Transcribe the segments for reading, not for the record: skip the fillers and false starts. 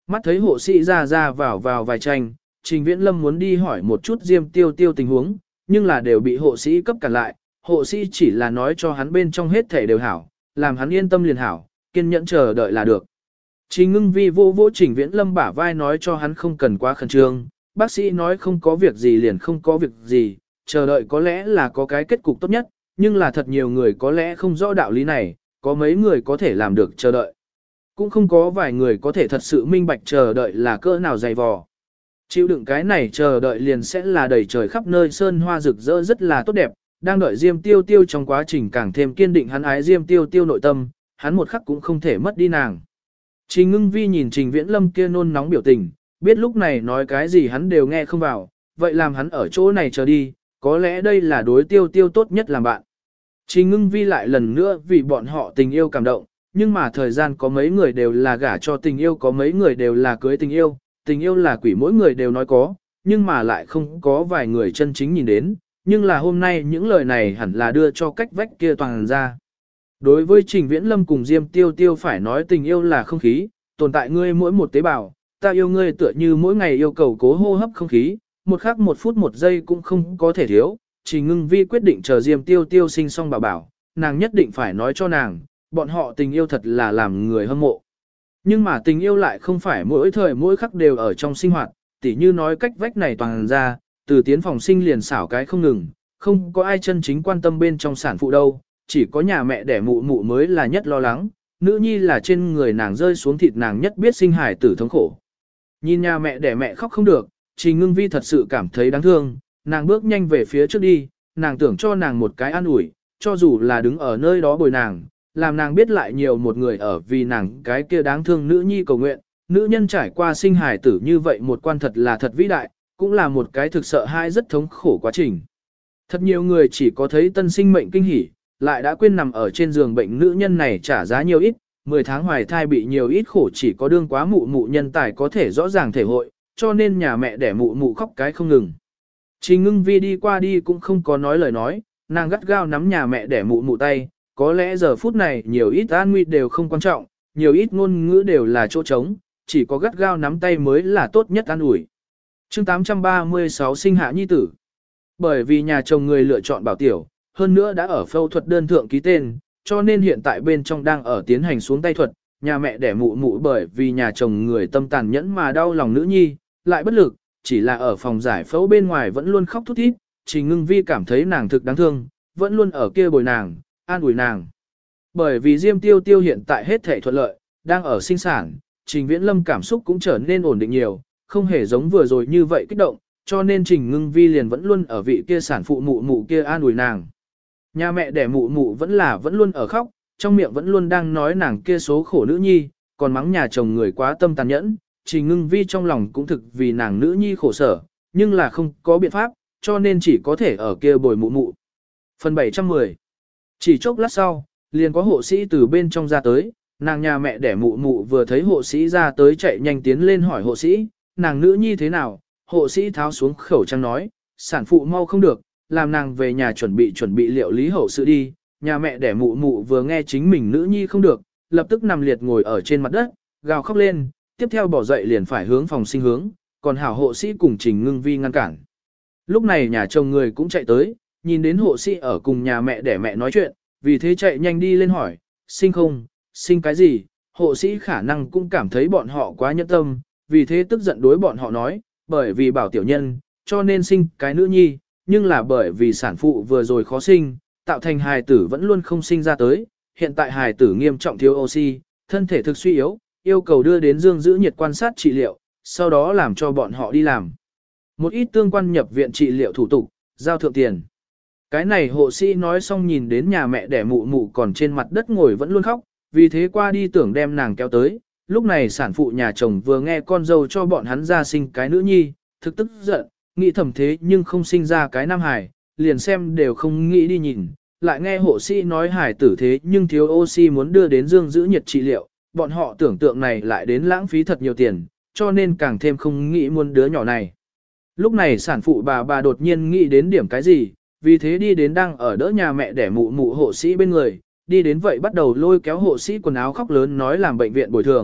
mắt thấy hộ sĩ ra ra vào vài tranh, Trình Viễn Lâm muốn đi hỏi một chút Diêm Tiêu Tiêu tình huống, nhưng là đều bị hộ sĩ cấp cản lại, hộ sĩ chỉ là nói cho hắn bên trong hết thể đều hảo, làm hắn yên tâm liền hảo, kiên nhẫn chờ đợi là được. Trình Ngưng Vi vô vô Trình Viễn Lâm bả vai nói cho hắn không cần quá khẩn trương, bác sĩ nói không có việc gì liền không có việc gì, chờ đợi có lẽ là có cái kết cục tốt nhất, nhưng là thật nhiều người có lẽ không rõ đạo lý này, có mấy người có thể làm được chờ đợi. Cũng không có vài người có thể thật sự minh bạch chờ đợi là cỡ nào dày vò. Chịu đựng cái này chờ đợi liền sẽ là đầy trời khắp nơi sơn hoa rực rỡ rất là tốt đẹp, đang đợi Diêm Tiêu Tiêu trong quá trình càng thêm kiên định hắn ái Diêm Tiêu Tiêu nội tâm, hắn một khắc cũng không thể mất đi nàng. Trình Ngưng Vi nhìn Trình Viễn Lâm kia nôn nóng biểu tình, biết lúc này nói cái gì hắn đều nghe không vào, vậy làm hắn ở chỗ này chờ đi, có lẽ đây là đối Tiêu Tiêu tốt nhất làm bạn. Trình Ngưng Vi lại lần nữa vì bọn họ tình yêu cảm động, nhưng mà thời gian có mấy người đều là gả cho tình yêu, có mấy người đều là cưới tình yêu là quỷ, mỗi người đều nói có, nhưng mà lại không có vài người chân chính nhìn đến, nhưng là hôm nay những lời này hẳn là đưa cho cách vách kia toàn ra. Đối với Trình Viễn Lâm cùng Diêm Tiêu Tiêu phải nói tình yêu là không khí, tồn tại ngươi mỗi một tế bào, ta yêu ngươi tựa như mỗi ngày yêu cầu cố hô hấp không khí, một khắc một phút một giây cũng không có thể thiếu. Trình Ngưng Vi quyết định chờ Diêm Tiêu Tiêu sinh xong bảo bảo, nàng nhất định phải nói cho nàng, bọn họ tình yêu thật là làm người hâm mộ. Nhưng mà tình yêu lại không phải mỗi thời mỗi khắc đều ở trong sinh hoạt, tỉ như nói cách vách này toàn ra, từ tiến phòng sinh liền xảo cái không ngừng, không có ai chân chính quan tâm bên trong sản phụ đâu, chỉ có nhà mẹ đẻ mụ mụ mới là nhất lo lắng, nữ nhi là trên người nàng rơi xuống thịt nàng nhất biết sinh hải tử thống khổ. Nhìn nhà mẹ đẻ mẹ khóc không được, Trình Ngưng Vi thật sự cảm thấy đáng thương, nàng bước nhanh về phía trước đi, nàng tưởng cho nàng một cái an ủi, cho dù là đứng ở nơi đó bồi nàng, làm nàng biết lại nhiều một người ở vì nàng cái kia đáng thương nữ nhi cầu nguyện, nữ nhân trải qua sinh hài tử như vậy một quan thật là thật vĩ đại, cũng là một cái thực sợ hãi rất thống khổ quá trình. Thật nhiều người chỉ có thấy tân sinh mệnh kinh hỉ, lại đã quên nằm ở trên giường bệnh nữ nhân này trả giá nhiều ít, 10 tháng hoài thai bị nhiều ít khổ chỉ có đương quá mụ mụ nhân tài có thể rõ ràng thể hội, cho nên nhà mẹ đẻ mụ mụ khóc cái không ngừng. Trình Ngưng Vi đi qua đi cũng không có nói lời nói, nàng gắt gao nắm nhà mẹ đẻ mụ mụ tay, có lẽ giờ phút này nhiều ít an nguy đều không quan trọng, nhiều ít ngôn ngữ đều là chỗ trống, chỉ có gắt gao nắm tay mới là tốt nhất an ủi. Chương 836 sinh hạ nhi tử. Bởi vì nhà chồng người lựa chọn bảo tiểu, hơn nữa đã ở phẫu thuật đơn thượng ký tên, cho nên hiện tại bên trong đang ở tiến hành xuống tay thuật, nhà mẹ đẻ mụ mụ bởi vì nhà chồng người tâm tàn nhẫn mà đau lòng nữ nhi, lại bất lực, chỉ là ở phòng giải phẫu bên ngoài vẫn luôn khóc thút thít, Trình Ngưng Vi cảm thấy nàng thực đáng thương, vẫn luôn ở kia bồi nàng, an ủi nàng. Bởi vì Diêm Tiêu Tiêu hiện tại hết thể thuận lợi, đang ở sinh sản, Trình Viễn Lâm cảm xúc cũng trở nên ổn định nhiều, không hề giống vừa rồi như vậy kích động, cho nên Trình Ngưng Vi liền vẫn luôn ở vị kia sản phụ mụ mụ kia an ủi nàng. Nhà mẹ đẻ mụ mụ vẫn luôn ở khóc, trong miệng vẫn luôn đang nói nàng kia số khổ nữ nhi, còn mắng nhà chồng người quá tâm tàn nhẫn, Trình Ngưng Vi trong lòng cũng thực vì nàng nữ nhi khổ sở, nhưng là không có biện pháp, cho nên chỉ có thể ở kia bồi mụ mụ. Phần 710. Chỉ chốc lát sau, liền có hộ sĩ từ bên trong ra tới, nàng nhà mẹ đẻ mụ mụ vừa thấy hộ sĩ ra tới chạy nhanh tiến lên hỏi hộ sĩ, nàng nữ nhi thế nào, hộ sĩ tháo xuống khẩu trang nói, sản phụ mau không được, làm nàng về nhà chuẩn bị liệu lý hậu sự đi, nhà mẹ đẻ mụ mụ vừa nghe chính mình nữ nhi không được, lập tức nằm liệt ngồi ở trên mặt đất, gào khóc lên, tiếp theo bỏ dậy liền phải hướng phòng sinh hướng, còn hảo hộ sĩ cùng Trình Ngưng Vi ngăn cản. Lúc này nhà chồng người cũng chạy tới, nhìn đến hộ sĩ ở cùng nhà mẹ đẻ mẹ nói chuyện, vì thế chạy nhanh đi lên hỏi, sinh không, sinh cái gì, hộ sĩ khả năng cũng cảm thấy bọn họ quá nhẫn tâm, vì thế tức giận đối bọn họ nói, bởi vì bảo tiểu nhân, cho nên sinh cái nữ nhi, nhưng là bởi vì sản phụ vừa rồi khó sinh, tạo thành hài tử vẫn luôn không sinh ra tới, hiện tại hài tử nghiêm trọng thiếu oxy, thân thể thực suy yếu, yêu cầu đưa đến dương giữ nhiệt quan sát trị liệu, sau đó làm cho bọn họ đi làm một ít tương quan nhập viện trị liệu thủ tục, giao thượng tiền. Cái này hộ sĩ nói xong nhìn đến nhà mẹ đẻ mụ mụ còn trên mặt đất ngồi vẫn luôn khóc, vì thế qua đi tưởng đem nàng kéo tới. Lúc này sản phụ nhà chồng vừa nghe con dâu cho bọn hắn ra sinh cái nữ nhi, thực tức giận, nghĩ thầm thế nhưng không sinh ra cái nam hài, liền xem đều không nghĩ đi nhìn. Lại nghe hộ sĩ nói hài tử thế nhưng thiếu oxy muốn đưa đến dương giữ nhiệt trị liệu, bọn họ tưởng tượng này lại đến lãng phí thật nhiều tiền, cho nên càng thêm không nghĩ muốn đứa nhỏ này. Lúc này sản phụ bà đột nhiên nghĩ đến điểm cái gì, vì thế đi đến đang ở đỡ nhà mẹ đẻ mụ mụ hộ sĩ bên người, đi đến vậy bắt đầu lôi kéo hộ sĩ quần áo khóc lớn nói làm bệnh viện bồi thường,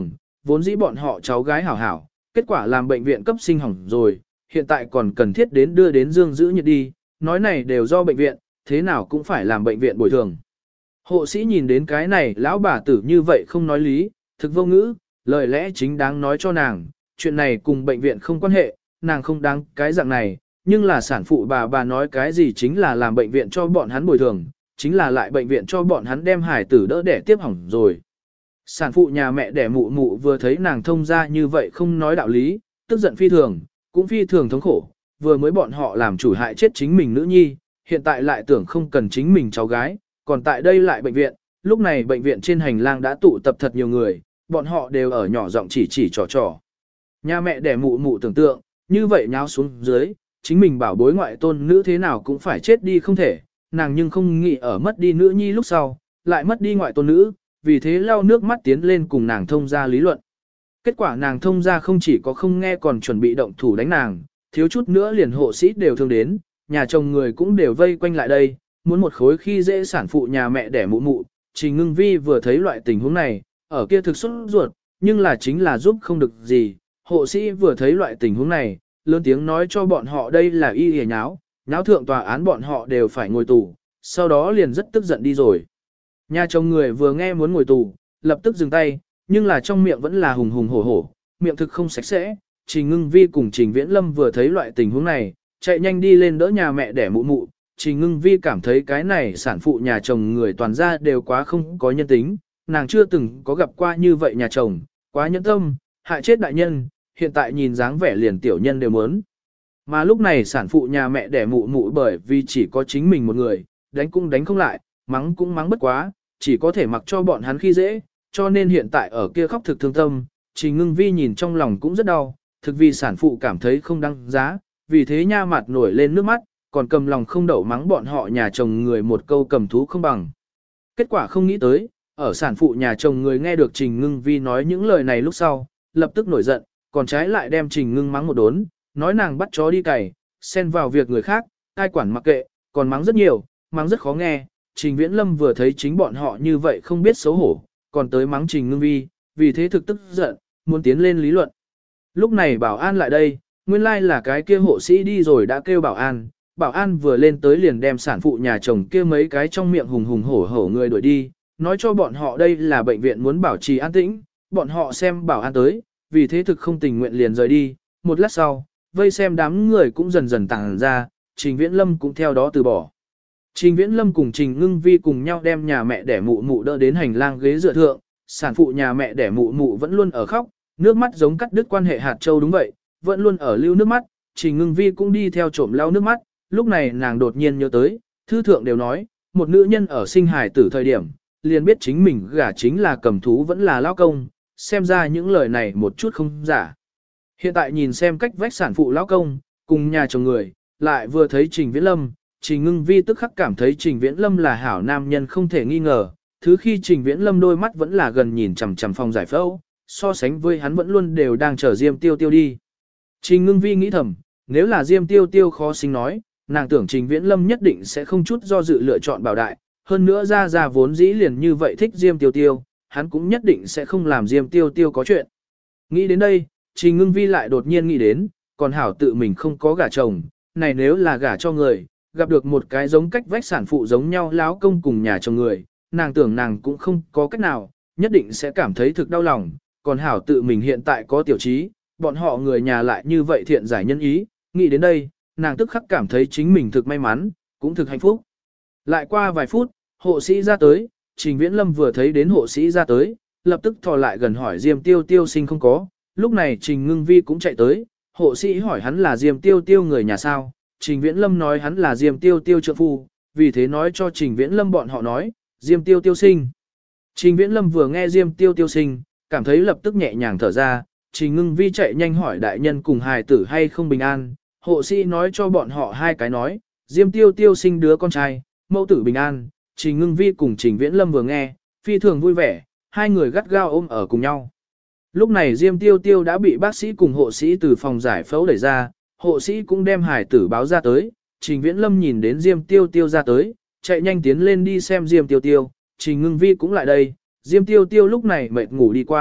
vốn dĩ bọn họ cháu gái hảo hảo, kết quả làm bệnh viện cấp sinh hỏng rồi, hiện tại còn cần thiết đến đưa đến Dương giữ nhiệt đi, nói này đều do bệnh viện, thế nào cũng phải làm bệnh viện bồi thường. Hộ sĩ nhìn đến cái này lão bà tử như vậy không nói lý, thực vô ngữ, lời lẽ chính đáng nói cho nàng, chuyện này cùng bệnh viện không quan hệ, nàng không đáng cái dạng này, nhưng là sản phụ bà nói cái gì chính là làm bệnh viện cho bọn hắn bồi thường, chính là lại bệnh viện cho bọn hắn đem hải tử đỡ đẻ tiếp hỏng rồi. Sản phụ nhà mẹ đẻ mụ mụ vừa thấy nàng thông ra như vậy không nói đạo lý, tức giận phi thường, cũng phi thường thống khổ, vừa mới bọn họ làm chủ hại chết chính mình nữ nhi, hiện tại lại tưởng không cần chính mình cháu gái, còn tại đây lại bệnh viện, lúc này bệnh viện trên hành lang đã tụ tập thật nhiều người, bọn họ đều ở nhỏ giọng chỉ trò trò. Nhà mẹ đẻ mụ mụ tưởng tượng, như vậy nháo xuống dưới, chính mình bảo bối ngoại tôn nữ thế nào cũng phải chết đi không thể, nàng nhưng không nghĩ ở mất đi nữ nhi lúc sau, lại mất đi ngoại tôn nữ, vì thế lau nước mắt tiến lên cùng nàng thông ra lý luận. Kết quả nàng thông ra không chỉ có không nghe còn chuẩn bị động thủ đánh nàng, thiếu chút nữa liền hộ sĩ đều thương đến, nhà chồng người cũng đều vây quanh lại đây, muốn một khối khi dễ sản phụ nhà mẹ đẻ mụ mụ. Trình Ngưng Vi vừa thấy loại tình huống này, ở kia thực xuất ruột, nhưng là chính là giúp không được gì. Hộ sĩ vừa thấy loại tình huống này, lớn tiếng nói cho bọn họ đây là y hề nháo, nháo thượng tòa án bọn họ đều phải ngồi tù, sau đó liền rất tức giận đi rồi. Nhà chồng người vừa nghe muốn ngồi tù, lập tức dừng tay, nhưng là trong miệng vẫn là hùng hùng hổ hổ, miệng thực không sạch sẽ. Trình Ngưng Vi cùng Trình Viễn Lâm vừa thấy loại tình huống này, chạy nhanh đi lên đỡ nhà mẹ đẻ mụ mụ. Trình Ngưng Vi cảm thấy cái này sản phụ nhà chồng người toàn ra đều quá không có nhân tính, nàng chưa từng có gặp qua như vậy nhà chồng, quá nhẫn tâm, hại chết đại nhân, hiện tại nhìn dáng vẻ liền tiểu nhân đều muốn. Mà lúc này sản phụ nhà mẹ đẻ mụ mụ bởi vì chỉ có chính mình một người, đánh cũng đánh không lại, mắng cũng mắng bất quá, chỉ có thể mặc cho bọn hắn khi dễ, cho nên hiện tại ở kia khóc thực thương tâm, Trình Ngưng Vi nhìn trong lòng cũng rất đau, thực vì sản phụ cảm thấy không đăng giá, vì thế nha mặt nổi lên nước mắt, còn cầm lòng không đậu mắng bọn họ nhà chồng người một câu cầm thú không bằng. Kết quả không nghĩ tới, ở sản phụ nhà chồng người nghe được Trình Ngưng Vi nói những lời này lúc sau, lập tức nổi giận, còn trái lại đem Trình Ngưng mắng một đốn, nói nàng bắt chó đi cày, xen vào việc người khác, ai quản mặc kệ, còn mắng rất nhiều, mắng rất khó nghe. Trình Viễn Lâm vừa thấy chính bọn họ như vậy không biết xấu hổ, còn tới mắng Trình Ngưng Vi, vì thế thực tức giận, muốn tiến lên lý luận. Lúc này bảo an lại đây, nguyên lai là cái kia hộ sĩ đi rồi đã kêu bảo an vừa lên tới liền đem sản phụ nhà chồng kia mấy cái trong miệng hùng hùng hổ hổ người đuổi đi, nói cho bọn họ đây là bệnh viện muốn bảo trì an tĩnh, bọn họ xem bảo an tới, vì thế thực không tình nguyện liền rời đi, một lát sau, vây xem đám người cũng dần dần tàng ra, Trình Viễn Lâm cũng theo đó từ bỏ. Trình Viễn Lâm cùng Trình Ngưng Vi cùng nhau đem nhà mẹ đẻ mụ mụ đỡ đến hành lang ghế dựa thượng, sản phụ nhà mẹ đẻ mụ mụ vẫn luôn ở khóc, nước mắt giống cắt đứt quan hệ hạt châu đúng vậy, vẫn luôn ở lưu nước mắt, Trình Ngưng Vi cũng đi theo trộm lau nước mắt, lúc này nàng đột nhiên nhớ tới, thư thượng đều nói, một nữ nhân ở sinh hài tử thời điểm, liền biết chính mình gả chính là cầm thú vẫn là lao công, xem ra những lời này một chút không giả. Hiện tại nhìn xem cách vách sản phụ lao công, cùng nhà chồng người, lại vừa thấy Trình Viễn Lâm, Trình Ngưng Vi tức khắc cảm thấy Trình Viễn Lâm là hảo nam nhân không thể nghi ngờ, thứ khi Trình Viễn Lâm đôi mắt vẫn là gần nhìn chằm chằm phòng giải phẫu, so sánh với hắn vẫn luôn đều đang chờ Diêm Tiêu Tiêu đi. Trình Ngưng Vi nghĩ thầm, nếu là Diêm Tiêu Tiêu khó sinh nói, nàng tưởng Trình Viễn Lâm nhất định sẽ không chút do dự lựa chọn bảo đại, hơn nữa ra vốn dĩ liền như vậy thích Diêm Tiêu Tiêu, hắn cũng nhất định sẽ không làm Diêm Tiêu Tiêu có chuyện. Nghĩ đến đây, Trình Ngưng Vi lại đột nhiên nghĩ đến, còn hảo tự mình không có gả chồng, này nếu là gả cho người, gặp được một cái giống cách vách sản phụ giống nhau láo công cùng nhà chồng người, nàng tưởng nàng cũng không có cách nào, nhất định sẽ cảm thấy thực đau lòng, còn hảo tự mình hiện tại có tiểu trí, bọn họ người nhà lại như vậy thiện giải nhân ý, nghĩ đến đây, nàng tức khắc cảm thấy chính mình thực may mắn, cũng thực hạnh phúc. Lại qua vài phút, hộ sĩ ra tới, Trình Viễn Lâm vừa thấy đến hộ sĩ ra tới, lập tức thò lại gần hỏi Diêm Tiêu Tiêu sinh không có, lúc này Trình Ngưng Vi cũng chạy tới, hộ sĩ hỏi hắn là Diêm Tiêu Tiêu người nhà sao, Trình Viễn Lâm nói hắn là Diêm Tiêu Tiêu trợ phu, vì thế nói cho Trình Viễn Lâm bọn họ nói, Diêm Tiêu Tiêu sinh. Trình Viễn Lâm vừa nghe Diêm Tiêu Tiêu sinh, cảm thấy lập tức nhẹ nhàng thở ra, Trình Ngưng Vi chạy nhanh hỏi đại nhân cùng hài tử hay không bình an, hộ sĩ nói cho bọn họ hai cái nói, Diêm Tiêu Tiêu sinh đứa con trai, mẫu tử bình an, Trình Ngưng Vi cùng Trình Viễn Lâm vừa nghe, phi thường vui vẻ, hai người gắt gao ôm ở cùng nhau. Lúc này Diêm Tiêu Tiêu đã bị bác sĩ cùng hộ sĩ từ phòng giải phẫu đẩy ra, hộ sĩ cũng đem hài tử báo ra tới, Trình Viễn Lâm nhìn đến Diêm Tiêu Tiêu ra tới, chạy nhanh tiến lên đi xem Diêm Tiêu Tiêu, Trình Ngưng Vi cũng lại đây, Diêm Tiêu Tiêu lúc này mệt ngủ đi qua,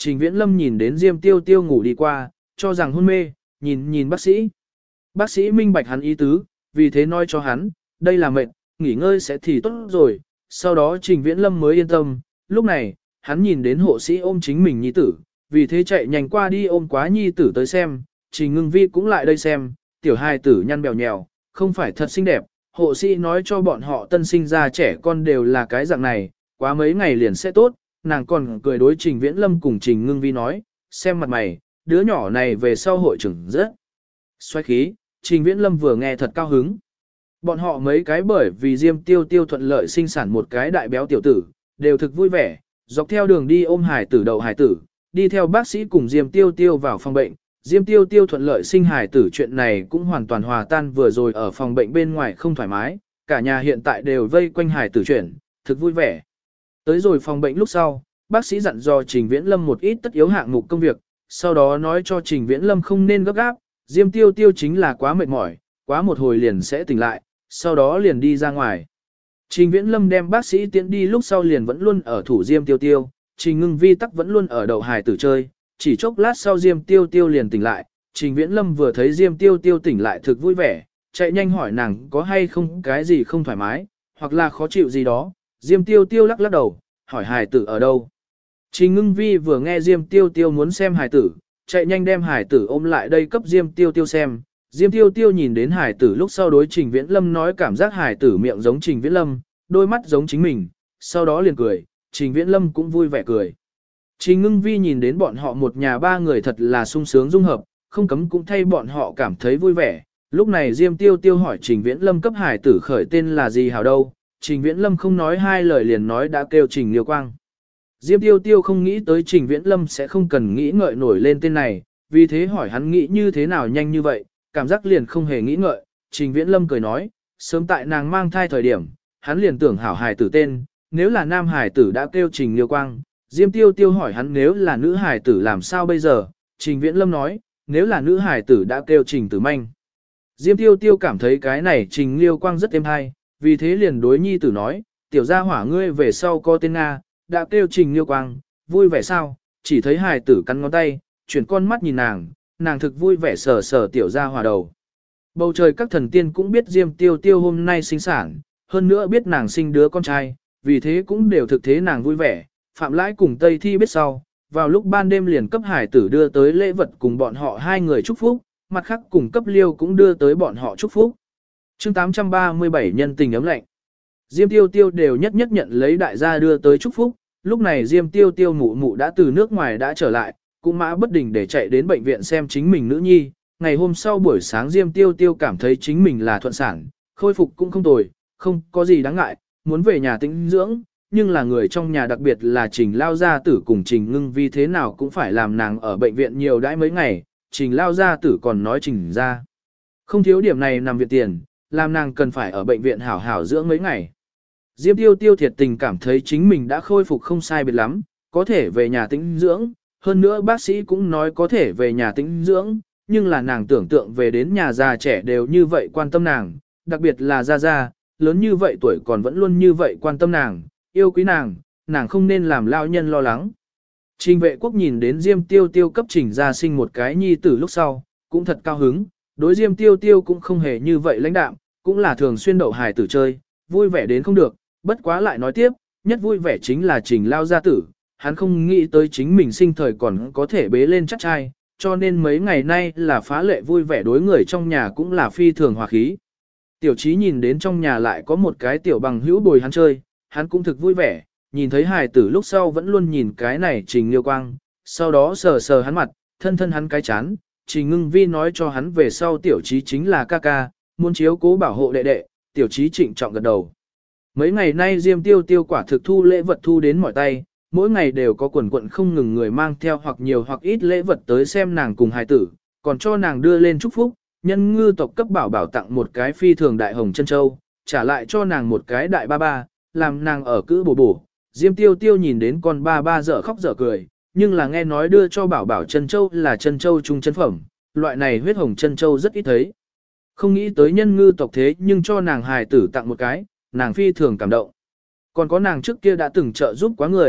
Trình Viễn Lâm nhìn đến Diêm Tiêu Tiêu ngủ đi qua, cho rằng hôn mê, nhìn bác sĩ. Bác sĩ minh bạch hắn ý tứ, vì thế nói cho hắn, đây là mệt, nghỉ ngơi sẽ thì tốt rồi. Sau đó Trình Viễn Lâm mới yên tâm, lúc này, hắn nhìn đến hộ sĩ ôm chính mình nhi tử, vì thế chạy nhanh qua đi ôm quá nhi tử tới xem, Trình Ngưng Vi cũng lại đây xem, tiểu hài tử nhăn bèo nhèo, không phải thật xinh đẹp, hộ sĩ nói cho bọn họ tân sinh ra trẻ con đều là cái dạng này, quá mấy ngày liền sẽ tốt, nàng còn cười đối Trình Viễn Lâm cùng Trình Ngưng Vi nói, xem mặt mày, đứa nhỏ này về sau hội trưởng rất xoáy khí, Trình Viễn Lâm vừa nghe thật cao hứng. Bọn họ mấy cái bởi vì Diêm Tiêu Tiêu thuận lợi sinh sản một cái đại béo tiểu tử, đều thực vui vẻ, dọc theo đường đi ôm hải tử đầu hải tử, đi theo bác sĩ cùng Diêm Tiêu Tiêu vào phòng bệnh. Diêm Tiêu Tiêu thuận lợi sinh hải tử chuyện này cũng hoàn toàn hòa tan vừa rồi ở phòng bệnh bên ngoài không thoải mái, cả nhà hiện tại đều vây quanh hải tử chuyển, thực vui vẻ. Tới rồi phòng bệnh lúc sau, bác sĩ dặn dò Trình Viễn Lâm một ít tất yếu hạng mục công việc, sau đó nói cho Trình Viễn Lâm không nên gấp gáp, Diêm Tiêu Tiêu chính là quá mệt mỏi, quá một hồi liền sẽ tỉnh lại, sau đó liền đi ra ngoài. Trình Viễn Lâm đem bác sĩ tiễn đi lúc sau liền vẫn luôn ở thủ Diêm Tiêu Tiêu, Trình Ngưng Vi tắc vẫn luôn ở đầu hài tử chơi, chỉ chốc lát sau Diêm Tiêu Tiêu liền tỉnh lại, Trình Viễn Lâm vừa thấy Diêm Tiêu Tiêu tỉnh lại thực vui vẻ, chạy nhanh hỏi nàng có hay không cái gì không thoải mái, hoặc là khó chịu gì đó, Diêm Tiêu Tiêu lắc lắc đầu, hỏi hài tử ở đâu. Trình Ngưng Vi vừa nghe Diêm Tiêu Tiêu muốn xem hài tử, chạy nhanh đem hài tử ôm lại đây cấp Diêm Tiêu Tiêu xem. Diêm Tiêu Tiêu nhìn đến hài tử lúc sau đối Trình Viễn Lâm nói cảm giác hài tử miệng giống Trình Viễn Lâm, đôi mắt giống chính mình, sau đó liền cười, Trình Viễn Lâm cũng vui vẻ cười. Trình Ngưng Vi nhìn đến bọn họ một nhà ba người thật là sung sướng dung hợp, không cấm cũng thay bọn họ cảm thấy vui vẻ. Lúc này Diêm Tiêu Tiêu hỏi Trình Viễn Lâm cấp hài tử khởi tên là gì hảo đâu, Trình Viễn Lâm không nói hai lời liền nói đã kêu Trình Liêu Quang. Diêm Tiêu Tiêu không nghĩ tới Trình Viễn Lâm sẽ không cần nghĩ ngợi nổi lên tên này, vì thế hỏi hắn nghĩ như thế nào nhanh như vậy, cảm giác liền không hề nghĩ ngợi. Trình Viễn Lâm cười nói, sớm tại nàng mang thai thời điểm, hắn liền tưởng hảo hài tử tên, nếu là nam hài tử đã kêu Trình Liêu Quang. Diêm Tiêu Tiêu hỏi hắn nếu là nữ hài tử làm sao bây giờ, Trình Viễn Lâm nói, nếu là nữ hài tử đã kêu Trình Tử Manh. Diêm Tiêu Tiêu cảm thấy cái này Trình Liêu Quang rất êm hay, vì thế liền đối nhi tử nói, tiểu gia hỏa ngươi về sau có tên Nga, đã kêu Trình Liêu Quang, vui vẻ sao, chỉ thấy hài tử cắn ngón tay, chuyển con mắt nhìn nàng, nàng thực vui vẻ sờ sờ tiểu gia hỏa đầu. Bầu trời các thần tiên cũng biết Diêm Tiêu Tiêu hôm nay sinh sản, hơn nữa biết nàng sinh đứa con trai, vì thế cũng đều thực thế nàng vui vẻ. Phạm Lãi cùng Tây Thi biết sau, vào lúc ban đêm liền cấp hải tử đưa tới lễ vật cùng bọn họ hai người chúc phúc, mặt khác cùng cấp Liêu cũng đưa tới bọn họ chúc phúc. Chương 837 nhân tình ấm lạnh. Diêm Tiêu Tiêu đều nhất nhất nhận lấy đại gia đưa tới chúc phúc, lúc này Diêm Tiêu Tiêu mụ mụ đã từ nước ngoài đã trở lại, cũng mã bất đình để chạy đến bệnh viện xem chính mình nữ nhi. Ngày hôm sau buổi sáng Diêm Tiêu Tiêu cảm thấy chính mình là thuận sản, khôi phục cũng không tồi, không có gì đáng ngại, muốn về nhà tĩnh dưỡng, nhưng là người trong nhà đặc biệt là Trình Lao Gia Tử cùng Trình Ngưng Vi thế nào cũng phải làm nàng ở bệnh viện nhiều đãi mấy ngày, Trình Lao Gia Tử còn nói Trình ra. Không thiếu điểm này nằm viện tiền, làm nàng cần phải ở bệnh viện hảo hảo dưỡng mấy ngày. Diêm Tiêu Tiêu thiệt tình cảm thấy chính mình đã khôi phục không sai biệt lắm, có thể về nhà tĩnh dưỡng, hơn nữa bác sĩ cũng nói có thể về nhà tĩnh dưỡng, nhưng là nàng tưởng tượng về đến nhà già trẻ đều như vậy quan tâm nàng, đặc biệt là Gia, lớn như vậy tuổi còn vẫn luôn như vậy quan tâm nàng, yêu quý nàng không nên làm lao nhân lo lắng. Trình Vệ Quốc nhìn đến Diêm Tiêu Tiêu cấp Trình gia sinh một cái nhi tử lúc sau, cũng thật cao hứng, đối Diêm Tiêu Tiêu cũng không hề như vậy lãnh đạm, cũng là thường xuyên đậu hài tử chơi, vui vẻ đến không được, bất quá lại nói tiếp, nhất vui vẻ chính là Trình Lao gia tử, hắn không nghĩ tới chính mình sinh thời còn có thể bế lên chắc trai, cho nên mấy ngày nay là phá lệ vui vẻ đối người trong nhà cũng là phi thường hòa khí. Tiểu Chí nhìn đến trong nhà lại có một cái tiểu bằng hữu bồi hắn chơi, hắn cũng thực vui vẻ, nhìn thấy hài tử lúc sau vẫn luôn nhìn cái này Trình Liêu Quang, sau đó sờ sờ hắn mặt, thân thân hắn cái chán, Trình Ngưng Vi nói cho hắn về sau Tiểu Chí chính là ca ca, muốn chiếu cố bảo hộ đệ đệ, Tiểu Chí trịnh trọng gật đầu. Mấy ngày nay Diêm Tiêu Tiêu quả thực thu lễ vật thu đến mỏi tay, mỗi ngày đều có quần quận không ngừng người mang theo hoặc nhiều hoặc ít lễ vật tới xem nàng cùng hài tử, còn cho nàng đưa lên chúc phúc, nhân ngư tộc cấp bảo bảo tặng một cái phi thường đại hồng chân châu, trả lại cho nàng một cái đại ba ba, làm nàng ở cữ bổ bổ. Diêm Tiêu Tiêu nhìn đến con ba ba dở khóc dở cười, nhưng là nghe nói đưa cho bảo bảo chân châu là chân châu trung chân phẩm, loại này huyết hồng chân châu rất ít thấy. Không nghĩ tới nhân ngư tộc thế nhưng cho nàng hài tử tặng một cái, nàng phi thường cảm động. Còn có nàng trước kia đã từng trợ giúp quá người,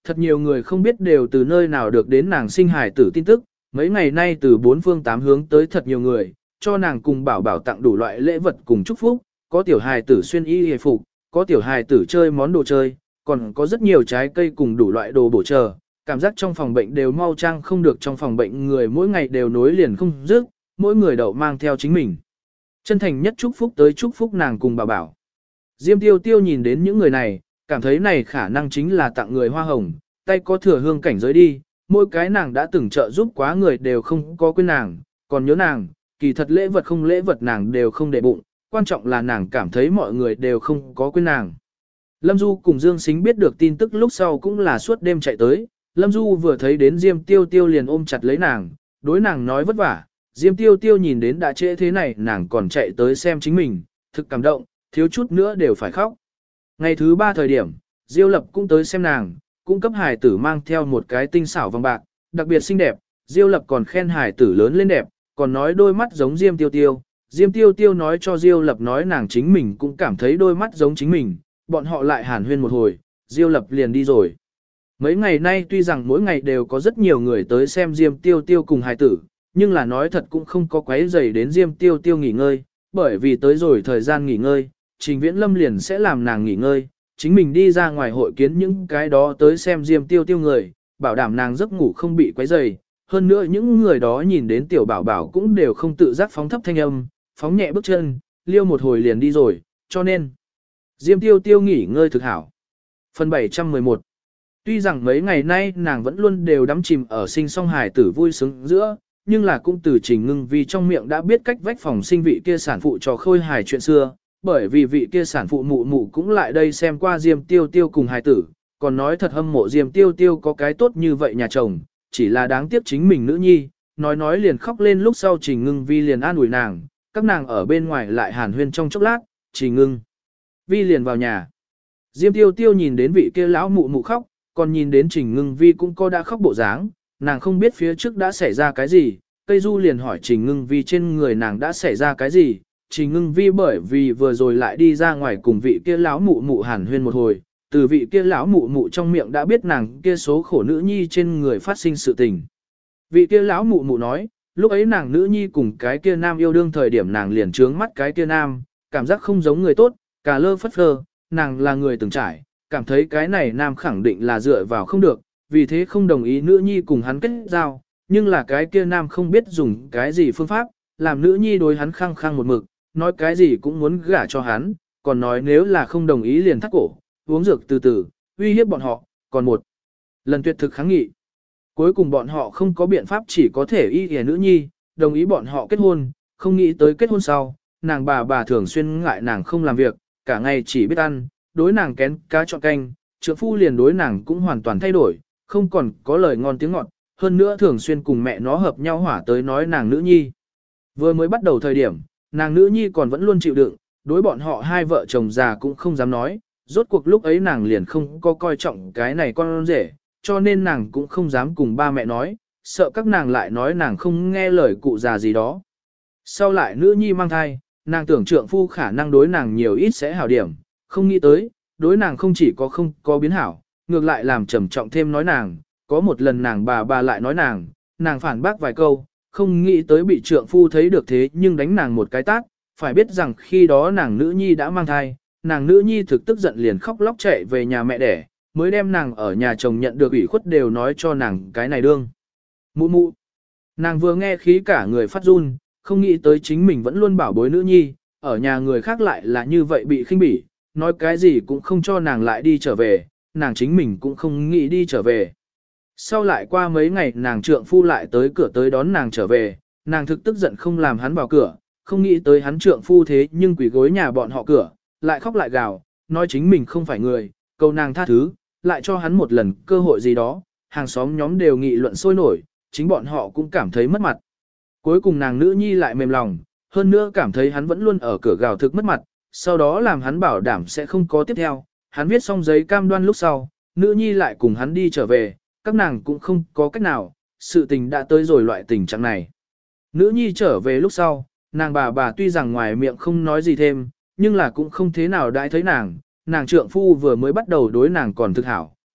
thật nhiều người không biết đều từ nơi nào được đến nàng sinh hài tử tin tức, mấy ngày nay từ bốn phương tám hướng tới thật nhiều người, cho nàng cùng bảo bảo tặng đủ loại lễ vật cùng chúc phúc, có tiểu hài tử xuyên y hề phục, có tiểu hài tử chơi món đồ chơi, còn có rất nhiều trái cây cùng đủ loại đồ bổ trợ, cảm giác trong phòng bệnh đều mau trang không được, trong phòng bệnh người mỗi ngày đều nối liền không dứt, mỗi người đậu mang theo chính mình. Chân thành nhất chúc phúc tới chúc phúc nàng cùng bảo bảo. Diêm Tiêu Tiêu nhìn đến những người này, cảm thấy này khả năng chính là tặng người hoa hồng, tay có thừa hương cảnh giới đi, mỗi cái nàng đã từng trợ giúp quá người đều không có quên nàng, còn nhớ nàng, kỳ thật lễ vật không lễ vật nàng đều không để bụng, quan trọng là nàng cảm thấy mọi người đều không có quên nàng. Lâm Du cùng Dương Sính biết được tin tức lúc sau cũng là suốt đêm chạy tới, Lâm Du vừa thấy đến Diêm Tiêu Tiêu liền ôm chặt lấy nàng, đối nàng nói vất vả, Diêm Tiêu Tiêu nhìn đến đã trễ thế này nàng còn chạy tới xem chính mình, thực cảm động, thiếu chút nữa đều phải khóc. Ngày thứ 3 thời điểm, Diêu Lập cũng tới xem nàng, cũng cấp hài tử mang theo một cái tinh xảo vòng bạc, đặc biệt xinh đẹp, Diêu Lập còn khen hài tử lớn lên đẹp, còn nói đôi mắt giống Diêm Tiêu Tiêu. Diêm Tiêu Tiêu nói cho Diêu Lập nói nàng chính mình cũng cảm thấy đôi mắt giống chính mình, bọn họ lại hàn huyên một hồi, Diêu Lập liền đi rồi. Mấy ngày nay tuy rằng mỗi ngày đều có rất nhiều người tới xem Diêm Tiêu Tiêu cùng hài tử, nhưng là nói thật cũng không có quấy rầy đến Diêm Tiêu Tiêu nghỉ ngơi, bởi vì tới rồi thời gian nghỉ ngơi, Trình Viễn Lâm liền sẽ làm nàng nghỉ ngơi, chính mình đi ra ngoài hội kiến những cái đó tới xem Diêm Tiêu Tiêu người, bảo đảm nàng giấc ngủ không bị quấy rầy. Hơn nữa những người đó nhìn đến tiểu bảo bảo cũng đều không tự giác phóng thấp thanh âm, phóng nhẹ bước chân, liêu một hồi liền đi rồi, cho nên Diêm Tiêu Tiêu nghỉ ngơi thực hảo. Phần 711. Tuy rằng mấy ngày nay nàng vẫn luôn đều đắm chìm ở sinh song hài tử vui sướng giữa, nhưng là cũng từ Trình Ngưng vì trong miệng đã biết cách vách phòng sinh vị kia sản phụ trò khôi hài chuyện xưa, bởi vì vị kia sản phụ mụ mụ cũng lại đây xem qua Diêm Tiêu Tiêu cùng hài tử, còn nói thật hâm mộ Diêm Tiêu Tiêu có cái tốt như vậy nhà chồng, chỉ là đáng tiếc chính mình nữ nhi, nói liền khóc lên. Lúc sau Trình Ngưng Vi liền an ủi nàng, các nàng ở bên ngoài lại hàn huyên trong chốc lát, Trình Ngưng Vi liền vào nhà. Diêm Tiêu Tiêu nhìn đến vị kia lão mụ mụ khóc, còn nhìn đến Trình Ngưng Vi cũng có đã khóc bộ dáng, nàng không biết phía trước đã xảy ra cái gì, Cây Du liền hỏi Trình Ngưng Vi trên người nàng đã xảy ra cái gì. Trình Ngưng Vi bởi vì vừa rồi lại đi ra ngoài cùng vị kia lão mụ mụ hàn huyên một hồi, từ vị kia lão mụ mụ trong miệng đã biết nàng kia số khổ nữ nhi trên người phát sinh sự tình. Vị kia lão mụ mụ nói, lúc ấy nàng nữ nhi cùng cái kia nam yêu đương thời điểm nàng liền trướng mắt cái kia nam, cảm giác không giống người tốt, cà lơ phất phơ, nàng là người từng trải, cảm thấy cái này nam khẳng định là dựa vào không được, vì thế không đồng ý nữ nhi cùng hắn kết giao, nhưng là cái kia nam không biết dùng cái gì phương pháp, làm nữ nhi đối hắn khăng khăng một mực, nói cái gì cũng muốn gả cho hắn, còn nói nếu là không đồng ý liền thắt cổ, uống dược từ từ, uy hiếp bọn họ, còn một lần tuyệt thực kháng nghị. Cuối cùng bọn họ không có biện pháp chỉ có thể y ỉa nữ nhi, đồng ý bọn họ kết hôn, không nghĩ tới kết hôn sau, nàng bà thường xuyên ngại nàng không làm việc, cả ngày chỉ biết ăn, đối nàng kén cá chọn canh, trượng phu liền đối nàng cũng hoàn toàn thay đổi, không còn có lời ngon tiếng ngọt, hơn nữa thường xuyên cùng mẹ nó hợp nhau hỏa tới nói nàng nữ nhi. Vừa mới bắt đầu thời điểm, nàng nữ nhi còn vẫn luôn chịu đựng, đối bọn họ hai vợ chồng già cũng không dám nói, rốt cuộc lúc ấy nàng liền không có coi trọng cái này con rể, cho nên nàng cũng không dám cùng ba mẹ nói, sợ các nàng lại nói nàng không nghe lời cụ già gì đó. Sau lại nữ nhi mang thai, nàng tưởng trượng phu khả năng đối nàng nhiều ít sẽ hảo điểm, không nghĩ tới, đối nàng không chỉ có không có biến hảo, ngược lại làm trầm trọng thêm nói nàng, có một lần nàng bà lại nói nàng phản bác vài câu, không nghĩ tới bị trượng phu thấy được thế nhưng đánh nàng một cái tát, phải biết rằng khi đó nàng nữ nhi đã mang thai, nàng nữ nhi thực tức giận liền khóc lóc chạy về nhà mẹ đẻ, mới đem nàng ở nhà chồng nhận được ủy khuất đều nói cho nàng cái này đương. Mụ mụ. Nàng vừa nghe khí cả người phát run, không nghĩ tới chính mình vẫn luôn bảo bối nữ nhi, ở nhà người khác lại là như vậy bị khinh bỉ, nói cái gì cũng không cho nàng lại đi trở về, nàng chính mình cũng không nghĩ đi trở về. Sau lại qua mấy ngày nàng trượng phu lại tới cửa tới đón nàng trở về, nàng thực tức giận không làm hắn vào cửa, không nghĩ tới hắn trượng phu thế nhưng quỷ gối nhà bọn họ cửa, lại khóc lại gào, nói chính mình không phải người, cầu nàng tha thứ, lại cho hắn một lần cơ hội gì đó, hàng xóm nhóm đều nghị luận sôi nổi, chính bọn họ cũng cảm thấy mất mặt. Cuối cùng nàng nữ nhi lại mềm lòng, hơn nữa cảm thấy hắn vẫn luôn ở cửa gào thực mất mặt, sau đó làm hắn bảo đảm sẽ không có tiếp theo, hắn viết xong giấy cam đoan lúc sau, nữ nhi lại cùng hắn đi trở về, các nàng cũng không có cách nào, sự tình đã tới rồi loại tình trạng này. Nữ nhi trở về lúc sau, nàng bà tuy rằng ngoài miệng không nói gì thêm, nhưng là cũng không thế nào đãi thấy nàng trượng phu vừa mới bắt đầu đối nàng còn thực hảo,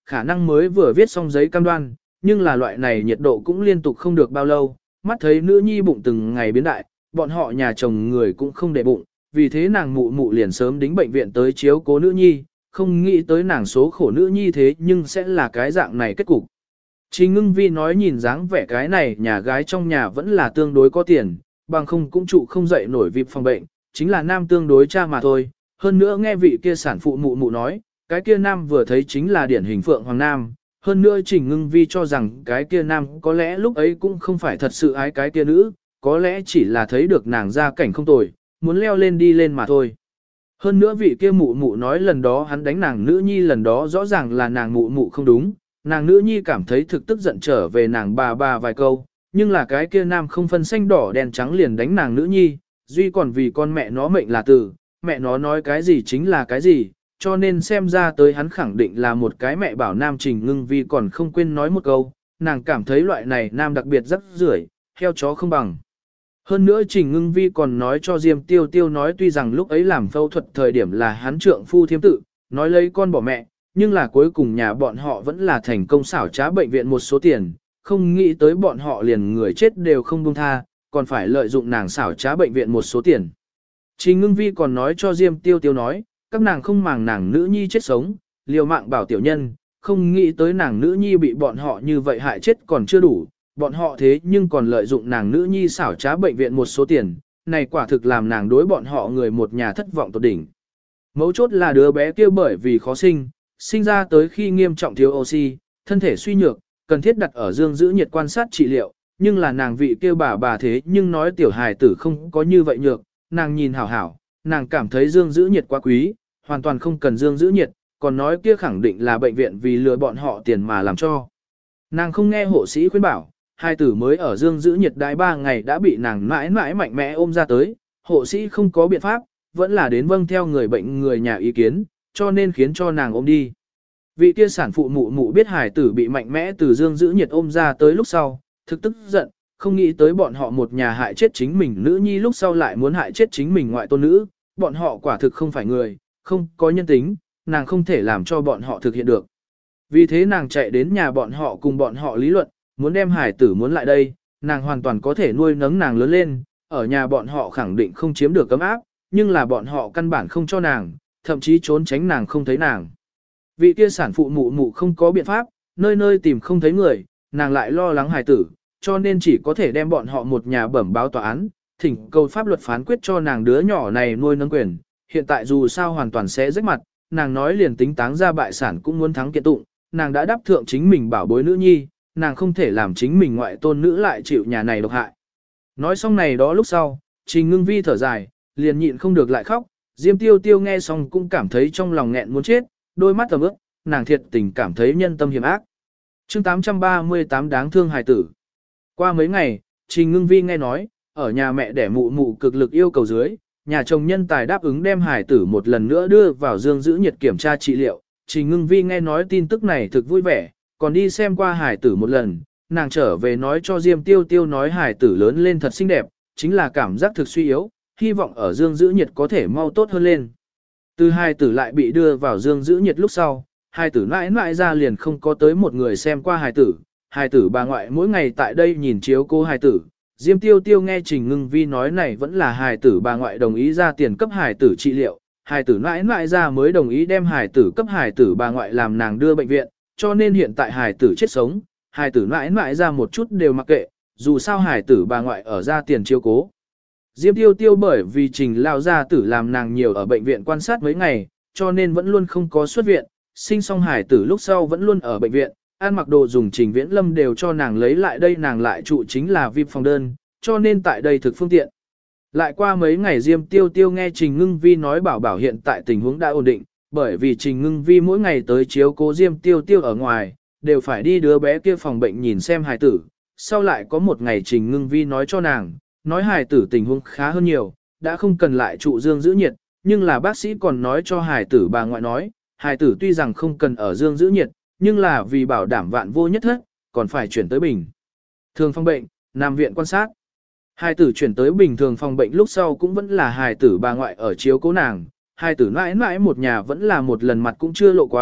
khả năng mới vừa viết xong giấy cam đoan, nhưng là loại này nhiệt độ cũng liên tục không được bao lâu, mắt thấy nữ nhi bụng từng ngày biến đại, bọn họ nhà chồng người cũng không để bụng, vì thế nàng mụ mụ liền sớm đính bệnh viện tới chiếu cố nữ nhi, không nghĩ tới nàng số khổ nữ nhi thế nhưng sẽ là cái dạng này kết cục. Trình Ngưng Vi nói nhìn dáng vẻ cái này nhà gái trong nhà vẫn là tương đối có tiền, bằng không cũng trụ không dậy nổi vip phòng bệnh, chính là nam tương đối cha mà thôi. Hơn nữa nghe vị kia sản phụ mụ mụ nói, cái kia nam vừa thấy chính là điển hình Phượng Hoàng Nam. Hơn nữa Trình Ngưng Vi cho rằng cái kia nam có lẽ lúc ấy cũng không phải thật sự ái cái kia nữ, có lẽ chỉ là thấy được nàng ra cảnh không tồi, muốn leo lên đi lên mà thôi. Hơn nữa vị kia mụ mụ nói lần đó hắn đánh nàng nữ nhi lần đó rõ ràng là nàng mụ mụ không đúng, nàng nữ nhi cảm thấy thực tức giận trở về nàng bà vài câu, nhưng là cái kia nam không phân xanh đỏ đen trắng liền đánh nàng nữ nhi, duy còn vì con mẹ nó mệnh là tử, mẹ nó nói cái gì chính là cái gì, cho nên xem ra tới hắn khẳng định là một cái mẹ bảo nam. Trình Ngưng Vi còn không quên nói một câu, nàng cảm thấy loại này nam đặc biệt rất rưởi, heo chó không bằng. Hơn nữa Trình Ngưng Vi còn nói cho Diêm Tiêu Tiêu nói tuy rằng lúc ấy làm phẫu thuật thời điểm là hắn trượng phu thiêm tự, nói lấy con bỏ mẹ, nhưng là cuối cùng nhà bọn họ vẫn là thành công xảo trá bệnh viện một số tiền, không nghĩ tới bọn họ liền người chết đều không buông tha, còn phải lợi dụng nàng xảo trá bệnh viện một số tiền. Trình Ngưng Vi còn nói cho Diêm Tiêu Tiêu nói, các nàng không màng nàng nữ nhi chết sống, liều mạng bảo tiểu nhân, không nghĩ tới nàng nữ nhi bị bọn họ như vậy hại chết còn chưa đủ, bọn họ thế nhưng còn lợi dụng nàng nữ nhi xảo trá bệnh viện một số tiền, này quả thực làm nàng đối bọn họ người một nhà thất vọng tột đỉnh. Mấu chốt là đứa bé kia bởi vì khó sinh ra tới khi nghiêm trọng thiếu oxy, thân thể suy nhược, cần thiết đặt ở dương giữ nhiệt quan sát trị liệu, nhưng là nàng vị kia bà thế nhưng nói tiểu hài tử không có như vậy nhược, nàng nhìn hảo hảo, nàng cảm thấy dương giữ nhiệt quá quý, hoàn toàn không cần dương giữ nhiệt, còn nói kia khẳng định là bệnh viện vì lừa bọn họ tiền mà làm cho. Nàng không nghe hộ sĩ khuyên bảo, hai tử mới ở dương giữ nhiệt đại 3 ngày đã bị nàng mãi mãi mạnh mẽ ôm ra tới, hộ sĩ không có biện pháp, vẫn là đến vâng theo người bệnh người nhà ý kiến, cho nên khiến cho nàng ôm đi. Vị kia sản phụ mụ mụ biết hài tử bị mạnh mẽ từ dương giữ nhiệt ôm ra tới lúc sau, thực tức giận, không nghĩ tới bọn họ một nhà hại chết chính mình nữ nhi lúc sau lại muốn hại chết chính mình ngoại tôn nữ, bọn họ quả thực không phải người, không có nhân tính, nàng không thể làm cho bọn họ thực hiện được. Vì thế nàng chạy đến nhà bọn họ cùng bọn họ lý luận, muốn đem hài tử muốn lại đây, nàng hoàn toàn có thể nuôi nấng nàng lớn lên, ở nhà bọn họ khẳng định không chiếm được cấm áp, nhưng là bọn họ căn bản không cho nàng, thậm chí trốn tránh nàng không thấy nàng. Vị kia sản phụ mụ mụ không có biện pháp, nơi nơi tìm không thấy người, nàng lại lo lắng hài tử, cho nên chỉ có thể đem bọn họ một nhà bẩm báo tòa án, thỉnh cầu pháp luật phán quyết cho nàng đứa nhỏ này nuôi nấng quyền. Hiện tại dù sao hoàn toàn sẽ rách mặt, nàng nói liền tính táng ra bại sản cũng muốn thắng kiện tụng, nàng đã đáp thượng chính mình bảo bối nữ nhi, nàng không thể làm chính mình ngoại tôn nữ lại chịu nhà này độc hại. Nói xong này đó lúc sau, Trình Ngưng Vi thở dài, liền nhịn không được lại khóc, Diêm Tiêu Tiêu nghe xong cũng cảm thấy trong lòng nghẹn muốn chết, đôi mắt tầm ướt, nàng thiệt tình cảm thấy nhân tâm hiểm ác. Chương 838 đáng thương hài tử. Qua mấy ngày, Trình Ngưng Vi nghe nói, ở nhà mẹ đẻ mụ mụ cực lực yêu cầu dưới, nhà chồng nhân tài đáp ứng đem hài tử một lần nữa đưa vào dương giữ nhiệt kiểm tra trị liệu. Trình Ngưng Vi nghe nói tin tức này thực vui vẻ, còn đi xem qua hài tử một lần, nàng trở về nói cho Diêm Tiêu Tiêu nói hài tử lớn lên thật xinh đẹp, chính là cảm giác thực suy yếu, hy vọng ở dương giữ nhiệt có thể mau tốt hơn lên. Từ hài tử lại bị đưa vào dương giữ nhiệt lúc sau, hài tử mãi mãi ra liền không có tới một người xem qua hài tử bà ngoại mỗi ngày tại đây nhìn chiếu cô hài tử. Diêm Tiêu Tiêu nghe Trình Ngưng Vi nói này vẫn là hài tử bà ngoại đồng ý ra tiền cấp hài tử trị liệu, hài tử mãi mãi ra mới đồng ý đem hài tử cấp hài tử bà ngoại làm nàng đưa bệnh viện, cho nên hiện tại hài tử chết sống, hài tử mãi mãi ra một chút đều mặc kệ, dù sao hài tử bà ngoại ở ra tiền chiếu cố. Diêm Tiêu Tiêu bởi vì Trình lao gia tử làm nàng nhiều ở bệnh viện quan sát mấy ngày, cho nên vẫn luôn không có xuất viện, sinh xong hài tử lúc sau vẫn luôn ở bệnh viện, ăn mặc đồ dùng Trình Viễn Lâm đều cho nàng lấy lại đây, nàng lại trụ chính là VIP phòng đơn, cho nên tại đây thực phương tiện. Lại qua mấy ngày Diêm Tiêu Tiêu nghe Trình Ngưng Vi nói bảo hiện tại tình huống đã ổn định, bởi vì Trình Ngưng Vi mỗi ngày tới chiếu cố Diêm Tiêu Tiêu ở ngoài, đều phải đi đứa bé kia phòng bệnh nhìn xem hài tử. Sau lại có một ngày Trình Ngưng Vi nói cho nàng, nói hài tử tình huống khá hơn nhiều, đã không cần lại trụ dương giữ nhiệt, nhưng là bác sĩ còn nói cho hài tử bà ngoại nói, hài tử tuy rằng không cần ở dương giữ nhiệt, nhưng là vì bảo đảm vạn vô nhất thất, còn phải chuyển tới bình thường phòng bệnh, nằm viện quan sát. Hài tử chuyển tới bình thường phòng bệnh lúc sau cũng vẫn là hài tử bà ngoại ở chiếu cố nàng, hài tử mãi mãi một nhà vẫn là một lần mặt cũng chưa lộ quá,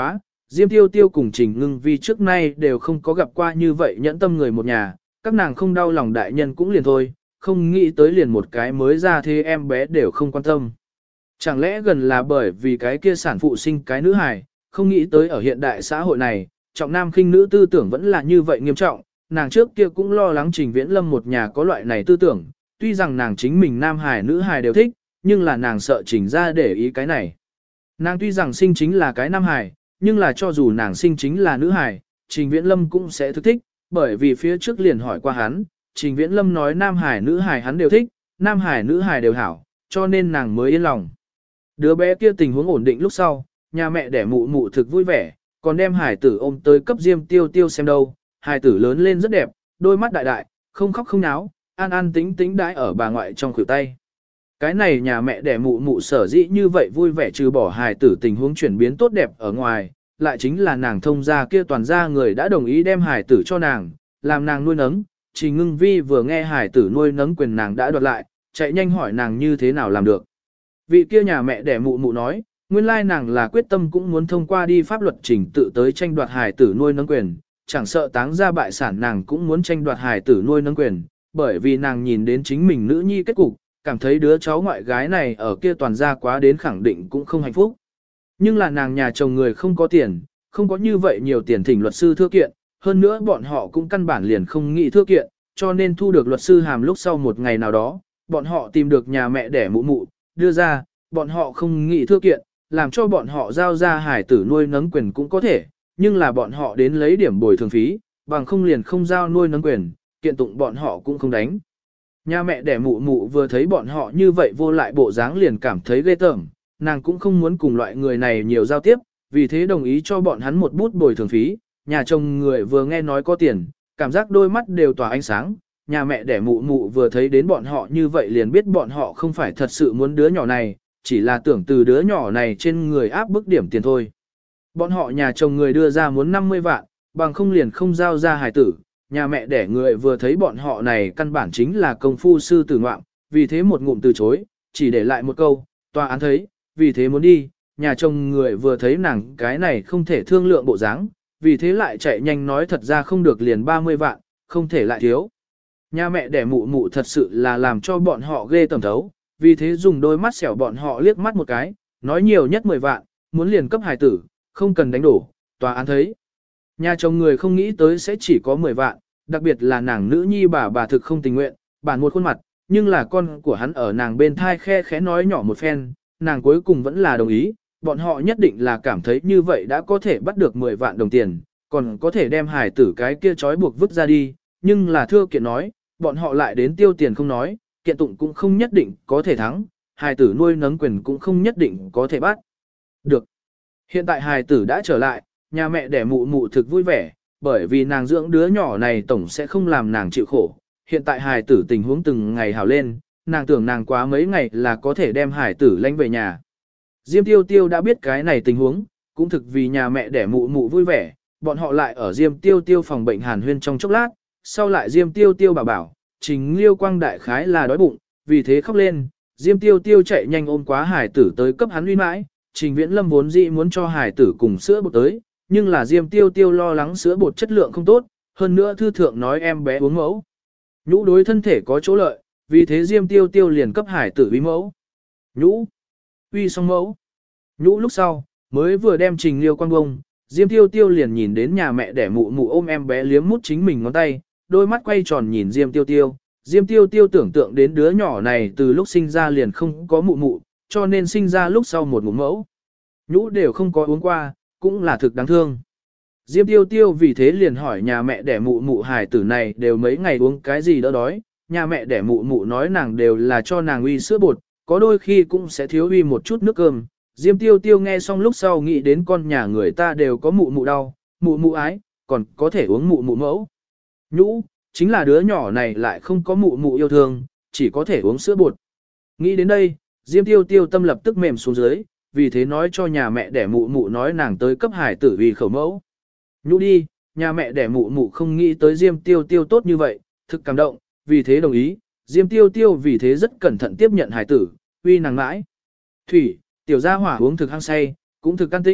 Diêm Tiêu Tiêu cùng Trình Ngưng Vi trước nay đều không có gặp qua như vậy nhẫn tâm người một nhà, các nàng không đau lòng đại nhân cũng liền thôi, không nghĩ tới liền một cái mới ra thế em bé đều không quan tâm. Chẳng lẽ gần là bởi vì cái kia sản phụ sinh cái nữ hài, không nghĩ tới ở hiện đại xã hội này, trọng nam khinh nữ tư tưởng vẫn là như vậy nghiêm trọng, nàng trước kia cũng lo lắng Trình Viễn Lâm một nhà có loại này tư tưởng, tuy rằng nàng chính mình nam hài nữ hài đều thích, nhưng là nàng sợ Trình ra để ý cái này. Nàng tuy rằng sinh chính là cái nam hài, nhưng là cho dù nàng sinh chính là nữ hài, Trình Viễn Lâm cũng sẽ thức thích, bởi vì phía trước liền hỏi qua hắn, Trình Viễn Lâm nói nam hài nữ hài hắn đều thích, nam hài nữ hài đều hảo, cho nên nàng mới yên lòng. Đứa bé kia tình huống ổn định lúc sau, nhà mẹ đẻ mụ mụ thực vui vẻ, còn đem hài tử ôm tới cấp Diêm Tiêu Tiêu xem đâu, hài tử lớn lên rất đẹp, đôi mắt đại đại, không khóc không náo, an an tĩnh tĩnh đãi ở bà ngoại trong khuỷu tay. Cái này nhà mẹ đẻ mụ mụ sở dĩ như vậy vui vẻ trừ bỏ hài tử tình huống chuyển biến tốt đẹp ở ngoài, lại chính là nàng thông gia kia toàn gia người đã đồng ý đem hài tử cho nàng, làm nàng nuôi nấng. Trình Ngưng Vi vừa nghe hài tử nuôi nấng quyền nàng đã đoạt lại, chạy nhanh hỏi nàng như thế nào làm được. Vị kia nhà mẹ đẻ mụ mụ nói, nguyên lai nàng là quyết tâm cũng muốn thông qua đi pháp luật trình tự tới tranh đoạt hài tử nuôi nấng quyền, chẳng sợ táng ra bại sản nàng cũng muốn tranh đoạt hài tử nuôi nấng quyền, bởi vì nàng nhìn đến chính mình nữ nhi kết cục, cảm thấy đứa cháu ngoại gái này ở kia toàn gia quá đến khẳng định cũng không hạnh phúc. Nhưng là nàng nhà chồng người không có tiền, không có như vậy nhiều tiền thỉnh luật sư thưa kiện, hơn nữa bọn họ cũng căn bản liền không nghĩ thưa kiện, cho nên thu được luật sư hàm lúc sau một ngày nào đó, bọn họ tìm được nhà mẹ đẻ mụ mụ, đưa ra, bọn họ không nghĩ thưa kiện, làm cho bọn họ giao ra hải tử nuôi nấng quyền cũng có thể, nhưng là bọn họ đến lấy điểm bồi thường phí, bằng không liền không giao nuôi nấng quyền, kiện tụng bọn họ cũng không đánh. Nhà mẹ đẻ mụ mụ vừa thấy bọn họ như vậy vô lại bộ dáng liền cảm thấy ghê tởm, nàng cũng không muốn cùng loại người này nhiều giao tiếp, vì thế đồng ý cho bọn hắn một bút bồi thường phí. Nhà chồng người vừa nghe nói có tiền, cảm giác đôi mắt đều tỏa ánh sáng, nhà mẹ đẻ mụ mụ vừa thấy đến bọn họ như vậy liền biết bọn họ không phải thật sự muốn đứa nhỏ này, chỉ là tưởng từ đứa nhỏ này trên người áp bức điểm tiền thôi. Bọn họ nhà chồng người đưa ra muốn 50 vạn, bằng không liền không giao ra hài tử. Nhà mẹ đẻ người vừa thấy bọn họ này căn bản chính là công phu sư tử ngoạm, vì thế một ngụm từ chối, chỉ để lại một câu, tòa án thấy, vì thế muốn đi, nhà chồng người vừa thấy nàng cái này không thể thương lượng bộ dáng, vì thế lại chạy nhanh nói thật ra không được liền 30 vạn, không thể lại thiếu. Nhà mẹ đẻ mụ mụ thật sự là làm cho bọn họ ghê tởm thấu, vì thế dùng đôi mắt xẻo bọn họ liếc mắt một cái, nói nhiều nhất 10 vạn, muốn liền cấp hài tử, không cần đánh đổ, tòa án thấy. Nhà chồng người không nghĩ tới sẽ chỉ có 10 vạn, đặc biệt là nàng nữ nhi bà thực không tình nguyện, bản một khuôn mặt, nhưng là con của hắn ở nàng bên thai khe khẽ nói nhỏ một phen, nàng cuối cùng vẫn là đồng ý, bọn họ nhất định là cảm thấy như vậy đã có thể bắt được 10 vạn đồng tiền, còn có thể đem hài tử cái kia trói buộc vứt ra đi, nhưng là thưa kiện nói, bọn họ lại đến tiêu tiền không nói, kiện tụng cũng không nhất định có thể thắng, hài tử nuôi nấng quyền cũng không nhất định có thể bắt. Được. Hiện tại hài tử đã trở lại, nhà mẹ đẻ mụ mụ thực vui vẻ, bởi vì nàng dưỡng đứa nhỏ này tổng sẽ không làm nàng chịu khổ. Hiện tại hài tử tình huống từng ngày hảo lên, nàng tưởng nàng quá mấy ngày là có thể đem hài tử lãnh về nhà. Diêm Tiêu Tiêu đã biết cái này tình huống, cũng thực vì nhà mẹ đẻ mụ mụ vui vẻ, bọn họ lại ở Diêm Tiêu Tiêu phòng bệnh hàn huyên trong chốc lát, sau lại Diêm Tiêu Tiêu bảo, Trình Liêu Quang đại khái là đói bụng, vì thế khóc lên, Diêm Tiêu Tiêu chạy nhanh ôm quá hài tử tới cấp hắn uy mãi, Trình Viễn Lâm vốn dĩ muốn cho hài tử cùng sữa bột tới, nhưng là Diêm Tiêu Tiêu lo lắng sữa bột chất lượng không tốt, hơn nữa thư thượng nói em bé uống mẫu nhũ đối thân thể có chỗ lợi, vì thế Diêm Tiêu Tiêu liền cấp hải tử uy mẫu nhũ, uy xong mẫu nhũ lúc sau, mới vừa đem Trình Liêu Quang bông, Diêm Tiêu Tiêu liền nhìn đến nhà mẹ đẻ mụ mụ ôm em bé liếm mút chính mình ngón tay, đôi mắt quay tròn nhìn Diêm Tiêu Tiêu. Diêm Tiêu Tiêu tưởng tượng đến đứa nhỏ này từ lúc sinh ra liền không có mụ mụ, cho nên sinh ra lúc sau một ngụm mẫu nhũ đều không có uống qua, cũng là thực đáng thương. Diêm Tiêu Tiêu vì thế liền hỏi nhà mẹ đẻ mụ mụ hài tử này đều mấy ngày uống cái gì đỡ đói, nhà mẹ đẻ mụ mụ nói nàng đều là cho nàng uy sữa bột, có đôi khi cũng sẽ thiếu uy một chút nước cơm. Diêm Tiêu Tiêu nghe xong lúc sau nghĩ đến con nhà người ta đều có mụ mụ đau, mụ mụ ái, còn có thể uống mụ mụ mẫu nhũ, chính là đứa nhỏ này lại không có mụ mụ yêu thương, chỉ có thể uống sữa bột. Nghĩ đến đây, Diêm Tiêu Tiêu tâm lập tức mềm xuống dưới, vì thế nói cho nhà mẹ đẻ mụ mụ nói nàng tới cấp hải tử vì khẩu mẫu nhũ đi, nhà mẹ đẻ mụ mụ không nghĩ tới Diêm Tiêu Tiêu tốt như vậy, thực cảm động, vì thế đồng ý, Diêm Tiêu Tiêu vì thế rất cẩn thận tiếp nhận hải tử, uy nàng mãi. Thủy, tiểu gia hỏa uống thực hăng say, cũng thực can tĩnh,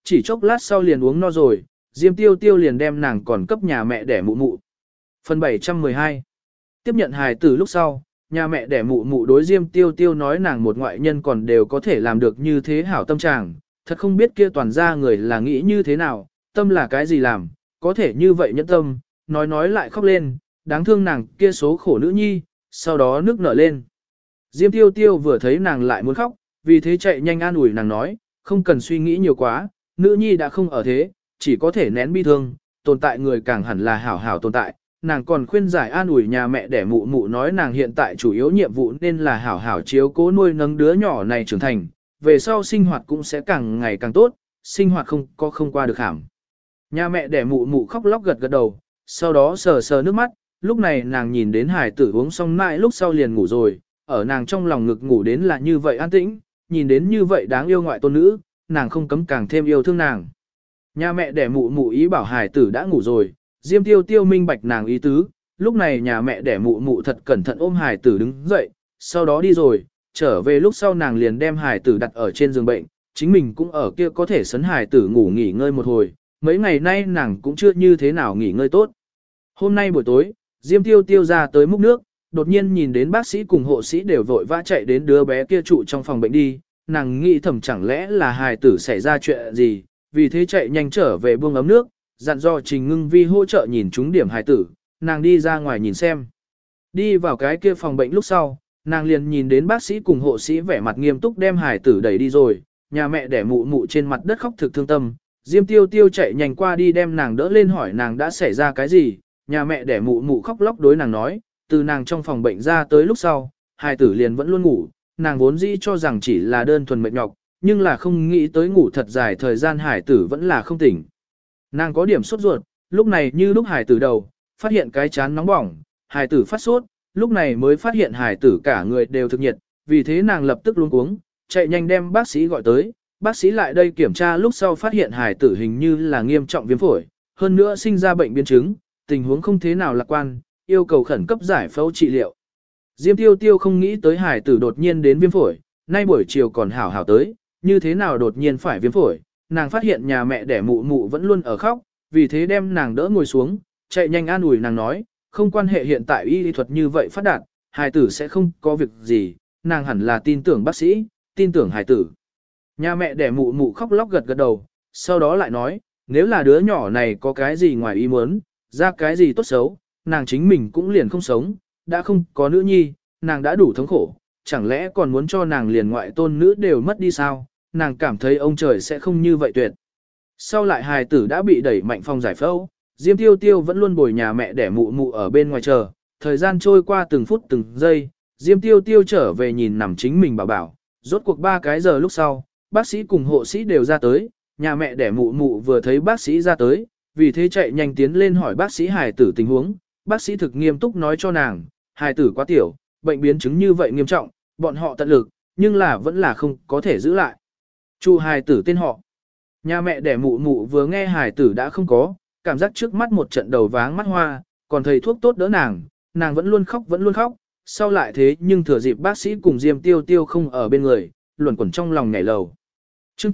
chỉ chốc lát sau liền uống no rồi, Diêm Tiêu Tiêu liền đem nàng còn cấp nhà mẹ đẻ mụ mụ. Phần 712. Tiếp nhận hài tử lúc sau, nhà mẹ đẻ mụ mụ đối Diêm Tiêu Tiêu nói nàng một ngoại nhân còn đều có thể làm được như thế hảo tâm trạng, thật không biết kia toàn ra người là nghĩ như thế nào, tâm là cái gì làm, có thể như vậy nhẫn tâm, nói lại khóc lên, đáng thương nàng kia số khổ nữ nhi, sau đó nước nở lên. Diêm Tiêu Tiêu vừa thấy nàng lại muốn khóc, vì thế chạy nhanh an ủi nàng nói, không cần suy nghĩ nhiều quá, nữ nhi đã không ở thế, chỉ có thể nén bi thương, tồn tại người càng hẳn là hảo hảo tồn tại. Nàng còn khuyên giải an ủi nhà mẹ để mụ mụ nói nàng hiện tại chủ yếu nhiệm vụ nên là hảo hảo chiếu cố nuôi nấng đứa nhỏ này trưởng thành, về sau sinh hoạt cũng sẽ càng ngày càng tốt, sinh hoạt không qua được hàm. Nhà mẹ để mụ mụ khóc lóc gật gật đầu, sau đó sờ sờ nước mắt, lúc này nàng nhìn đến hải tử uống xong mãi lúc sau liền ngủ rồi, ở nàng trong lòng ngực ngủ đến là như vậy an tĩnh, nhìn đến như vậy đáng yêu ngoại tôn nữ, nàng không cấm càng thêm yêu thương nàng. Nhà mẹ đẻ mụ mụ ý bảo hải tử đã ngủ rồi, Diêm Tiêu Tiêu minh bạch nàng ý tứ, lúc này nhà mẹ đẻ mụ mụ thật cẩn thận ôm hải tử đứng dậy, sau đó đi rồi, trở về lúc sau nàng liền đem hải tử đặt ở trên giường bệnh, chính mình cũng ở kia có thể sấn hải tử ngủ nghỉ ngơi một hồi, mấy ngày nay nàng cũng chưa như thế nào nghỉ ngơi tốt. Hôm nay buổi tối, Diêm Tiêu Tiêu ra tới múc nước, đột nhiên nhìn đến bác sĩ cùng hộ sĩ đều vội vã chạy đến đứa bé kia trụ trong phòng bệnh đi, nàng nghĩ thầm chẳng lẽ là hài tử xảy ra chuyện gì, vì thế chạy nhanh trở về buông ấm nước, dặn dò Trình Ngưng Vi hỗ trợ nhìn trúng điểm hài tử, nàng đi ra ngoài nhìn xem. Đi vào cái kia phòng bệnh lúc sau, nàng liền nhìn đến bác sĩ cùng hộ sĩ vẻ mặt nghiêm túc đem hài tử đẩy đi rồi, nhà mẹ đẻ mụ mụ trên mặt đất khóc thực thương tâm, Diêm Tiêu Tiêu chạy nhanh qua đi đem nàng đỡ lên hỏi nàng đã xảy ra cái gì, nhà mẹ đẻ mụ mụ khóc lóc đối nàng nói, từ nàng trong phòng bệnh ra tới lúc sau, hài tử liền vẫn luôn ngủ, nàng vốn dĩ cho rằng chỉ là đơn thuần mệt nhọc, nhưng là không nghĩ tới ngủ thật dài thời gian hài tử vẫn là không tỉnh. Nàng có điểm sốt ruột, lúc này như lúc hài tử đầu, phát hiện cái chán nóng bỏng, hài tử phát sốt, lúc này mới phát hiện hài tử cả người đều thực nhiệt, vì thế nàng lập tức luống cuống, chạy nhanh đem bác sĩ gọi tới, bác sĩ lại đây kiểm tra lúc sau phát hiện hài tử hình như là nghiêm trọng viêm phổi, hơn nữa sinh ra bệnh biến chứng, tình huống không thế nào lạc quan, yêu cầu khẩn cấp giải phẫu trị liệu. Diêm Tiêu Tiêu không nghĩ tới hài tử đột nhiên đến viêm phổi, nay buổi chiều còn hảo hảo tới, như thế nào đột nhiên phải viêm phổi, nàng phát hiện nhà mẹ đẻ mụ mụ vẫn luôn ở khóc, vì thế đem nàng đỡ ngồi xuống, chạy nhanh an ủi nàng nói, không quan hệ hiện tại y lý thuật như vậy phát đạt, hài tử sẽ không có việc gì, nàng hẳn là tin tưởng bác sĩ, tin tưởng hài tử. Nhà mẹ đẻ mụ mụ khóc lóc gật gật đầu, sau đó lại nói, nếu là đứa nhỏ này có cái gì ngoài ý muốn, ra cái gì tốt xấu, nàng chính mình cũng liền không sống, đã không có nữ nhi, nàng đã đủ thống khổ, chẳng lẽ còn muốn cho nàng liền ngoại tôn nữ đều mất đi sao, nàng cảm thấy ông trời sẽ không như vậy tuyệt. Sau lại hài tử đã bị đẩy mạnh phòng giải phẫu, Diêm Tiêu Tiêu vẫn luôn bồi nhà mẹ đẻ mụ mụ ở bên ngoài chờ, thời gian trôi qua từng phút từng giây, Diêm Tiêu Tiêu trở về nhìn nằm chính mình bảo bảo, rốt cuộc 3 cái giờ lúc sau, bác sĩ cùng hộ sĩ đều ra tới, nhà mẹ đẻ mụ mụ vừa thấy bác sĩ ra tới, vì thế chạy nhanh tiến lên hỏi bác sĩ hài tử tình huống, bác sĩ thực nghiêm túc nói cho nàng, hài tử quá tiểu, bệnh biến chứng như vậy nghiêm trọng, bọn họ tận lực, nhưng là vẫn là không có thể giữ lại. Chu hài tử tên họ. Nhà mẹ đẻ mụ mụ vừa nghe hài tử đã không có, cảm giác trước mắt một trận đầu váng mắt hoa, còn thầy thuốc tốt đỡ nàng vẫn luôn khóc, sau lại thế nhưng thừa dịp bác sĩ cùng Diêm Tiêu Tiêu không ở bên người, luẩn quẩn trong lòng nhảy lầu. Chương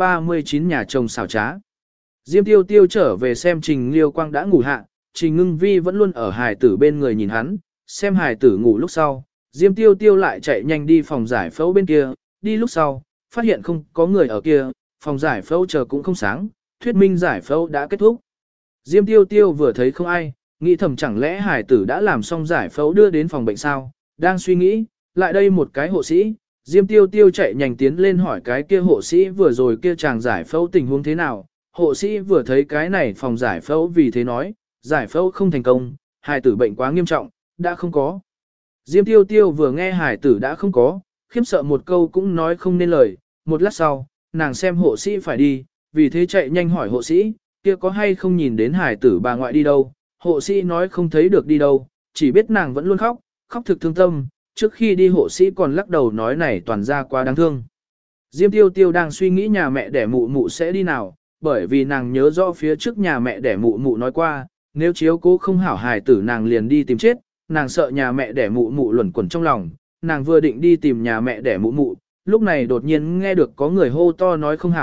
839 nhà chồng xảo trá. Diêm Tiêu Tiêu trở về xem Trình Liêu Quang đã ngủ hạ, Trình Ngưng Vi vẫn luôn ở hài tử bên người nhìn hắn, xem hài tử ngủ lúc sau, Diêm Tiêu Tiêu lại chạy nhanh đi phòng giải phẫu bên kia, đi lúc sau, phát hiện không có người ở kia, phòng giải phẫu chờ cũng không sáng, thuyết minh giải phẫu đã kết thúc. Diêm Tiêu Tiêu vừa thấy không ai, nghĩ thầm chẳng lẽ hài tử đã làm xong giải phẫu đưa đến phòng bệnh sao, đang suy nghĩ, lại đây một cái hộ sĩ, Diêm Tiêu Tiêu chạy nhanh tiến lên hỏi cái kia hộ sĩ vừa rồi kia chàng giải phẫu tình huống thế nào, hộ sĩ vừa thấy cái này phòng giải phẫu vì thế nói, giải phẫu không thành công, hài tử bệnh quá nghiêm trọng, đã không có. Diêm Tiêu Tiêu vừa nghe hài tử đã không có, khiếp sợ một câu cũng nói không nên lời, một lát sau, nàng xem hộ sĩ phải đi, vì thế chạy nhanh hỏi hộ sĩ, kia có hay không nhìn đến hài tử bà ngoại đi đâu, hộ sĩ nói không thấy được đi đâu, chỉ biết nàng vẫn luôn khóc, khóc thực thương tâm, trước khi đi hộ sĩ còn lắc đầu nói này toàn ra quá đáng thương. Diêm Tiêu Tiêu đang suy nghĩ nhà mẹ đẻ mụ mụ sẽ đi nào, bởi vì nàng nhớ rõ phía trước nhà mẹ đẻ mụ mụ nói qua, nếu chiếu cố không hảo hài tử nàng liền đi tìm chết, nàng sợ nhà mẹ đẻ mụ mụ luẩn quẩn trong lòng, nàng vừa định đi tìm nhà mẹ đẻ mụ mụ, lúc này đột nhiên nghe được có người hô to nói không hảo,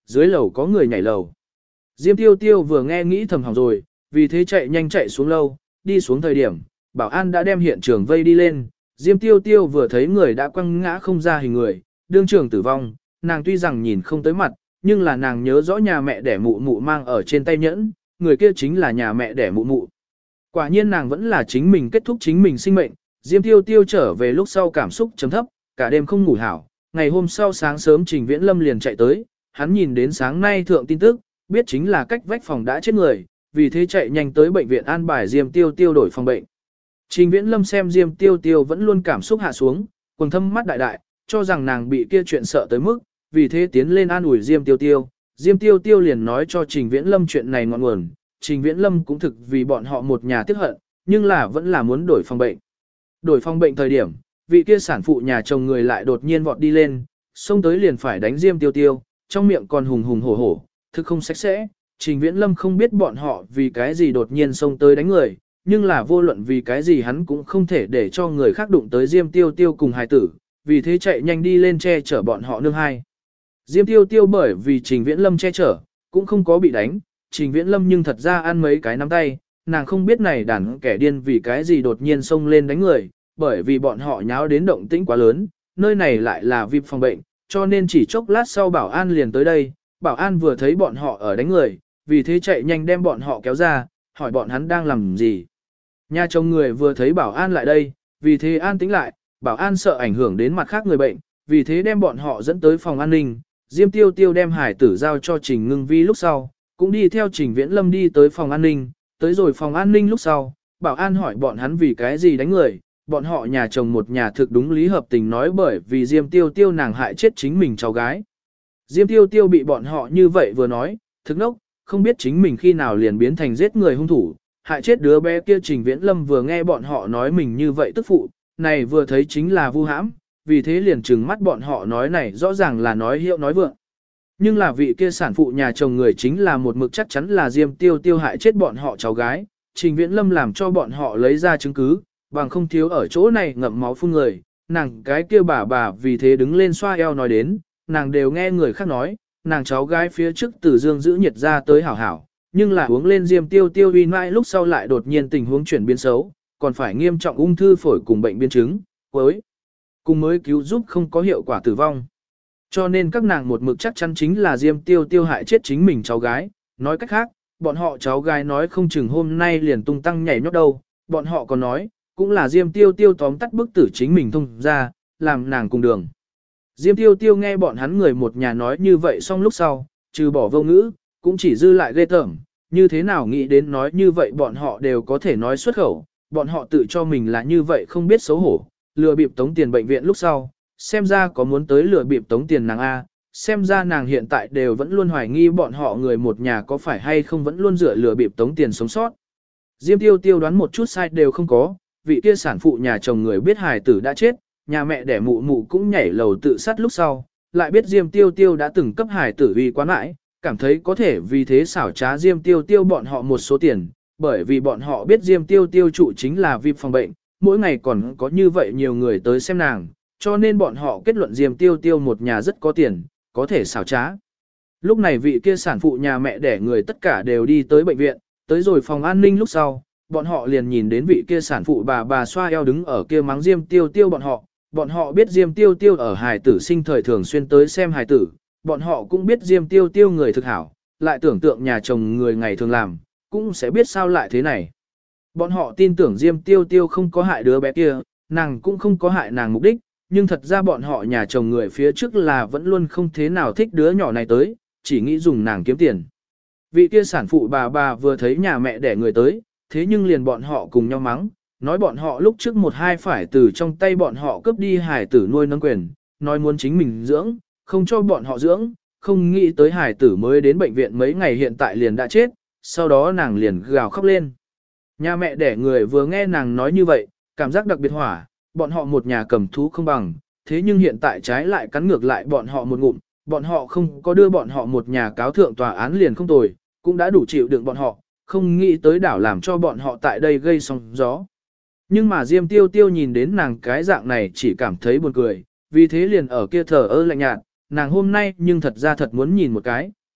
dưới lầu có người nhảy lầu. Diêm Tiêu Tiêu vừa nghe nghĩ thầm hỏng rồi, vì thế chạy nhanh chạy xuống lâu, đi xuống thời điểm, bảo an đã đem hiện trường vây đi lên. Diêm Tiêu Tiêu vừa thấy người đã quăng ngã không ra hình người, đương trường tử vong, nàng tuy rằng nhìn không tới mặt, nhưng là nàng nhớ rõ nhà mẹ đẻ mụ mụ mang ở trên tay nhẫn, người kia chính là nhà mẹ đẻ mụ mụ. Quả nhiên nàng vẫn là chính mình kết thúc chính mình sinh mệnh. Diêm Tiêu Tiêu trở về lúc sau cảm xúc chấm thấp, cả đêm không ngủ hảo. Ngày hôm sau sáng sớm Trình Viễn Lâm liền chạy tới, hắn nhìn đến sáng nay thượng tin tức, biết chính là cách vách phòng đã chết người, vì thế chạy nhanh tới bệnh viện an bài Diêm Tiêu Tiêu đổi phòng bệnh. Trình Viễn Lâm xem Diêm Tiêu Tiêu vẫn luôn cảm xúc hạ xuống, quầng thâm mắt đại đại, cho rằng nàng bị kia chuyện sợ tới mức, vì thế tiến lên an ủi Diêm Tiêu Tiêu. Diêm Tiêu Tiêu liền nói cho Trình Viễn Lâm chuyện này ngọn nguồn, Trình Viễn Lâm cũng thực vì bọn họ một nhà tiếc hận, nhưng là vẫn là muốn đổi phòng bệnh. Đổi phòng bệnh thời điểm, vị kia sản phụ nhà chồng người lại đột nhiên vọt đi lên, xông tới liền phải đánh Diêm Tiêu Tiêu, trong miệng còn hùng hùng hổ hổ, thực không sạch sẽ. Trình Viễn Lâm không biết bọn họ vì cái gì đột nhiên xông tới đánh người, nhưng là vô luận vì cái gì hắn cũng không thể để cho người khác đụng tới Diêm Tiêu Tiêu cùng hài tử, vì thế chạy nhanh đi lên che chở bọn họ nương hai. Diêm Tiêu Tiêu bởi vì Trình Viễn Lâm che chở, cũng không có bị đánh, Trình Viễn Lâm nhưng thật ra ăn mấy cái nắm tay, nàng không biết này đàn kẻ điên vì cái gì đột nhiên xông lên đánh người, bởi vì bọn họ nháo đến động tĩnh quá lớn, nơi này lại là VIP phòng bệnh, cho nên chỉ chốc lát sau bảo an liền tới đây, bảo an vừa thấy bọn họ ở đánh người, vì thế chạy nhanh đem bọn họ kéo ra, hỏi bọn hắn đang làm gì. Nhà chồng người vừa thấy bảo an lại đây, vì thế an tĩnh lại, bảo an sợ ảnh hưởng đến mặt khác người bệnh, vì thế đem bọn họ dẫn tới phòng an ninh. Diêm Tiêu Tiêu đem hải tử giao cho Trình Ngưng Vi lúc sau, cũng đi theo Trình Viễn Lâm đi tới phòng an ninh, tới rồi phòng an ninh lúc sau, bảo an hỏi bọn hắn vì cái gì đánh người, bọn họ nhà chồng một nhà thực đúng lý hợp tình nói bởi vì Diêm Tiêu Tiêu nàng hại chết chính mình cháu gái. Diêm Tiêu Tiêu bị bọn họ như vậy vừa nói, thực nốc, không biết chính mình khi nào liền biến thành giết người hung thủ, hại chết đứa bé kia. Trình Viễn Lâm vừa nghe bọn họ nói mình như vậy tức phụ, này vừa thấy chính là vu hãm, vì thế liền trừng mắt bọn họ nói này rõ ràng là nói hiệu nói vượng. Nhưng là vị kia sản phụ nhà chồng người chính là một mực chắc chắn là Diêm Tiêu Tiêu hại chết bọn họ cháu gái, Trình Viễn Lâm làm cho bọn họ lấy ra chứng cứ, bằng không thiếu ở chỗ này ngậm máu phun người, nàng cái kia bà vì thế đứng lên xoa eo nói đến, nàng đều nghe người khác nói, nàng cháu gái phía trước Tử Dương giữ nhiệt ra tới hảo hảo, nhưng là uống lên Diêm Tiêu Tiêu uy mãi lúc sau lại đột nhiên tình huống chuyển biến xấu, còn phải nghiêm trọng ung thư phổi cùng bệnh biến chứng, với cùng mới cứu giúp không có hiệu quả tử vong. Cho nên các nàng một mực chắc chắn chính là Diêm Tiêu Tiêu hại chết chính mình cháu gái, nói cách khác, bọn họ cháu gái nói không chừng hôm nay liền tung tăng nhảy nhót đâu, bọn họ còn nói, cũng là Diêm Tiêu Tiêu tóm tắt bức tử chính mình thông ra, làm nàng cùng đường. Diêm Tiêu Tiêu nghe bọn hắn người một nhà nói như vậy xong lúc sau, trừ bỏ vô ngữ, cũng chỉ dư lại ghê tởm, như thế nào nghĩ đến nói như vậy bọn họ đều có thể nói xuất khẩu, bọn họ tự cho mình là như vậy không biết xấu hổ, lừa bịp tống tiền bệnh viện lúc sau, xem ra có muốn tới lừa bịp tống tiền nàng A, xem ra nàng hiện tại đều vẫn luôn hoài nghi bọn họ người một nhà có phải hay không vẫn luôn dựa lừa bịp tống tiền sống sót. Diêm Tiêu Tiêu đoán một chút sai đều không có, vị kia sản phụ nhà chồng người biết hài tử đã chết, nhà mẹ đẻ mụ mụ cũng nhảy lầu tự sát lúc sau, lại biết Diêm Tiêu Tiêu đã từng cấp hài tử uy quán mãi, cảm thấy có thể vì thế xảo trá Diêm Tiêu Tiêu bọn họ một số tiền, bởi vì bọn họ biết Diêm Tiêu Tiêu trụ chính là VIP phòng bệnh, mỗi ngày còn có như vậy nhiều người tới xem nàng, cho nên bọn họ kết luận Diêm Tiêu Tiêu một nhà rất có tiền, có thể xảo trá. Lúc này vị kia sản phụ nhà mẹ đẻ người tất cả đều đi tới bệnh viện, tới rồi phòng an ninh lúc sau, bọn họ liền nhìn đến vị kia sản phụ bà xoa eo đứng ở kia mắng Diêm Tiêu Tiêu bọn họ biết Diêm Tiêu Tiêu ở hài tử sinh thời thường xuyên tới xem hài tử, bọn họ cũng biết Diêm Tiêu Tiêu người thực hảo, lại tưởng tượng nhà chồng người ngày thường làm, cũng sẽ biết sao lại thế này. Bọn họ tin tưởng Diêm Tiêu Tiêu không có hại đứa bé kia, nàng cũng không có hại nàng mục đích, nhưng thật ra bọn họ nhà chồng người phía trước là vẫn luôn không thế nào thích đứa nhỏ này tới, chỉ nghĩ dùng nàng kiếm tiền. Vị kia sản phụ bà vừa thấy nhà mẹ đẻ người tới, thế nhưng liền bọn họ cùng nhau mắng, nói bọn họ lúc trước một hai phải từ trong tay bọn họ cướp đi hài tử nuôi nấng quyền, nói muốn chính mình dưỡng, không cho bọn họ dưỡng, không nghĩ tới hài tử mới đến bệnh viện mấy ngày hiện tại liền đã chết, sau đó nàng liền gào khóc lên. Nhà mẹ đẻ người vừa nghe nàng nói như vậy, cảm giác đặc biệt hỏa, bọn họ một nhà cầm thú không bằng, thế nhưng hiện tại trái lại cắn ngược lại bọn họ một ngụm, bọn họ không có đưa bọn họ một nhà cáo thượng tòa án liền không tồi, cũng đã đủ chịu đựng bọn họ, không nghĩ tới đảo làm cho bọn họ tại đây gây sóng gió. Nhưng mà Diêm Tiêu Tiêu nhìn đến nàng cái dạng này chỉ cảm thấy buồn cười, vì thế liền ở kia thờ ơ lạnh nhạt, nàng hôm nay nhưng thật ra thật muốn nhìn một cái,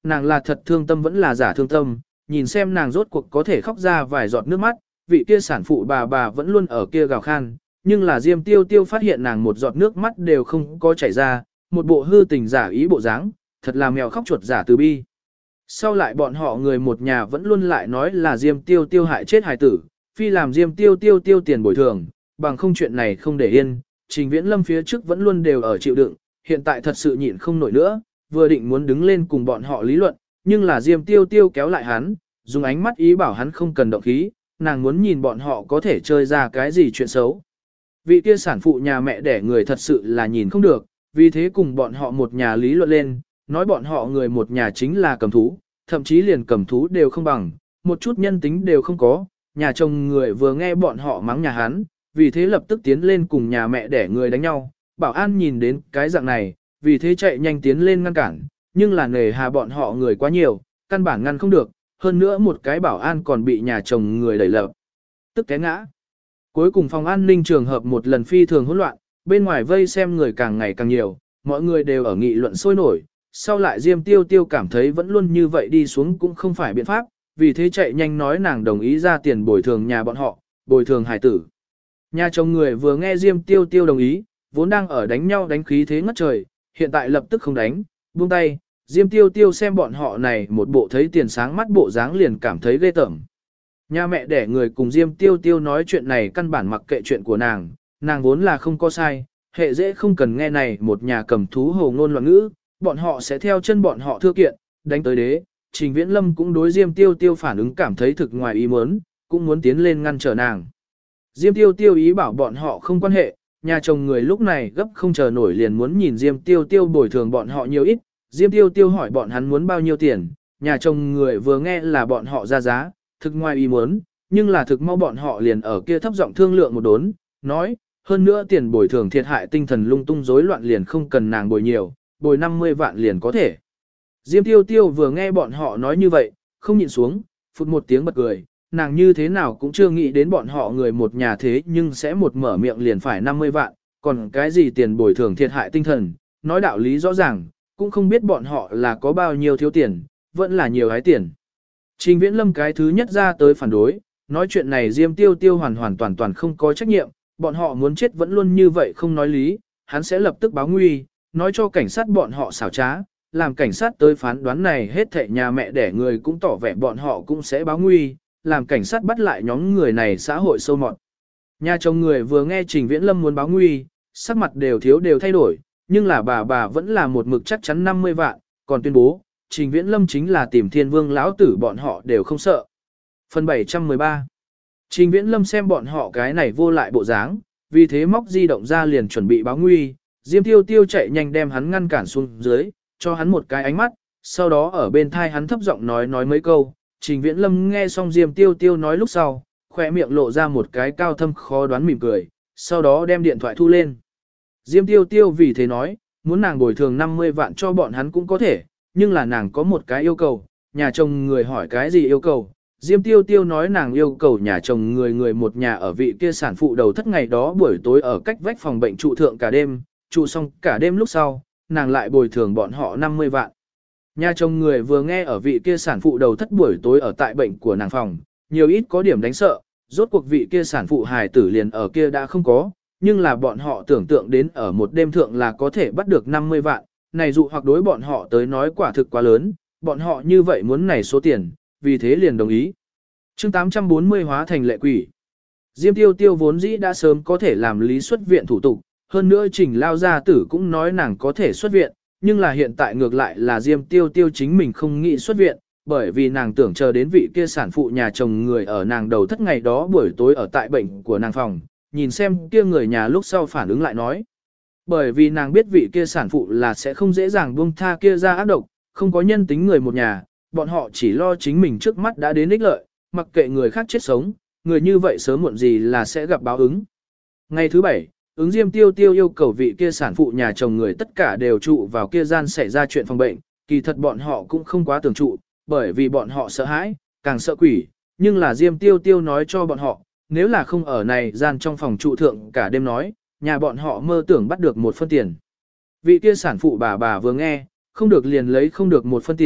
nàng là thật thương tâm vẫn là giả thương tâm, nhìn xem nàng rốt cuộc có thể khóc ra vài giọt nước mắt, vị kia sản phụ bà vẫn luôn ở kia gào khan, nhưng là Diêm Tiêu Tiêu phát hiện nàng một giọt nước mắt đều không có chảy ra, một bộ hư tình giả ý bộ dáng, thật là mèo khóc chuột giả từ bi. Sau lại bọn họ người một nhà vẫn luôn lại nói là Diêm Tiêu Tiêu hại chết hài tử, phi làm Diêm Tiêu Tiêu tiêu tiền bồi thường, bằng không chuyện này không để yên, Trình Viễn Lâm phía trước vẫn luôn đều ở chịu đựng, hiện tại thật sự nhịn không nổi nữa, vừa định muốn đứng lên cùng bọn họ lý luận, nhưng là Diêm Tiêu Tiêu kéo lại hắn, dùng ánh mắt ý bảo hắn không cần động khí, nàng muốn nhìn bọn họ có thể chơi ra cái gì chuyện xấu. Vị kia sản phụ nhà mẹ đẻ người thật sự là nhìn không được, vì thế cùng bọn họ một nhà lý luận lên, nói bọn họ người một nhà chính là cầm thú, thậm chí liền cầm thú đều không bằng, một chút nhân tính đều không có, nhà chồng người vừa nghe bọn họ mắng nhà hắn, vì thế lập tức tiến lên cùng nhà mẹ đẻ người đánh nhau, bảo an nhìn đến cái dạng này, vì thế chạy nhanh tiến lên ngăn cản, nhưng là nề hà bọn họ người quá nhiều, căn bản ngăn không được, hơn nữa một cái bảo an còn bị nhà chồng người đẩy lập, tức té ngã. Cuối cùng phòng an ninh trường hợp một lần phi thường hỗn loạn, bên ngoài vây xem người càng ngày càng nhiều, mọi người đều ở nghị luận sôi nổi, sau lại Diêm Tiêu Tiêu cảm thấy vẫn luôn như vậy đi xuống cũng không phải biện pháp, vì thế chạy nhanh nói nàng đồng ý ra tiền bồi thường nhà bọn họ, bồi thường hải tử. Nhà chồng người vừa nghe Diêm Tiêu Tiêu đồng ý, vốn đang ở đánh nhau đánh khí thế ngất trời, hiện tại lập tức không đánh, buông tay, Diêm Tiêu Tiêu xem bọn họ này một bộ thấy tiền sáng mắt bộ dáng liền cảm thấy ghê tởm. Nhà mẹ đẻ người cùng Diêm Tiêu Tiêu nói chuyện này căn bản mặc kệ chuyện của nàng vốn là không có sai, hệ dễ không cần nghe này một nhà cầm thú hồ ngôn loạn ngữ, bọn họ sẽ theo chân bọn họ thưa kiện, đánh tới đế. Trình Viễn Lâm cũng đối Diêm Tiêu Tiêu phản ứng cảm thấy thực ngoài ý muốn, cũng muốn tiến lên ngăn trở nàng. Diêm Tiêu Tiêu ý bảo bọn họ không quan hệ, nhà chồng người lúc này gấp không chờ nổi liền muốn nhìn Diêm Tiêu Tiêu bồi thường bọn họ nhiều ít. Diêm Tiêu Tiêu hỏi bọn hắn muốn bao nhiêu tiền, nhà chồng người vừa nghe là bọn họ ra giá, thực ngoài ý muốn, nhưng là thực mau bọn họ liền ở kia thấp giọng thương lượng một đốn, nói, hơn nữa tiền bồi thường thiệt hại tinh thần lung tung rối loạn liền không cần nàng bồi nhiều, bồi 50 vạn liền có thể. Diêm Tiêu Tiêu vừa nghe bọn họ nói như vậy, không nhịn xuống, phụt một tiếng bật cười, nàng như thế nào cũng chưa nghĩ đến bọn họ người một nhà thế nhưng sẽ một mở miệng liền phải 50 vạn, còn cái gì tiền bồi thường thiệt hại tinh thần, nói đạo lý rõ ràng, cũng không biết bọn họ là có bao nhiêu thiếu tiền, vẫn là nhiều hái tiền. Trình Viễn Lâm cái thứ nhất ra tới phản đối, nói chuyện này Diêm Tiêu Tiêu hoàn toàn không có trách nhiệm, bọn họ muốn chết vẫn luôn như vậy không nói lý, hắn sẽ lập tức báo nguy, nói cho cảnh sát bọn họ xảo trá, làm cảnh sát tới phán đoán này hết thảy nhà mẹ đẻ người cũng tỏ vẻ bọn họ cũng sẽ báo nguy, làm cảnh sát bắt lại nhóm người này xã hội sâu mọt. Nhà chồng người vừa nghe Trình Viễn Lâm muốn báo nguy, sắc mặt đều thay đổi, nhưng là bà vẫn là một mực chắc chắn 50 vạn, còn tuyên bố, Trình Viễn Lâm chính là tìm Thiên Vương lão tử bọn họ đều không sợ. Phần 713 Trình Viễn Lâm xem bọn họ cái này vô lại bộ dáng, vì thế móc di động ra liền chuẩn bị báo nguy, Diêm Tiêu Tiêu chạy nhanh đem hắn ngăn cản xuống dưới, cho hắn một cái ánh mắt, sau đó ở bên thai hắn thấp giọng nói mấy câu. Trình Viễn Lâm nghe xong Diêm Tiêu Tiêu nói lúc sau, khỏe miệng lộ ra một cái cao thâm khó đoán mỉm cười, sau đó đem điện thoại thu lên. Diêm Tiêu Tiêu vì thế nói, muốn nàng bồi thường 50 vạn cho bọn hắn cũng có thể, nhưng là nàng có một cái yêu cầu, nhà chồng người hỏi cái gì yêu cầu. Diêm Tiêu Tiêu nói nàng yêu cầu nhà chồng người một nhà ở vị kia sản phụ đầu thất ngày đó buổi tối ở cách vách phòng bệnh trụ thượng cả đêm, trụ xong cả đêm lúc sau, nàng lại bồi thường bọn họ 50 vạn. Nhà chồng người vừa nghe ở vị kia sản phụ đầu thất buổi tối ở tại bệnh của nàng phòng, nhiều ít có điểm đánh sợ, rốt cuộc vị kia sản phụ hài tử liền ở kia đã không có, nhưng là bọn họ tưởng tượng đến ở một đêm thượng là có thể bắt được 50 vạn, này dụ hoặc đối bọn họ tới nói quả thực quá lớn, bọn họ như vậy muốn này số tiền, vì thế liền đồng ý. Chương 840 hóa thành lệ quỷ. Diêm Tiêu Tiêu vốn dĩ đã sớm có thể làm lý xuất viện thủ tục, hơn nữa Trình lao gia tử cũng nói nàng có thể xuất viện, nhưng là hiện tại ngược lại là Diêm Tiêu Tiêu chính mình không nghĩ xuất viện, bởi vì nàng tưởng chờ đến vị kia sản phụ nhà chồng người ở nàng đầu thất ngày đó buổi tối ở tại bệnh của nàng phòng, nhìn xem kia người nhà lúc sau phản ứng lại nói. Bởi vì nàng biết vị kia sản phụ là sẽ không dễ dàng buông tha kia ra ác độc, không có nhân tính người một nhà, bọn họ chỉ lo chính mình trước mắt đã đến ích lợi, mặc kệ người khác chết sống, người như vậy sớm muộn gì là sẽ gặp báo ứng. Ngày thứ 7, ứng Diêm Tiêu Tiêu yêu cầu vị kia sản phụ nhà chồng người tất cả đều trụ vào kia gian xảy ra chuyện phòng bệnh, kỳ thật bọn họ cũng không quá tưởng trụ, bởi vì bọn họ sợ hãi, càng sợ quỷ, nhưng là Diêm Tiêu Tiêu nói cho bọn họ, nếu là không ở này gian trong phòng trụ thượng cả đêm nói, nhà bọn họ mơ tưởng bắt được 1 phân tiền. Vị kia sản phụ bà vừa nghe, không được liền lấy không được 1 phân tiền,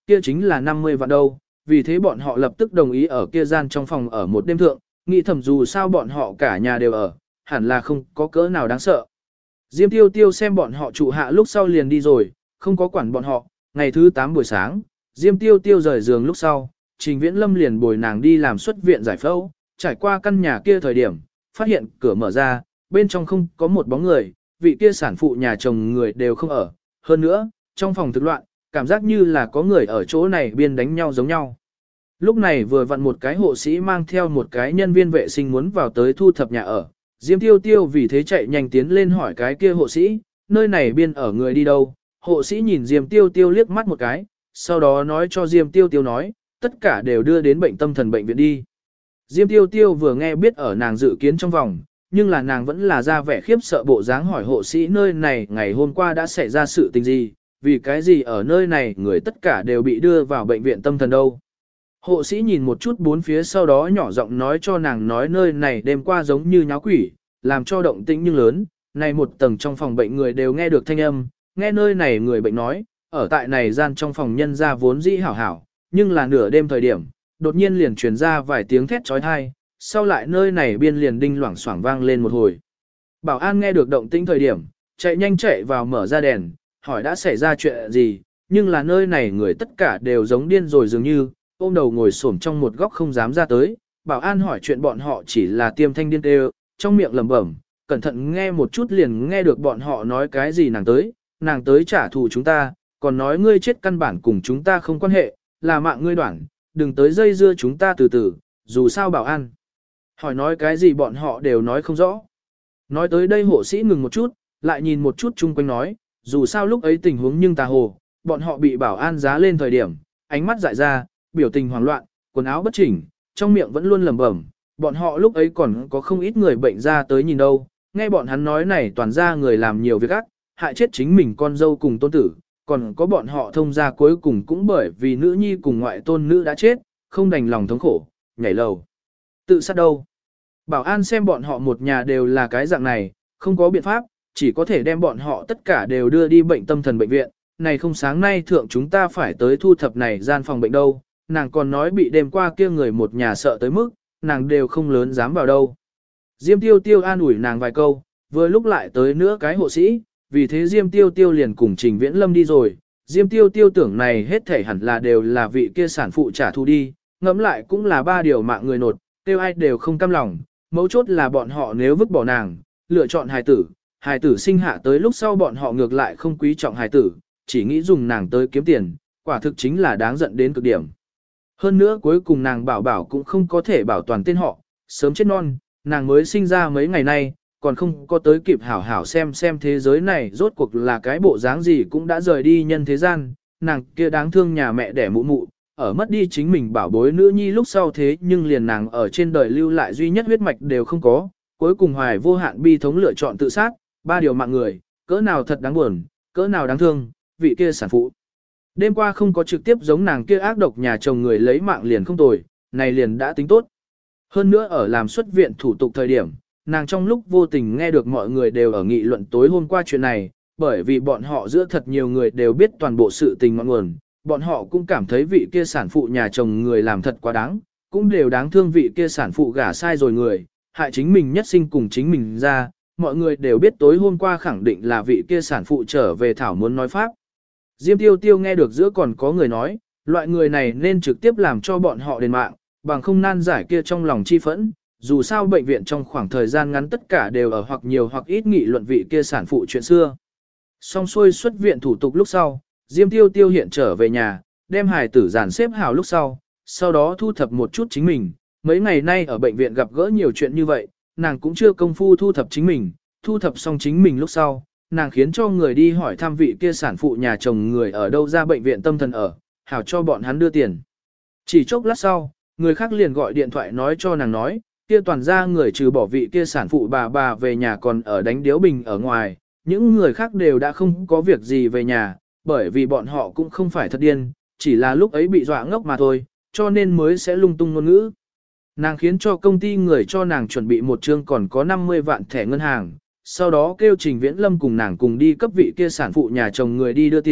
kia chính là 50 vạn đâu, vì thế bọn họ lập tức đồng ý ở kia gian trong phòng ở một đêm thượng, nghĩ thầm dù sao bọn họ cả nhà đều ở, hẳn là không có cỡ nào đáng sợ. Diêm Tiêu Tiêu xem bọn họ trụ hạ lúc sau liền đi rồi, không có quản bọn họ, ngày thứ 8 buổi sáng, Diêm Tiêu Tiêu rời giường lúc sau, Trình Viễn Lâm liền bồi nàng đi làm xuất viện giải phẫu, trải qua căn nhà kia thời điểm, phát hiện cửa mở ra, bên trong không có một bóng người, vị kia sản phụ nhà chồng người đều không ở, hơn nữa, trong phòng thực loạn, cảm giác như là có người ở chỗ này biên đánh nhau giống nhau. Lúc này vừa vặn một cái hộ sĩ mang theo một cái nhân viên vệ sinh muốn vào tới thu thập nhà ở, Diêm Tiêu Tiêu vì thế chạy nhanh tiến lên hỏi cái kia hộ sĩ, nơi này biên ở người đi đâu, hộ sĩ nhìn Diêm Tiêu Tiêu liếc mắt một cái, sau đó nói cho Diêm Tiêu Tiêu nói, tất cả đều đưa đến bệnh tâm thần bệnh viện đi. Diêm Tiêu Tiêu vừa nghe biết ở nàng dự kiến trong vòng, nhưng là nàng vẫn là ra vẻ khiếp sợ bộ dáng hỏi hộ sĩ nơi này ngày hôm qua đã xảy ra sự tình gì, vì cái gì ở nơi này người tất cả đều bị đưa vào bệnh viện tâm thần đâu. Hộ sĩ nhìn một chút bốn phía sau đó nhỏ giọng nói cho nàng nói nơi này đêm qua giống như nháo quỷ, làm cho động tĩnh nhưng lớn, này một tầng trong phòng bệnh người đều nghe được thanh âm, nghe nơi này người bệnh nói, ở tại này gian trong phòng nhân ra vốn dĩ hảo hảo, nhưng là nửa đêm thời điểm, đột nhiên liền truyền ra vài tiếng thét trói thai, sau lại nơi này biên liền đinh loảng xoảng vang lên một hồi. Bảo an nghe được động tĩnh thời điểm, chạy nhanh chạy vào mở ra đèn, hỏi đã xảy ra chuyện gì, nhưng là nơi này người tất cả đều giống điên rồi dường như, ôm đầu ngồi xổm trong một góc không dám ra tới. Bảo an hỏi chuyện bọn họ chỉ là tiêm thanh điên tê, trong miệng lẩm bẩm, cẩn thận nghe một chút liền nghe được bọn họ nói cái gì nàng tới trả thù chúng ta, còn nói ngươi chết căn bản cùng chúng ta không quan hệ, là mạng ngươi đoản, đừng tới dây dưa chúng ta từ từ, dù sao bảo an. Hỏi nói cái gì bọn họ đều nói không rõ. Nói tới đây hộ sĩ ngừng một chút, lại nhìn một chút chung quanh nói, dù sao lúc ấy tình huống nhưng tà hồ, bọn họ bị bảo an giá lên thời điểm, ánh mắt dại ra, biểu tình hoảng loạn, quần áo bất chỉnh, trong miệng vẫn luôn lẩm bẩm, bọn họ lúc ấy còn có không ít người bệnh ra tới nhìn đâu, nghe bọn hắn nói này toàn ra người làm nhiều việc ác, hại chết chính mình con dâu cùng tôn tử, còn có bọn họ thông gia cuối cùng cũng bởi vì nữ nhi cùng ngoại tôn nữ đã chết, không đành lòng thống khổ, nhảy lầu. Tự sát đâu? Bảo an xem bọn họ một nhà đều là cái dạng này, không có biện pháp, chỉ có thể đem bọn họ tất cả đều đưa đi bệnh tâm thần bệnh viện, này không sáng nay thượng chúng ta phải tới thu thập này gian phòng bệnh đâu, nàng còn nói bị đêm qua kia người một nhà sợ tới mức, nàng đều không lớn dám vào đâu. Diêm Tiêu Tiêu an ủi nàng vài câu, vừa lúc lại tới nữa cái hộ sĩ, vì thế Diêm Tiêu Tiêu liền cùng Trình Viễn Lâm đi rồi. Diêm Tiêu Tiêu tưởng này hết thể hẳn là đều là vị kia sản phụ trả thù đi, ngẫm lại cũng là ba điều mạng người nột, tiêu ai đều không cam lòng, mấu chốt là bọn họ nếu vứt bỏ nàng, lựa chọn hài tử sinh hạ tới lúc sau bọn họ ngược lại không quý trọng hài tử, chỉ nghĩ dùng nàng tới kiếm tiền, quả thực chính là đáng giận đến cực điểm. Hơn nữa cuối cùng nàng bảo bảo cũng không có thể bảo toàn tên họ, sớm chết non, nàng mới sinh ra mấy ngày nay, còn không có tới kịp hảo hảo xem thế giới này rốt cuộc là cái bộ dáng gì cũng đã rời đi nhân thế gian, nàng kia đáng thương nhà mẹ đẻ mụ mụ, ở mất đi chính mình bảo bối nữ nhi lúc sau thế nhưng liền nàng ở trên đời lưu lại duy nhất huyết mạch đều không có, cuối cùng hoài vô hạn bi thống lựa chọn tự sát, ba điều mạng người, cỡ nào thật đáng buồn, cỡ nào đáng thương, vị kia sản phụ. Đêm qua không có trực tiếp giống nàng kia ác độc nhà chồng người lấy mạng liền không tồi, này liền đã tính tốt. Hơn nữa ở làm xuất viện thủ tục thời điểm, nàng trong lúc vô tình nghe được mọi người đều ở nghị luận tối hôm qua chuyện này, bởi vì bọn họ giữa thật nhiều người đều biết toàn bộ sự tình ngọn nguồn, bọn họ cũng cảm thấy vị kia sản phụ nhà chồng người làm thật quá đáng, cũng đều đáng thương vị kia sản phụ gả sai rồi người, hại chính mình nhất sinh cùng chính mình ra, mọi người đều biết tối hôm qua khẳng định là vị kia sản phụ trở về thảo muốn nói pháp. Diêm Tiêu Tiêu nghe được giữa còn có người nói, loại người này nên trực tiếp làm cho bọn họ đền mạng, bằng không nan giải kia trong lòng chi phẫn, dù sao bệnh viện trong khoảng thời gian ngắn tất cả đều ở hoặc nhiều hoặc ít nghị luận vị kia sản phụ chuyện xưa. Xong xuôi xuất viện thủ tục lúc sau, Diêm Tiêu Tiêu hiện trở về nhà, đem hài tử dàn xếp hào lúc sau đó thu thập một chút chính mình, mấy ngày nay ở bệnh viện gặp gỡ nhiều chuyện như vậy, nàng cũng chưa công phu thu thập chính mình, thu thập xong chính mình lúc sau, nàng khiến cho người đi hỏi thăm vị kia sản phụ nhà chồng người ở đâu ra bệnh viện tâm thần ở, hảo cho bọn hắn đưa tiền. Chỉ chốc lát sau, người khác liền gọi điện thoại nói cho nàng nói, kia toàn ra người trừ bỏ vị kia sản phụ bà về nhà còn ở đánh điếu bình ở ngoài, những người khác đều đã không có việc gì về nhà, bởi vì bọn họ cũng không phải thật điên, chỉ là lúc ấy bị dọa ngốc mà thôi, cho nên mới sẽ lung tung ngôn ngữ. Nàng khiến cho công ty người cho nàng chuẩn bị một chương còn có 50 vạn thẻ ngân hàng, sau đó kêu Trình Viễn Lâm cùng nàng cùng đi cấp vị kia sản phụ nhà chồng người đi đưa tiền,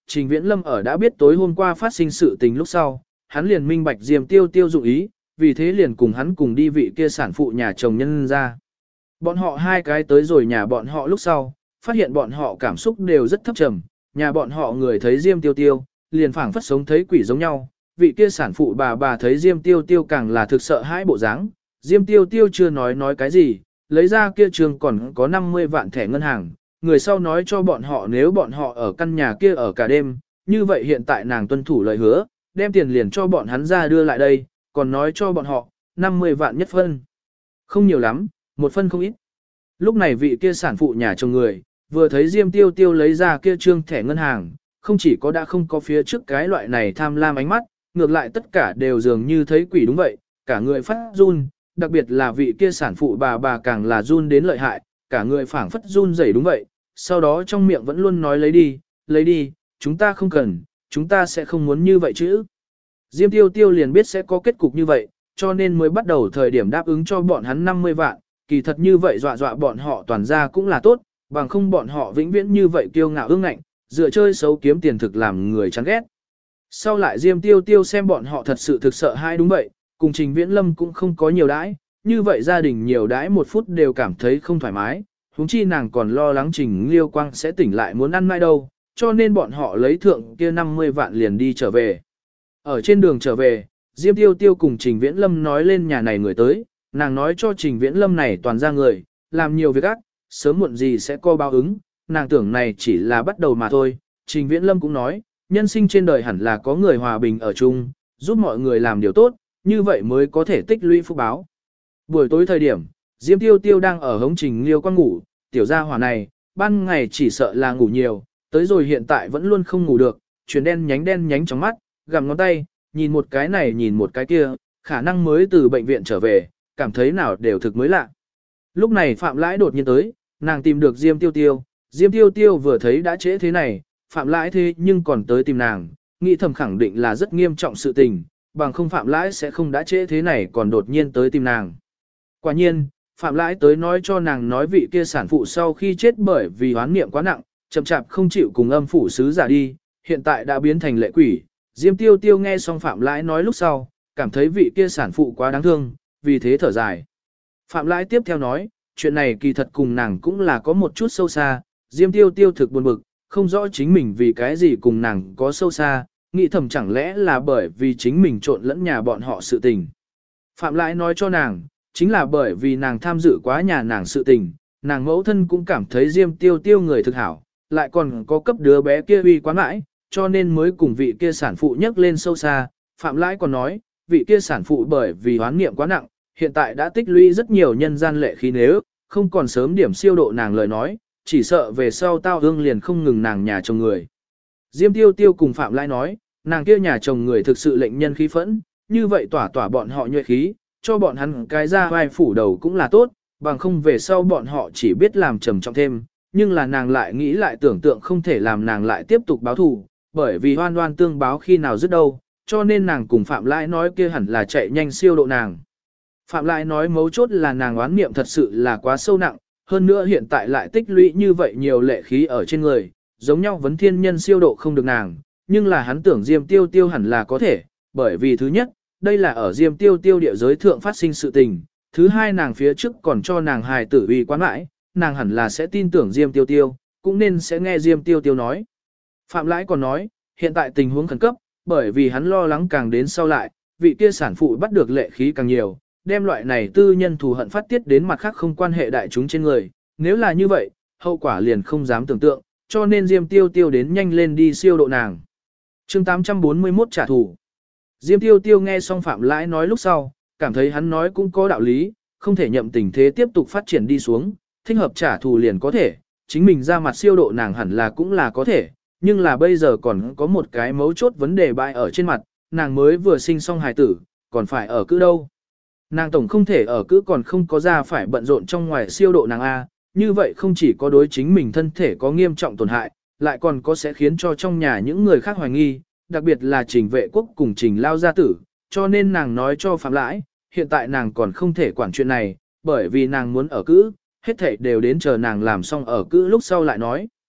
Trình Viễn Lâm ở đã biết tối hôm qua phát sinh sự tình lúc sau, hắn liền minh bạch Diêm Tiêu Tiêu dụng ý, vì thế liền cùng hắn cùng đi vị kia sản phụ nhà chồng nhân ra. Bọn họ hai cái tới rồi nhà bọn họ lúc sau, phát hiện bọn họ cảm xúc đều rất thấp trầm, nhà bọn họ người thấy Diêm Tiêu Tiêu, liền phảng phất sống thấy quỷ giống nhau, vị kia sản phụ bà thấy Diêm Tiêu Tiêu càng là thực sợ hãi bộ dáng. Diêm Tiêu Tiêu chưa nói cái gì, lấy ra kia trường còn có 50 vạn thẻ ngân hàng, người sau nói cho bọn họ nếu bọn họ ở căn nhà kia ở cả đêm, như vậy hiện tại nàng tuân thủ lời hứa, đem tiền liền cho bọn hắn ra đưa lại đây, còn nói cho bọn họ, 50 vạn nhất phân. Không nhiều lắm, một phân không ít. Lúc này vị kia sản phụ nhà chồng người, vừa thấy Diêm Tiêu Tiêu lấy ra kia trương thẻ ngân hàng, không chỉ có đã không có phía trước cái loại này tham lam ánh mắt, ngược lại tất cả đều dường như thấy quỷ đúng vậy, cả người phát run, đặc biệt là vị kia sản phụ bà càng là run đến lợi hại, cả người phảng phất run rẩy đúng vậy, sau đó trong miệng vẫn luôn nói lấy đi, chúng ta không cần, chúng ta sẽ không muốn như vậy chứ. Diêm Tiêu Tiêu liền biết sẽ có kết cục như vậy, cho nên mới bắt đầu thời điểm đáp ứng cho bọn hắn 50 vạn, kỳ thật như vậy dọa bọn họ toàn ra cũng là tốt, bằng không bọn họ vĩnh viễn như vậy kiêu ngạo ương ngạnh, dựa chơi xấu kiếm tiền thực làm người chán ghét. Sau lại Diêm Tiêu Tiêu xem bọn họ thật sự thực sợ hai đúng vậy, cùng Trình Viễn Lâm cũng không có nhiều đãi, như vậy gia đình nhiều đãi một phút đều cảm thấy không thoải mái, huống chi nàng còn lo lắng Trình Liêu Quang sẽ tỉnh lại muốn ăn mai đâu, cho nên bọn họ lấy thượng kia 50 vạn liền đi trở về. Ở trên đường trở về, Diêm Tiêu Tiêu cùng Trình Viễn Lâm nói lên nhà này người tới, nàng nói cho Trình Viễn Lâm này toàn ra người, làm nhiều việc ác, sớm muộn gì sẽ có báo ứng, nàng tưởng này chỉ là bắt đầu mà thôi. Trình Viễn Lâm cũng nói, nhân sinh trên đời hẳn là có người hòa bình ở chung, giúp mọi người làm điều tốt, như vậy mới có thể tích lũy phúc báo. Buổi tối thời điểm, Diêm Tiêu Tiêu đang ở hống Trình Liêu Quang ngủ, tiểu gia hỏa này, ban ngày chỉ sợ là ngủ nhiều, tới rồi hiện tại vẫn luôn không ngủ được, chuyển đen nhánh trong mắt, gặm ngón tay, nhìn một cái này nhìn một cái kia, khả năng mới từ bệnh viện trở về, cảm thấy nào đều thực mới lạ. Lúc này Phạm Lãi đột nhiên tới, nàng tìm được Diêm Tiêu Tiêu, Diêm Tiêu Tiêu vừa thấy đã trễ thế này, Phạm Lãi thế nhưng còn tới tìm nàng, nghĩ thầm khẳng định là rất nghiêm trọng sự tình, bằng không Phạm Lãi sẽ không đã trễ thế này còn đột nhiên tới tìm nàng. Quả nhiên, Phạm Lãi tới nói cho nàng nói vị kia sản phụ sau khi chết bởi vì oán niệm quá nặng, chậm chạp không chịu cùng âm phủ sứ giả đi, hiện tại đã biến thành lệ quỷ. Diêm Tiêu Tiêu nghe xong Phạm Lãi nói lúc sau, cảm thấy vị kia sản phụ quá đáng thương, vì thế thở dài. Phạm Lãi tiếp theo nói, chuyện này kỳ thật cùng nàng cũng là có một chút sâu xa, Diêm Tiêu Tiêu thực buồn bực, không rõ chính mình vì cái gì cùng nàng có sâu xa, nghĩ thầm chẳng lẽ là bởi vì chính mình trộn lẫn nhà bọn họ sự tình. Phạm Lãi nói cho nàng, chính là bởi vì nàng tham dự quá nhà nàng sự tình, nàng mẫu thân cũng cảm thấy Diêm Tiêu Tiêu người thực hảo, lại còn có cấp đứa bé kia uy quán mãi, cho nên mới cùng vị kia sản phụ nhắc lên sâu xa. Phạm Lãi còn nói, vị kia sản phụ bởi vì oán niệm quá nặng, hiện tại đã tích lũy rất nhiều nhân gian lệ khí, nếu không còn sớm điểm siêu độ nàng lời nói, chỉ sợ về sau tao hương liền không ngừng nàng nhà chồng người. Diêm Tiêu Tiêu cùng Phạm Lãi nói, nàng kia nhà chồng người thực sự lệnh nhân khí phẫn, như vậy tỏa bọn họ nhuệ khí, cho bọn hắn cái ra vai phủ đầu cũng là tốt, bằng không về sau bọn họ chỉ biết làm trầm trọng thêm, nhưng là nàng lại nghĩ lại tưởng tượng không thể làm nàng lại tiếp tục báo thù, bởi vì hoan oan tương báo khi nào dứt đâu, cho nên nàng cùng Phạm Lãi nói kia hẳn là chạy nhanh siêu độ nàng. Phạm Lãi nói mấu chốt là nàng oán niệm thật sự là quá sâu nặng, hơn nữa hiện tại lại tích lũy như vậy nhiều lệ khí ở trên người, giống nhau vấn thiên nhân siêu độ không được nàng, nhưng là hắn tưởng Diêm Tiêu Tiêu hẳn là có thể, bởi vì thứ nhất, đây là ở Diêm Tiêu Tiêu địa giới thượng phát sinh sự tình, thứ hai nàng phía trước còn cho nàng hài tử uy quán mãi, nàng hẳn là sẽ tin tưởng Diêm Tiêu Tiêu, cũng nên sẽ nghe Diêm Tiêu Tiêu nói. Phạm Lãi còn nói, hiện tại tình huống khẩn cấp, bởi vì hắn lo lắng càng đến sau lại, vị kia sản phụ bắt được lệ khí càng nhiều, đem loại này tư nhân thù hận phát tiết đến mặt khác không quan hệ đại chúng trên người, nếu là như vậy, hậu quả liền không dám tưởng tượng, cho nên Diêm Tiêu Tiêu đến nhanh lên đi siêu độ nàng. Chương 841 trả thù. Diêm Tiêu Tiêu nghe xong Phạm Lãi nói lúc sau, cảm thấy hắn nói cũng có đạo lý, không thể nhậm tình thế tiếp tục phát triển đi xuống, thích hợp trả thù liền có thể, chính mình ra mặt siêu độ nàng hẳn là cũng là có thể, nhưng là bây giờ còn có một cái mấu chốt vấn đề bại ở trên mặt, nàng mới vừa sinh xong hài tử, còn phải ở cữ đâu. Nàng tổng không thể ở cữ còn không có ra phải bận rộn trong ngoài siêu độ nàng A, như vậy không chỉ có đối chính mình thân thể có nghiêm trọng tổn hại, lại còn có sẽ khiến cho trong nhà những người khác hoài nghi, đặc biệt là Trình Vệ Quốc cùng Trình Lao gia tử, cho nên nàng nói cho Phạm Lãi, hiện tại nàng còn không thể quản chuyện này, bởi vì nàng muốn ở cữ, hết thảy đều đến chờ nàng làm xong ở cữ lúc sau lại nói.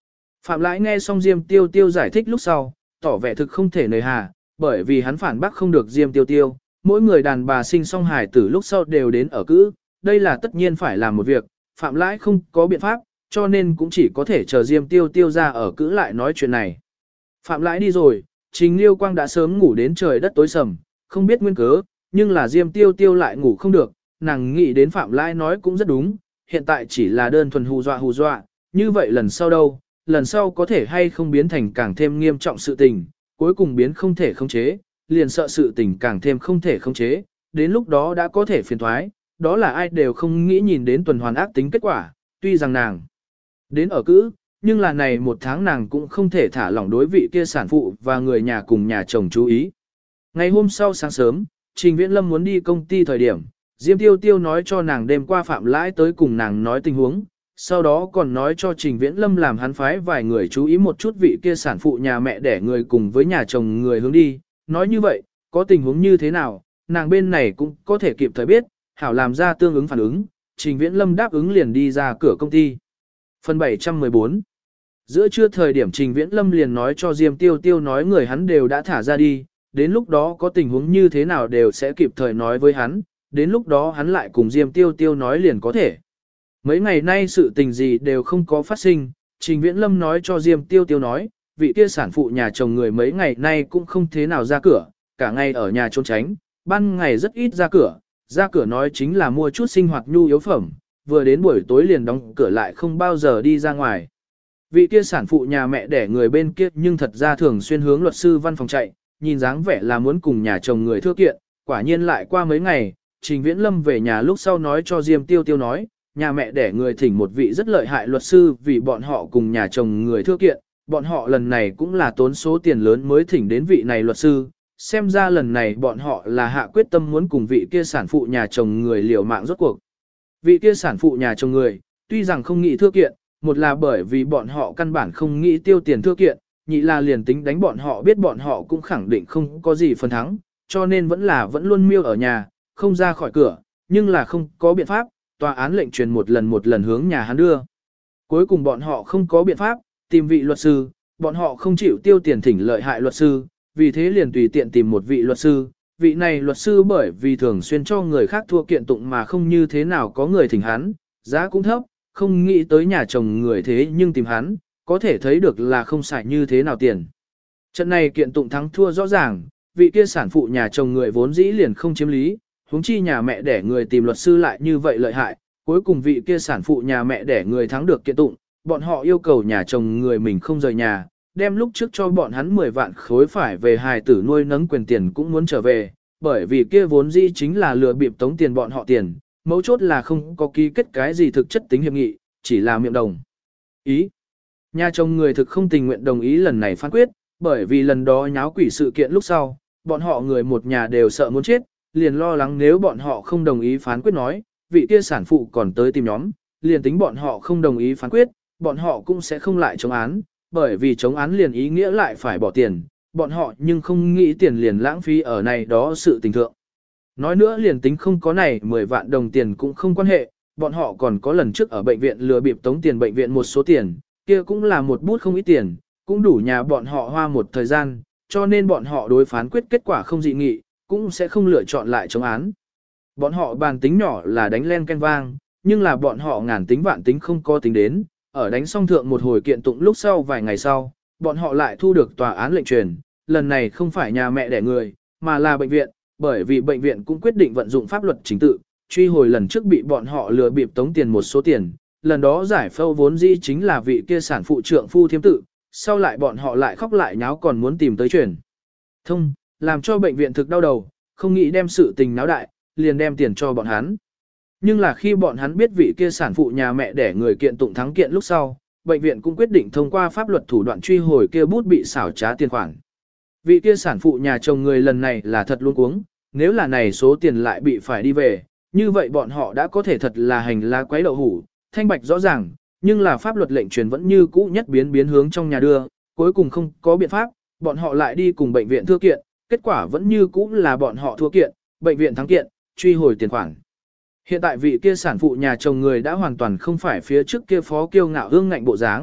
Phạm Lãi nghe xong Diêm Tiêu Tiêu giải thích lúc sau, tỏ vẻ thực không thể nời hà, bởi vì hắn phản bác không được Diêm Tiêu Tiêu, mỗi người đàn bà sinh xong hài tử lúc sau đều đến ở cữ, đây là tất nhiên phải làm một việc, Phạm Lãi không có biện pháp, cho nên cũng chỉ có thể chờ Diêm Tiêu Tiêu ra ở cữ lại nói chuyện này. Phạm Lãi đi rồi, Trình Liêu Quang đã sớm ngủ đến trời đất tối sầm, không biết nguyên cớ, nhưng là Diêm Tiêu Tiêu lại ngủ không được, nàng nghĩ đến Phạm Lãi nói cũng rất đúng, hiện tại chỉ là đơn thuần hù dọa, như vậy lần sau đâu, lần sau có thể hay không biến thành càng thêm nghiêm trọng sự tình, cuối cùng biến không thể khống chế, liền sợ sự tình càng thêm không thể khống chế, đến lúc đó đã có thể phiền thoái, đó là ai đều không nghĩ nhìn đến tuần hoàn ác tính kết quả, tuy rằng nàng đến ở cữ, nhưng là này một tháng nàng cũng không thể thả lỏng đối vị kia sản phụ và người nhà cùng nhà chồng chú ý. Ngày hôm sau sáng sớm, Trình Viễn Lâm muốn đi công ty thời điểm, Diêm Tiêu Tiêu nói cho nàng đêm qua Phạm Lãi tới cùng nàng nói tình huống, sau đó còn nói cho Trình Viễn Lâm làm hắn phái vài người chú ý một chút vị kia sản phụ nhà mẹ đẻ người cùng với nhà chồng người hướng đi, nói như vậy, có tình huống như thế nào, nàng bên này cũng có thể kịp thời biết, hảo làm ra tương ứng phản ứng, Trình Viễn Lâm đáp ứng liền đi ra cửa công ty. Phần 714 Giữa trưa thời điểm Trình Viễn Lâm liền nói cho Diêm Tiêu Tiêu nói người hắn đều đã thả ra đi, đến lúc đó có tình huống như thế nào đều sẽ kịp thời nói với hắn, đến lúc đó hắn lại cùng Diêm Tiêu Tiêu nói liền có thể. Mấy ngày nay sự tình gì đều không có phát sinh, Trình Viễn Lâm nói cho Diêm Tiêu Tiêu nói, vị kia sản phụ nhà chồng người mấy ngày nay cũng không thế nào ra cửa, cả ngày ở nhà trốn tránh, ban ngày rất ít ra cửa nói chính là mua chút sinh hoạt nhu yếu phẩm, vừa đến buổi tối liền đóng cửa lại không bao giờ đi ra ngoài. Vị kia sản phụ nhà mẹ đẻ người bên kia nhưng thật ra thường xuyên hướng luật sư văn phòng chạy, nhìn dáng vẻ là muốn cùng nhà chồng người thưa kiện, quả nhiên lại qua mấy ngày, Trình Viễn Lâm về nhà lúc sau nói cho Diêm Tiêu Tiêu nói, nhà mẹ đẻ người thỉnh một vị rất lợi hại luật sư vì bọn họ cùng nhà chồng người thưa kiện, bọn họ lần này cũng là tốn số tiền lớn mới thỉnh đến vị này luật sư, xem ra lần này bọn họ là hạ quyết tâm muốn cùng vị kia sản phụ nhà chồng người liều mạng rốt cuộc. Vị kia sản phụ nhà chồng người, tuy rằng không nghĩ thưa kiện, một là bởi vì bọn họ căn bản không nghĩ tiêu tiền thưa kiện, nhị là liền tính đánh bọn họ biết bọn họ cũng khẳng định không có gì phần thắng, cho nên vẫn luôn miêu ở nhà, không ra khỏi cửa, nhưng là không có biện pháp, tòa án lệnh truyền một lần hướng nhà hắn đưa. Cuối cùng bọn họ không có biện pháp, tìm vị luật sư, bọn họ không chịu tiêu tiền thỉnh lợi hại luật sư, vì thế liền tùy tiện tìm một vị luật sư. Vị này luật sư bởi vì thường xuyên cho người khác thua kiện tụng mà không như thế nào có người thỉnh hắn, giá cũng thấp, không nghĩ tới nhà chồng người thế nhưng tìm hắn, có thể thấy được là không xài như thế nào tiền. Trận này kiện tụng thắng thua rõ ràng, vị kia sản phụ nhà chồng người vốn dĩ liền không chiếm lý, huống chi nhà mẹ đẻ người tìm luật sư lại như vậy lợi hại, cuối cùng vị kia sản phụ nhà mẹ đẻ người thắng được kiện tụng, bọn họ yêu cầu nhà chồng người mình không rời nhà, đem lúc trước cho bọn hắn 10 vạn khối phải về hài tử nuôi nấng quyền tiền cũng muốn trở về, bởi vì kia vốn dĩ chính là lừa bịp tống tiền bọn họ tiền, mấu chốt là không có ký kết cái gì thực chất tính hiệp nghị, chỉ là miệng đồng ý. Nhà chồng người thực không tình nguyện đồng ý lần này phán quyết, bởi vì lần đó nháo quỷ sự kiện lúc sau, bọn họ người một nhà đều sợ muốn chết, liền lo lắng nếu bọn họ không đồng ý phán quyết nói, vị kia sản phụ còn tới tìm nhóm, liền tính bọn họ không đồng ý phán quyết, bọn họ cũng sẽ không lại chống án, bởi vì chống án liền ý nghĩa lại phải bỏ tiền, bọn họ nhưng không nghĩ tiền liền lãng phí ở này đó sự tình thượng. Nói nữa liền tính không có này 10 vạn đồng tiền cũng không quan hệ, bọn họ còn có lần trước ở bệnh viện lừa bịp tống tiền bệnh viện một số tiền, kia cũng là một bút không ít tiền, cũng đủ nhà bọn họ hoa một thời gian, cho nên bọn họ đối phán quyết kết quả không dị nghị, cũng sẽ không lựa chọn lại chống án. Bọn họ bàn tính nhỏ là đánh len ken vang, nhưng là bọn họ ngàn tính vạn tính không có tính đến, ở đánh xong thượng một hồi kiện tụng lúc sau vài ngày sau, bọn họ lại thu được tòa án lệnh truyền, lần này không phải nhà mẹ đẻ người, mà là bệnh viện, bởi vì bệnh viện cũng quyết định vận dụng pháp luật chính tự, truy hồi lần trước bị bọn họ lừa bịp tống tiền một số tiền, lần đó giải phẫu vốn dĩ chính là vị kia sản phụ trượng phu thiêm tự, sau lại bọn họ lại khóc lại nháo còn muốn tìm tới truyền thông, làm cho bệnh viện thực đau đầu, không nghĩ đem sự tình náo đại, liền đem tiền cho bọn hắn. Nhưng là khi bọn hắn biết vị kia sản phụ nhà mẹ đẻ người kiện tụng thắng kiện lúc sau, bệnh viện cũng quyết định thông qua pháp luật thủ đoạn truy hồi kia bút bị xảo trá tiền khoản. Vị kia sản phụ nhà chồng người lần này là thật luôn cuống, nếu là này số tiền lại bị phải đi về, như vậy bọn họ đã có thể thật là hành lá quấy đậu hủ, thanh bạch rõ ràng, nhưng là pháp luật lệnh truyền vẫn như cũ nhất biến hướng trong nhà đưa, cuối cùng không có biện pháp, bọn họ lại đi cùng bệnh viện thưa kiện, kết quả vẫn như cũ là bọn họ thua kiện, bệnh viện thắng kiện, truy hồi tiền khoản. Hiện tại vị kia sản phụ nhà chồng người đã hoàn toàn không phải phía trước kia phó kiêu ngạo hương ngạnh bộ dáng,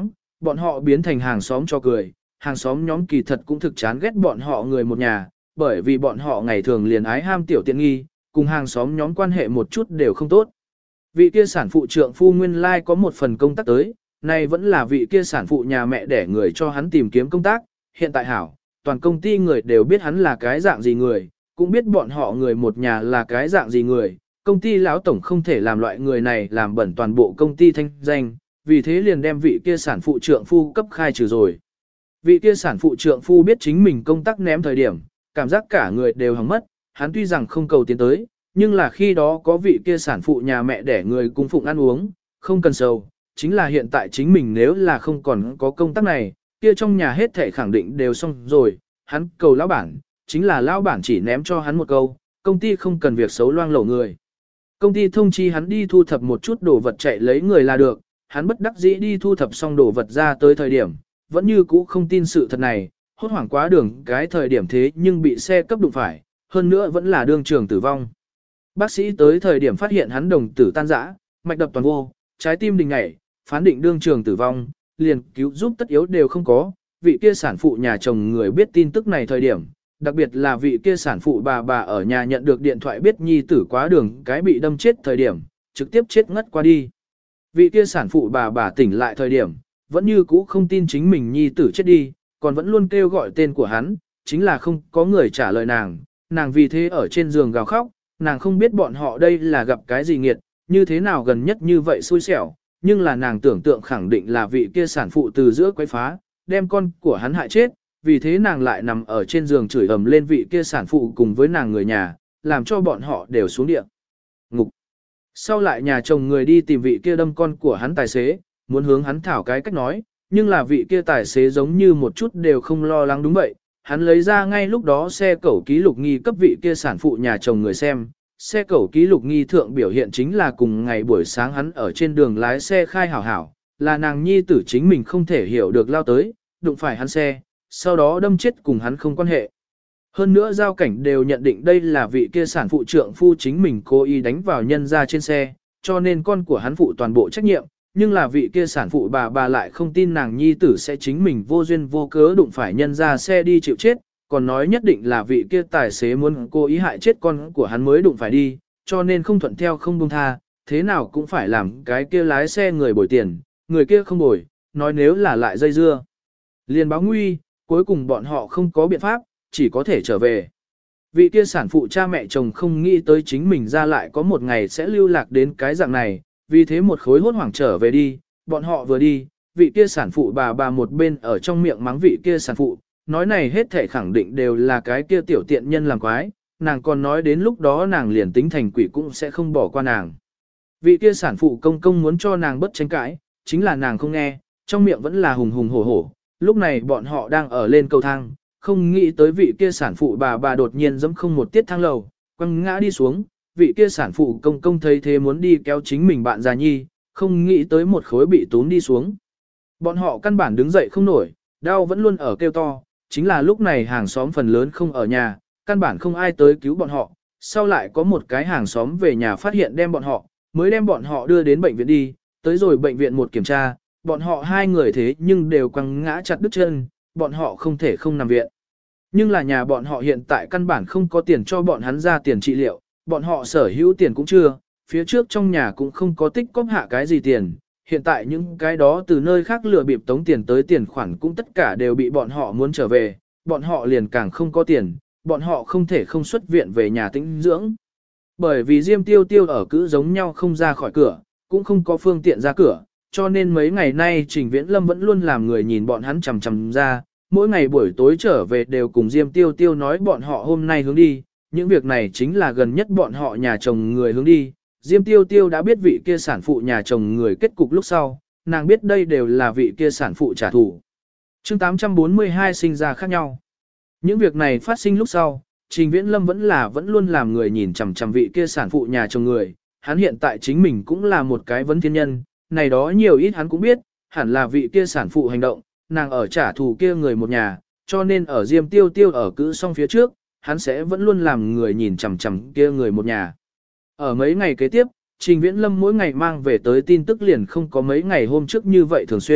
bọn họ biến thành hàng xóm cho cười, hàng xóm nhóm kỳ thật cũng thực chán ghét bọn họ người một nhà, bởi vì bọn họ ngày thường liền ái ham tiểu tiện nghi, cùng hàng xóm nhóm quan hệ một chút đều không tốt. Vị kia sản phụ trượng phu nguyên lai có một phần công tác tới, nay vẫn là vị kia sản phụ nhà mẹ để người cho hắn tìm kiếm công tác, hiện tại hảo, toàn công ty người đều biết hắn là cái dạng gì người, cũng biết bọn họ người một nhà là cái dạng gì người, công ty lão tổng không thể làm loại người này làm bẩn toàn bộ công ty thanh danh, vì thế liền đem vị kia sản phụ trượng phu cấp khai trừ rồi. Vị kia sản phụ trượng phu biết chính mình công tác ném thời điểm, cảm giác cả người đều hỏng mất, hắn tuy rằng không cầu tiến tới, nhưng là khi đó có vị kia sản phụ nhà mẹ để người cung phụng ăn uống, không cần sầu, chính là hiện tại chính mình nếu là không còn có công tác này, kia trong nhà hết thảy khẳng định đều xong rồi, hắn cầu lão bản, chính là lão bản chỉ ném cho hắn một câu, công ty không cần việc xấu loang lổ người. Công ty thông chi hắn đi thu thập một chút đồ vật chạy lấy người là được, hắn bất đắc dĩ đi thu thập xong đồ vật ra tới thời điểm, vẫn như cũ không tin sự thật này, hốt hoảng quá đường cái thời điểm thế nhưng bị xe cấp đụng phải, hơn nữa vẫn là đương trường tử vong. Bác sĩ tới thời điểm phát hiện hắn đồng tử tan rã, mạch đập toàn vô, trái tim đình nhảy, phán định đương trường tử vong, liền cứu giúp tất yếu đều không có. Vị kia sản phụ nhà chồng người biết tin tức này thời điểm, đặc biệt là vị kia sản phụ bà ở nhà nhận được điện thoại biết nhi tử quá đường cái bị đâm chết thời điểm, trực tiếp chết ngất qua đi. Vị kia sản phụ bà tỉnh lại thời điểm, vẫn như cũ không tin chính mình nhi tử chết đi, còn vẫn luôn kêu gọi tên của hắn, chính là không có người trả lời nàng vì thế ở trên giường gào khóc, nàng không biết bọn họ đây là gặp cái gì nghiệt, như thế nào gần nhất như vậy xui xẻo, nhưng là nàng tưởng tượng khẳng định là vị kia sản phụ từ giữa quấy phá, đem con của hắn hại chết, vì thế nàng lại nằm ở trên giường chửi ầm lên vị kia sản phụ cùng với nàng người nhà, làm cho bọn họ đều xuống địa ngục. Sau lại nhà chồng người đi tìm vị kia đâm con của hắn tài xế, muốn hướng hắn thảo cái cách nói, nhưng là vị kia tài xế giống như một chút đều không lo lắng đúng vậy. Hắn lấy ra ngay lúc đó xe cẩu ký lục nghi cấp vị kia sản phụ nhà chồng người xem, xe cẩu ký lục nghi thượng biểu hiện chính là cùng ngày buổi sáng hắn ở trên đường lái xe khai hảo hảo, là nàng nhi tử chính mình không thể hiểu được lao tới, đụng phải hắn xe, sau đó đâm chết cùng hắn không quan hệ. Hơn nữa giao cảnh đều nhận định đây là vị kia sản phụ trượng phu chính mình cố ý đánh vào nhân ra trên xe, cho nên con của hắn phụ toàn bộ trách nhiệm, nhưng là vị kia sản phụ bà lại không tin nàng nhi tử sẽ chính mình vô duyên vô cớ đụng phải nhân ra xe đi chịu chết, còn nói nhất định là vị kia tài xế muốn cố ý hại chết con của hắn mới đụng phải đi, cho nên không thuận theo không buông tha, thế nào cũng phải làm cái kia lái xe người bồi tiền, người kia không bồi, nói nếu là lại dây dưa. Liền báo nguy, cuối cùng bọn họ không có biện pháp, chỉ có thể trở về. Vị kia sản phụ cha mẹ chồng không nghĩ tới chính mình ra lại có một ngày sẽ lưu lạc đến cái dạng này, vì thế một khối hốt hoảng trở về đi, bọn họ vừa đi, vị kia sản phụ bà một bên ở trong miệng mắng vị kia sản phụ, nói này hết thể khẳng định đều là cái kia tiểu tiện nhân làm quái, nàng còn nói đến lúc đó nàng liền tính thành quỷ cũng sẽ không bỏ qua nàng. Vị kia sản phụ công công muốn cho nàng bất tranh cãi, chính là nàng không nghe, trong miệng vẫn là hùng hùng hổ hổ, lúc này bọn họ đang ở lên cầu thang, không nghĩ tới vị kia sản phụ bà đột nhiên giẫm không một tiết thang lầu, quăng ngã đi xuống, vị kia sản phụ công công thấy thế muốn đi kéo chính mình bạn già nhi, không nghĩ tới một khối bị tún đi xuống. Bọn họ căn bản đứng dậy không nổi, đau vẫn luôn ở kêu to, chính là lúc này hàng xóm phần lớn không ở nhà, căn bản không ai tới cứu bọn họ, sau lại có một cái hàng xóm về nhà phát hiện đem bọn họ, mới đem bọn họ đưa đến bệnh viện đi, tới rồi bệnh viện một kiểm tra, bọn họ hai người thế nhưng đều quăng ngã chặt đứt chân, bọn họ không thể không nằm viện. Nhưng là nhà bọn họ hiện tại căn bản không có tiền cho bọn hắn ra tiền trị liệu, bọn họ sở hữu tiền cũng chưa, phía trước trong nhà cũng không có tích cóp hạ cái gì tiền, hiện tại những cái đó từ nơi khác lừa bịp tống tiền tới tiền khoản cũng tất cả đều bị bọn họ muốn trở về, bọn họ liền càng không có tiền, bọn họ không thể không xuất viện về nhà tĩnh dưỡng. Bởi vì Diêm Tiêu Tiêu ở cứ giống nhau không ra khỏi cửa, cũng không có phương tiện ra cửa, cho nên mấy ngày nay Trình Viễn Lâm vẫn luôn làm người nhìn bọn hắn chằm chằm ra, mỗi ngày buổi tối trở về đều cùng Diêm Tiêu Tiêu nói bọn họ hôm nay hướng đi, những việc này chính là gần nhất bọn họ nhà chồng người hướng đi. Diêm Tiêu Tiêu đã biết vị kia sản phụ nhà chồng người kết cục lúc sau, nàng biết đây đều là vị kia sản phụ trả thù. Chương 842 sinh ra khác nhau. Những việc này phát sinh lúc sau, Trình Viễn Lâm vẫn luôn làm người nhìn chằm chằm vị kia sản phụ nhà chồng người, hắn hiện tại chính mình cũng là một cái vấn thiên nhân, này đó nhiều ít hắn cũng biết, hẳn là vị kia sản phụ hành động, nàng ở trả thù kia người một nhà, cho nên ở Diêm Tiêu Tiêu ở cữ xong phía trước, hắn sẽ vẫn luôn làm người nhìn chằm chằm kia người một nhà. Ở mấy ngày kế tiếp, Trình Viễn Lâm mỗi ngày mang về tới tin tức liền không có mấy ngày hôm trước như vậy thường xuyên,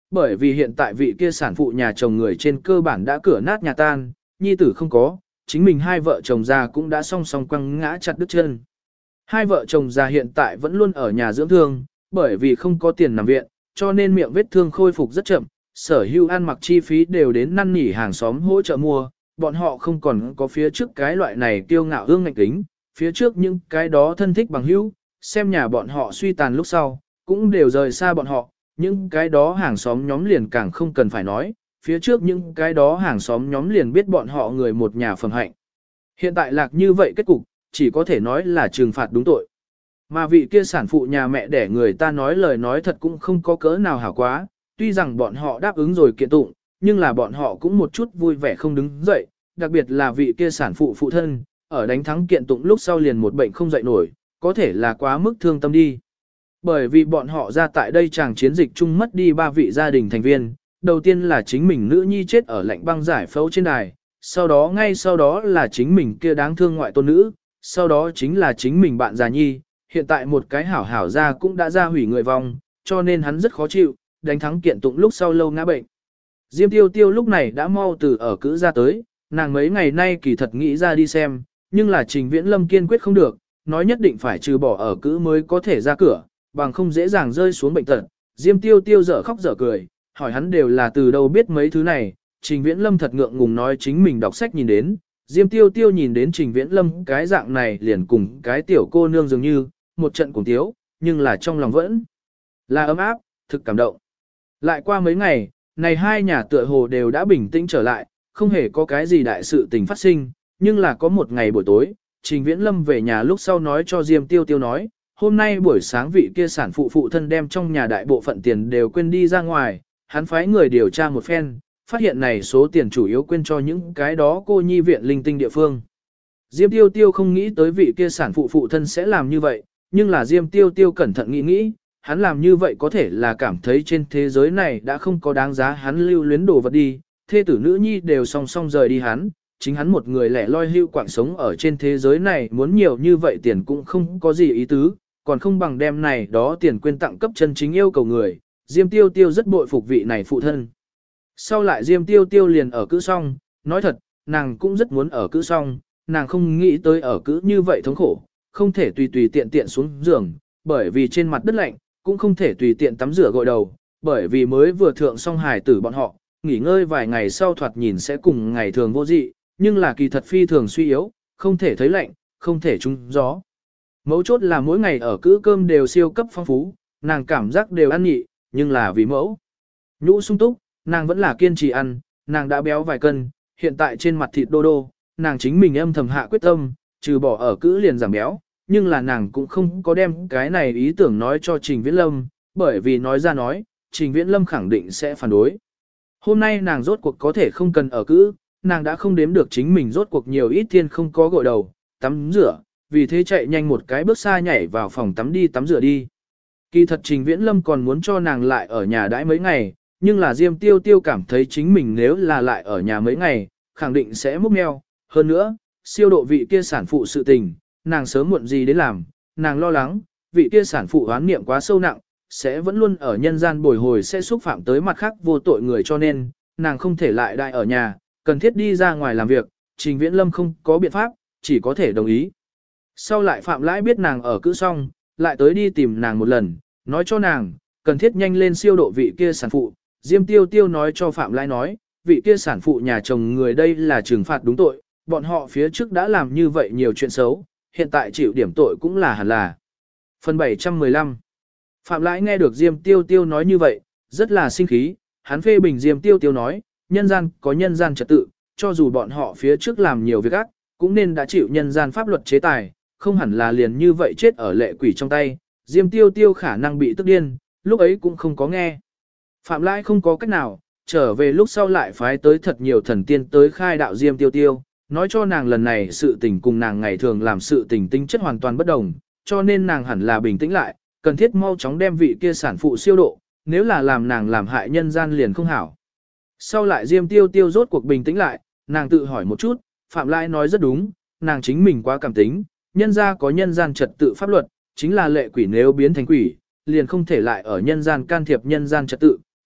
bởi vì hiện tại vị kia sản phụ nhà chồng người trên cơ bản đã cửa nát nhà tan, nhi tử không có, chính mình hai vợ chồng già cũng đã song song quăng ngã chặt đứt chân. Hai vợ chồng già hiện tại vẫn luôn ở nhà dưỡng thương, bởi vì không có tiền nằm viện, cho nên miệng vết thương khôi phục rất chậm, sở hữu ăn mặc chi phí đều đến năn nỉ hàng xóm hỗ trợ mua, bọn họ không còn có phía trước cái loại này kiêu ngạo ương ngạnh kính, phía trước những cái đó thân thích bằng hữu, xem nhà bọn họ suy tàn lúc sau, cũng đều rời xa bọn họ, những cái đó hàng xóm nhóm liền càng không cần phải nói, phía trước những cái đó hàng xóm nhóm liền biết bọn họ người một nhà phẩm hạnh. Hiện tại lạc như vậy kết cục, chỉ có thể nói là trừng phạt đúng tội. Mà vị kia sản phụ nhà mẹ để người ta nói lời nói thật cũng không có cỡ nào hảo quá, tuy rằng bọn họ đáp ứng rồi kiện tụng, nhưng là bọn họ cũng một chút vui vẻ không đứng dậy, đặc biệt là vị kia sản phụ phụ thân, ở đánh thắng kiện tụng lúc sau liền một bệnh không dậy nổi, có thể là quá mức thương tâm đi. Bởi vì bọn họ ra tại đây chàng chiến dịch chung mất đi 3 vị gia đình thành viên, đầu tiên là chính mình nữ nhi chết ở lạnh băng giải phẫu trên đài, ngay sau đó là chính mình kia đáng thương ngoại tôn nữ, sau đó chính là chính mình bạn già nhi, hiện tại một cái hảo hảo ra cũng đã ra hủy người vong, cho nên hắn rất khó chịu, đánh thắng kiện tụng lúc sau lâu ngã bệnh. Diêm Tiêu Tiêu lúc này đã mau từ ở cữ ra tới, nàng mấy ngày nay kỳ thật nghĩ ra đi xem, nhưng là Trình Viễn Lâm kiên quyết không được, nói nhất định phải trừ bỏ ở cữ mới có thể ra cửa, bằng không dễ dàng rơi xuống bệnh tật. Diêm Tiêu Tiêu dở khóc dở cười, hỏi hắn đều là từ đâu biết mấy thứ này, Trình Viễn Lâm thật ngượng ngùng nói chính mình đọc sách nhìn đến. Diêm Tiêu Tiêu nhìn đến Trình Viễn Lâm cái dạng này liền cùng cái tiểu cô nương dường như, một trận cùng tiếu, nhưng là trong lòng vẫn là ấm áp, thực cảm động. Lại qua mấy ngày, này hai nhà tựa hồ đều đã bình tĩnh trở lại, không hề có cái gì đại sự tình phát sinh, nhưng là có một ngày buổi tối, Trình Viễn Lâm về nhà lúc sau nói cho Diêm Tiêu Tiêu nói, hôm nay buổi sáng vị kia sản phụ phụ thân đem trong nhà đại bộ phận tiền đều quên đi ra ngoài, hắn phái người điều tra một phen, phát hiện này số tiền chủ yếu quên cho những cái đó cô nhi viện linh tinh địa phương. Diêm Tiêu Tiêu không nghĩ tới vị kia sản phụ phụ thân sẽ làm như vậy, nhưng là Diêm Tiêu Tiêu cẩn thận nghĩ, hắn làm như vậy có thể là cảm thấy trên thế giới này đã không có đáng giá hắn lưu luyến đồ vật đi, thê tử nữ nhi đều song song rời đi hắn, chính hắn một người lẻ loi hưu quạng sống ở trên thế giới này muốn nhiều như vậy tiền cũng không có gì ý tứ, còn không bằng đem này đó tiền quên tặng cấp chân chính yêu cầu người, Diêm Tiêu Tiêu rất bội phục vị này phụ thân. Sau lại Diêm Tiêu Tiêu liền ở cữ xong, nói thật, nàng cũng rất muốn ở cữ xong, nàng không nghĩ tới ở cữ như vậy thống khổ, không thể tùy tùy tiện tiện xuống giường, bởi vì trên mặt đất lạnh, cũng không thể tùy tiện tắm rửa gội đầu, bởi vì mới vừa thượng xong hài tử bọn họ, nghỉ ngơi vài ngày sau thoạt nhìn sẽ cùng ngày thường vô dị, nhưng là kỳ thật phi thường suy yếu, không thể thấy lạnh, không thể trúng gió. Mấu chốt là mỗi ngày ở cữ cơm đều siêu cấp phong phú, nàng cảm giác đều ăn nhị, nhưng là vì mẫu. Nhũ sung túc, nàng vẫn là kiên trì ăn, nàng đã béo vài cân, hiện tại trên mặt thịt đô đô, nàng chính mình âm thầm hạ quyết tâm, trừ bỏ ở cữ liền giảm béo, nhưng là nàng cũng không có đem cái này ý tưởng nói cho Trình Viễn Lâm, bởi vì nói ra nói, Trình Viễn Lâm khẳng định sẽ phản đối. Hôm nay nàng rốt cuộc có thể không cần ở cữ, nàng đã không đếm được chính mình rốt cuộc nhiều ít thiên không có gội đầu, tắm rửa, vì thế chạy nhanh một cái bước xa nhảy vào phòng tắm đi tắm rửa đi. Kỳ thật Trình Viễn Lâm còn muốn cho nàng lại ở nhà đãi mấy ngày, nhưng là Diêm Tiêu Tiêu cảm thấy chính mình nếu là lại ở nhà mấy ngày, khẳng định sẽ múc meo. Hơn nữa, siêu độ vị kia sản phụ sự tình, nàng sớm muộn gì đến làm, nàng lo lắng, vị kia sản phụ oán niệm quá sâu nặng, sẽ vẫn luôn ở nhân gian bồi hồi sẽ xúc phạm tới mặt khác vô tội người cho nên, nàng không thể lại đại ở nhà, cần thiết đi ra ngoài làm việc, Trình Viễn Lâm không có biện pháp, chỉ có thể đồng ý. Sau lại Phạm Lãi biết nàng ở cữ xong, lại tới đi tìm nàng một lần, nói cho nàng, cần thiết nhanh lên siêu độ vị kia sản phụ. Diêm Tiêu Tiêu nói cho Phạm Lãi nói, vị kia sản phụ nhà chồng người đây là trừng phạt đúng tội, bọn họ phía trước đã làm như vậy nhiều chuyện xấu, hiện tại chịu điểm tội cũng là hẳn là. Phần 715 Phạm Lãi nghe được Diêm Tiêu Tiêu nói như vậy, rất là sinh khí, hắn phê bình Diêm Tiêu Tiêu nói, nhân gian có nhân gian trật tự, cho dù bọn họ phía trước làm nhiều việc ác, cũng nên đã chịu nhân gian pháp luật chế tài, không hẳn là liền như vậy chết ở lệ quỷ trong tay, Diêm Tiêu Tiêu khả năng bị tức điên, lúc ấy cũng không có nghe. Phạm Lãi không có cách nào, trở về lúc sau lại phái tới thật nhiều thần tiên tới khai đạo Diêm Tiêu Tiêu, nói cho nàng lần này sự tình cùng nàng ngày thường làm sự tình tính chất hoàn toàn bất đồng, cho nên nàng hẳn là bình tĩnh lại, cần thiết mau chóng đem vị kia sản phụ siêu độ, nếu là làm nàng làm hại nhân gian liền không hảo. Sau lại Diêm Tiêu Tiêu rốt cuộc bình tĩnh lại, nàng tự hỏi một chút, Phạm Lãi nói rất đúng, nàng chính mình quá cảm tính, nhân gia có nhân gian trật tự pháp luật, chính là lệ quỷ nếu biến thành quỷ, liền không thể lại ở nhân gian can thiệp nhân gian trật tự,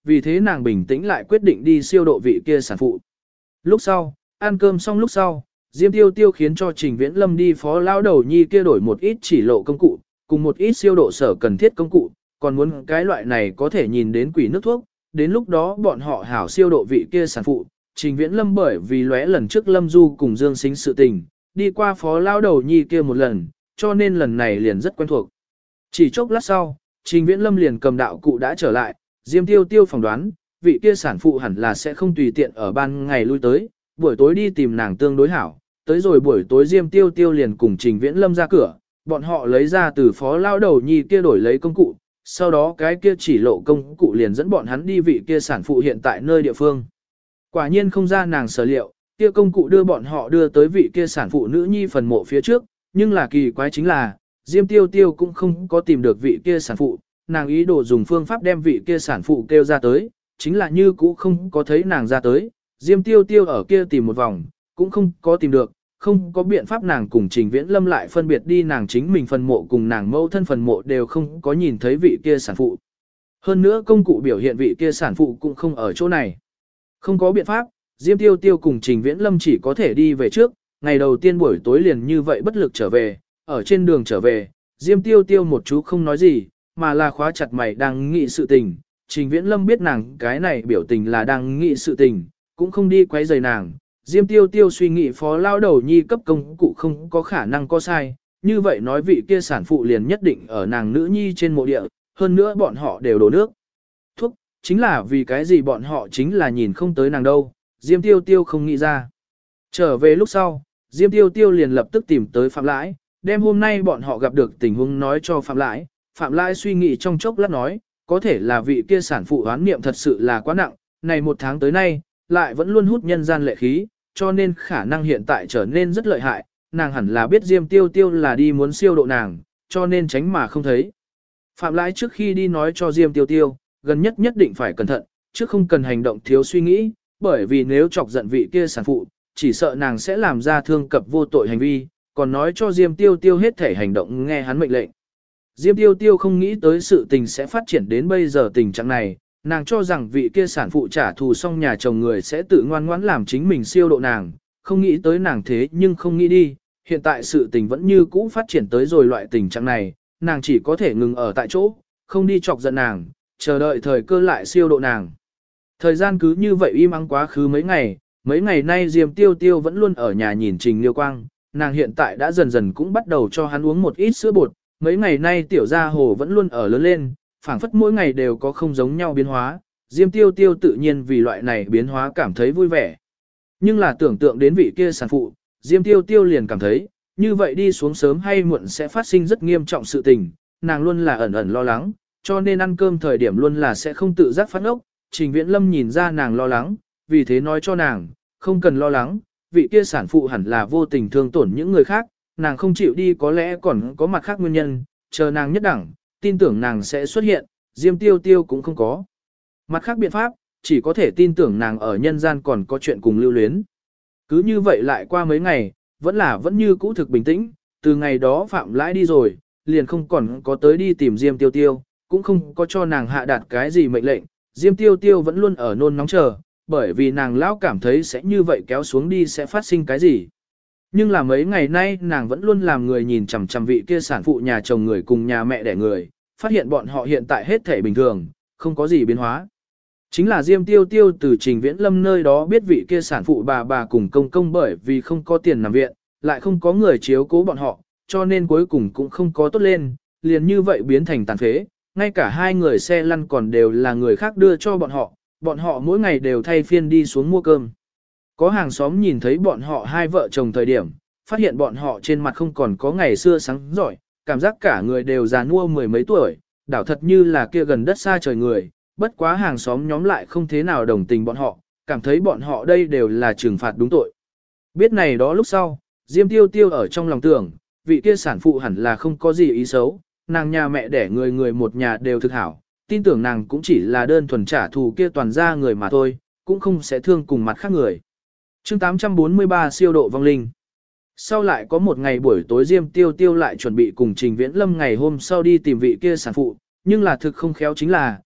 vì thế nàng bình tĩnh lại quyết định đi siêu độ vị kia sản phụ. Lúc sau, ăn cơm xong lúc sau, Diêm Tiêu Tiêu khiến cho Trình Viễn Lâm đi phó lão đầu nhi kia đổi một ít chỉ lộ công cụ, cùng một ít siêu độ sở cần thiết công cụ, còn muốn cái loại này có thể nhìn đến quỷ nước thuốc, đến lúc đó bọn họ hảo siêu độ vị kia sản phụ. Trình Viễn Lâm bởi vì lóe lần trước Lâm Du cùng Dương Sính sự tình, đi qua phó lão đầu nhi kia một lần, cho nên lần này liền rất quen thuộc. Chỉ chốc lát sau, Trình Viễn Lâm liền cầm đạo cụ đã trở lại, Diêm Tiêu Tiêu phỏng đoán, vị kia sản phụ hẳn là sẽ không tùy tiện ở ban ngày lui tới, buổi tối đi tìm nàng tương đối hảo. Tới rồi buổi tối Diêm Tiêu Tiêu liền cùng Trình Viễn Lâm ra cửa, bọn họ lấy ra từ phó lão đầu nhi kia đổi lấy công cụ, sau đó cái kia chỉ lộ công cụ liền dẫn bọn hắn đi vị kia sản phụ hiện tại nơi địa phương. Quả nhiên không ra nàng sở liệu, kia công cụ đưa bọn họ đưa tới vị kia sản phụ nữ nhi phần mộ phía trước, nhưng là kỳ quái chính là, Diêm Tiêu Tiêu cũng không có tìm được vị kia sản phụ, nàng ý đồ dùng phương pháp đem vị kia sản phụ kêu ra tới, chính là như cũ không có thấy nàng ra tới, Diêm Tiêu Tiêu ở kia tìm một vòng, cũng không có tìm được, không có biện pháp nàng cùng Trình Viễn Lâm lại phân biệt đi nàng chính mình phần mộ cùng nàng mẫu thân phần mộ đều không có nhìn thấy vị kia sản phụ. Hơn nữa công cụ biểu hiện vị kia sản phụ cũng không ở chỗ này. Không có biện pháp, Diêm Tiêu Tiêu cùng Trình Viễn Lâm chỉ có thể đi về trước, ngày đầu tiên buổi tối liền như vậy bất lực trở về, ở trên đường trở về, Diêm Tiêu Tiêu một chú không nói gì, mà là khóa chặt mày đang nghĩ sự tình. Trình Viễn Lâm biết nàng cái này biểu tình là đang nghĩ sự tình, cũng không đi quấy rầy nàng. Diêm Tiêu Tiêu suy nghĩ phó lao đầu nhi cấp công cụ không có khả năng có sai, như vậy nói vị kia sản phụ liền nhất định ở nàng nữ nhi trên mộ địa, hơn nữa bọn họ đều đổ nước. Thuốc, chính là vì cái gì bọn họ chính là nhìn không tới nàng đâu, Diêm Tiêu Tiêu không nghĩ ra. Trở về lúc sau, Diêm Tiêu Tiêu liền lập tức tìm tới Phạm Lãi, đem hôm nay bọn họ gặp được tình huống nói cho Phạm Lãi. Phạm Lãi suy nghĩ trong chốc lát nói, có thể là vị kia sản phụ oán niệm thật sự là quá nặng, này một tháng tới nay, lại vẫn luôn hút nhân gian lệ khí, cho nên khả năng hiện tại trở nên rất lợi hại, nàng hẳn là biết Diêm Tiêu Tiêu là đi muốn siêu độ nàng, cho nên tránh mà không thấy. Phạm Lãi trước khi đi nói cho Diêm Tiêu Tiêu, gần nhất nhất định phải cẩn thận, chứ không cần hành động thiếu suy nghĩ, bởi vì nếu chọc giận vị kia sản phụ, chỉ sợ nàng sẽ làm ra thương cập vô tội hành vi, còn nói cho Diêm Tiêu Tiêu hết thể hành động nghe hắn mệnh lệnh. Diêm Tiêu Tiêu không nghĩ tới sự tình sẽ phát triển đến bây giờ tình trạng này, nàng cho rằng vị kia sản phụ trả thù xong nhà chồng người sẽ tự ngoan ngoãn làm chính mình siêu độ nàng, không nghĩ tới nàng thế nhưng không nghĩ đi, hiện tại sự tình vẫn như cũ phát triển tới rồi loại tình trạng này, nàng chỉ có thể ngừng ở tại chỗ, không đi chọc giận nàng, chờ đợi thời cơ lại siêu độ nàng. Thời gian cứ như vậy im ắng quá khứ mấy ngày nay Diêm Tiêu Tiêu vẫn luôn ở nhà nhìn Trình Liêu Quang, nàng hiện tại đã dần dần cũng bắt đầu cho hắn uống một ít sữa bột, mấy ngày nay tiểu gia hồ vẫn luôn ở lớn lên, phảng phất mỗi ngày đều có không giống nhau biến hóa, Diêm Tiêu Tiêu tự nhiên vì loại này biến hóa cảm thấy vui vẻ. Nhưng là tưởng tượng đến vị kia sản phụ, Diêm Tiêu Tiêu liền cảm thấy, như vậy đi xuống sớm hay muộn sẽ phát sinh rất nghiêm trọng sự tình, nàng luôn là ẩn ẩn lo lắng, cho nên ăn cơm thời điểm luôn là sẽ không tự giác phát ốc. Trình Viễn Lâm nhìn ra nàng lo lắng, vì thế nói cho nàng, không cần lo lắng, vị kia sản phụ hẳn là vô tình thương tổn những người khác, nàng không chịu đi có lẽ còn có mặt khác nguyên nhân, chờ nàng nhất đẳng, tin tưởng nàng sẽ xuất hiện, Diêm Tiêu Tiêu cũng không có. Mặt khác biện pháp, chỉ có thể tin tưởng nàng ở nhân gian còn có chuyện cùng lưu luyến. Cứ như vậy lại qua mấy ngày, vẫn như cũ thực bình tĩnh, từ ngày đó Phạm Lãi đi rồi, liền không còn có tới đi tìm Diêm Tiêu Tiêu, cũng không có cho nàng hạ đạt cái gì mệnh lệnh, Diêm Tiêu Tiêu vẫn luôn ở nôn nóng chờ, bởi vì nàng lão cảm thấy sẽ như vậy kéo xuống đi sẽ phát sinh cái gì. Nhưng là mấy ngày nay nàng vẫn luôn làm người nhìn chằm chằm vị kia sản phụ nhà chồng người cùng nhà mẹ đẻ người, phát hiện bọn họ hiện tại hết thể bình thường, không có gì biến hóa. Chính là Diêm Tiêu Tiêu từ Trình Viễn Lâm nơi đó biết vị kia sản phụ bà cùng công công bởi vì không có tiền nằm viện, lại không có người chiếu cố bọn họ, cho nên cuối cùng cũng không có tốt lên, liền như vậy biến thành tàn phế, ngay cả hai người xe lăn còn đều là người khác đưa cho bọn họ mỗi ngày đều thay phiên đi xuống mua cơm. Có hàng xóm nhìn thấy bọn họ hai vợ chồng thời điểm, phát hiện bọn họ trên mặt không còn có ngày xưa sáng giỏi, cảm giác cả người đều già nua mười mấy tuổi, đảo thật như là kia gần đất xa trời người, bất quá hàng xóm nhóm lại không thế nào đồng tình bọn họ, cảm thấy bọn họ đây đều là trừng phạt đúng tội. Biết này đó lúc sau, Diêm Tiêu Tiêu ở trong lòng tưởng, vị kia sản phụ hẳn là không có gì ý xấu, nàng nhà mẹ đẻ người một nhà đều thực hảo, tin tưởng nàng cũng chỉ là đơn thuần trả thù kia toàn ra người mà thôi, cũng không sẽ thương cùng mặt khác người. Chương 843 siêu độ vong linh. Sau lại có một ngày buổi tối Diêm Tiêu Tiêu lại chuẩn bị cùng Trình Viễn Lâm ngày hôm sau đi tìm vị kia sản phụ, nhưng là thực không khéo chính là,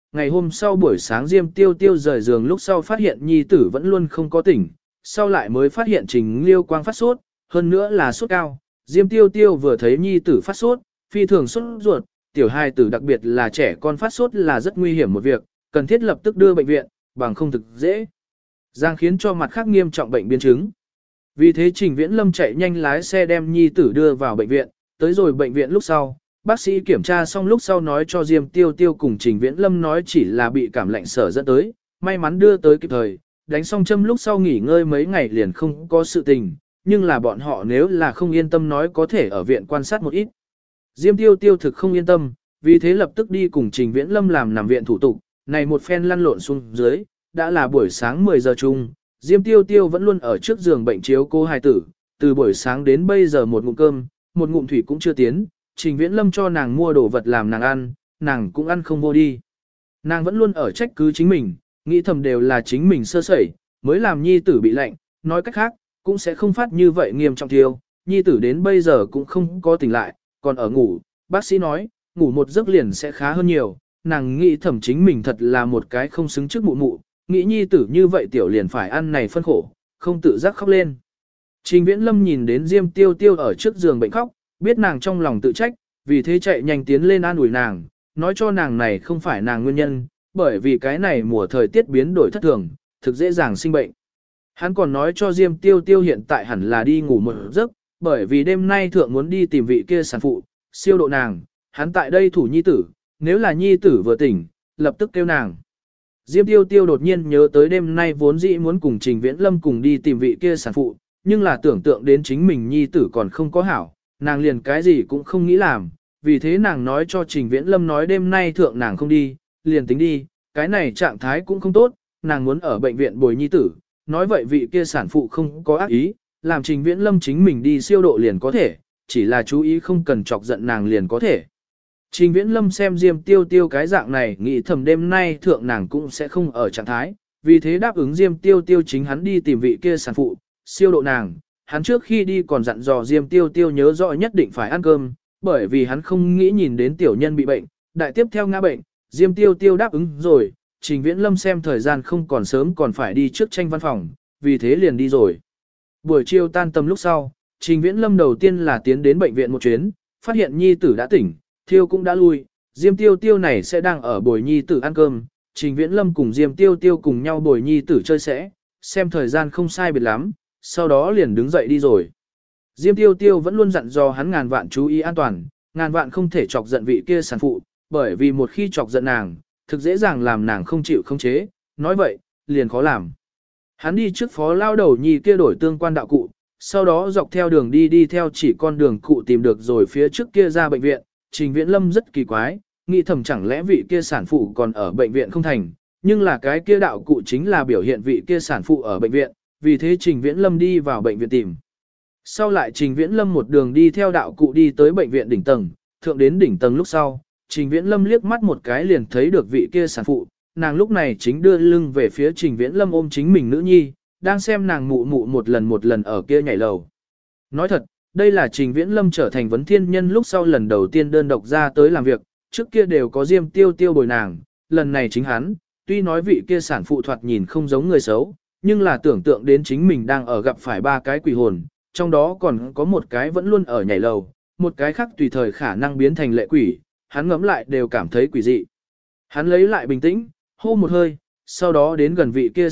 ngày hôm sau buổi sáng Diêm Tiêu Tiêu rời giường lúc sau phát hiện nhi tử vẫn luôn không có tỉnh, sau lại mới phát hiện Trình Liêu Quang phát sốt, hơn nữa là sốt cao. Diêm Tiêu Tiêu vừa thấy nhi tử phát sốt, phi thường sốt ruột, tiểu hài tử đặc biệt là trẻ con phát sốt là rất nguy hiểm một việc, cần thiết lập tức đưa bệnh viện, bằng không thực dễ dàng khiến cho mặt khác nghiêm trọng bệnh biến chứng. Vì thế Trình Viễn Lâm chạy nhanh lái xe đem nhi tử đưa vào bệnh viện, tới rồi bệnh viện lúc sau, bác sĩ kiểm tra xong lúc sau nói cho Diêm Tiêu Tiêu cùng Trình Viễn Lâm nói chỉ là bị cảm lạnh sở dẫn tới, may mắn đưa tới kịp thời, đánh xong châm lúc sau nghỉ ngơi mấy ngày liền không có sự tình, nhưng là bọn họ nếu là không yên tâm nói có thể ở viện quan sát một ít. Diêm Tiêu Tiêu thực không yên tâm, vì thế lập tức đi cùng Trình Viễn Lâm làm nằm viện thủ tục, này một phen lăn lộn xuống dưới, đã là buổi sáng 10 giờ chung, Diêm Tiêu Tiêu vẫn luôn ở trước giường bệnh chiếu cô hài tử, từ buổi sáng đến bây giờ một ngụm cơm, một ngụm thủy cũng chưa tiến, Trình Viễn Lâm cho nàng mua đồ vật làm nàng ăn, nàng cũng ăn không vô đi. Nàng vẫn luôn ở trách cứ chính mình, nghĩ thầm đều là chính mình sơ sẩy, mới làm nhi tử bị lạnh, nói cách khác, cũng sẽ không phát như vậy nghiêm trọng thiêu, nhi tử đến bây giờ cũng không có tỉnh lại, còn ở ngủ, bác sĩ nói, ngủ một giấc liền sẽ khá hơn nhiều, nàng nghĩ thầm chính mình thật là một cái không xứng trước mụ mụ, nghĩ nhi tử như vậy tiểu liền phải ăn này phân khổ, không tự giác khóc lên. Trình Viễn Lâm nhìn đến Diêm Tiêu Tiêu ở trước giường bệnh khóc, biết nàng trong lòng tự trách, vì thế chạy nhanh tiến lên an ủi nàng, nói cho nàng này không phải nàng nguyên nhân, bởi vì cái này mùa thời tiết biến đổi thất thường, thực dễ dàng sinh bệnh. Hắn còn nói cho Diêm Tiêu Tiêu hiện tại hẳn là đi ngủ một giấc, bởi vì đêm nay thượng muốn đi tìm vị kia sản phụ, siêu độ nàng, hắn tại đây thủ nhi tử, nếu là nhi tử vừa tỉnh, lập tức kêu nàng. Diêm Tiêu Tiêu đột nhiên nhớ tới đêm nay vốn dĩ muốn cùng Trình Viễn Lâm cùng đi tìm vị kia sản phụ, nhưng là tưởng tượng đến chính mình nhi tử còn không có hảo, nàng liền cái gì cũng không nghĩ làm, vì thế nàng nói cho Trình Viễn Lâm nói đêm nay thượng nàng không đi, liền tính đi, cái này trạng thái cũng không tốt, nàng muốn ở bệnh viện bồi nhi tử, nói vậy vị kia sản phụ không có ác ý, làm Trình Viễn Lâm chính mình đi siêu độ liền có thể, chỉ là chú ý không cần chọc giận nàng liền có thể. Trình Viễn Lâm xem Diêm Tiêu Tiêu cái dạng này nghĩ thầm đêm nay thượng nàng cũng sẽ không ở trạng thái, vì thế đáp ứng Diêm Tiêu Tiêu chính hắn đi tìm vị kia sản phụ, siêu độ nàng. Hắn trước khi đi còn dặn dò Diêm Tiêu Tiêu nhớ rõ nhất định phải ăn cơm, bởi vì hắn không nghĩ nhìn đến tiểu nhân bị bệnh, đại tiếp theo ngã bệnh, Diêm Tiêu Tiêu đáp ứng rồi, Trình Viễn Lâm xem thời gian không còn sớm còn phải đi trước tranh văn phòng, vì thế liền đi rồi. Buổi chiều tan tầm lúc sau, Trình Viễn Lâm đầu tiên là tiến đến bệnh viện một chuyến, phát hiện nhi tử đã tỉnh, Thiêu cũng đã lui, Diêm Tiêu Tiêu này sẽ đang ở bồi nhi tử ăn cơm, Trình Viễn Lâm cùng Diêm Tiêu Tiêu cùng nhau bồi nhi tử chơi sẽ, xem thời gian không sai biệt lắm, sau đó liền đứng dậy đi rồi. Diêm Tiêu Tiêu vẫn luôn dặn dò hắn ngàn vạn chú ý an toàn, ngàn vạn không thể chọc giận vị kia sản phụ, bởi vì một khi chọc giận nàng, thực dễ dàng làm nàng không chịu khống chế, nói vậy, liền khó làm. Hắn đi trước phó lao đầu nhi kia đổi tương quan đạo cụ, sau đó dọc theo đường đi theo chỉ con đường cụ tìm được rồi phía trước kia ra bệnh viện. Trình Viễn Lâm rất kỳ quái, nghĩ thầm chẳng lẽ vị kia sản phụ còn ở bệnh viện không thành, nhưng là cái kia đạo cụ chính là biểu hiện vị kia sản phụ ở bệnh viện, vì thế Trình Viễn Lâm đi vào bệnh viện tìm. Sau lại Trình Viễn Lâm một đường đi theo đạo cụ đi tới bệnh viện đỉnh tầng, thượng đến đỉnh tầng lúc sau, Trình Viễn Lâm liếc mắt một cái liền thấy được vị kia sản phụ, nàng lúc này chính đưa lưng về phía Trình Viễn Lâm ôm chính mình nữ nhi, đang xem nàng mụ mụ một lần ở kia nhảy lầu. Nói thật, đây là Trình Viễn Lâm trở thành vấn thiên nhân lúc sau lần đầu tiên đơn độc ra tới làm việc, trước kia đều có Diêm Tiêu Tiêu bồi nàng, lần này chính hắn, tuy nói vị kia sản phụ thoạt nhìn không giống người xấu, nhưng là tưởng tượng đến chính mình đang ở gặp phải ba cái quỷ hồn, trong đó còn có một cái vẫn luôn ở nhảy lầu, một cái khác tùy thời khả năng biến thành lệ quỷ, hắn ngẫm lại đều cảm thấy quỷ dị. Hắn lấy lại bình tĩnh, hô một hơi, sau đó đến gần vị kia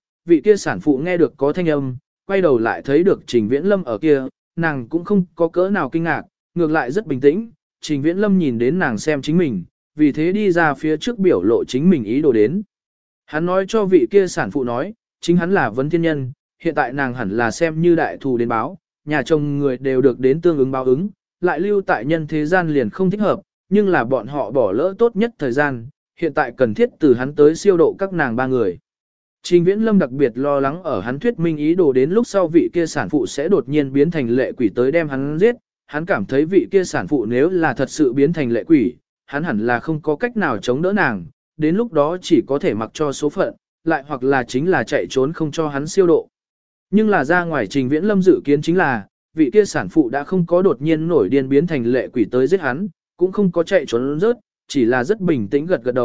sản phụ nghe được có thanh âm, quay đầu lại thấy được Trình Viễn Lâm ở kia, nàng cũng không có cỡ nào kinh ngạc, ngược lại rất bình tĩnh, Trình Viễn Lâm nhìn đến nàng xem chính mình, vì thế đi ra phía trước biểu lộ chính mình ý đồ đến. Hắn nói cho vị kia sản phụ nói, chính hắn là vấn thiên nhân, hiện tại nàng hẳn là xem như đại thù đến báo, nhà chồng người đều được đến tương ứng báo ứng, lại lưu tại nhân thế gian liền không thích hợp, nhưng là bọn họ bỏ lỡ tốt nhất thời gian, hiện tại cần thiết từ hắn tới siêu độ các nàng ba người. Trình Viễn Lâm đặc biệt lo lắng ở hắn thuyết minh ý đồ đến lúc sau vị kia sản phụ sẽ đột nhiên biến thành lệ quỷ tới đem hắn giết, hắn cảm thấy vị kia sản phụ nếu là thật sự biến thành lệ quỷ, hắn hẳn là không có cách nào chống đỡ nàng, đến lúc đó chỉ có thể mặc cho số phận, lại hoặc là chính là chạy trốn không cho hắn siêu độ. Nhưng là ra ngoài Trình Viễn Lâm dự kiến chính là, vị kia sản phụ đã không có đột nhiên nổi điên biến thành lệ quỷ tới giết hắn, cũng không có chạy trốn rớt, chỉ là rất bình tĩnh gật gật đầu,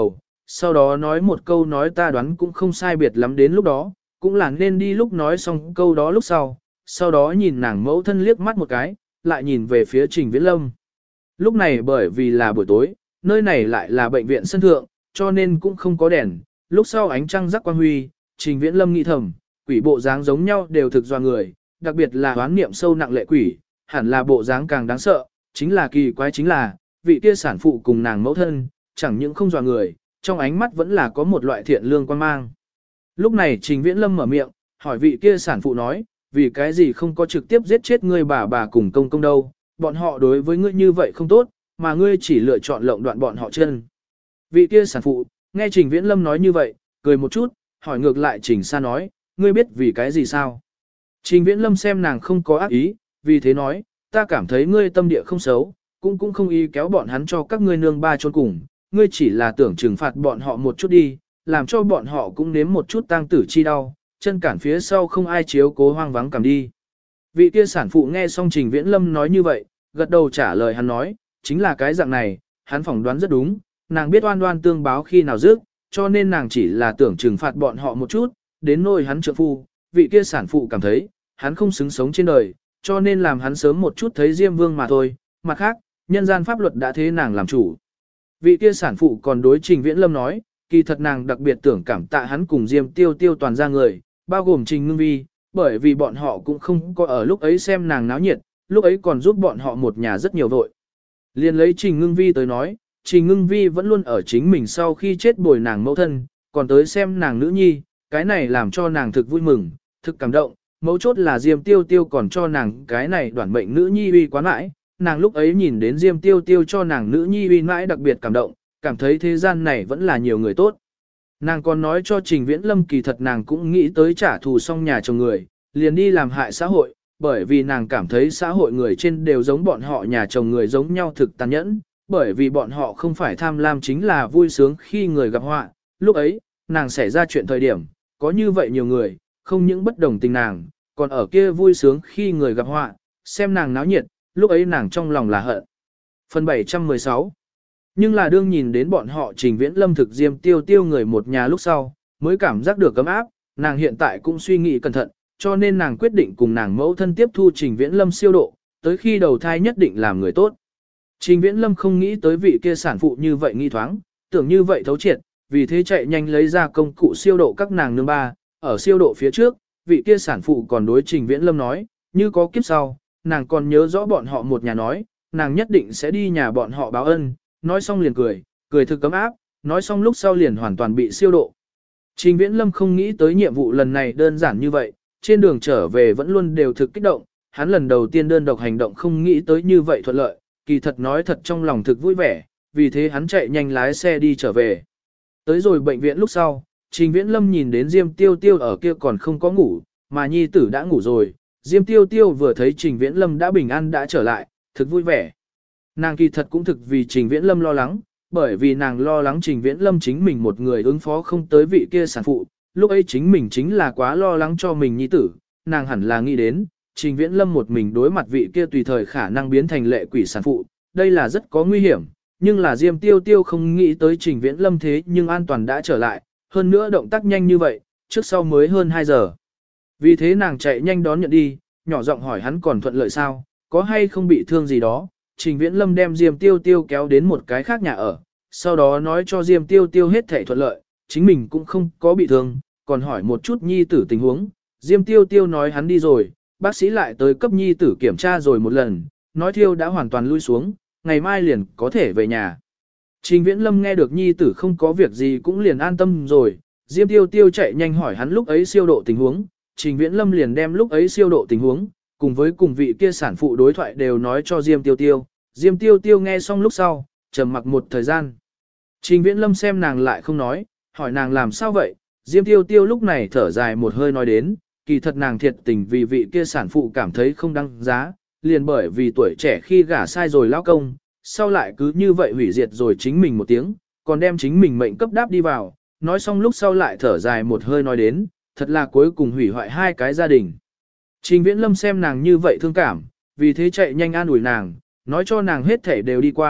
sau đó nói một câu nói ta đoán cũng không sai biệt lắm đến lúc đó, cũng là nên đi lúc nói xong câu đó lúc sau đó nhìn nàng mẫu thân liếc mắt một cái, lại nhìn về phía Trình Viễn Lâm. Lúc này bởi vì là buổi tối, nơi này lại là bệnh viện sân thượng, cho nên cũng không có đèn, lúc sau ánh trăng rắc quang huy, Trình Viễn Lâm nghĩ thầm, quỷ bộ dáng giống nhau đều thực doa người, đặc biệt là hoán niệm sâu nặng lệ quỷ, hẳn là bộ dáng càng đáng sợ, chính là kỳ quái chính là, vị kia sản phụ cùng nàng mẫu thân, chẳng những không doa người, trong ánh mắt vẫn là có một loại thiện lương quan mang. Lúc này Trình Viễn Lâm mở miệng, hỏi vị kia sản phụ nói, vì cái gì không có trực tiếp giết chết ngươi bà cùng công công đâu, bọn họ đối với ngươi như vậy không tốt, mà ngươi chỉ lựa chọn lộng đoạn bọn họ chân. Vị kia sản phụ, nghe Trình Viễn Lâm nói như vậy, cười một chút, hỏi ngược lại Trình Sa nói, ngươi biết vì cái gì sao? Trình Viễn Lâm xem nàng không có ác ý, vì thế nói, ta cảm thấy ngươi tâm địa không xấu, cũng không ý kéo bọn hắn cho các ngươi nương ba chôn cùng, ngươi chỉ là tưởng trừng phạt bọn họ một chút đi, làm cho bọn họ cũng nếm một chút tang tử chi đau, chân cản phía sau không ai chiếu cố hoang vắng cầm đi. Vị kia sản phụ nghe xong Trình Viễn Lâm nói như vậy, gật đầu trả lời hắn nói, chính là cái dạng này, hắn phỏng đoán rất đúng, nàng biết oan oan tương báo khi nào rước, cho nên nàng chỉ là tưởng trừng phạt bọn họ một chút, đến nỗi hắn trượng phu, vị kia sản phụ cảm thấy, hắn không xứng sống trên đời, cho nên làm hắn sớm một chút thấy Diêm Vương mà thôi, mặt khác, nhân gian pháp luật đã thế nàng làm chủ. Vị kia sản phụ còn đối Trình Viễn Lâm nói, kỳ thật nàng đặc biệt tưởng cảm tạ hắn cùng Diêm Tiêu Tiêu toàn ra người, bao gồm Trình Ngưng Vi, bởi vì bọn họ cũng không có ở lúc ấy xem nàng náo nhiệt, lúc ấy còn giúp bọn họ một nhà rất nhiều vội. Liên lấy Trình Ngưng Vi tới nói, Trình Ngưng Vi vẫn luôn ở chính mình sau khi chết bồi nàng mẫu thân, còn tới xem nàng nữ nhi, cái này làm cho nàng thực vui mừng, thực cảm động, mấu chốt là Diêm Tiêu Tiêu còn cho nàng cái này đoản mệnh nữ nhi uy quán mãi, nàng lúc ấy nhìn đến Diêm Tiêu Tiêu cho nàng nữ nhi uy mãi đặc biệt cảm động, cảm thấy thế gian này vẫn là nhiều người tốt. Nàng còn nói cho Trình Viễn Lâm kỳ thật nàng cũng nghĩ tới trả thù xong nhà chồng người, liền đi làm hại xã hội, bởi vì nàng cảm thấy xã hội người trên đều giống bọn họ nhà chồng người giống nhau thực tàn nhẫn, bởi vì bọn họ không phải tham lam chính là vui sướng khi người gặp họa. Lúc ấy, nàng xảy ra chuyện thời điểm, có như vậy nhiều người, không những bất đồng tình nàng, còn ở kia vui sướng khi người gặp họa, xem nàng náo nhiệt, lúc ấy nàng trong lòng là hận. Phần 716. Nhưng là đương nhìn đến bọn họ Trình Viễn Lâm thực Diêm Tiêu Tiêu người một nhà lúc sau, mới cảm giác được cấm áp, nàng hiện tại cũng suy nghĩ cẩn thận, cho nên nàng quyết định cùng nàng mẫu thân tiếp thu Trình Viễn Lâm siêu độ, tới khi đầu thai nhất định làm người tốt. Trình Viễn Lâm không nghĩ tới vị kia sản phụ như vậy nghi thoáng, tưởng như vậy thấu triệt, vì thế chạy nhanh lấy ra công cụ siêu độ các nàng nương ba, ở siêu độ phía trước, vị kia sản phụ còn đối Trình Viễn Lâm nói, như có kiếp sau, nàng còn nhớ rõ bọn họ một nhà nói, nàng nhất định sẽ đi nhà bọn họ báo ân, nói xong liền cười thực cấm áp, nói xong lúc sau liền hoàn toàn bị siêu độ. Trình Viễn Lâm không nghĩ tới nhiệm vụ lần này đơn giản như vậy, trên đường trở về vẫn luôn đều thực kích động, hắn lần đầu tiên đơn độc hành động không nghĩ tới như vậy thuận lợi, kỳ thật nói thật trong lòng thực vui vẻ, vì thế hắn chạy nhanh lái xe đi trở về. Tới rồi bệnh viện lúc sau, Trình Viễn Lâm nhìn đến Diêm Tiêu Tiêu ở kia còn không có ngủ, mà nhi tử đã ngủ rồi, Diêm Tiêu Tiêu vừa thấy Trình Viễn Lâm đã bình an đã trở lại, thực vui vẻ. Nàng kỳ thật cũng thực vì Trình Viễn Lâm lo lắng, bởi vì nàng lo lắng Trình Viễn Lâm chính mình một người ứng phó không tới vị kia sản phụ, lúc ấy chính mình chính là quá lo lắng cho mình nhi tử, nàng hẳn là nghĩ đến, Trình Viễn Lâm một mình đối mặt vị kia tùy thời khả năng biến thành lệ quỷ sản phụ, đây là rất có nguy hiểm, nhưng là Diêm Tiêu Tiêu không nghĩ tới Trình Viễn Lâm thế nhưng an toàn đã trở lại, hơn nữa động tác nhanh như vậy, trước sau mới hơn 2 giờ. Vì thế nàng chạy nhanh đón nhận đi, nhỏ giọng hỏi hắn còn thuận lợi sao, có hay không bị thương gì đó. Trình Viễn Lâm đem Diêm Tiêu Tiêu kéo đến một cái khác nhà ở, sau đó nói cho Diêm Tiêu Tiêu hết thể thuận lợi, chính mình cũng không có bị thương, còn hỏi một chút nhi tử tình huống. Diêm Tiêu Tiêu nói hắn đi rồi, bác sĩ lại tới cấp nhi tử kiểm tra rồi một lần, nói thiêu đã hoàn toàn lui xuống, ngày mai liền có thể về nhà. Trình Viễn Lâm nghe được nhi tử không có việc gì cũng liền an tâm rồi, Diêm Tiêu Tiêu chạy nhanh hỏi hắn lúc ấy siêu độ tình huống, Trình Viễn Lâm liền đem lúc ấy siêu độ tình huống, cùng với cùng vị kia sản phụ đối thoại đều nói cho Diêm Tiêu Tiêu. Diêm Tiêu Tiêu nghe xong lúc sau, trầm mặc một thời gian. Trình Viễn Lâm xem nàng lại không nói, hỏi nàng làm sao vậy, Diêm Tiêu Tiêu lúc này thở dài một hơi nói đến, kỳ thật nàng thiệt tình vì vị kia sản phụ cảm thấy không đăng giá, liền bởi vì tuổi trẻ khi gả sai rồi lao công, sau lại cứ như vậy hủy diệt rồi chính mình một tiếng, còn đem chính mình mệnh cấp đáp đi vào, nói xong lúc sau lại thở dài một hơi nói đến, thật là cuối cùng hủy hoại hai cái gia đình. Trình Viễn Lâm xem nàng như vậy thương cảm, vì thế chạy nhanh an ủi nàng, nói cho nàng hết thể đều đi qua,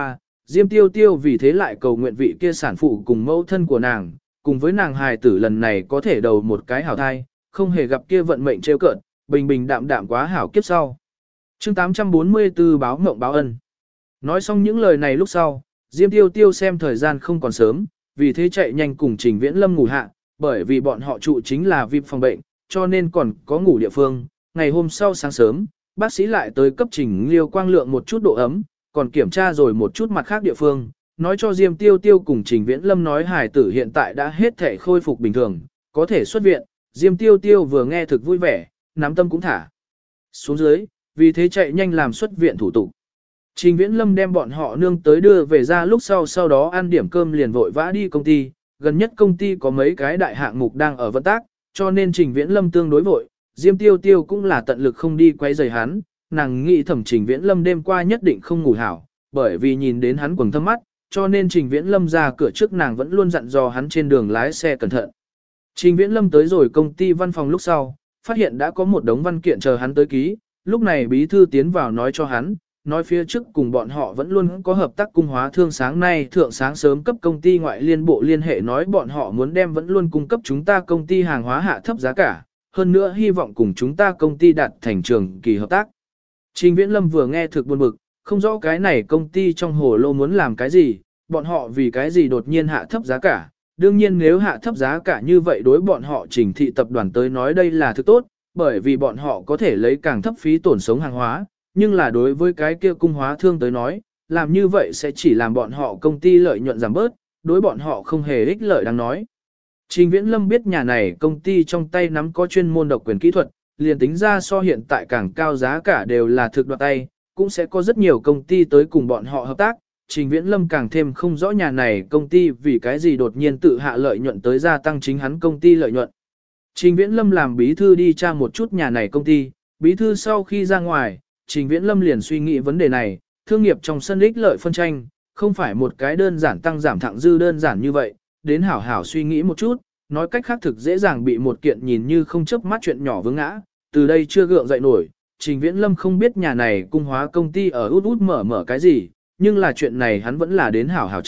Diêm Tiêu Tiêu vì thế lại cầu nguyện vị kia sản phụ cùng mẫu thân của nàng, cùng với nàng hài tử lần này có thể đầu một cái hảo thai, không hề gặp kia vận mệnh trêu cợt, bình bình đạm đạm quá hảo kiếp sau. Chương 844 báo ngộng báo ân. Nói xong những lời này lúc sau, Diêm Tiêu Tiêu xem thời gian không còn sớm, vì thế chạy nhanh cùng Trình Viễn Lâm ngủ hạ, bởi vì bọn họ trụ chính là VIP phòng bệnh, cho nên còn có ngủ địa phương. Ngày hôm sau sáng sớm, bác sĩ lại tới cấp Trình Liêu Quang lượng một chút độ ấm, còn kiểm tra rồi một chút mặt khác địa phương, nói cho Diêm Tiêu Tiêu cùng Trình Viễn Lâm nói hài tử hiện tại đã hết thể khôi phục bình thường, có thể xuất viện. Diêm Tiêu Tiêu vừa nghe thực vui vẻ, nắm tâm cũng thả xuống dưới, vì thế chạy nhanh làm xuất viện thủ tục. Trình Viễn Lâm đem bọn họ nương tới đưa về ra lúc sau đó ăn điểm cơm liền vội vã đi công ty, gần nhất công ty có mấy cái đại hạng mục đang ở vận tác, cho nên Trình Viễn Lâm tương đối vội, Diêm Tiêu Tiêu cũng là tận lực không đi quấy rầy hắn, nàng nghĩ thẩm Trình Viễn Lâm đêm qua nhất định không ngủ hảo, bởi vì nhìn đến hắn quầng thâm mắt, cho nên Trình Viễn Lâm ra cửa trước nàng vẫn luôn dặn dò hắn trên đường lái xe cẩn thận. Trình Viễn Lâm tới rồi công ty văn phòng lúc sau, phát hiện đã có một đống văn kiện chờ hắn tới ký, lúc này bí thư tiến vào nói cho hắn, nói phía trước cùng bọn họ vẫn luôn có hợp tác cung hóa thương, sáng nay thượng sáng sớm cấp công ty ngoại liên bộ liên hệ nói bọn họ muốn đem vẫn luôn cung cấp chúng ta công ty hàng hóa hạ thấp giá cả, hơn nữa hy vọng cùng chúng ta công ty đạt thành trường kỳ hợp tác. Trình Viễn Lâm vừa nghe thực buồn bực, không rõ cái này công ty trong hồ lô muốn làm cái gì, bọn họ vì cái gì đột nhiên hạ thấp giá cả. Đương nhiên nếu hạ thấp giá cả như vậy đối bọn họ Trình thị tập đoàn tới nói đây là thứ tốt, bởi vì bọn họ có thể lấy càng thấp phí tổn sống hàng hóa, nhưng là đối với cái kia cung hóa thương tới nói, làm như vậy sẽ chỉ làm bọn họ công ty lợi nhuận giảm bớt, đối bọn họ không hề ích lợi đáng nói. Trình Viễn Lâm biết nhà này công ty trong tay nắm có chuyên môn độc quyền kỹ thuật, liền tính ra so hiện tại càng cao giá cả đều là thực đoạt tay, cũng sẽ có rất nhiều công ty tới cùng bọn họ hợp tác. Trình Viễn Lâm càng thêm không rõ nhà này công ty vì cái gì đột nhiên tự hạ lợi nhuận tới gia tăng chính hắn công ty lợi nhuận. Trình Viễn Lâm làm bí thư đi tra một chút nhà này công ty, bí thư sau khi ra ngoài, Trình Viễn Lâm liền suy nghĩ vấn đề này, thương nghiệp trong sân ích lợi phân tranh, không phải một cái đơn giản tăng giảm thặng dư đơn giản như vậy, đến hảo hảo suy nghĩ một chút, nói cách khác thực dễ dàng bị một kiện nhìn như không chớp mắt chuyện nhỏ vướng ngã, từ đây chưa gượng dậy nổi. Trình Viễn Lâm không biết nhà này cung hóa công ty ở út út mở cái gì, nhưng là chuyện này hắn vẫn là đến hảo hảo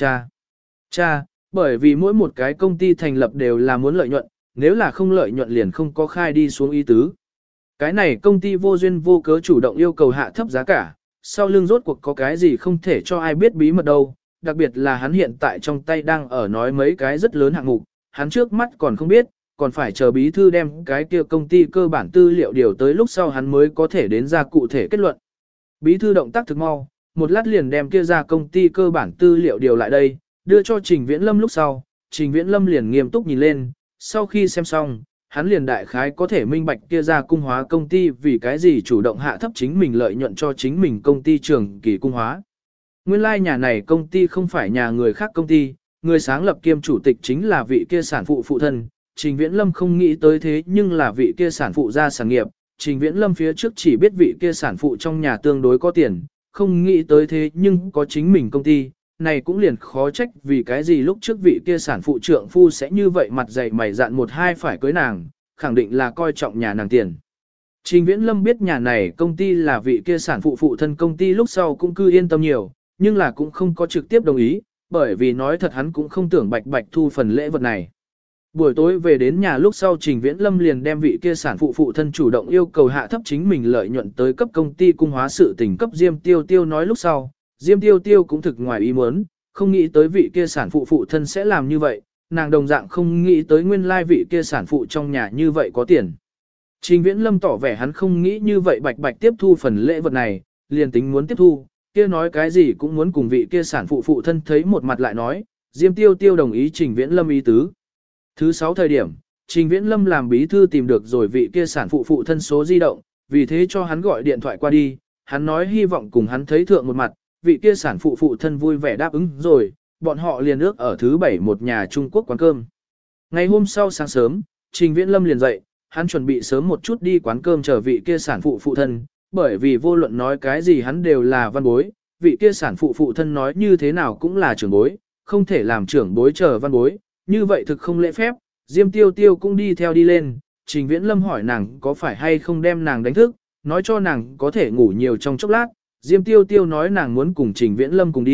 tra, bởi vì mỗi một cái công ty thành lập đều là muốn lợi nhuận, nếu là không lợi nhuận liền không có khai đi xuống ý tứ. Cái này công ty vô duyên vô cớ chủ động yêu cầu hạ thấp giá cả, sau lưng rốt cuộc có cái gì không thể cho ai biết bí mật đâu, đặc biệt là hắn hiện tại trong tay đang ở nói mấy cái rất lớn hạng mục, hắn trước mắt còn không biết, còn phải chờ bí thư đem cái kia công ty cơ bản tư liệu điều tới lúc sau hắn mới có thể đến ra cụ thể kết luận. Bí thư động tác thực mau, một lát liền đem kia ra công ty cơ bản tư liệu điều lại đây, đưa cho Trình Viễn Lâm lúc sau, Trình Viễn Lâm liền nghiêm túc nhìn lên, sau khi xem xong, hắn liền đại khái có thể minh bạch kia ra cung hóa công ty vì cái gì chủ động hạ thấp chính mình lợi nhuận cho chính mình công ty trường kỳ cung hóa. Nguyên lai nhà này công ty không phải nhà người khác công ty, người sáng lập kiêm chủ tịch chính là vị kia sản phụ phụ thân. Trình Viễn Lâm không nghĩ tới thế nhưng là vị kia sản phụ ra sản nghiệp. Trình Viễn Lâm phía trước chỉ biết vị kia sản phụ trong nhà tương đối có tiền, không nghĩ tới thế nhưng có chính mình công ty. Này cũng liền khó trách vì cái gì lúc trước vị kia sản phụ trượng phu sẽ như vậy mặt dày mày dạn một hai phải cưới nàng, khẳng định là coi trọng nhà nàng tiền. Trình Viễn Lâm biết nhà này công ty là vị kia sản phụ phụ thân công ty lúc sau cũng cứ yên tâm nhiều, nhưng là cũng không có trực tiếp đồng ý, bởi vì nói thật hắn cũng không tưởng bạch bạch thu phần lễ vật này. Buổi tối về đến nhà lúc sau Trình Viễn Lâm liền đem vị kia sản phụ phụ thân chủ động yêu cầu hạ thấp chính mình lợi nhuận tới cấp công ty cung hóa sự tình cấp Diêm Tiêu Tiêu nói lúc sau, Diêm Tiêu Tiêu cũng thực ngoài ý muốn, không nghĩ tới vị kia sản phụ phụ thân sẽ làm như vậy, nàng đồng dạng không nghĩ tới nguyên lai vị kia sản phụ trong nhà như vậy có tiền. Trình Viễn Lâm tỏ vẻ hắn không nghĩ như vậy bạch bạch tiếp thu phần lễ vật này, liền tính muốn tiếp thu, kia nói cái gì cũng muốn cùng vị kia sản phụ phụ thân thấy một mặt lại nói, Diêm Tiêu Tiêu đồng ý Trình Viễn Lâm ý tứ. Thứ 6 thời điểm, Trình Viễn Lâm làm bí thư tìm được rồi vị kia sản phụ phụ thân số di động, vì thế cho hắn gọi điện thoại qua đi, hắn nói hy vọng cùng hắn thấy thượng một mặt, vị kia sản phụ phụ thân vui vẻ đáp ứng rồi, bọn họ liền ước ở thứ 7 một nhà Trung Quốc quán cơm. Ngày hôm sau sáng sớm, Trình Viễn Lâm liền dậy, hắn chuẩn bị sớm một chút đi quán cơm chờ vị kia sản phụ phụ thân, bởi vì vô luận nói cái gì hắn đều là văn bối, vị kia sản phụ phụ thân nói như thế nào cũng là trưởng bối, không thể làm trưởng bối chờ văn bối, như vậy thực không lễ phép. Diêm Tiêu Tiêu cũng đi theo đi lên, Trình Viễn Lâm hỏi nàng có phải hay không đem nàng đánh thức, nói cho nàng có thể ngủ nhiều trong chốc lát, Diêm Tiêu Tiêu nói nàng muốn cùng Trình Viễn Lâm cùng đi,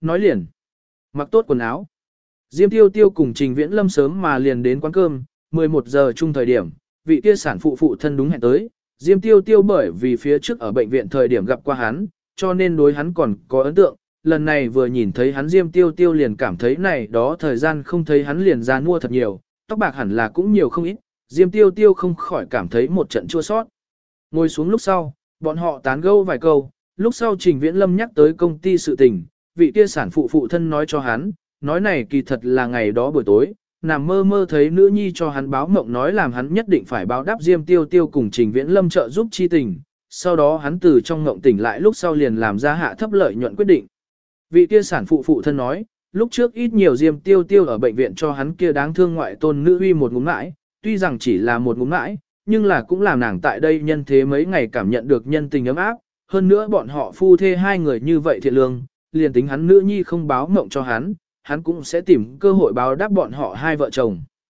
nói liền. Mặc tốt quần áo. Diêm Tiêu Tiêu cùng Trình Viễn Lâm sớm mà liền đến quán cơm, 11 giờ chung thời điểm, vị kia sản phụ phụ thân đúng hẹn tới. Diêm Tiêu Tiêu bởi vì phía trước ở bệnh viện thời điểm gặp qua hắn, cho nên đối hắn còn có ấn tượng. Lần này vừa nhìn thấy hắn Diêm Tiêu Tiêu liền cảm thấy này đó thời gian không thấy hắn liền ra mua thật nhiều, tóc bạc hẳn là cũng nhiều không ít. Diêm Tiêu Tiêu không khỏi cảm thấy một trận chua sót. Ngồi xuống lúc sau, bọn họ tán gẫu vài câu, lúc sau Trình Viễn Lâm nhắc tới công ty sự tình, vị kia sản phụ phụ thân nói cho hắn, nói này kỳ thật là ngày đó buổi tối, nằm mơ mơ thấy nữ nhi cho hắn báo mộng nói làm hắn nhất định phải báo đáp Diêm Tiêu Tiêu cùng Trình Viễn Lâm trợ giúp chi tình, sau đó hắn từ trong mộng tỉnh lại lúc sau liền làm ra hạ thấp lợi nhuận quyết định. Vị kia sản phụ phụ thân nói, lúc trước ít nhiều Diêm Tiêu Tiêu ở bệnh viện cho hắn kia đáng thương ngoại tôn nữ uy một ngụm mãi, tuy rằng chỉ là một ngụm mãi, nhưng là cũng làm nàng tại đây nhân thế mấy ngày cảm nhận được nhân tình ấm áp, hơn nữa bọn họ phu thê hai người như vậy thiện lương, liền tính hắn nữ nhi không báo mộng cho hắn cũng sẽ tìm cơ hội báo đáp bọn họ hai vợ chồng.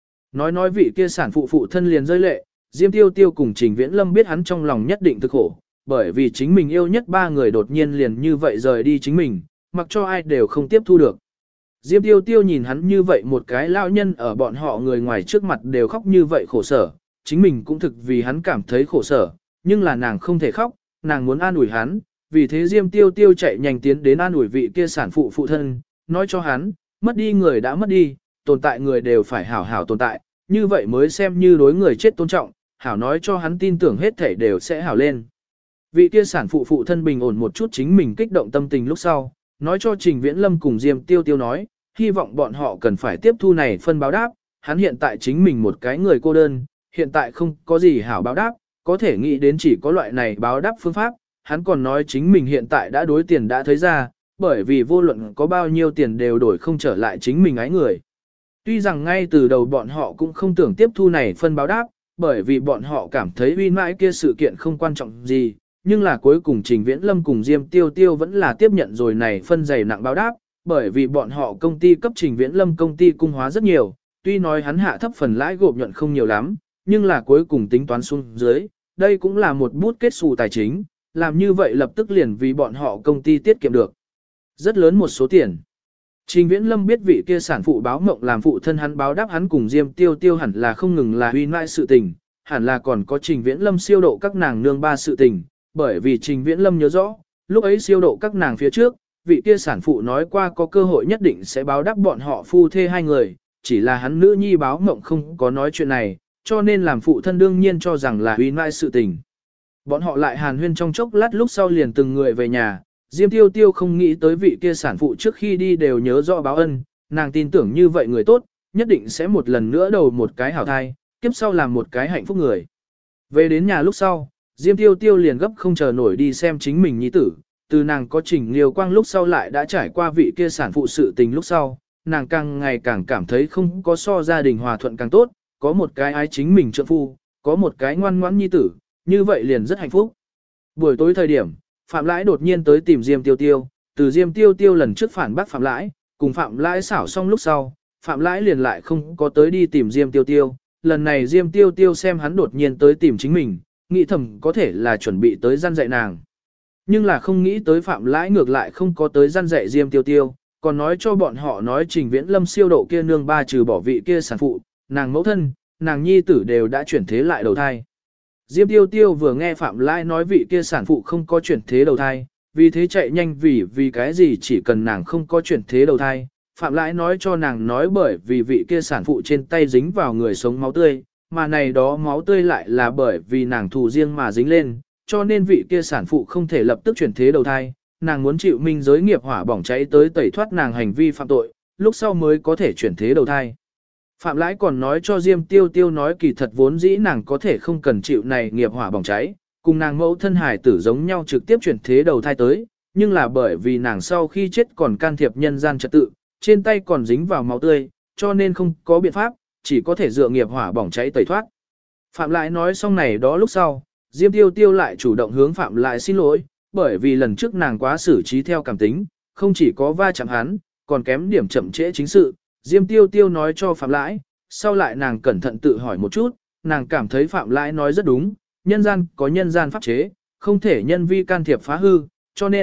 Nói vị kia sản phụ phụ thân liền rơi lệ, Diêm Tiêu Tiêu cùng Trình Viễn Lâm biết hắn trong lòng nhất định thực khổ, bởi vì chính mình yêu nhất ba người đột nhiên liền như vậy rời đi chính mình, mặc cho ai đều không tiếp thu được. Diêm Tiêu Tiêu nhìn hắn như vậy một cái lão nhân ở bọn họ người ngoài trước mặt đều khóc như vậy khổ sở, chính mình cũng thực vì hắn cảm thấy khổ sở, nhưng là nàng không thể khóc, nàng muốn an ủi hắn, vì thế Diêm Tiêu Tiêu chạy nhanh tiến đến an ủi vị kia sản phụ phụ thân, nói cho hắn, mất đi người đã mất đi, tồn tại người đều phải hảo hảo tồn tại, như vậy mới xem như đối người chết tôn trọng, hảo nói cho hắn tin tưởng hết thể đều sẽ hảo lên. Vị kia sản phụ phụ thân bình ổn một chút chính mình kích động tâm tình lúc sau, nói cho Trình Viễn Lâm cùng Diêm Tiêu Tiêu nói, hy vọng bọn họ cần phải tiếp thu này phân báo đáp, hắn hiện tại chính mình một cái người cô đơn, hiện tại không có gì hảo báo đáp, có thể nghĩ đến chỉ có loại này báo đáp phương pháp, hắn còn nói chính mình hiện tại đã đối tiền đã thấy ra, bởi vì vô luận có bao nhiêu tiền đều đổi không trở lại chính mình ái người. Tuy rằng ngay từ đầu bọn họ cũng không tưởng tiếp thu này phân báo đáp, bởi vì bọn họ cảm thấy uy mãi kia sự kiện không quan trọng gì, nhưng là cuối cùng Trình Viễn Lâm cùng Diêm Tiêu Tiêu vẫn là tiếp nhận rồi này phân dày nặng báo đáp, bởi vì bọn họ công ty cấp Trình Viễn Lâm công ty cung hóa rất nhiều, tuy nói hắn hạ thấp phần lãi gộp nhuận không nhiều lắm, nhưng là cuối cùng tính toán xuống dưới, đây cũng là một bút kết xù tài chính, làm như vậy lập tức liền vì bọn họ công ty tiết kiệm được rất lớn một số tiền. Trình Viễn Lâm biết vị kia sản phụ báo mộng làm phụ thân hắn báo đáp hắn cùng Diêm Tiêu Tiêu hẳn là không ngừng là uy mãi sự tình, hẳn là còn có Trình Viễn Lâm siêu độ các nàng nương ba sự tình, bởi vì Trình Viễn Lâm nhớ rõ, lúc ấy siêu độ các nàng phía trước, vị kia sản phụ nói qua có cơ hội nhất định sẽ báo đáp bọn họ phu thê hai người, chỉ là hắn nữ nhi báo mộng không có nói chuyện này, cho nên làm phụ thân đương nhiên cho rằng là uy mãi sự tình. Bọn họ lại hàn huyên trong chốc lát lúc sau liền từng người về nhà, Diêm Tiêu Tiêu không nghĩ tới vị kia sản phụ trước khi đi đều nhớ rõ báo ân, nàng tin tưởng như vậy người tốt, nhất định sẽ một lần nữa đầu một cái hảo thai, kiếp sau làm một cái hạnh phúc người. Về đến nhà lúc sau, Diêm Tiêu Tiêu liền gấp không chờ nổi đi xem chính mình nhi tử, từ nàng có Trình Liêu Quang lúc sau lại đã trải qua vị kia sản phụ sự tình lúc sau, nàng càng ngày càng cảm thấy không có so gia đình hòa thuận càng tốt, có một cái ái chính mình trượng phu, có một cái ngoan ngoãn nhi tử, như vậy liền rất hạnh phúc. Buổi tối thời điểm, Phạm Lãi đột nhiên tới tìm Diêm Tiêu Tiêu, từ Diêm Tiêu Tiêu lần trước phản bác Phạm Lãi, cùng Phạm Lãi xảo xong lúc sau, Phạm Lãi liền lại không có tới đi tìm Diêm Tiêu Tiêu, lần này Diêm Tiêu Tiêu xem hắn đột nhiên tới tìm chính mình, nghĩ thầm có thể là chuẩn bị tới gian dạy nàng. Nhưng là không nghĩ tới Phạm Lãi ngược lại không có tới gian dạy Diêm Tiêu Tiêu, còn nói cho bọn họ nói Trình Viễn Lâm siêu độ kia nương ba trừ bỏ vị kia sản phụ, nàng mẫu thân, nàng nhi tử đều đã chuyển thế lại đầu thai. Diêm Tiêu Tiêu vừa nghe Phạm Lãi nói vị kia sản phụ không có chuyển thế đầu thai, vì thế chạy nhanh vì cái gì chỉ cần nàng không có chuyển thế đầu thai. Phạm Lãi nói cho nàng nói bởi vì vị kia sản phụ trên tay dính vào người sống máu tươi, mà này đó máu tươi lại là bởi vì nàng thù riêng mà dính lên, cho nên vị kia sản phụ không thể lập tức chuyển thế đầu thai, nàng muốn chịu minh giới nghiệp hỏa bỏng cháy tới tẩy thoát nàng hành vi phạm tội, lúc sau mới có thể chuyển thế đầu thai. Phạm Lãi còn nói cho Diêm Tiêu Tiêu nói kỳ thật vốn dĩ nàng có thể không cần chịu này nghiệp hỏa bỏng cháy, cùng nàng mẫu thân hải tử giống nhau trực tiếp chuyển thế đầu thai tới, nhưng là bởi vì nàng sau khi chết còn can thiệp nhân gian trật tự, trên tay còn dính vào máu tươi, cho nên không có biện pháp, chỉ có thể dựa nghiệp hỏa bỏng cháy tẩy thoát. Phạm Lãi nói xong này đó lúc sau, Diêm Tiêu Tiêu lại chủ động hướng Phạm Lãi xin lỗi, bởi vì lần trước nàng quá xử trí theo cảm tính, không chỉ có va chạm hắn, còn kém điểm chậm trễ chính sự. Diêm Tiêu Tiêu nói cho Phạm Lãi, sau lại nàng cẩn thận tự hỏi một chút, nàng cảm thấy Phạm Lãi nói rất đúng, nhân gian có nhân gian pháp chế, không thể nhân vi can thiệp phá hư, cho nên,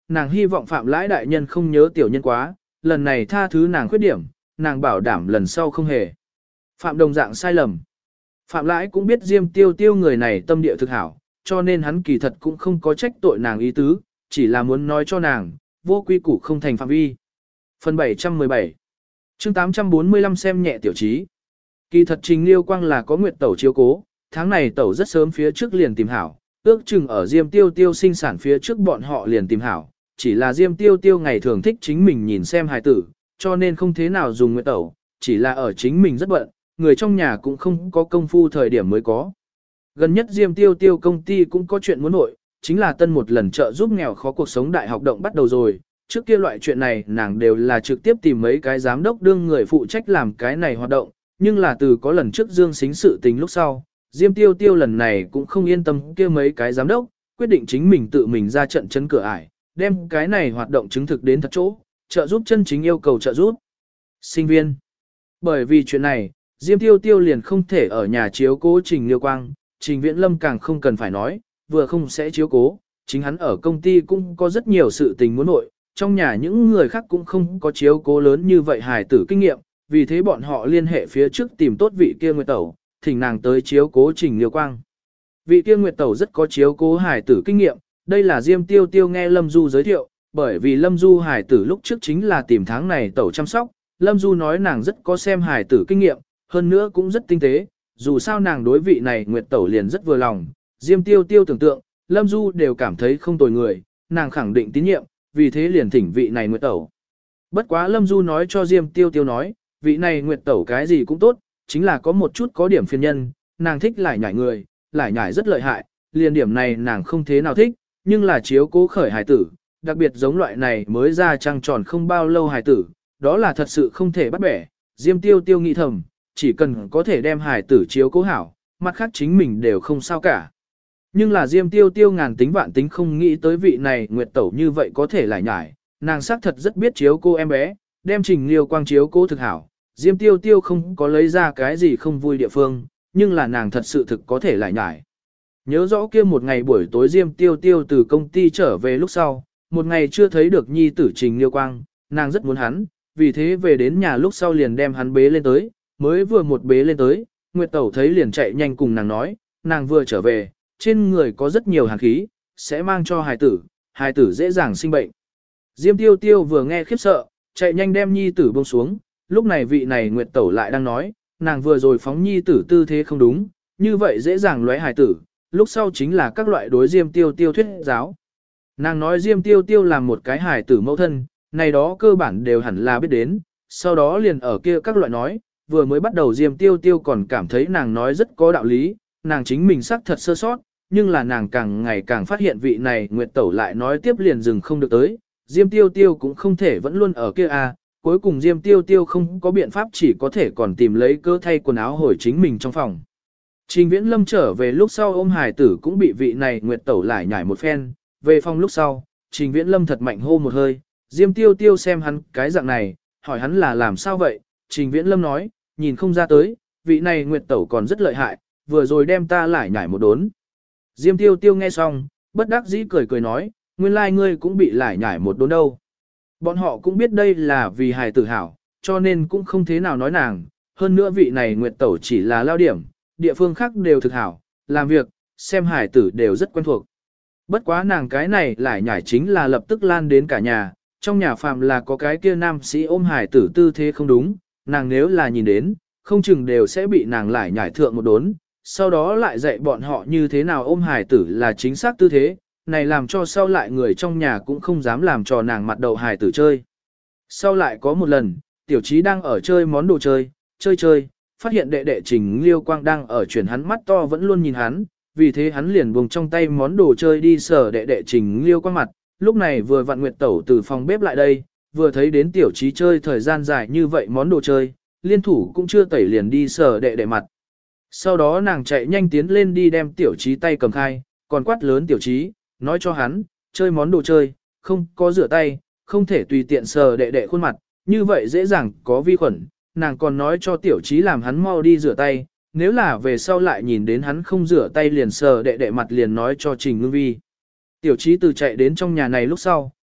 nàng hy vọng Phạm Lãi đại nhân không nhớ tiểu nhân quá, lần này tha thứ nàng khuyết điểm, nàng bảo đảm lần sau không hề phạm đồng dạng sai lầm. Phạm Lãi cũng biết Diêm Tiêu Tiêu người này tâm địa thực hảo, cho nên hắn kỳ thật cũng không có trách tội nàng ý tứ, chỉ là muốn nói cho nàng, vô quy củ không thành phạm vi. Phần 717 chương 845 xem nhẹ tiểu trí. Kỳ thật Trình Liêu Quang là có nguyệt tẩu chiếu cố, tháng này tẩu rất sớm phía trước liền tìm hảo, ước chừng ở Diêm Tiêu Tiêu sinh sản phía trước bọn họ liền tìm hảo, chỉ là Diêm Tiêu Tiêu ngày thường thích chính mình nhìn xem hài tử, cho nên không thế nào dùng nguyệt tẩu, chỉ là ở chính mình rất bận, người trong nhà cũng không có công phu thời điểm mới có. Gần nhất Diêm Tiêu Tiêu công ty cũng có chuyện muốn nội, chính là tân một lần trợ giúp nghèo khó cuộc sống đại học động bắt đầu rồi, trước kia loại chuyện này nàng đều là trực tiếp tìm mấy cái giám đốc đương người phụ trách làm cái này hoạt động, nhưng là từ có lần trước Dương Xính sự tình lúc sau, Diêm Tiêu Tiêu lần này cũng không yên tâm kia mấy cái giám đốc, quyết định chính mình tự mình ra trận chân cửa ải, đem cái này hoạt động chứng thực đến thật chỗ, trợ giúp chân chính yêu cầu trợ giúp sinh viên. Bởi vì chuyện này, Diêm Tiêu Tiêu liền không thể ở nhà chiếu cố Trình Liêu Quang, Trình Viễn Lâm càng không cần phải nói, vừa không sẽ chiếu cố, chính hắn ở công ty cũng có rất nhiều sự tình muốn nội, trong nhà những người khác cũng không có chiếu cố lớn như vậy hài tử kinh nghiệm, vì thế bọn họ liên hệ phía trước tìm tốt vị kia Nguyệt Tẩu, thỉnh nàng tới chiếu cố Trình Liêu Quang. Vị kia Nguyệt Tẩu rất có chiếu cố hài tử kinh nghiệm, đây là Diêm Tiêu Tiêu nghe Lâm Du giới thiệu, bởi vì Lâm Du hài tử lúc trước chính là tìm tháng này Tẩu chăm sóc, Lâm Du nói nàng rất có xem hài tử kinh nghiệm, hơn nữa cũng rất tinh tế, dù sao nàng đối vị này Nguyệt Tẩu liền rất vừa lòng, Diêm Tiêu Tiêu tưởng tượng, Lâm Du đều cảm thấy không tồi người, nàng khẳng định tín nhiệm, vì thế liền thỉnh vị này Nguyệt Tẩu. Bất quá Lâm Du nói cho Diêm Tiêu Tiêu nói, vị này Nguyệt Tẩu cái gì cũng tốt, chính là có một chút có điểm phiền nhân, nàng thích lải nhải người, lải nhải rất lợi hại, liền điểm này nàng không thế nào thích, nhưng là chiếu cố khởi hài tử, đặc biệt giống loại này mới ra trăng tròn không bao lâu hài tử, đó là thật sự không thể bắt bẻ. Diêm Tiêu Tiêu nghĩ thầm, chỉ cần có thể đem hài tử chiếu cố hảo, mặt khác chính mình đều không sao cả. Nhưng là Diêm Tiêu Tiêu ngàn tính vạn tính không nghĩ tới vị này Nguyệt Tẩu như vậy có thể lải nhải, nàng xác thật rất biết chiếu cô em bé, đem Trình Liêu Quang chiếu cố thực hảo. Diêm Tiêu Tiêu không có lấy ra cái gì không vui địa phương, nhưng là nàng thật sự thực có thể lải nhải. Nhớ rõ kia một ngày buổi tối Diêm Tiêu Tiêu từ công ty trở về lúc sau, một ngày chưa thấy được nhi tử Trình Liêu Quang, nàng rất muốn hắn, vì thế về đến nhà lúc sau liền đem hắn bế lên tới, mới vừa một bế lên tới, Nguyệt Tẩu thấy liền chạy nhanh cùng nàng nói, nàng vừa trở về, trên người có rất nhiều hàn khí, sẽ mang cho hài tử dễ dàng sinh bệnh. Diêm Tiêu Tiêu vừa nghe khiếp sợ, chạy nhanh đem nhi tử buông xuống, lúc này vị này Nguyệt Tẩu lại đang nói, nàng vừa rồi phóng nhi tử tư thế không đúng, như vậy dễ dàng lóe hài tử, lúc sau chính là các loại đối Diêm Tiêu Tiêu thuyết giáo. Nàng nói Diêm Tiêu Tiêu làm một cái hài tử mẫu thân, này đó cơ bản đều hẳn là biết đến, sau đó liền ở kia các loại nói, vừa mới bắt đầu Diêm Tiêu Tiêu còn cảm thấy nàng nói rất có đạo lý, nàng chính mình xác thật sơ sót, nhưng là nàng càng ngày càng phát hiện vị này Nguyệt Tẩu lại nói tiếp liền dừng không được tới, Diêm Tiêu Tiêu cũng không thể vẫn luôn ở kia à, cuối cùng Diêm Tiêu Tiêu không có biện pháp chỉ có thể còn tìm lấy cơ thay quần áo hồi chính mình trong phòng. Trình Viễn Lâm trở về lúc sau ôm hài tử cũng bị vị này Nguyệt Tẩu lại nhảy một phen, về phòng lúc sau, Trình Viễn Lâm thật mạnh hô một hơi, Diêm Tiêu Tiêu xem hắn cái dạng này, hỏi hắn là làm sao vậy, Trình Viễn Lâm nói, nhìn không ra tới, vị này Nguyệt Tẩu còn rất lợi hại, vừa rồi đem ta lại nhảy một đốn. Diêm Tiêu Tiêu nghe xong, bất đắc dĩ cười cười nói, nguyên lai ngươi cũng bị lại nhảy một đốn đâu. Bọn họ cũng biết đây là vì hài tử hảo, cho nên cũng không thế nào nói nàng, hơn nữa vị này Nguyệt Tẩu chỉ là lao điểm, địa phương khác đều thực hảo, làm việc, xem hài tử đều rất quen thuộc. Bất quá nàng cái này lại nhảy chính là lập tức lan đến cả nhà, trong nhà phàm là có cái kia nam sĩ ôm hài tử tư thế không đúng, nàng nếu là nhìn đến, không chừng đều sẽ bị nàng lại nhảy thượng một đốn, sau đó lại dạy bọn họ như thế nào ôm hài tử là chính xác tư thế, này làm cho sau lại người trong nhà cũng không dám làm cho nàng mặt đầu hài tử chơi. Sau lại có một lần, tiểu trí đang ở chơi món đồ chơi, chơi, phát hiện đệ đệ Trình Liêu Quang đang ở chuyển hắn mắt to vẫn luôn nhìn hắn, vì thế hắn liền buông trong tay món đồ chơi đi sờ đệ đệ Trình Liêu Quang mặt, lúc này vừa vặn Nguyệt Tẩu từ phòng bếp lại đây, vừa thấy đến tiểu trí chơi thời gian dài như vậy món đồ chơi, liên thủ cũng chưa tẩy liền đi sờ đệ đệ mặt. Sau đó nàng chạy nhanh tiến lên đi đem tiểu trí tay cầm khai, còn quát lớn tiểu trí, nói cho hắn, chơi món đồ chơi, không có rửa tay, không thể tùy tiện sờ đệ đệ khuôn mặt, như vậy dễ dàng có vi khuẩn, nàng còn nói cho tiểu trí làm hắn mau đi rửa tay, nếu là về sau lại nhìn đến hắn không rửa tay liền sờ đệ đệ mặt liền nói cho Trình Ngưng Vi. Tiểu trí từ chạy đến trong nhà này lúc sau,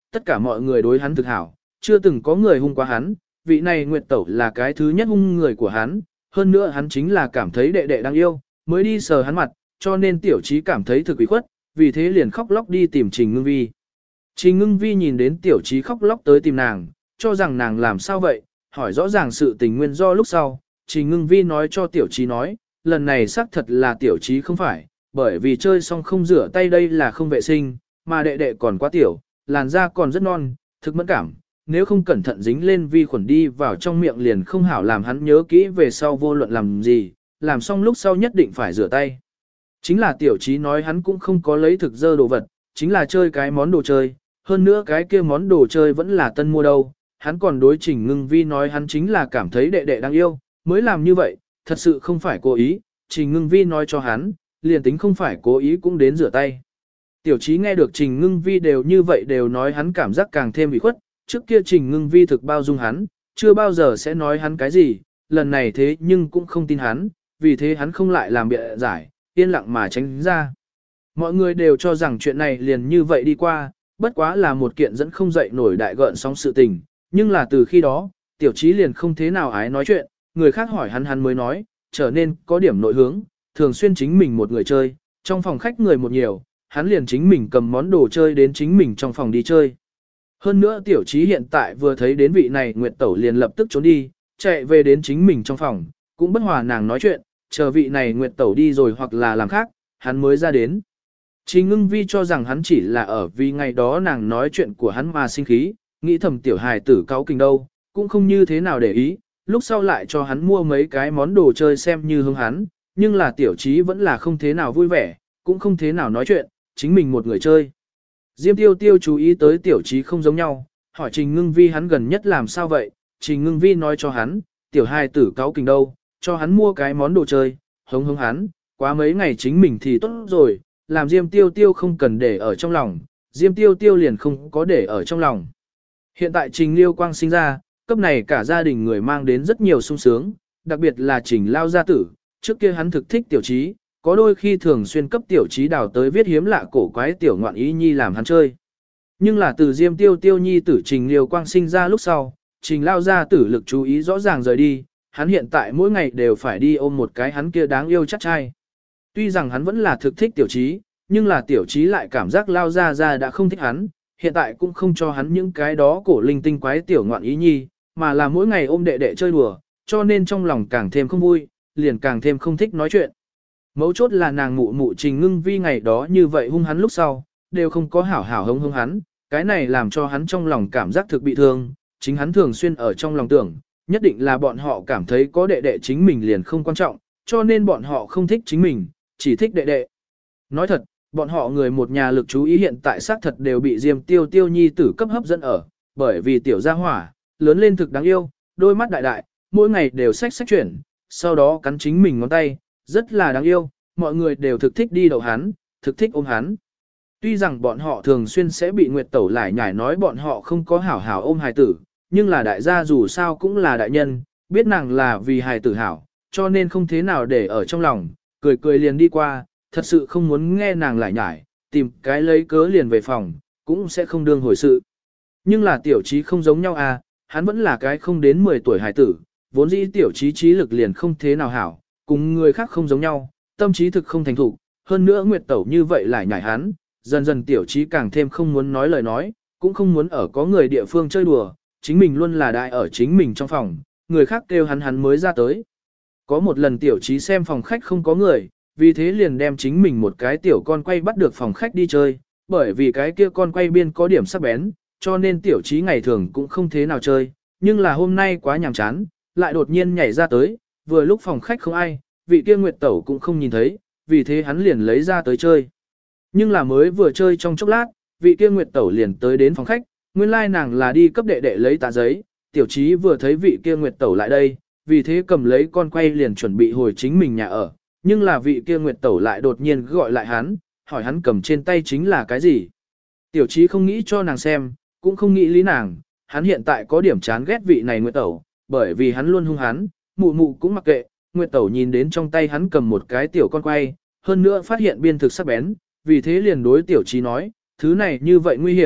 tất cả mọi người đối hắn thực hảo, chưa từng có người hung quá hắn, vị này Nguyệt Tẩu là cái thứ nhất hung người của hắn, hơn nữa hắn chính là cảm thấy đệ đệ đáng yêu, mới đi sờ hắn mặt, cho nên tiểu trí cảm thấy thực ủy khuất, vì thế liền khóc lóc đi tìm Trình Ngưng Vi. Trình Ngưng Vi nhìn đến tiểu trí khóc lóc tới tìm nàng, cho rằng nàng làm sao vậy, hỏi rõ ràng sự tình nguyên do lúc sau, Trình Ngưng Vi nói cho tiểu trí nói, lần này xác thật là tiểu trí không phải, bởi vì chơi xong không rửa tay đây là không vệ sinh, mà đệ đệ còn quá tiểu, làn da còn rất non, thực mẫn cảm, nếu không cẩn thận dính lên vi khuẩn đi vào trong miệng liền không hảo làm hắn nhớ kỹ về sau vô luận làm gì, làm xong lúc sau nhất định phải rửa tay. Chính là tiểu trí nói hắn cũng không có lấy thực dơ đồ vật, chính là chơi cái món đồ chơi, hơn nữa cái kia món đồ chơi vẫn là tân mua đâu, hắn còn đối Trình Ngưng Vi nói hắn chính là cảm thấy đệ đệ đáng yêu, mới làm như vậy, thật sự không phải cố ý, Trình Ngưng Vi nói cho hắn, liền tính không phải cố ý cũng đến rửa tay. Tiểu trí nghe được Trình Ngưng Vi đều như vậy đều nói hắn cảm giác càng thêm bị khuất, trước kia Trình Ngưng Vi thực bao dung hắn, chưa bao giờ sẽ nói hắn cái gì, lần này thế nhưng cũng không tin hắn, vì thế hắn không lại làm bịa giải, yên lặng mà tránh ra. Mọi người đều cho rằng chuyện này liền như vậy đi qua, bất quá là một kiện dẫn không dậy nổi đại gợn sóng sự tình, nhưng là từ khi đó, tiểu trí liền không thế nào ái nói chuyện, người khác hỏi hắn mới nói, trở nên có điểm nội hướng, thường xuyên chính mình một người chơi, trong phòng khách người một nhiều, hắn liền chính mình cầm món đồ chơi đến chính mình trong phòng đi chơi. Hơn nữa tiểu trí hiện tại vừa thấy đến vị này Nguyệt Tẩu liền lập tức trốn đi, chạy về đến chính mình trong phòng, cũng bất hòa nàng nói chuyện, chờ vị này Nguyệt Tẩu đi rồi hoặc là làm khác, hắn mới ra đến. Trình Ngưng Vi cho rằng hắn chỉ là ở vì ngày đó nàng nói chuyện của hắn mà sinh khí, nghĩ thầm tiểu hài tử cáu kình đâu, cũng không như thế nào để ý, lúc sau lại cho hắn mua mấy cái món đồ chơi xem như hướng hắn, nhưng là tiểu trí vẫn là không thế nào vui vẻ, cũng không thế nào nói chuyện, chính mình một người chơi. Diêm Tiêu Tiêu chú ý tới tiểu trí không giống nhau, hỏi Trình Ngưng Vi hắn gần nhất làm sao vậy, Trình Ngưng Vi nói cho hắn, tiểu hài tử cáu kình đâu, cho hắn mua cái món đồ chơi, hống hống hắn, quá mấy ngày chính mình thì tốt rồi, làm Diêm Tiêu Tiêu không cần để ở trong lòng, Diêm Tiêu Tiêu liền không có để ở trong lòng. Hiện tại Trình Liêu Quang sinh ra, cấp này cả gia đình người mang đến rất nhiều sung sướng, đặc biệt là Trình Lao gia tử, trước kia hắn thực thích tiểu trí, có đôi khi thường xuyên cấp tiểu trí đào tới viết hiếm lạ cổ quái tiểu ngoạn ý nhi làm hắn chơi. Nhưng là từ Diêm Tiêu Tiêu nhi tử Trình Liêu Quang sinh ra lúc sau, Trình Lao gia tử lực chú ý rõ ràng rời đi, hắn hiện tại mỗi ngày đều phải đi ôm một cái hắn kia đáng yêu chắc trai. Tuy rằng hắn vẫn là thực thích tiểu trí, nhưng là tiểu trí lại cảm giác Lao gia đã không thích hắn, hiện tại cũng không cho hắn những cái đó cổ linh tinh quái tiểu ngoạn ý nhi, mà là mỗi ngày ôm đệ đệ chơi đùa, cho nên trong lòng càng thêm không vui, liền càng thêm không thích nói chuyện. Mấu chốt là nàng mụ mụ Trình Ngưng Vi ngày đó như vậy hung hắn lúc sau, đều không có hảo hảo hống hống hắn, cái này làm cho hắn trong lòng cảm giác thực bị thương, chính hắn thường xuyên ở trong lòng tưởng, nhất định là bọn họ cảm thấy có đệ đệ chính mình liền không quan trọng, cho nên bọn họ không thích chính mình, chỉ thích đệ đệ. Nói thật, bọn họ người một nhà lực chú ý hiện tại xác thật đều bị Diêm Tiêu Tiêu nhi tử cấp hấp dẫn ở, bởi vì tiểu gia hỏa, lớn lên thực đáng yêu, đôi mắt đại đại, mỗi ngày đều xách chuyển, sau đó cắn chính mình ngón tay, rất là đáng yêu, mọi người đều thực thích đi đậu hắn, thực thích ôm hắn. Tuy rằng bọn họ thường xuyên sẽ bị Nguyệt Tẩu lải nhải nói bọn họ không có hảo hảo ôm hài tử, nhưng là đại gia dù sao cũng là đại nhân, biết nàng là vì hài tử hảo, cho nên không thế nào để ở trong lòng, cười cười liền đi qua, thật sự không muốn nghe nàng lải nhải, tìm cái lấy cớ liền về phòng, cũng sẽ không đương hồi sự. Nhưng là tiểu trí không giống nhau à, hắn vẫn là cái không đến 10 tuổi hài tử, vốn dĩ tiểu trí trí lực liền không thế nào hảo, cùng người khác không giống nhau, tâm trí thực không thành thục, hơn nữa Nguyệt Tẩu như vậy lại nhảy hắn, dần dần tiểu trí càng thêm không muốn nói lời nói, cũng không muốn ở có người địa phương chơi đùa, chính mình luôn là đại ở chính mình trong phòng, người khác kêu hắn mới ra tới. Có một lần tiểu trí xem phòng khách không có người, vì thế liền đem chính mình một cái tiểu con quay bắt được phòng khách đi chơi, bởi vì cái kia con quay biên có điểm sắc bén, cho nên tiểu trí ngày thường cũng không thế nào chơi, nhưng là hôm nay quá nhàm chán, lại đột nhiên nhảy ra tới, vừa lúc phòng khách không ai, vị kia Nguyệt Tẩu cũng không nhìn thấy, vì thế hắn liền lấy ra tới chơi. Nhưng là mới vừa chơi trong chốc lát, vị kia Nguyệt Tẩu liền tới đến phòng khách, nguyên lai nàng là đi cấp đệ đệ lấy tờ giấy, tiểu trí vừa thấy vị kia Nguyệt Tẩu lại đây, vì thế cầm lấy con quay liền chuẩn bị hồi chính mình nhà ở, nhưng là vị kia Nguyệt Tẩu lại đột nhiên gọi lại hắn, hỏi hắn cầm trên tay chính là cái gì. Tiểu trí không nghĩ cho nàng xem, cũng không nghĩ lý nàng, hắn hiện tại có điểm chán ghét vị này Nguyệt Tẩu, bởi vì hắn luôn hung hắn, mụ mụ cũng mặc kệ, Nguyệt Tẩu nhìn đến trong tay hắn cầm một cái tiểu con quay, hơn nữa phát hiện biên thực sắc bén, vì thế liền đối tiểu trí nói, thứ này như vậy nguy hiểm,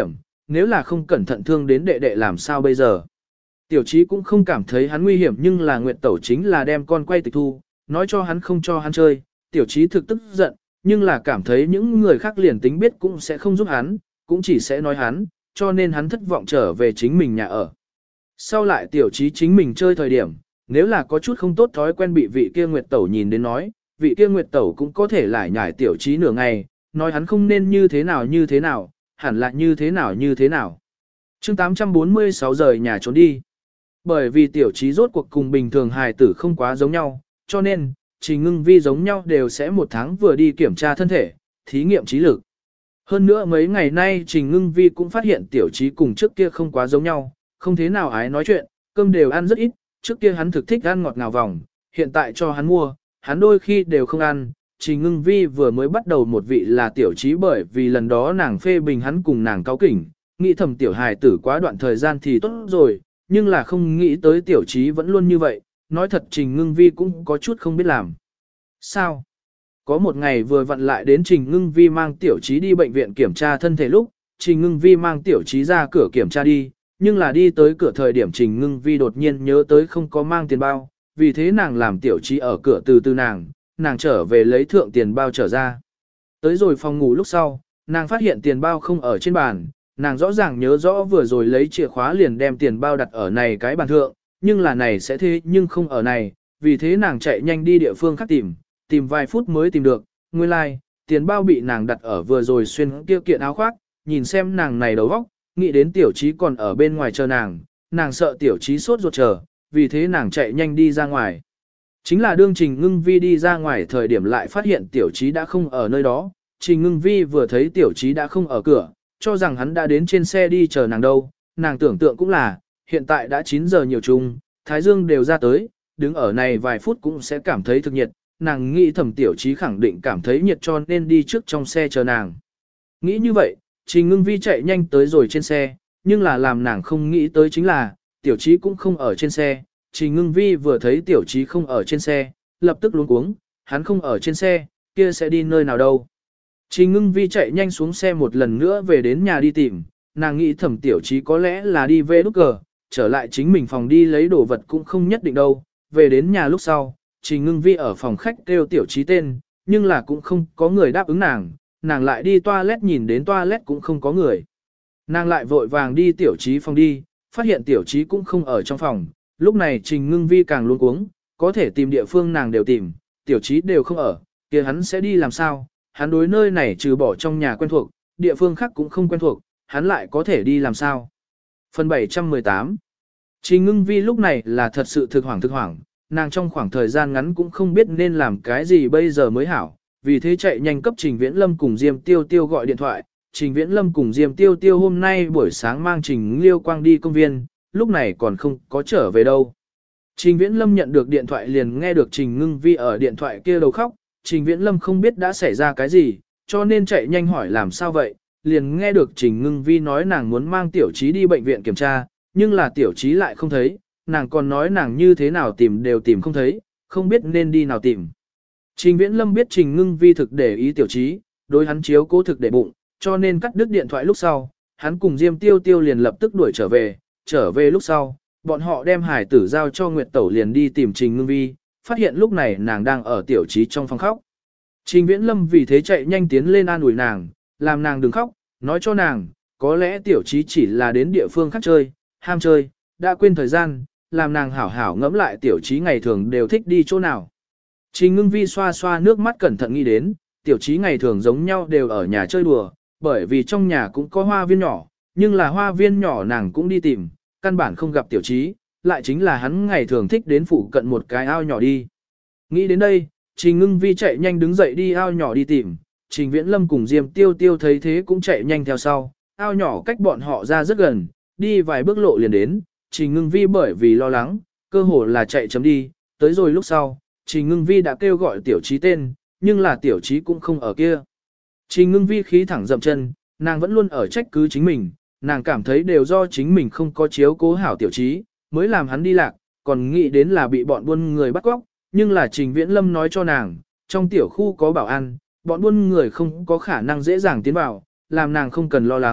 nếu là không cẩn thận thương đến đệ đệ làm sao bây giờ. Tiểu Chí cũng không cảm thấy hắn nguy hiểm nhưng là Nguyệt Tẩu chính là đem con quay tịch thu, nói cho hắn không cho hắn chơi, Tiểu Chí thực tức giận, nhưng là cảm thấy những người khác liền tính biết cũng sẽ không giúp hắn, cũng chỉ sẽ nói hắn, cho nên hắn thất vọng trở về chính mình nhà ở. Sau lại Tiểu Chí chính mình chơi thời điểm, nếu là có chút không tốt thói quen bị vị kia Nguyệt Tẩu nhìn đến nói, vị kia Nguyệt Tẩu cũng có thể lải nhải Tiểu Chí nửa ngày, nói hắn không nên như thế nào, hẳn là như thế nào. Chương 846 rời nhà trốn đi. Bởi vì Tiểu Chí rốt cuộc cùng bình thường hài tử không quá giống nhau, cho nên, Trình Ngưng Vi giống nhau đều sẽ một tháng vừa đi kiểm tra thân thể, thí nghiệm trí lực. Hơn nữa mấy ngày nay Trình Ngưng Vi cũng phát hiện Tiểu Chí cùng trước kia không quá giống nhau, không thế nào ái nói chuyện, cơm đều ăn rất ít, trước kia hắn thực thích ăn ngọt ngào vòng, hiện tại cho hắn mua, hắn đôi khi đều không ăn. Trình Ngưng Vi vừa mới bắt đầu một vị là Tiểu Chí bởi vì lần đó nàng phê bình hắn cùng nàng cáo kỉnh, nghĩ thầm tiểu hài tử quá đoạn thời gian thì tốt rồi, nhưng là không nghĩ tới Tiểu Chí vẫn luôn như vậy, nói thật Trình Ngưng Vi cũng có chút không biết làm. Sao? Có một ngày vừa vặn lại đến Trình Ngưng Vi mang Tiểu Chí đi bệnh viện kiểm tra thân thể lúc, Trình Ngưng Vi mang Tiểu Chí ra cửa kiểm tra đi, nhưng là đi tới cửa thời điểm Trình Ngưng Vi đột nhiên nhớ tới không có mang tiền bao, vì thế nàng làm Tiểu Chí ở cửa từ từ nàng trở về lấy thượng tiền bao trở ra. Tới rồi phòng ngủ lúc sau, nàng phát hiện tiền bao không ở trên bàn, nàng rõ ràng nhớ rõ vừa rồi lấy chìa khóa liền đem tiền bao đặt ở này cái bàn thượng, nhưng là này sẽ thế nhưng không ở này, vì thế nàng chạy nhanh đi địa phương khác tìm vài phút mới tìm được, nguyên lai, like, tiền bao bị nàng đặt ở vừa rồi xuyên kia kiện áo khoác, nhìn xem nàng này đầu óc, nghĩ đến Tiểu Chí còn ở bên ngoài chờ nàng sợ Tiểu Chí sốt ruột chờ, vì thế nàng chạy nhanh đi ra ngoài. Chính là đương Trình Ngưng Vi đi ra ngoài thời điểm lại phát hiện Tiểu Chí đã không ở nơi đó, Trình Ngưng Vi vừa thấy Tiểu Chí đã không ở cửa, cho rằng hắn đã đến trên xe đi chờ nàng đâu, nàng tưởng tượng cũng là, hiện tại đã 9 giờ nhiều chung, Thái Dương đều ra tới, đứng ở này vài phút cũng sẽ cảm thấy thực nhiệt, nàng nghĩ thầm Tiểu Chí khẳng định cảm thấy nhiệt cho nên đi trước trong xe chờ nàng. Nghĩ như vậy, Trình Ngưng Vi chạy nhanh tới rồi trên xe, nhưng là làm nàng không nghĩ tới chính là, Tiểu Chí cũng không ở trên xe. Trình Ngưng Vi vừa thấy Tiểu Chí không ở trên xe, lập tức luống cuống, hắn không ở trên xe, kia sẽ đi nơi nào đâu. Trình Ngưng Vi chạy nhanh xuống xe một lần nữa về đến nhà đi tìm, nàng nghĩ thầm Tiểu Chí có lẽ là đi về nút cờ, trở lại chính mình phòng đi lấy đồ vật cũng không nhất định đâu. Về đến nhà lúc sau, Trình Ngưng Vi ở phòng khách kêu Tiểu Chí tên, nhưng là cũng không có người đáp ứng nàng lại đi toilet nhìn đến toilet cũng không có người. Nàng lại vội vàng đi Tiểu Chí phòng đi, phát hiện Tiểu Chí cũng không ở trong phòng, lúc này Trình Ngưng Vi càng luống cuống, có thể tìm địa phương nàng đều tìm, Tiểu Chí đều không ở, kia hắn sẽ đi làm sao, hắn đối nơi này trừ bỏ trong nhà quen thuộc, địa phương khác cũng không quen thuộc, hắn lại có thể đi làm sao. Phần 718 Trình Ngưng Vi lúc này là thật sự thực hoảng, nàng trong khoảng thời gian ngắn cũng không biết nên làm cái gì bây giờ mới hảo, vì thế chạy nhanh cấp Trình Viễn Lâm cùng Diêm Tiêu Tiêu gọi điện thoại. Trình Viễn Lâm cùng Diêm Tiêu Tiêu hôm nay buổi sáng mang Trình Liêu Quang đi công viên, lúc này còn không có trở về đâu. Trình Viễn Lâm nhận được điện thoại liền nghe được Trình Ngưng Vi ở điện thoại kia đầu khóc, Trình Viễn Lâm không biết đã xảy ra cái gì, cho nên chạy nhanh hỏi làm sao vậy, liền nghe được Trình Ngưng Vi nói nàng muốn mang Tiểu Chí đi bệnh viện kiểm tra, nhưng là Tiểu Chí lại không thấy, nàng còn nói nàng như thế nào tìm đều tìm không thấy, không biết nên đi nào tìm. Trình Viễn Lâm biết Trình Ngưng Vi thực để ý Tiểu Chí, đối hắn chiếu cố thực để bụng, cho nên cắt đứt điện thoại lúc sau, hắn cùng Diêm Tiêu Tiêu liền lập tức đuổi trở về lúc sau, bọn họ đem hải tử giao cho Nguyệt Tẩu liền đi tìm Trình Ngưng Vi, phát hiện lúc này nàng đang ở Tiểu Chí trong phòng khóc. Trình Viễn Lâm vì thế chạy nhanh tiến lên an ủi nàng, làm nàng đừng khóc, nói cho nàng, có lẽ Tiểu Chí chỉ là đến địa phương khác chơi, ham chơi, đã quên thời gian, làm nàng hảo hảo ngẫm lại Tiểu Chí ngày thường đều thích đi chỗ nào. Trình Ngưng Vi xoa xoa nước mắt cẩn thận nghĩ đến, Tiểu Chí ngày thường giống nhau đều ở nhà chơi đùa, bởi vì trong nhà cũng có hoa viên nhỏ, nhưng là hoa viên nhỏ nàng cũng đi tìm, căn bản không gặp Tiểu Chí, lại chính là hắn ngày thường thích đến phụ cận một cái ao nhỏ đi. Nghĩ đến đây, Trình Ngưng Vi chạy nhanh đứng dậy đi ao nhỏ đi tìm, Trình Viễn Lâm cùng Diêm Tiêu Tiêu thấy thế cũng chạy nhanh theo sau, ao nhỏ cách bọn họ ra rất gần, đi vài bước lộ liền đến, Trình Ngưng Vi bởi vì lo lắng, cơ hồ là chạy chấm đi, tới rồi lúc sau, Trình Ngưng Vi đã kêu gọi Tiểu Chí tên, nhưng là Tiểu Chí cũng không ở kia. Trình Ngưng Vi khí thẳng dậm chân, nàng vẫn luôn ở trách cứ chính mình, nàng cảm thấy đều do chính mình không có chiếu cố hảo Tiểu Chí, mới làm hắn đi lạc, còn nghĩ đến là bị bọn buôn người bắt cóc, nhưng là Trình Viễn Lâm nói cho nàng, trong tiểu khu có bảo an, bọn buôn người không có khả năng dễ dàng tiến vào, làm nàng không cần lo lắng,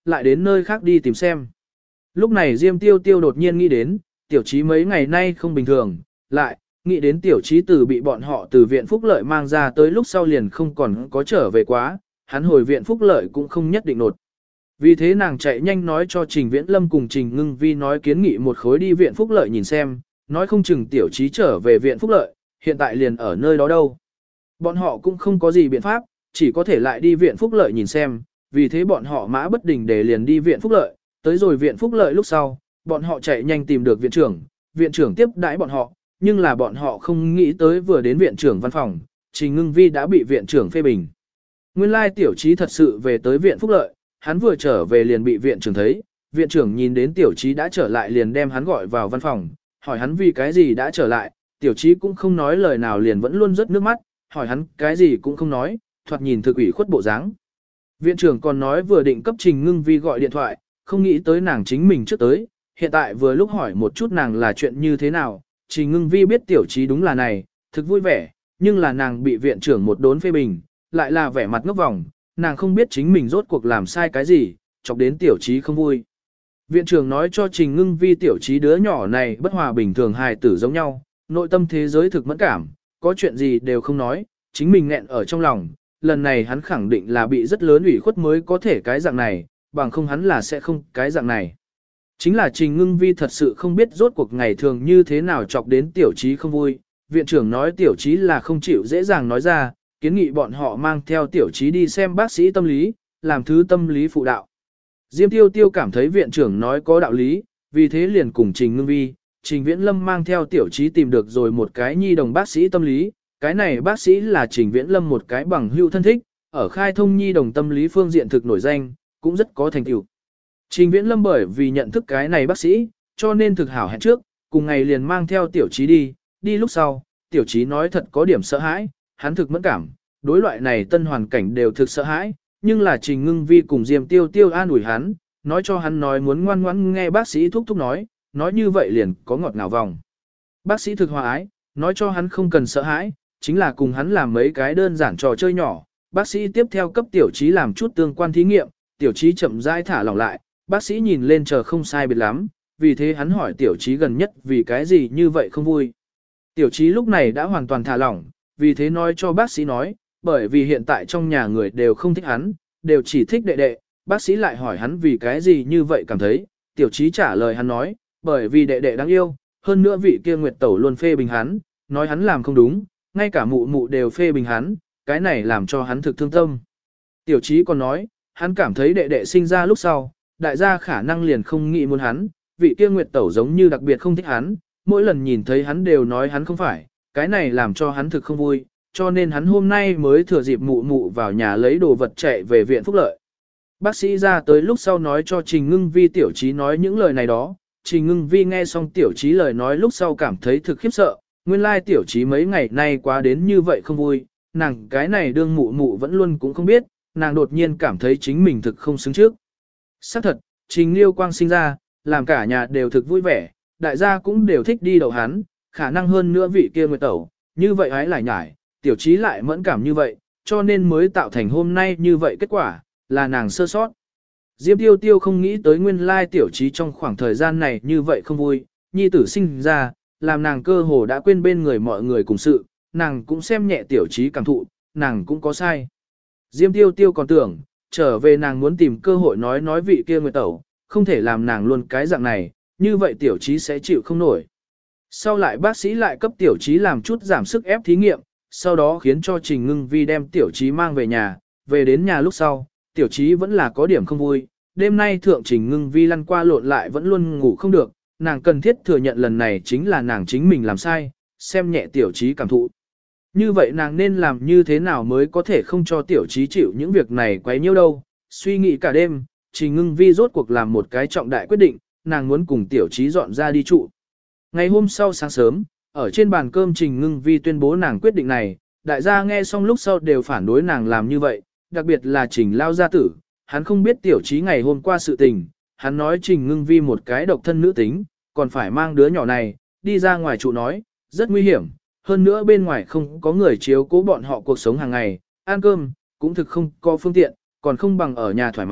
lại đến nơi khác đi tìm xem. Lúc này Diêm Tiêu Tiêu đột nhiên nghĩ đến, tiểu trí mấy ngày nay không bình thường, lại, nghĩ đến tiểu trí từ bị bọn họ từ viện phúc lợi mang ra tới lúc sau liền không còn có trở về quá, hắn hồi viện phúc lợi cũng không nhất định nột. Vì thế nàng chạy nhanh nói cho Trình Viễn Lâm cùng Trình Ngưng Vi nói kiến nghị một khối đi viện phúc lợi nhìn xem, nói không chừng tiểu trí trở về viện phúc lợi, hiện tại liền ở nơi đó đâu. Bọn họ cũng không có gì biện pháp, chỉ có thể lại đi viện phúc lợi nhìn xem, vì thế bọn họ mã bất đình để liền đi viện phúc lợi, tới rồi viện phúc lợi lúc sau, bọn họ chạy nhanh tìm được viện trưởng tiếp đãi bọn họ, nhưng là bọn họ không nghĩ tới vừa đến viện trưởng văn phòng, Trình Ngưng Vi đã bị viện trưởng phê bình. Nguyên lai tiểu trí thật sự về tới viện phúc lợi, hắn vừa trở về liền bị viện trưởng thấy, viện trưởng nhìn đến tiểu trí đã trở lại liền đem hắn gọi vào văn phòng, hỏi hắn vì cái gì đã trở lại, tiểu trí cũng không nói lời nào liền vẫn luôn rớt nước mắt, hỏi hắn cái gì cũng không nói, thoạt nhìn thực ủy khuất bộ dáng. Viện trưởng còn nói vừa định cấp Trình Ngưng Vi gọi điện thoại, không nghĩ tới nàng chính mình trước tới, hiện tại vừa lúc hỏi một chút nàng là chuyện như thế nào, Trình Ngưng Vi biết tiểu trí đúng là này, thực vui vẻ, nhưng là nàng bị viện trưởng một đốn phê bình, lại là vẻ mặt ngốc vòng, nàng không biết chính mình rốt cuộc làm sai cái gì, chọc đến tiểu trí không vui. Viện trưởng nói cho Trình Ngưng Vi tiểu trí đứa nhỏ này bất hòa bình thường hài tử giống nhau, nội tâm thế giới thực mẫn cảm, có chuyện gì đều không nói, chính mình nghẹn ở trong lòng, lần này hắn khẳng định là bị rất lớn ủy khuất mới có thể cái dạng này, bằng không hắn là sẽ không cái dạng này. Chính là Trình Ngưng Vi thật sự không biết rốt cuộc ngày thường như thế nào chọc đến tiểu trí không vui, viện trưởng nói tiểu trí là không chịu dễ dàng nói ra, kiến nghị bọn họ mang theo tiểu trí đi xem bác sĩ tâm lý, làm thứ tâm lý phụ đạo. Diêm Tiêu Tiêu cảm thấy viện trưởng nói có đạo lý, vì thế liền cùng Trình Ngưng Vi, Trình Viễn Lâm mang theo tiểu trí tìm được rồi một cái nhi đồng bác sĩ tâm lý, cái này bác sĩ là Trình Viễn Lâm một cái bằng hữu thân thích, ở khai thông nhi đồng tâm lý phương diện thực nổi danh, cũng rất có thành tựu. Trình Viễn Lâm bởi vì nhận thức cái này bác sĩ, cho nên thực hảo hẹn trước, cùng ngày liền mang theo tiểu trí đi lúc sau, tiểu trí nói thật có điểm sợ hãi, hắn thực mẫn cảm, đối loại này tân hoàn cảnh đều thực sợ hãi, nhưng là Trình Ngưng Vi cùng Diêm Tiêu Tiêu an ủi hắn, nói cho hắn nói muốn ngoan ngoãn nghe bác sĩ thúc nói như vậy liền có ngọt ngào vòng. Bác sĩ thực hòa ái, nói cho hắn không cần sợ hãi, chính là cùng hắn làm mấy cái đơn giản trò chơi nhỏ, bác sĩ tiếp theo cấp tiểu trí làm chút tương quan thí nghiệm, tiểu trí chậm rãi thả lỏng lại, bác sĩ nhìn lên chờ không sai biệt lắm, vì thế hắn hỏi tiểu trí gần nhất vì cái gì như vậy không vui. Tiểu trí lúc này đã hoàn toàn thả lỏng, vì thế nói cho bác sĩ nói, bởi vì hiện tại trong nhà người đều không thích hắn, đều chỉ thích đệ đệ, bác sĩ lại hỏi hắn vì cái gì như vậy cảm thấy, tiểu trí trả lời hắn nói, bởi vì đệ đệ đáng yêu, hơn nữa vị kia Nguyệt Tẩu luôn phê bình hắn, nói hắn làm không đúng, ngay cả mụ mụ đều phê bình hắn, cái này làm cho hắn thực thương tâm. Tiểu trí còn nói, hắn cảm thấy đệ đệ sinh ra lúc sau, đại gia khả năng liền không nghĩ muốn hắn, vị kia Nguyệt Tẩu giống như đặc biệt không thích hắn, mỗi lần nhìn thấy hắn đều nói hắn không phải, cái này làm cho hắn thực không vui, cho nên hắn hôm nay mới thừa dịp mụ mụ vào nhà lấy đồ vật chạy về viện phúc lợi. Bác sĩ ra tới lúc sau nói cho Trình Ngưng Vi tiểu trí nói những lời này đó, Trình Ngưng Vi nghe xong tiểu trí lời nói lúc sau cảm thấy thực khiếp sợ, nguyên lai tiểu trí mấy ngày nay quá đến như vậy không vui, nàng cái này đương mụ mụ vẫn luôn cũng không biết, nàng đột nhiên cảm thấy chính mình thực không xứng trước. Xác thật, Trình Liêu Quang sinh ra, làm cả nhà đều thực vui vẻ, đại gia cũng đều thích đi đậu hắn, khả năng hơn nữa vị kia Nguyệt Tẩu, như vậy hái lại nhải, tiểu trí lại mẫn cảm như vậy, cho nên mới tạo thành hôm nay như vậy kết quả, là nàng sơ sót. Diêm Tiêu Tiêu không nghĩ tới nguyên lai tiểu trí trong khoảng thời gian này như vậy không vui, nhi tử sinh ra, làm nàng cơ hồ đã quên bên người mọi người cùng sự, nàng cũng xem nhẹ tiểu trí cảm thụ, nàng cũng có sai. Diêm Tiêu Tiêu còn tưởng, trở về nàng muốn tìm cơ hội nói vị kia Nguyệt Tẩu, không thể làm nàng luôn cái dạng này, như vậy tiểu trí sẽ chịu không nổi. Sau lại bác sĩ lại cấp tiểu trí làm chút giảm sức ép thí nghiệm, sau đó khiến cho Trình Ngưng Vi đem tiểu trí mang về nhà, về đến nhà lúc sau, tiểu trí vẫn là có điểm không vui, đêm nay thượng Trình Ngưng Vi lăn qua lộn lại vẫn luôn ngủ không được, nàng cần thiết thừa nhận lần này chính là nàng chính mình làm sai, xem nhẹ tiểu trí cảm thụ. Như vậy nàng nên làm như thế nào mới có thể không cho tiểu trí chịu những việc này quấy nhiêu đâu, suy nghĩ cả đêm, Trình Ngưng Vi rốt cuộc làm một cái trọng đại quyết định, nàng muốn cùng tiểu trí dọn ra đi trụ. Ngày hôm sau sáng sớm, ở trên bàn cơm Trình Ngưng Vi tuyên bố nàng quyết định này, đại gia nghe xong lúc sau đều phản đối nàng làm như vậy, đặc biệt là Trình Lao gia tử, hắn không biết tiểu trí ngày hôm qua sự tình, hắn nói Trình Ngưng Vi một cái độc thân nữ tính, còn phải mang đứa nhỏ này, đi ra ngoài trụ nói, rất nguy hiểm, hơn nữa bên ngoài không có người chiếu cố bọn họ cuộc sống hàng ngày, ăn cơm, cũng thực không có phương tiện, còn không bằng ở nhà thoải mái,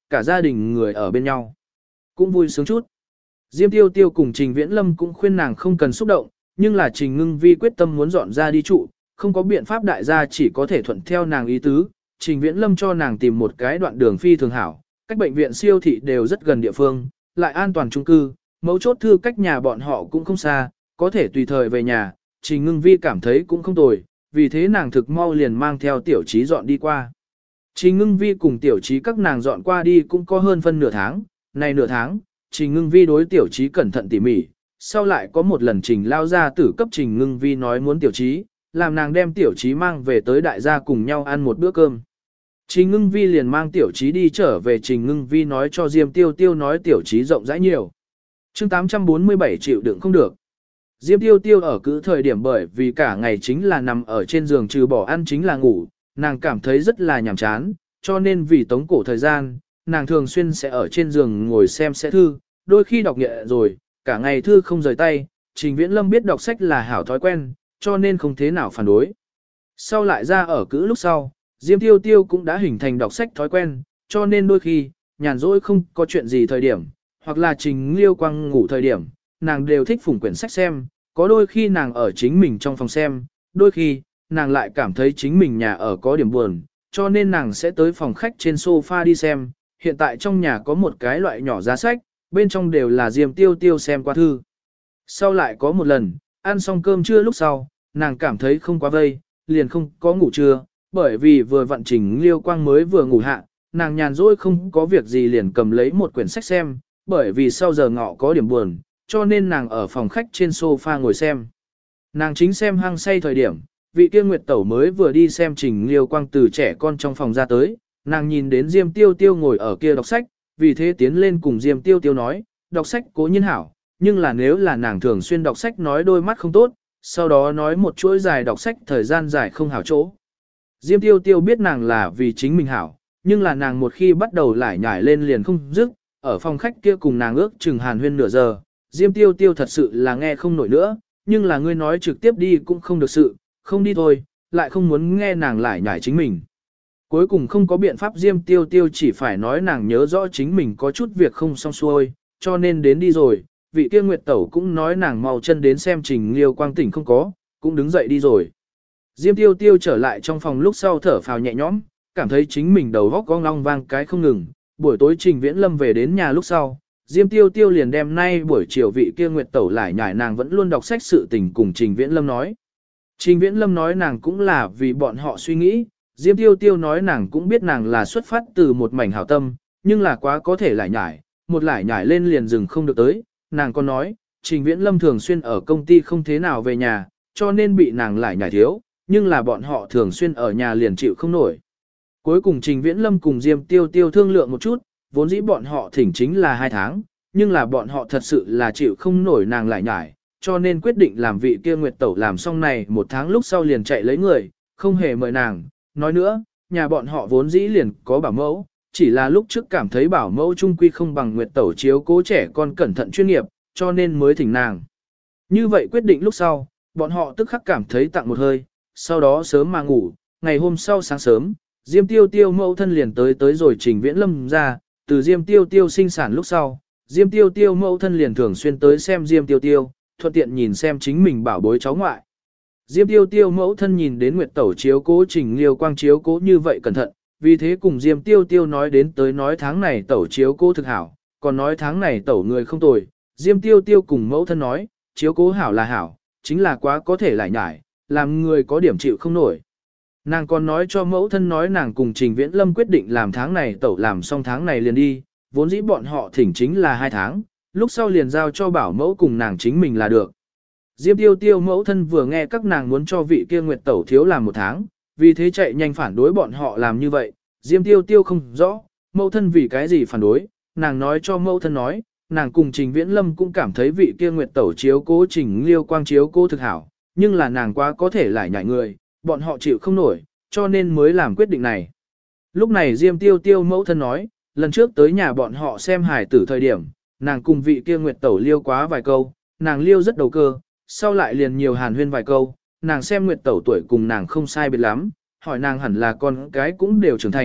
cả gia đình người ở bên nhau. Cũng vui sướng chút. Diêm Tiêu Tiêu cùng Trình Viễn Lâm cũng khuyên nàng không cần xúc động, nhưng là Trình Ngưng Vi quyết tâm muốn dọn ra đi trụ, không có biện pháp đại gia chỉ có thể thuận theo nàng ý tứ. Trình Viễn Lâm cho nàng tìm một cái đoạn đường phi thường hảo, cách bệnh viện siêu thị đều rất gần địa phương, lại an toàn chung cư, mấu chốt thư cách nhà bọn họ cũng không xa, có thể tùy thời về nhà. Trình Ngưng Vi cảm thấy cũng không tồi, vì thế nàng thực mau liền mang theo Tiểu Chí dọn đi qua. Trình Ngưng Vi cùng Tiểu Chí các nàng dọn qua đi cũng có hơn phân nửa tháng, này nửa tháng, Trình Ngưng Vi đối Tiểu Chí cẩn thận tỉ mỉ, sau lại có một lần Trình lao ra tử cấp Trình Ngưng Vi nói muốn Tiểu Chí, làm nàng đem Tiểu Chí mang về tới đại gia cùng nhau ăn một bữa cơm. Trình Ngưng Vi liền mang Tiểu Chí đi trở về, Trình Ngưng Vi nói cho Diêm Tiêu Tiêu nói Tiểu Chí rộng rãi nhiều. Chương 847 chịu đựng không được. Diêm Tiêu Tiêu ở cứ thời điểm bởi vì cả ngày chính là nằm ở trên giường trừ bỏ ăn chính là ngủ, nàng cảm thấy rất là nhàm chán, cho nên vì tống cổ thời gian, nàng thường xuyên sẽ ở trên giường ngồi xem sẽ thư, đôi khi đọc nhẹ rồi, cả ngày thư không rời tay. Trình Viễn Lâm biết đọc sách là hảo thói quen, cho nên không thế nào phản đối. Sau lại ra ở cữ lúc sau, Diêm Tiêu Tiêu cũng đã hình thành đọc sách thói quen, cho nên đôi khi, nhàn rỗi không có chuyện gì thời điểm, hoặc là Trình Liêu Quang ngủ thời điểm, nàng đều thích phủng quyển sách xem, có đôi khi nàng ở chính mình trong phòng xem, đôi khi, nàng lại cảm thấy chính mình nhà ở có điểm buồn, cho nên nàng sẽ tới phòng khách trên sofa đi xem. Hiện tại trong nhà có một cái loại nhỏ giá sách, bên trong đều là Diêm Tiêu Tiêu xem qua thư. Sau lại có một lần, ăn xong cơm trưa lúc sau, nàng cảm thấy không quá vây, liền không có ngủ trưa, bởi vì vừa vận Trình Liêu Quang mới vừa ngủ hạ, nàng nhàn rỗi không có việc gì liền cầm lấy một quyển sách xem, bởi vì sau giờ ngọ có điểm buồn, cho nên nàng ở phòng khách trên sofa ngồi xem. Nàng chính xem hăng say thời điểm, vị kia Nguyệt Tẩu mới vừa đi xem Trình Liêu Quang từ trẻ con trong phòng ra tới, nàng nhìn đến Diêm Tiêu Tiêu ngồi ở kia đọc sách, vì thế tiến lên cùng Diêm Tiêu Tiêu nói, đọc sách cố nhiên hảo, nhưng là nếu là nàng thường xuyên đọc sách nói đôi mắt không tốt, sau đó nói một chuỗi dài đọc sách thời gian dài không hảo chỗ. Diêm Tiêu Tiêu biết nàng là vì chính mình hảo, nhưng là nàng một khi bắt đầu lải nhải lên liền không dứt, ở phòng khách kia cùng nàng ước chừng hàn huyên nửa giờ, Diêm Tiêu Tiêu thật sự là nghe không nổi nữa, nhưng là ngươi nói trực tiếp đi cũng không được sự, không đi thôi, lại không muốn nghe nàng lải nhải chính mình. Cuối cùng không có biện pháp, Diêm Tiêu Tiêu chỉ phải nói nàng nhớ rõ chính mình có chút việc không xong xuôi, cho nên đến đi rồi. Vị kia Nguyệt Tẩu cũng nói nàng mau chân đến xem Trình Liêu Quang tỉnh không có, cũng đứng dậy đi rồi. Diêm Tiêu Tiêu trở lại trong phòng lúc sau thở phào nhẹ nhõm, cảm thấy chính mình đầu góc gong long vang cái không ngừng. Buổi tối Trình Viễn Lâm về đến nhà lúc sau, Diêm Tiêu Tiêu liền đem nay buổi chiều vị kia Nguyệt Tẩu lại nhải nàng vẫn luôn đọc sách sự tình cùng Trình Viễn Lâm nói. Trình Viễn Lâm nói nàng cũng là vì bọn họ suy nghĩ, Diêm Tiêu Tiêu nói nàng cũng biết nàng là xuất phát từ một mảnh hảo tâm, nhưng là quá có thể lại nhải, một lại nhải lên liền dừng không được tới. Nàng còn nói, Trình Viễn Lâm thường xuyên ở công ty không thế nào về nhà, cho nên bị nàng lại nhải thiếu, nhưng là bọn họ thường xuyên ở nhà liền chịu không nổi. Cuối cùng Trình Viễn Lâm cùng Diêm Tiêu Tiêu thương lượng một chút, vốn dĩ bọn họ thỉnh chính là 2 tháng, nhưng là bọn họ thật sự là chịu không nổi nàng lại nhải, cho nên quyết định làm vị kia Nguyệt Tẩu làm xong này 1 tháng lúc sau liền chạy lấy người, không hề mời nàng. Nói nữa, nhà bọn họ vốn dĩ liền có bảo mẫu, chỉ là lúc trước cảm thấy bảo mẫu trung quy không bằng Nguyệt Tẩu chiếu cố trẻ con cẩn thận chuyên nghiệp, cho nên mới thỉnh nàng. Như vậy quyết định lúc sau, bọn họ tức khắc cảm thấy tặng một hơi, sau đó sớm mà ngủ, ngày hôm sau sáng sớm, Diêm Tiêu Tiêu mẫu thân liền tới rồi Trình Viễn Lâm ra, từ Diêm Tiêu Tiêu sinh sản lúc sau, Diêm Tiêu Tiêu mẫu thân liền thường xuyên tới xem Diêm Tiêu Tiêu, thuận tiện nhìn xem chính mình bảo bối cháu ngoại. Diêm Tiêu Tiêu mẫu thân nhìn đến Nguyệt Tẩu chiếu cố Trình Liêu Quang chiếu cố như vậy cẩn thận, vì thế cùng Diêm Tiêu Tiêu nói đến tới nói tháng này Tẩu chiếu cố thực hảo, còn nói tháng này Tẩu người không tồi. Diêm Tiêu Tiêu cùng mẫu thân nói, chiếu cố hảo là hảo, chính là quá có thể lại nhải, làm người có điểm chịu không nổi. Nàng còn nói cho mẫu thân nói nàng cùng Trình Viễn Lâm quyết định làm tháng này Tẩu làm xong tháng này liền đi, vốn dĩ bọn họ thỉnh chính là 2 tháng, lúc sau liền giao cho bảo mẫu cùng nàng chính mình là được. Diêm Tiêu Tiêu mẫu thân vừa nghe các nàng muốn cho vị kia Nguyệt Tẩu thiếu làm 1 tháng, vì thế chạy nhanh phản đối bọn họ làm như vậy. Diêm Tiêu Tiêu không rõ, mẫu thân vì cái gì phản đối, nàng nói cho mẫu thân nói, nàng cùng Trình Viễn Lâm cũng cảm thấy vị kia Nguyệt Tẩu chiếu cố Trình Liêu Quang chiếu cố thực hảo, nhưng là nàng quá có thể lại nhảy người, bọn họ chịu không nổi, cho nên mới làm quyết định này. Lúc này Diêm Tiêu Tiêu mẫu thân nói, lần trước tới nhà bọn họ xem hài tử thời điểm, nàng cùng vị kia Nguyệt Tẩu liêu quá vài câu, nàng liêu rất đầu cơ, sau lại liền nhiều hàn huyên vài câu, nàng xem Nguyệt Tẩu tuổi cùng nàng không sai biệt lắm, hỏi nàng hẳn là con cái cũng đều trưởng thành,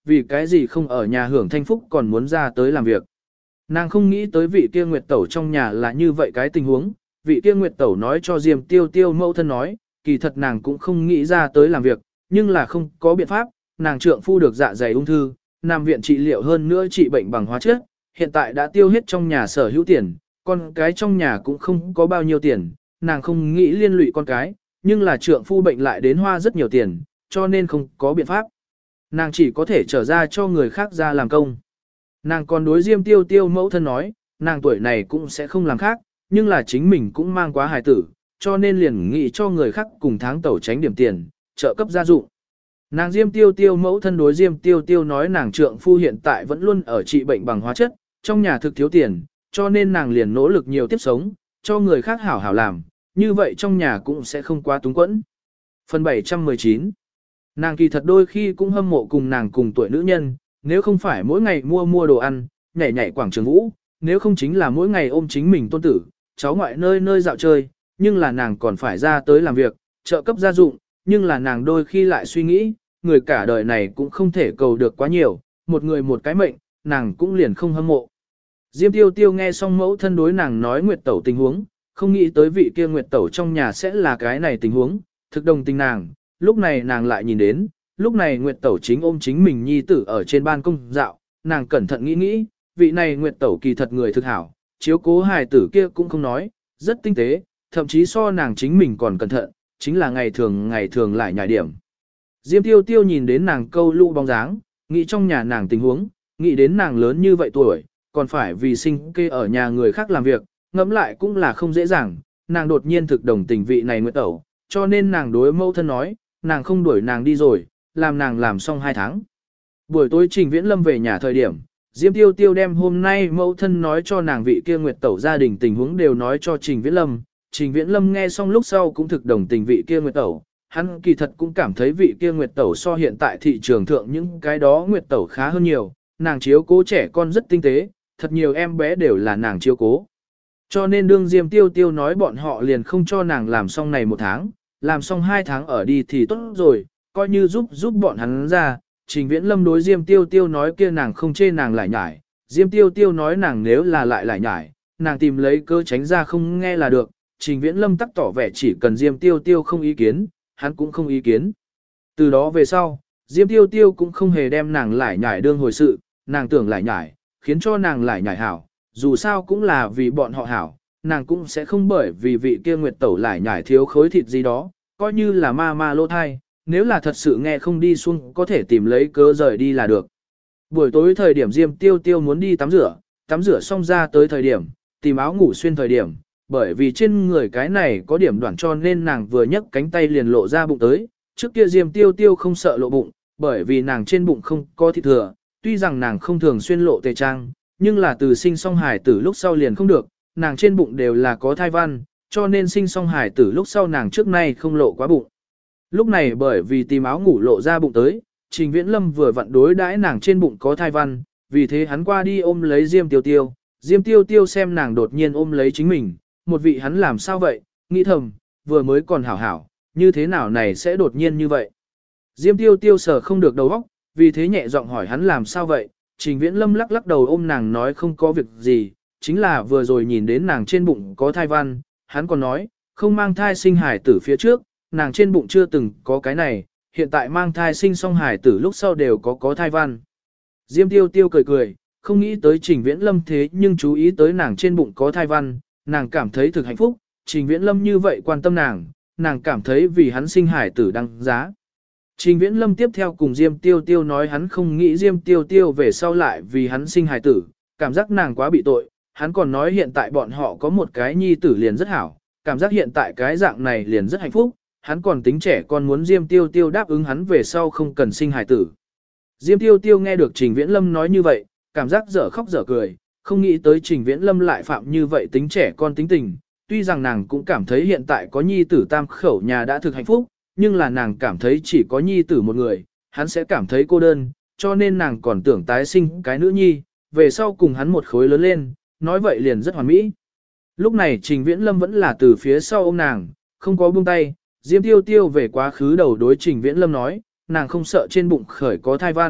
vì cái gì không ở nhà hưởng thanh phúc còn muốn ra tới làm việc. Nàng không nghĩ tới vị kia Nguyệt Tẩu trong nhà là như vậy cái tình huống, vị kia Nguyệt Tẩu nói cho Diêm Tiêu Tiêu mẫu thân nói, kỳ thật nàng cũng không nghĩ ra tới làm việc, nhưng là không có biện pháp, nàng trượng phu được dạ dày ung thư, nằm viện trị liệu hơn nữa trị bệnh bằng hóa chất, hiện tại đã tiêu hết trong nhà sở hữu tiền, con cái trong nhà cũng không có bao nhiêu tiền, nàng không nghĩ liên lụy con cái, nhưng là trượng phu bệnh lại đến hoa rất nhiều tiền, cho nên không có biện pháp. Nàng chỉ có thể trở ra cho người khác ra làm công. Nàng còn đối Diêm Tiêu Tiêu mẫu thân nói, nàng tuổi này cũng sẽ không làm khác, nhưng là chính mình cũng mang quá hài tử, cho nên liền nghĩ cho người khác cùng tháng tẩu tránh điểm tiền, trợ cấp gia dụng. Nàng Diêm Tiêu Tiêu mẫu thân đối Diêm Tiêu Tiêu nói nàng trượng phu hiện tại vẫn luôn ở trị bệnh bằng hóa chất, trong nhà thực thiếu tiền, cho nên nàng liền nỗ lực nhiều tiếp sống, cho người khác hảo hảo làm, như vậy trong nhà cũng sẽ không quá túng quẫn. Phần 719. Nàng kỳ thật đôi khi cũng hâm mộ cùng nàng cùng tuổi nữ nhân, nếu không phải mỗi ngày mua đồ ăn, nhảy nhảy quảng trường vũ, nếu không chính là mỗi ngày ôm chính mình tôn tử, cháu ngoại nơi nơi dạo chơi, nhưng là nàng còn phải ra tới làm việc, trợ cấp gia dụng, nhưng là nàng đôi khi lại suy nghĩ, người cả đời này cũng không thể cầu được quá nhiều, một người một cái mệnh, nàng cũng liền không hâm mộ. Diêm Tiêu Tiêu nghe xong mẫu thân đối nàng nói Nguyệt Tẩu tình huống, không nghĩ tới vị kia Nguyệt Tẩu trong nhà sẽ là cái này tình huống, thực đồng tình nàng, lúc này nàng lại nhìn đến, lúc này Nguyệt Tẩu chính ôm chính mình nhi tử ở trên ban công dạo, nàng cẩn thận nghĩ, vị này Nguyệt Tẩu kỳ thật người thực hảo, chiếu cố hài tử kia cũng không nói, rất tinh tế, thậm chí so nàng chính mình còn cẩn thận, chính là ngày thường lại nhảy điểm. Diêm Tiêu Tiêu nhìn đến nàng câu lũ bóng dáng, nghĩ trong nhà nàng tình huống, nghĩ đến nàng lớn như vậy tuổi, còn phải vì sinh kê ở nhà người khác làm việc, ngẫm lại cũng là không dễ dàng, nàng đột nhiên thực đồng tình vị này Nguyệt Tẩu, cho nên nàng đối mẫu thân nói, nàng không đuổi nàng đi rồi, làm nàng làm xong 2 tháng. Buổi tối Trình Viễn Lâm về nhà thời điểm, Diêm Tiêu Tiêu đem hôm nay mẫu thân nói cho nàng vị kia Nguyệt Tẩu gia đình tình huống đều nói cho Trình Viễn Lâm. Trình Viễn Lâm nghe xong lúc sau cũng thực đồng tình vị kia Nguyệt Tẩu, hắn kỳ thật cũng cảm thấy vị kia Nguyệt Tẩu so hiện tại thị trường thượng những cái đó Nguyệt Tẩu khá hơn nhiều, nàng chiếu cố trẻ con rất tinh tế, thật nhiều em bé đều là nàng chiếu cố. Cho nên đương Diêm Tiêu Tiêu nói bọn họ liền không cho nàng làm xong này 1 tháng, làm xong 2 tháng ở đi thì tốt rồi, coi như giúp bọn hắn ra. Trình Viễn Lâm đối Diêm Tiêu Tiêu nói kia nàng không chê nàng lại nhải, Diêm Tiêu Tiêu nói nàng nếu là lại nhải, nàng tìm lấy cơ tránh ra không nghe là được. Trình Viễn Lâm tắc tỏ vẻ chỉ cần Diêm Tiêu Tiêu không ý kiến, hắn cũng không ý kiến. Từ đó về sau, Diêm Tiêu Tiêu cũng không hề đem nàng lại nhải đương hồi sự, nàng tưởng lại nhải, khiến cho nàng lại nhải hảo, dù sao cũng là vì bọn họ hảo, nàng cũng sẽ không bởi vì vị kia Nguyệt Tẩu lại nhải thiếu khối thịt gì đó, coi như là ma lô thai, nếu là thật sự nghe không đi xuống có thể tìm lấy cớ rời đi là được. Buổi tối thời điểm Diêm Tiêu Tiêu muốn đi tắm rửa xong ra tới thời điểm, tìm áo ngủ xuyên thời điểm, bởi vì trên người cái này có điểm đoạn cho nên nàng vừa nhấc cánh tay liền lộ ra bụng tới, trước kia Diêm Tiêu Tiêu không sợ lộ bụng, bởi vì nàng trên bụng không có thịt thừa, tuy rằng nàng không thường xuyên lộ tề trang, nhưng là từ sinh xong hài tử lúc sau liền không được, nàng trên bụng đều là có thai văn, cho nên sinh xong hài tử lúc sau nàng trước nay không lộ quá bụng. Lúc này bởi vì tìm áo ngủ lộ ra bụng tới, Trình Viễn Lâm vừa vặn đối đãi nàng trên bụng có thai văn, vì thế hắn qua đi ôm lấy Diêm Tiêu Tiêu. Diêm Tiêu Tiêu xem nàng đột nhiên ôm lấy chính mình, một vị hắn làm sao vậy, nghĩ thầm, vừa mới còn hảo, như thế nào này sẽ đột nhiên như vậy. Diêm Tiêu Tiêu sờ không được đầu óc, vì thế nhẹ giọng hỏi hắn làm sao vậy. Trình Viễn Lâm lắc đầu ôm nàng nói không có việc gì, chính là vừa rồi nhìn đến nàng trên bụng có thai văn, hắn còn nói, không mang thai sinh hài tử phía trước, nàng trên bụng chưa từng có cái này, hiện tại mang thai sinh xong hài tử lúc sau đều có thai văn. Diêm Tiêu Tiêu cười, không nghĩ tới Trình Viễn Lâm thế nhưng chú ý tới nàng trên bụng có thai văn, nàng cảm thấy thực hạnh phúc, Trình Viễn Lâm như vậy quan tâm nàng cảm thấy vì hắn sinh hài tử đăng giá. Trình Viễn Lâm tiếp theo cùng Diêm Tiêu Tiêu nói hắn không nghĩ Diêm Tiêu Tiêu về sau lại vì hắn sinh hài tử, cảm giác nàng quá bị tội, hắn còn nói hiện tại bọn họ có một cái nhi tử liền rất hảo, cảm giác hiện tại cái dạng này liền rất hạnh phúc, hắn còn tính trẻ con muốn Diêm Tiêu Tiêu đáp ứng hắn về sau không cần sinh hài tử. Diêm Tiêu Tiêu nghe được Trình Viễn Lâm nói như vậy, cảm giác dở khóc dở cười, không nghĩ tới Trình Viễn Lâm lại phạm như vậy tính trẻ con tính tình, tuy rằng nàng cũng cảm thấy hiện tại có nhi tử tam khẩu nhà đã thực hạnh phúc, nhưng là nàng cảm thấy chỉ có nhi tử một người, hắn sẽ cảm thấy cô đơn, cho nên nàng còn tưởng tái sinh cái nữ nhi, về sau cùng hắn một khối lớn lên, nói vậy liền rất hoàn mỹ. Lúc này Trình Viễn Lâm vẫn là từ phía sau ôm nàng, không có buông tay, Diêm Tiêu Tiêu về quá khứ đầu đối Trình Viễn Lâm nói, nàng không sợ trên bụng khởi có thai văn,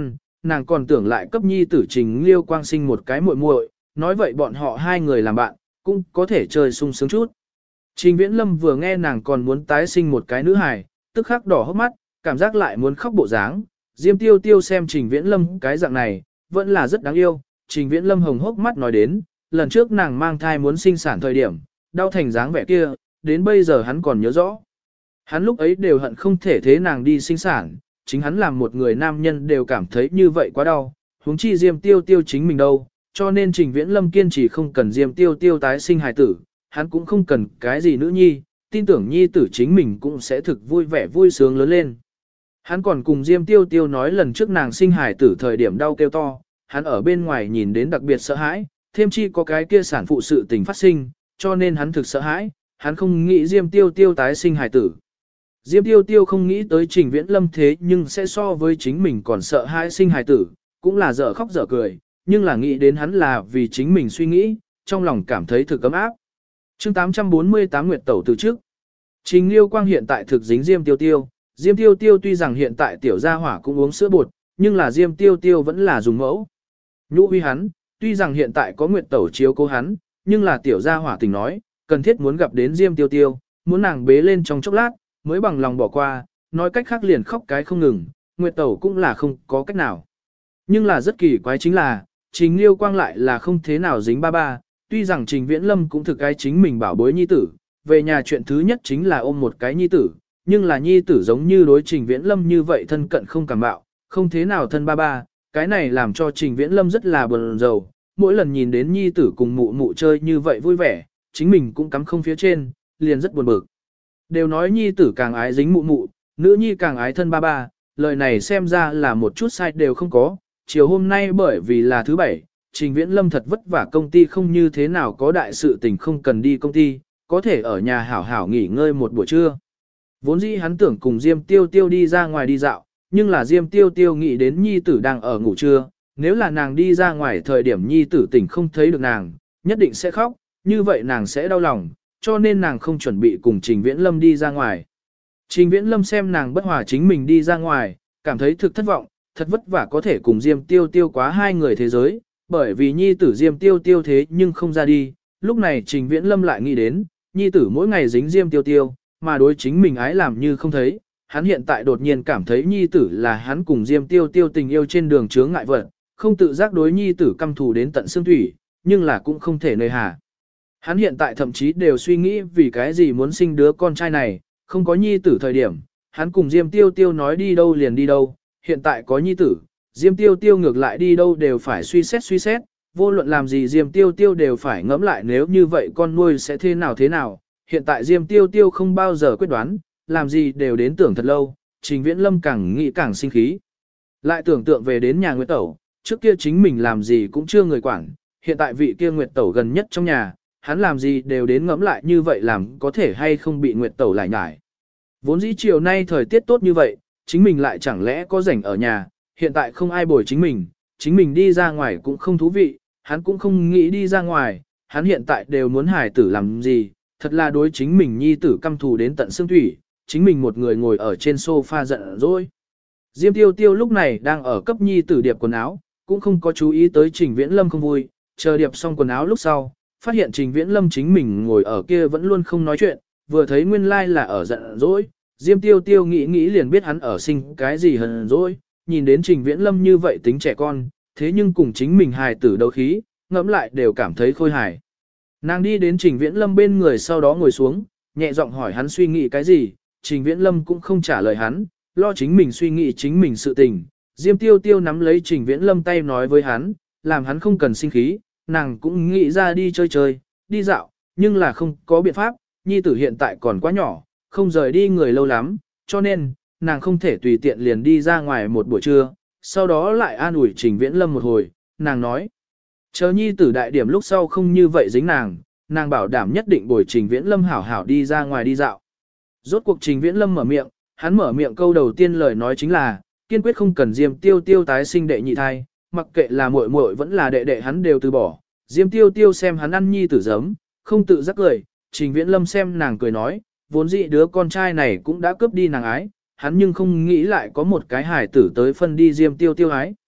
nàng còn tưởng lại cấp nhi tử Trình Liêu Quang sinh một cái muội muội, nói vậy bọn họ hai người làm bạn, cũng có thể chơi sung sướng chút. Trình Viễn Lâm vừa nghe nàng còn muốn tái sinh một cái nữ hài, tức khắc đỏ hốc mắt, cảm giác lại muốn khóc bộ dáng. Diêm Tiêu Tiêu xem Trình Viễn Lâm cái dạng này, vẫn là rất đáng yêu. Trình Viễn Lâm hồng hốc mắt nói đến, lần trước nàng mang thai muốn sinh sản thời điểm, đau thành dáng vẻ kia, đến bây giờ hắn còn nhớ rõ. Hắn lúc ấy đều hận không thể thế nàng đi sinh sản, chính hắn làm một người nam nhân đều cảm thấy như vậy quá đau, huống chi Diêm Tiêu Tiêu chính mình đâu, cho nên Trình Viễn Lâm kiên trì không cần Diêm Tiêu Tiêu tái sinh hài tử, hắn cũng không cần cái gì nữ nhi, tin tưởng nhi tử chính mình cũng sẽ thực vui vẻ vui sướng lớn lên. Hắn còn cùng Diêm Tiêu Tiêu nói lần trước nàng sinh hài tử thời điểm đau kêu to, hắn ở bên ngoài nhìn đến đặc biệt sợ hãi, thêm chi có cái kia sản phụ sự tình phát sinh, cho nên hắn thực sợ hãi, hắn không nghĩ Diêm Tiêu Tiêu tái sinh hài tử. Diêm Tiêu Tiêu không nghĩ tới Trình Viễn Lâm thế nhưng sẽ so với chính mình còn sợ hãi sinh hài tử, cũng là dở khóc dở cười, nhưng là nghĩ đến hắn là vì chính mình suy nghĩ, trong lòng cảm thấy thực ấm áp. Chương 848 Nguyệt Tẩu từ trước. Trình Liêu Quang hiện tại thực dính Diêm Tiêu Tiêu, Diêm Tiêu Tiêu tuy rằng hiện tại tiểu gia hỏa cũng uống sữa bột, nhưng là Diêm Tiêu Tiêu vẫn là dùng mẫu. Nhũ huy hắn, tuy rằng hiện tại có Nguyệt Tẩu chiếu cố hắn, nhưng là tiểu gia hỏa tình nói, cần thiết muốn gặp đến Diêm Tiêu Tiêu, muốn nàng bế lên trong chốc lát, mới bằng lòng bỏ qua, nói cách khác liền khóc cái không ngừng, Nguyệt Tẩu cũng là không có cách nào. Nhưng là rất kỳ quái chính là, Trình Liêu Quang lại là không thế nào dính ba ba, tuy rằng Trình Viễn Lâm cũng thực cái chính mình bảo bối nhi tử, về nhà chuyện thứ nhất chính là ôm một cái nhi tử, nhưng là nhi tử giống như đối Trình Viễn Lâm như vậy thân cận không cảm bạo, không thế nào thân ba ba, cái này làm cho Trình Viễn Lâm rất là buồn rầu, mỗi lần nhìn đến nhi tử cùng mụ mụ chơi như vậy vui vẻ, chính mình cũng cắm không phía trên, liền rất buồn bực. Đều nói nhi tử càng ái dính mụ mụ, nữ nhi càng ái thân ba ba, lời này xem ra là một chút sai đều không có, chiều hôm nay bởi vì là thứ bảy, Trình Viễn Lâm thật vất vả công ty không như thế nào có đại sự tình không cần đi công ty, có thể ở nhà hảo hảo nghỉ ngơi một buổi trưa. Vốn dĩ hắn tưởng cùng Diêm Tiêu Tiêu đi ra ngoài đi dạo, nhưng là Diêm Tiêu Tiêu nghĩ đến nhi tử đang ở ngủ trưa, nếu là nàng đi ra ngoài thời điểm nhi tử tỉnh không thấy được nàng, nhất định sẽ khóc, như vậy nàng sẽ đau lòng, cho nên nàng không chuẩn bị cùng Trình Viễn Lâm đi ra ngoài. Trình Viễn Lâm xem nàng bất hòa chính mình đi ra ngoài, cảm thấy thực thất vọng, thật vất vả có thể cùng Diêm Tiêu Tiêu quá hai người thế giới, bởi vì nhi tử Diêm Tiêu Tiêu thế nhưng không ra đi, lúc này Trình Viễn Lâm lại nghĩ đến, nhi tử mỗi ngày dính Diêm Tiêu Tiêu, mà đối chính mình ái làm như không thấy, hắn hiện tại đột nhiên cảm thấy nhi tử là hắn cùng Diêm Tiêu Tiêu tình yêu trên đường chướng ngại vật, không tự giác đối nhi tử căm thù đến tận xương thủy, nhưng là cũng không thể nơi hà. Hắn hiện tại thậm chí đều suy nghĩ vì cái gì muốn sinh đứa con trai này, không có nhi tử thời điểm, hắn cùng Diêm Tiêu Tiêu nói đi đâu liền đi đâu, hiện tại có nhi tử, Diêm Tiêu Tiêu ngược lại đi đâu đều phải suy xét, vô luận làm gì Diêm Tiêu Tiêu đều phải ngẫm lại nếu như vậy con nuôi sẽ thế nào, hiện tại Diêm Tiêu Tiêu không bao giờ quyết đoán, làm gì đều đến tưởng thật lâu, Trình Viễn Lâm càng nghĩ càng sinh khí. Lại tưởng tượng về đến nhà Nguyệt Tẩu, trước kia chính mình làm gì cũng chưa người quản, hiện tại vị kia Nguyệt Tẩu gần nhất trong nhà, hắn làm gì đều đến ngẫm lại như vậy làm có thể hay không bị Nguyệt Tẩu lại nhải. Vốn dĩ chiều nay thời tiết tốt như vậy, chính mình lại chẳng lẽ có rảnh ở nhà, hiện tại không ai bồi chính mình đi ra ngoài cũng không thú vị, hắn cũng không nghĩ đi ra ngoài, hắn hiện tại đều muốn hài tử làm gì, thật là đối chính mình nhi tử căm thù đến tận xương thủy, chính mình một người ngồi ở trên sofa giận dỗi. Diêm Tiêu Tiêu lúc này đang ở cấp nhi tử điệp quần áo, cũng không có chú ý tới Trình Viễn Lâm không vui, chờ điệp xong quần áo lúc sau, phát hiện Trình Viễn Lâm chính mình ngồi ở kia vẫn luôn không nói chuyện, vừa thấy nguyên lai là ở giận dỗi, Diêm Tiêu Tiêu nghĩ liền biết hắn ở sinh cái gì hờn dỗi, nhìn đến Trình Viễn Lâm như vậy tính trẻ con, thế nhưng cùng chính mình hài tử đấu khí, ngẫm lại đều cảm thấy khôi hài. Nàng đi đến Trình Viễn Lâm bên người sau đó ngồi xuống, nhẹ giọng hỏi hắn suy nghĩ cái gì, Trình Viễn Lâm cũng không trả lời hắn, lo chính mình suy nghĩ chính mình sự tình. Diêm Tiêu Tiêu nắm lấy Trình Viễn Lâm tay nói với hắn, làm hắn không cần sinh khí, nàng cũng nghĩ ra đi chơi, đi dạo, nhưng là không có biện pháp, nhi tử hiện tại còn quá nhỏ, không rời đi người lâu lắm, cho nên, nàng không thể tùy tiện liền đi ra ngoài một buổi trưa, sau đó lại an ủi Trình Viễn Lâm một hồi, nàng nói, chờ nhi tử đại điểm lúc sau không như vậy dính nàng bảo đảm nhất định bồi Trình Viễn Lâm hảo hảo đi ra ngoài đi dạo. Rốt cuộc Trình Viễn Lâm mở miệng, hắn mở miệng câu đầu tiên lời nói chính là, kiên quyết không cần Diêm Tiêu Tiêu tái sinh đệ nhị thai, mặc kệ là muội muội vẫn là đệ đệ hắn đều từ bỏ. Diêm Tiêu Tiêu xem hắn ăn nhi tử giấm, không tự giác cười, Trình Viễn Lâm xem nàng cười nói, vốn dĩ đứa con trai này cũng đã cướp đi nàng ái, hắn nhưng không nghĩ lại có một cái hài tử tới phân đi Diêm Tiêu Tiêu ái.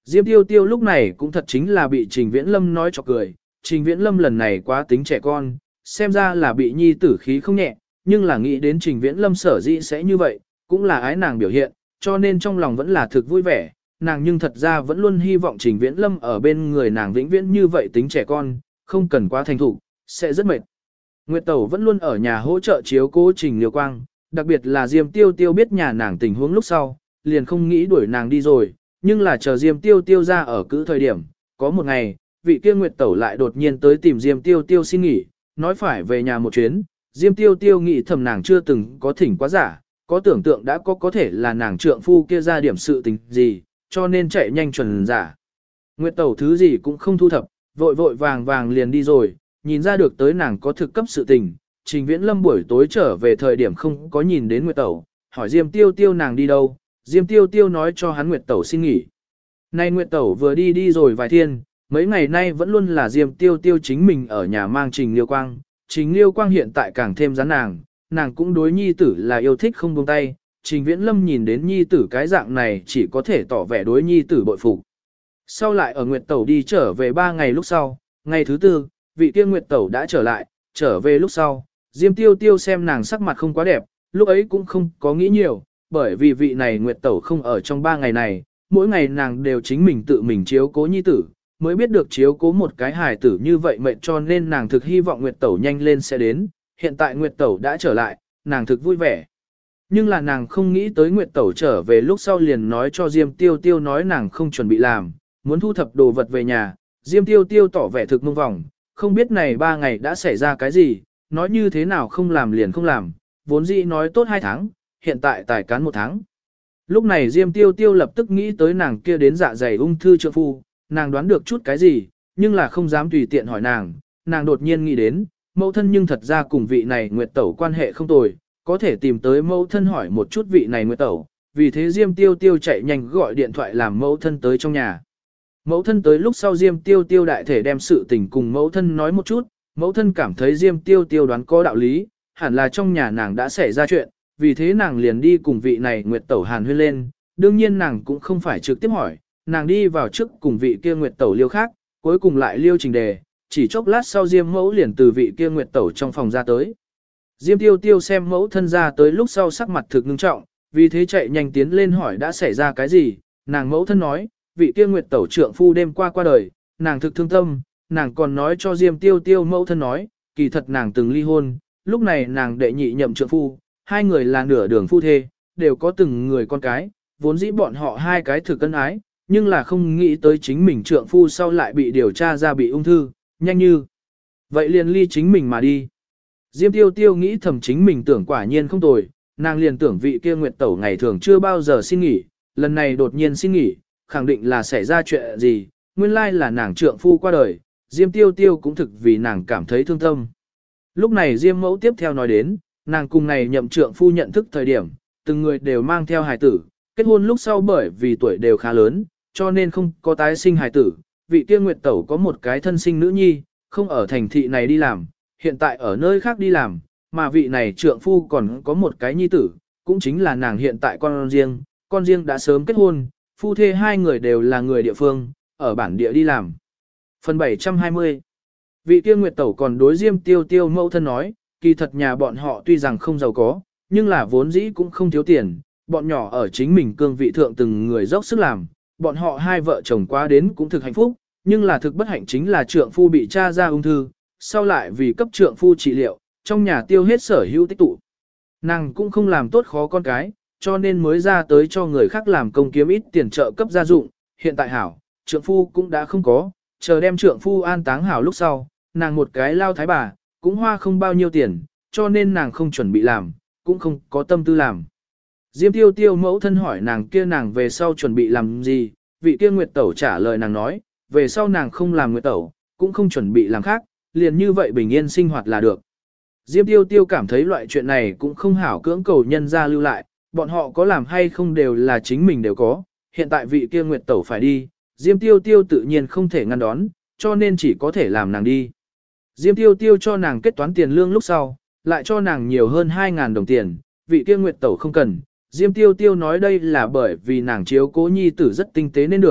Diêm Tiêu Tiêu lúc này cũng thật chính là bị Trình Viễn Lâm nói cho cười, Trình Viễn Lâm lần này quá tính trẻ con, xem ra là bị nhi tử khí không nhẹ, nhưng là nghĩ đến Trình Viễn Lâm sở dĩ sẽ như vậy, cũng là ái nàng biểu hiện, cho nên trong lòng vẫn là thực vui vẻ, nàng nhưng thật ra vẫn luôn hy vọng Trình Viễn Lâm ở bên người nàng vĩnh viễn như vậy tính trẻ con, không cần quá thành thục, sẽ rất mệt. Nguyệt Tẩu vẫn luôn ở nhà hỗ trợ chiếu cố Trình Liêu Quang, đặc biệt là Diêm Tiêu Tiêu biết nhà nàng tình huống lúc sau, liền không nghĩ đuổi nàng đi rồi, nhưng là chờ Diêm Tiêu Tiêu ra ở cữ thời điểm, có một ngày, vị kia Nguyệt Tẩu lại đột nhiên tới tìm Diêm Tiêu Tiêu xin nghỉ, nói phải về nhà một chuyến, Diêm Tiêu Tiêu nghĩ thầm nàng chưa từng có thỉnh quá giả, có tưởng tượng đã có thể là nàng trượng phu kia ra điểm sự tình gì, cho nên chạy nhanh chuẩn giả. Nguyệt Tẩu thứ gì cũng không thu thập, vội vội vàng vàng liền đi rồi, nhìn ra được tới nàng có thực cấp sự tình, Trình Viễn Lâm buổi tối trở về thời điểm không có nhìn đến Nguyệt Tẩu, hỏi Diêm Tiêu Tiêu nàng đi đâu, Diêm Tiêu Tiêu nói cho hắn Nguyệt Tẩu xin nghỉ. Nay Nguyệt Tẩu vừa đi rồi vài thiên, mấy ngày nay vẫn luôn là Diêm Tiêu Tiêu chính mình ở nhà mang Trình Liêu Quang, Trình Liêu Quang hiện tại càng thêm rắn nàng cũng đối nhi tử là yêu thích không buông tay, Trình Viễn Lâm nhìn đến nhi tử cái dạng này chỉ có thể tỏ vẻ đối nhi tử bội phục. Sau lại ở Nguyệt Tẩu đi trở về 3 ngày lúc sau, ngày thứ 4, vị kia Nguyệt Tẩu đã trở về lúc sau, Diêm Tiêu Tiêu xem nàng sắc mặt không quá đẹp, lúc ấy cũng không có nghĩ nhiều, bởi vì vị này Nguyệt Tẩu không ở trong 3 ngày này, mỗi ngày nàng đều chính mình tự mình chiếu cố nhi tử, mới biết được chiếu cố một cái hài tử như vậy mệt, cho nên nàng thực hy vọng Nguyệt Tẩu nhanh lên sẽ đến, hiện tại Nguyệt Tẩu đã trở lại, nàng thực vui vẻ. Nhưng là nàng không nghĩ tới Nguyệt Tẩu trở về lúc sau liền nói cho Diêm Tiêu Tiêu nói nàng không chuẩn bị làm, muốn thu thập đồ vật về nhà, Diêm Tiêu Tiêu tỏ vẻ thực mông vòng, không biết này 3 ngày đã xảy ra cái gì, nói như thế nào không làm liền không làm, vốn dĩ nói tốt 2 tháng, hiện tại tài cán 1 tháng. Lúc này Diêm Tiêu Tiêu lập tức nghĩ tới nàng kia đến dạ dày ung thư trượng phu, nàng đoán được chút cái gì, nhưng là không dám tùy tiện hỏi nàng đột nhiên nghĩ đến, mẫu thân nhưng thật ra cùng vị này Nguyệt Tẩu quan hệ không tồi, có thể tìm tới mẫu thân hỏi một chút vị này Nguyệt Tẩu, vì thế Diêm Tiêu Tiêu chạy nhanh gọi điện thoại làm mẫu thân tới trong nhà. Mẫu thân tới lúc sau Diêm Tiêu Tiêu đại thể đem sự tình cùng mẫu thân nói một chút, mẫu thân cảm thấy Diêm Tiêu Tiêu đoán có đạo lý, hẳn là trong nhà nàng đã xảy ra chuyện, vì thế nàng liền đi cùng vị này Nguyệt Tẩu hàn huyên lên, đương nhiên nàng cũng không phải trực tiếp hỏi, nàng đi vào trước cùng vị kia Nguyệt Tẩu liêu khác, cuối cùng lại liêu trình đề, chỉ chốc lát sau Diêm mẫu liền từ vị kia Nguyệt Tẩu trong phòng ra tới. Diêm Tiêu Tiêu xem mẫu thân ra tới lúc sau sắc mặt thực ngưng trọng, vì thế chạy nhanh tiến lên hỏi đã xảy ra cái gì, nàng mẫu thân nói, vị kia Nguyệt Tẩu trượng phu đêm qua đời, nàng thực thương tâm, nàng còn nói cho Diêm Tiêu Tiêu mẫu thân nói, kỳ thật nàng từng ly hôn, lúc này nàng đệ nhị nhậm trượng phu, hai người là nửa đường phu thê, đều có từng người con cái, vốn dĩ bọn họ hai cái thực cân ái, nhưng là không nghĩ tới chính mình trượng phu sau lại bị điều tra ra bị ung thư, nhanh như vậy liền ly chính mình mà đi. Diêm Tiêu Tiêu nghĩ thầm chính mình tưởng quả nhiên không tồi, nàng liền tưởng vị kia Nguyệt Tẩu ngày thường chưa bao giờ xin nghỉ, lần này đột nhiên xin nghỉ, khẳng định là xảy ra chuyện gì, nguyên lai là nàng trượng phu qua đời, Diêm Tiêu Tiêu cũng thực vì nàng cảm thấy thương tâm. Lúc này Diêm mẫu tiếp theo nói đến, nàng cùng này nhậm trượng phu nhận thức thời điểm, từng người đều mang theo hài tử, kết hôn lúc sau bởi vì tuổi đều khá lớn, cho nên không có tái sinh hài tử, vị kia Nguyệt Tẩu có một cái thân sinh nữ nhi, không ở thành thị này đi làm, hiện tại ở nơi khác đi làm, mà vị này trượng phu còn có một cái nhi tử, cũng chính là nàng hiện tại con riêng đã sớm kết hôn, phu thê hai người đều là người địa phương, ở bản địa đi làm. Phần 720 Vị kia Nguyệt Tẩu còn đối Diêm Tiêu Tiêu mẫu thân nói, kỳ thật nhà bọn họ tuy rằng không giàu có, nhưng là vốn dĩ cũng không thiếu tiền, bọn nhỏ ở chính mình cương vị thượng từng người dốc sức làm, bọn họ hai vợ chồng quá đến cũng thực hạnh phúc, nhưng là thực bất hạnh chính là trượng phu bị tra ra ung thư, sau lại vì cấp trượng phu trị liệu, trong nhà tiêu hết sở hữu tích tụ. Nàng cũng không làm tốt khó con cái, cho nên mới ra tới cho người khác làm công kiếm ít tiền trợ cấp gia dụng, hiện tại hảo, trượng phu cũng đã không có, chờ đem trượng phu an táng hảo lúc sau, nàng một cái lao thái bà, cũng hoa không bao nhiêu tiền, cho nên nàng không chuẩn bị làm, cũng không có tâm tư làm. Diêm Tiêu Tiêu mẫu thân hỏi nàng về sau chuẩn bị làm gì, vị kia Nguyệt Tẩu trả lời nàng nói, về sau nàng không làm Nguyệt Tẩu, cũng không chuẩn bị làm khác, liền như vậy bình yên sinh hoạt là được. Diêm Tiêu Tiêu cảm thấy loại chuyện này cũng không hảo cưỡng cầu nhân ra lưu lại, bọn họ có làm hay không đều là chính mình đều có, hiện tại vị kia Nguyệt Tẩu phải đi, Diêm Tiêu Tiêu tự nhiên không thể ngăn đón, cho nên chỉ có thể làm nàng đi. Diêm Tiêu Tiêu cho nàng kết toán tiền lương lúc sau, lại cho nàng nhiều hơn 2.000 đồng tiền, vị kia Nguyệt Tẩu không cần. Diêm Tiêu Tiêu nói đây là bởi vì nàng chiếu cố nhi tử rất tinh tế nên được,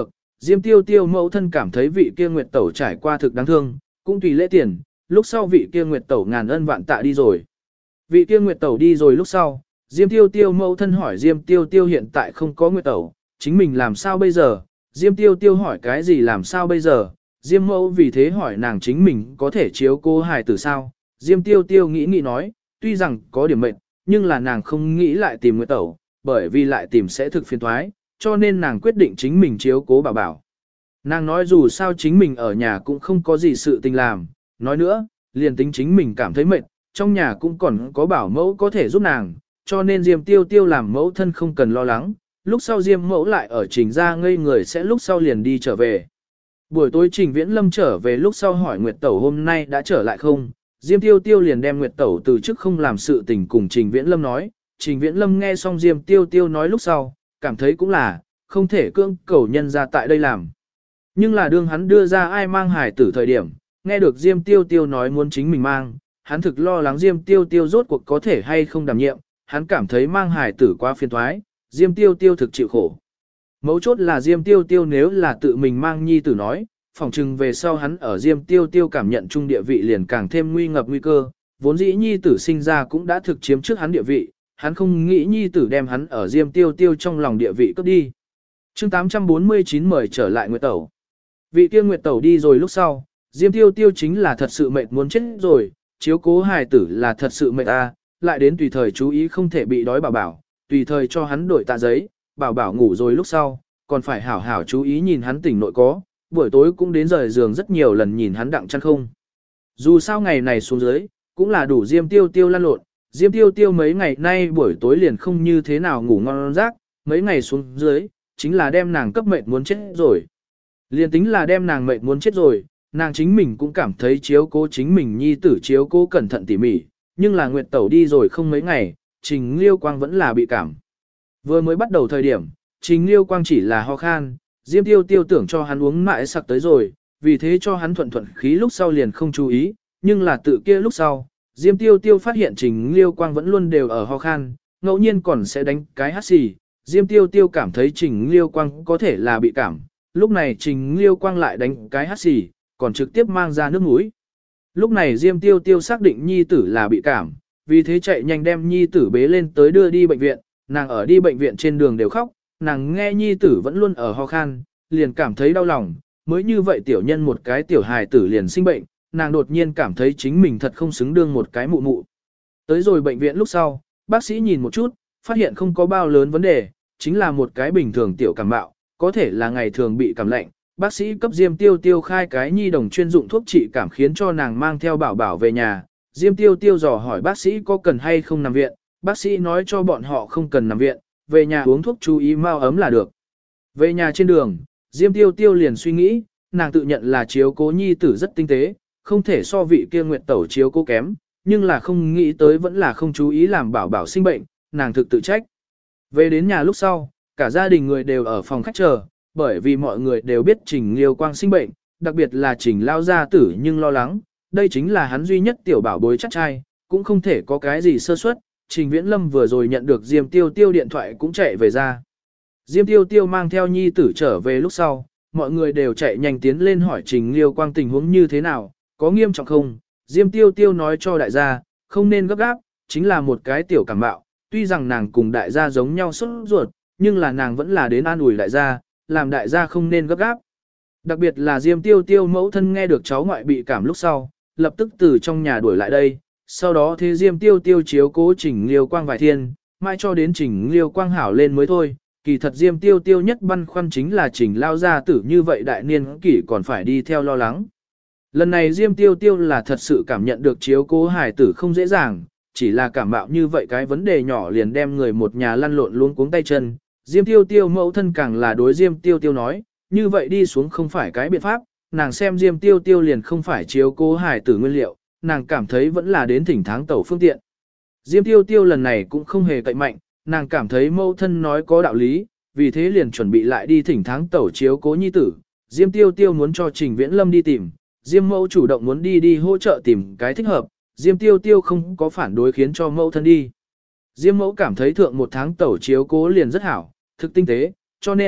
Diêm Tiêu Tiêu mẫu thân cảm thấy vị kia Nguyệt Tẩu trải qua thực đáng thương, cũng tùy lễ tiền, lúc sau vị kia Nguyệt Tẩu ngàn ân vạn tạ đi rồi. Vị kia Nguyệt Tẩu đi rồi lúc sau, Diêm Tiêu Tiêu mẫu thân hỏi Diêm Tiêu Tiêu hiện tại không có Nguyệt Tẩu, chính mình làm sao bây giờ? Diêm Tiêu Tiêu hỏi cái gì làm sao bây giờ? Diêm mẫu vì thế hỏi nàng chính mình có thể chiếu cô hài tử sao? Diêm Tiêu Tiêu nghĩ nói, tuy rằng có điểm mệnh, nhưng là nàng không nghĩ lại tìm Nguyệt Tẩu, bởi vì lại tìm sẽ thực phiền toái, cho nên nàng quyết định chính mình chiếu cố bảo bảo. Nàng nói dù sao chính mình ở nhà cũng không có gì sự tình làm, nói nữa, liền tính chính mình cảm thấy mệt, trong nhà cũng còn có bảo mẫu có thể giúp nàng, cho nên Diêm Tiêu Tiêu làm mẫu thân không cần lo lắng, lúc sau Diêm mẫu lại ở Trình ra ngây người sẽ lúc sau liền đi trở về. Buổi tối Trình Viễn Lâm trở về lúc sau hỏi Nguyệt Tẩu hôm nay đã trở lại không, Diêm Tiêu Tiêu liền đem Nguyệt Tẩu từ chức không làm sự tình cùng Trình Viễn Lâm nói, Trình Viễn Lâm nghe xong Diêm Tiêu Tiêu nói lúc sau, cảm thấy cũng là, không thể cưỡng cầu nhân ra tại đây làm. Nhưng là đương hắn đưa ra ai mang hài tử thời điểm, nghe được Diêm Tiêu Tiêu nói muốn chính mình mang, hắn thực lo lắng Diêm Tiêu Tiêu rốt cuộc có thể hay không đảm nhiệm, hắn cảm thấy mang hài tử quá phiền thoái, Diêm Tiêu Tiêu thực chịu khổ. Mấu chốt là Diêm Tiêu Tiêu nếu là tự mình mang nhi tử nói, phỏng chừng về sau hắn ở Diêm Tiêu Tiêu cảm nhận chung địa vị liền càng thêm nguy cơ, vốn dĩ nhi tử sinh ra cũng đã thực chiếm trước hắn địa vị, hắn không nghĩ nhi tử đem hắn ở Diêm Tiêu Tiêu trong lòng địa vị cướp đi. Chương 849 mời trở lại Nguyệt Tẩu. Vị kia Nguyệt Tẩu đi rồi lúc sau, Diêm Tiêu Tiêu chính là thật sự mệt muốn chết rồi, chiếu cố hài tử là thật sự mệt lại đến tùy thời chú ý không thể bị đói bảo bảo, tùy thời cho hắn đổi tạ giấy, bảo bảo ngủ rồi lúc sau, còn phải hảo hảo chú ý nhìn hắn tỉnh nội có, buổi tối cũng đến rời giường rất nhiều lần nhìn hắn đặng chăn không. Dù sao ngày này xuống dưới, cũng là đủ Diêm Tiêu Tiêu lăn lộn, Diêm Tiêu Tiêu mấy ngày nay buổi tối liền không như thế nào ngủ ngon giấc, mấy ngày xuống dưới, chính là đem nàng cấp mệt muốn chết rồi. Liền tính là đem nàng mệt muốn chết rồi, nàng chính mình cũng cảm thấy chiếu cố chính mình nhi tử chiếu cố cẩn thận tỉ mỉ, nhưng là Nguyệt Tẩu đi rồi không mấy ngày, Trình Liêu Quang vẫn là bị cảm. Vừa mới bắt đầu thời điểm, Trình Liêu Quang chỉ là ho khan, Diêm Tiêu Tiêu tưởng cho hắn uống mãi sặc tới rồi, vì thế cho hắn thuận khí lúc sau liền không chú ý, nhưng là tự kia lúc sau, Diêm Tiêu Tiêu phát hiện Trình Liêu Quang vẫn luôn đều ở ho khan, ngẫu nhiên còn sẽ đánh cái hắt xì, Diêm Tiêu Tiêu cảm thấy Trình Liêu Quang có thể là bị cảm, lúc này Trình Liêu Quang lại đánh cái hắt xì, còn trực tiếp mang ra nước mũi. Lúc này Diêm Tiêu Tiêu xác định nhi tử là bị cảm, vì thế chạy nhanh đem nhi tử bế lên tới đưa đi bệnh viện, nàng ở đi bệnh viện trên đường đều khóc, nàng nghe nhi tử vẫn luôn ở ho khan, liền cảm thấy đau lòng, mới như vậy tiểu nhân một cái tiểu hài tử liền sinh bệnh, nàng đột nhiên cảm thấy chính mình thật không xứng đương một cái mụ mụ. Tới rồi bệnh viện lúc sau, bác sĩ nhìn một chút, phát hiện không có bao lớn vấn đề, chính là một cái bình thường tiểu cảm mạo, có thể là ngày thường bị cảm lạnh. Bác sĩ cấp Diêm Tiêu Tiêu khai cái nhi đồng chuyên dụng thuốc trị cảm khiến cho nàng mang theo bảo bảo về nhà. Diêm Tiêu Tiêu dò hỏi bác sĩ có cần hay không nằm viện, bác sĩ nói cho bọn họ không cần nằm viện, về nhà uống thuốc chú ý mau ấm là được. Về nhà trên đường, Diêm Tiêu Tiêu liền suy nghĩ, nàng tự nhận là chiếu cố nhi tử rất tinh tế, không thể so vị kia Nguyệt Tẩu chiếu cố kém, nhưng là không nghĩ tới vẫn là không chú ý làm bảo bảo sinh bệnh, nàng thực tự trách. Về đến nhà lúc sau, cả gia đình người đều ở phòng khách chờ, bởi vì mọi người đều biết Trình Liêu Quang sinh bệnh, đặc biệt là Trình lao gia tử nhưng lo lắng, đây chính là hắn duy nhất tiểu bảo bối chắc trai, cũng không thể có cái gì sơ suất. Trình Viễn Lâm vừa rồi nhận được Diêm Tiêu Tiêu điện thoại cũng chạy về ra. Diêm Tiêu Tiêu mang theo nhi tử trở về lúc sau, mọi người đều chạy nhanh tiến lên hỏi Trình Liêu Quang tình huống như thế nào, có nghiêm trọng không? Diêm Tiêu Tiêu nói cho đại gia, không nên gấp gáp, chính là một cái tiểu cảm bạo, tuy rằng nàng cùng đại gia giống nhau sốt ruột, nhưng là nàng vẫn là đến an ủi đại gia, làm đại gia không nên gấp gáp. Đặc biệt là Diêm Tiêu Tiêu mẫu thân nghe được cháu ngoại bị cảm lúc sau, lập tức từ trong nhà đuổi lại đây, sau đó thế Diêm Tiêu Tiêu chiếu cố Trình Liêu Quang vài thiên, mãi cho đến Trình Liêu Quang hảo lên mới thôi. Kỳ thật Diêm Tiêu Tiêu nhất băn khoăn chính là Trình lao gia tử như vậy đại niên kỷ còn phải đi theo lo lắng. Lần này Diêm Tiêu Tiêu là thật sự cảm nhận được chiếu cố hài tử không dễ dàng, chỉ là cảm mạo như vậy cái vấn đề nhỏ liền đem người một nhà lăn lộn luống cuống tay chân. Diêm Tiêu Tiêu mẫu thân càng là đối Diêm Tiêu Tiêu nói, như vậy đi xuống không phải cái biện pháp, nàng xem Diêm Tiêu Tiêu liền không phải chiếu cố hài tử nguyên liệu, nàng cảm thấy vẫn là đến thỉnh tháng tẩu phương tiện. Diêm Tiêu Tiêu lần này cũng không hề cậy mạnh, nàng cảm thấy mẫu thân nói có đạo lý, vì thế liền chuẩn bị lại đi thỉnh tháng tẩu chiếu cố nhi tử. Diêm Tiêu Tiêu muốn cho Trình Viễn Lâm đi tìm, Diêm mẫu chủ động muốn đi hỗ trợ tìm cái thích hợp, Diêm Tiêu Tiêu không có phản đối khiến cho mẫu thân đi. Diêm mẫu cảm thấy thượng một tháng tẩu chiếu cố liền rất hảo, thực tinh tế, cho nên,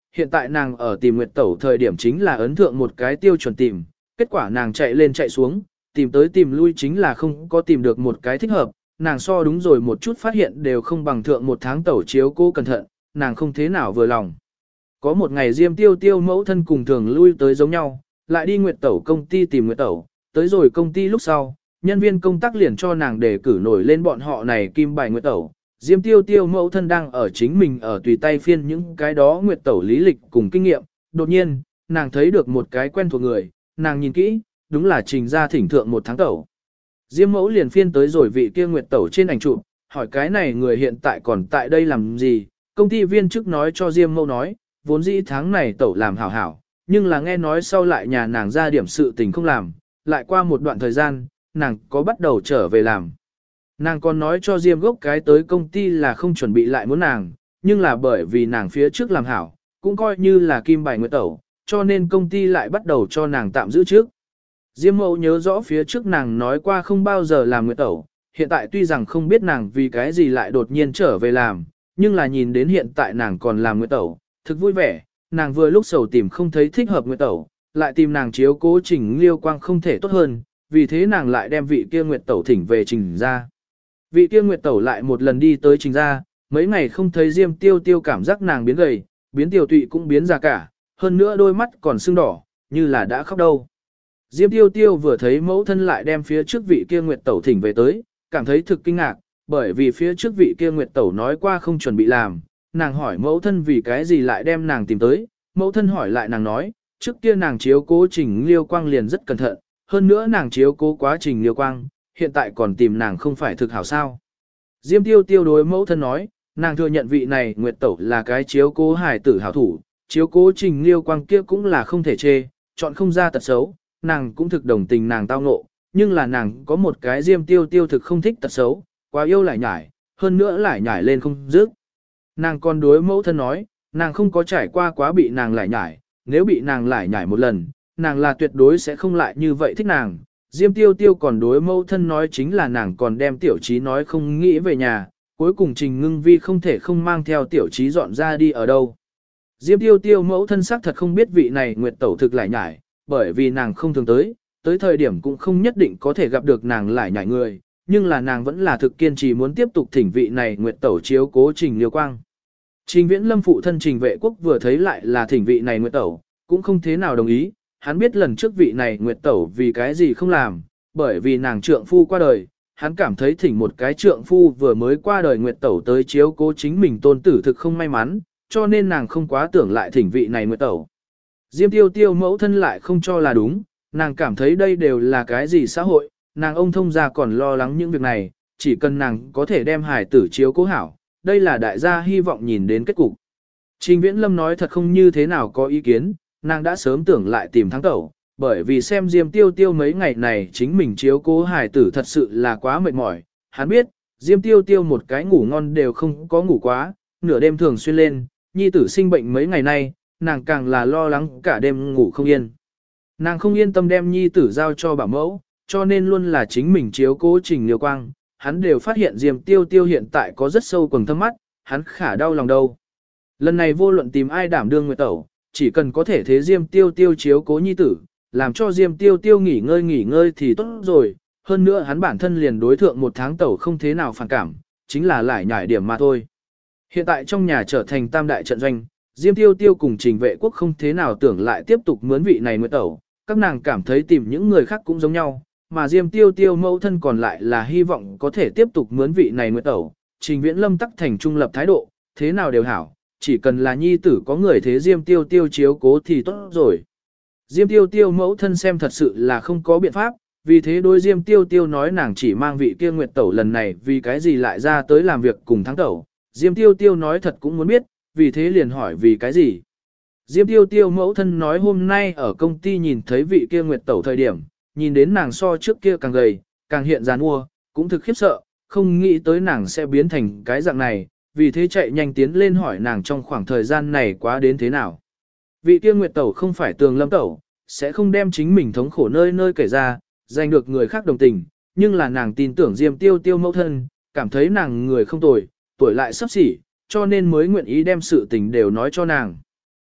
hiện tại nàng ở tìm Nguyệt Tẩu thời điểm chính là ấn thượng một cái tiêu chuẩn tìm, kết quả nàng chạy lên chạy xuống, tìm tới tìm lui chính là không có tìm được một cái thích hợp, nàng so đúng rồi một chút phát hiện đều không bằng thượng một tháng tẩu chiếu cô cẩn thận, nàng không thế nào vừa lòng. Có một ngày Diêm Tiêu Tiêu mẫu thân cùng thường lui tới giống nhau, lại đi Nguyệt Tẩu công ty tìm Nguyệt Tẩu, tới rồi công ty lúc sau, nhân viên công tác liền cho nàng đề cử nổi lên bọn họ này kim bài Nguyệt Tẩu. Diêm Tiêu Tiêu mẫu thân đang ở chính mình ở tùy tay phiên những cái đó Nguyệt Tẩu lý lịch cùng kinh nghiệm, đột nhiên, nàng thấy được một cái quen thuộc người, nàng nhìn kỹ, đúng là Trình Gia thỉnh thượng một tháng tẩu. Diêm mẫu liền phiên tới rồi vị kia Nguyệt Tẩu trên ảnh chụp, hỏi cái này người hiện tại còn tại đây làm gì, công ty viên chức nói cho Diêm mẫu nói, vốn dĩ tháng này tẩu làm hảo hảo, nhưng là nghe nói sau lại nhà nàng ra điểm sự tình không làm, lại qua một đoạn thời gian, nàng có bắt đầu trở về làm. Nàng còn nói cho Diêm gốc cái tới công ty là không chuẩn bị lại muốn nàng, nhưng là bởi vì nàng phía trước làm hảo, cũng coi như là kim bài Nguyệt Tẩu, cho nên công ty lại bắt đầu cho nàng tạm giữ trước. Diêm mẫu nhớ rõ phía trước nàng nói qua không bao giờ làm Nguyệt Tẩu, hiện tại tuy rằng không biết nàng vì cái gì lại đột nhiên trở về làm, nhưng là nhìn đến hiện tại nàng còn làm Nguyệt Tẩu, thực vui vẻ, nàng vừa lúc sầu tìm không thấy thích hợp Nguyệt Tẩu, lại tìm nàng chiếu cố Trình Liêu Quang không thể tốt hơn, vì thế nàng lại đem vị kia Nguyệt Tẩu thỉnh về Trình ra. Vị kia Nguyệt Tẩu lại một lần đi tới Trình ra, mấy ngày không thấy Diêm Tiêu Tiêu cảm giác nàng biến gầy, biến tiểu tụy cũng biến già cả, hơn nữa đôi mắt còn sưng đỏ, như là đã khóc đâu. Diêm Tiêu Tiêu vừa thấy mẫu thân lại đem phía trước vị kia Nguyệt Tẩu thỉnh về tới, cảm thấy thực kinh ngạc, bởi vì phía trước vị kia Nguyệt Tẩu nói qua không chuẩn bị làm, nàng hỏi mẫu thân vì cái gì lại đem nàng tìm tới, mẫu thân hỏi lại nàng nói, trước kia nàng chiếu cố Trình Liêu Quang liền rất cẩn thận, hơn nữa nàng chiếu cố quá Trình Liêu Quang, hiện tại còn tìm nàng không phải thực hảo sao. Diêm Tiêu Tiêu đối mẫu thân nói, nàng thừa nhận vị này Nguyệt Tẩu là cái chiếu cố hài tử hảo thủ, chiếu cố Trình Liêu Quang kia cũng là không thể chê, chọn không ra tật xấu, nàng cũng thực đồng tình nàng tao ngộ, nhưng là nàng có một cái Diêm Tiêu Tiêu thực không thích tật xấu, quá yêu lại nhải, hơn nữa lại nhải lên không dứt. Nàng còn đối mẫu thân nói, nàng không có trải qua quá bị nàng lại nhải, nếu bị nàng lại nhải một lần, nàng là tuyệt đối sẽ không lại như vậy thích nàng. Diêm Tiêu Tiêu còn đối mẫu thân nói chính là nàng còn đem tiểu trí nói không nghĩ về nhà, cuối cùng Trình Ngưng Vi không thể không mang theo tiểu trí dọn ra đi ở đâu. Diêm Tiêu Tiêu mẫu thân xác thật không biết vị này Nguyệt Tẩu thực lại nhải, bởi vì nàng không thường tới thời điểm cũng không nhất định có thể gặp được nàng lại nhải người, nhưng là nàng vẫn là thực kiên trì muốn tiếp tục thỉnh vị này Nguyệt Tẩu chiếu cố Trình Liêu Quang. Trình Viễn Lâm phụ thân Trình Vệ Quốc vừa thấy lại là thỉnh vị này Nguyệt Tẩu, cũng không thế nào đồng ý, hắn biết lần trước vị này Nguyệt Tẩu vì cái gì không làm, bởi vì nàng trượng phu qua đời, hắn cảm thấy thỉnh một cái trượng phu vừa mới qua đời Nguyệt Tẩu tới chiếu cố chính mình tôn tử thực không may mắn, cho nên nàng không quá tưởng lại thỉnh vị này Nguyệt Tẩu. Diêm Tiêu Tiêu mẫu thân lại không cho là đúng, nàng cảm thấy đây đều là cái gì xã hội, nàng ông thông gia còn lo lắng những việc này, chỉ cần nàng có thể đem hài tử chiếu cố hảo, đây là đại gia hy vọng nhìn đến kết cục. Trình Viễn Lâm nói thật không như thế nào có ý kiến, nàng đã sớm tưởng lại tìm thắng tẩu, bởi vì xem Diêm Tiêu Tiêu mấy ngày này chính mình chiếu cố hài tử thật sự là quá mệt mỏi, hắn biết, Diêm Tiêu Tiêu một cái ngủ ngon đều không có ngủ quá, nửa đêm thường xuyên lên, nhi tử sinh bệnh mấy ngày nay, nàng càng là lo lắng cả đêm ngủ không yên. Nàng không yên tâm đem nhi tử giao cho bảo mẫu, cho nên luôn là chính mình chiếu cố Trình Liêu Quang, hắn đều phát hiện Diêm Tiêu Tiêu hiện tại có rất sâu quầng thâm mắt, hắn khả đau lòng đâu. Lần này vô luận tìm ai đảm đương Nguyệt Tẩu, chỉ cần có thể thế Diêm Tiêu Tiêu chiếu cố nhi tử, làm cho Diêm Tiêu Tiêu nghỉ ngơi thì tốt rồi, hơn nữa hắn bản thân liền đối thượng một tháng tẩu không thế nào phản cảm, chính là lại nhải điểm mà thôi. Hiện tại trong nhà trở thành tam đại trận doanh, Diêm Tiêu Tiêu cùng Trình Vệ Quốc không thế nào tưởng lại tiếp tục mướn vị này Nguyệt Tẩu, các nàng cảm thấy tìm những người khác cũng giống nhau, mà Diêm Tiêu Tiêu mẫu thân còn lại là hy vọng có thể tiếp tục mướn vị này Nguyệt Tẩu. Trình Viễn Lâm tắc thành trung lập thái độ, thế nào đều hảo, chỉ cần là nhi tử có người thế Diêm Tiêu Tiêu chiếu cố thì tốt rồi. Diêm Tiêu Tiêu mẫu thân xem thật sự là không có biện pháp, vì thế đối Diêm Tiêu Tiêu nói nàng chỉ mang vị kia Nguyệt Tẩu lần này vì cái gì lại ra tới làm việc cùng thắng tẩu. Diêm Tiêu Tiêu nói thật cũng muốn biết, vì thế liền hỏi vì cái gì. Diêm Tiêu Tiêu mẫu thân nói hôm nay ở công ty nhìn thấy vị kia Nguyệt Tẩu thời điểm, nhìn đến nàng so trước kia càng gầy, càng hiện giàn mua, cũng thực khiếp sợ, không nghĩ tới nàng sẽ biến thành cái dạng này, vì thế chạy nhanh tiến lên hỏi nàng trong khoảng thời gian này quá đến thế nào. Vị kia Nguyệt Tẩu không phải Tường Lâm Tẩu, sẽ không đem chính mình thống khổ nơi nơi kể ra, giành được người khác đồng tình, nhưng là nàng tin tưởng Diêm Tiêu Tiêu mẫu thân, cảm thấy nàng người không tồi, tuổi lại sắp xỉ, cho nên mới nguyện ý đem sự tình đều nói cho nàng.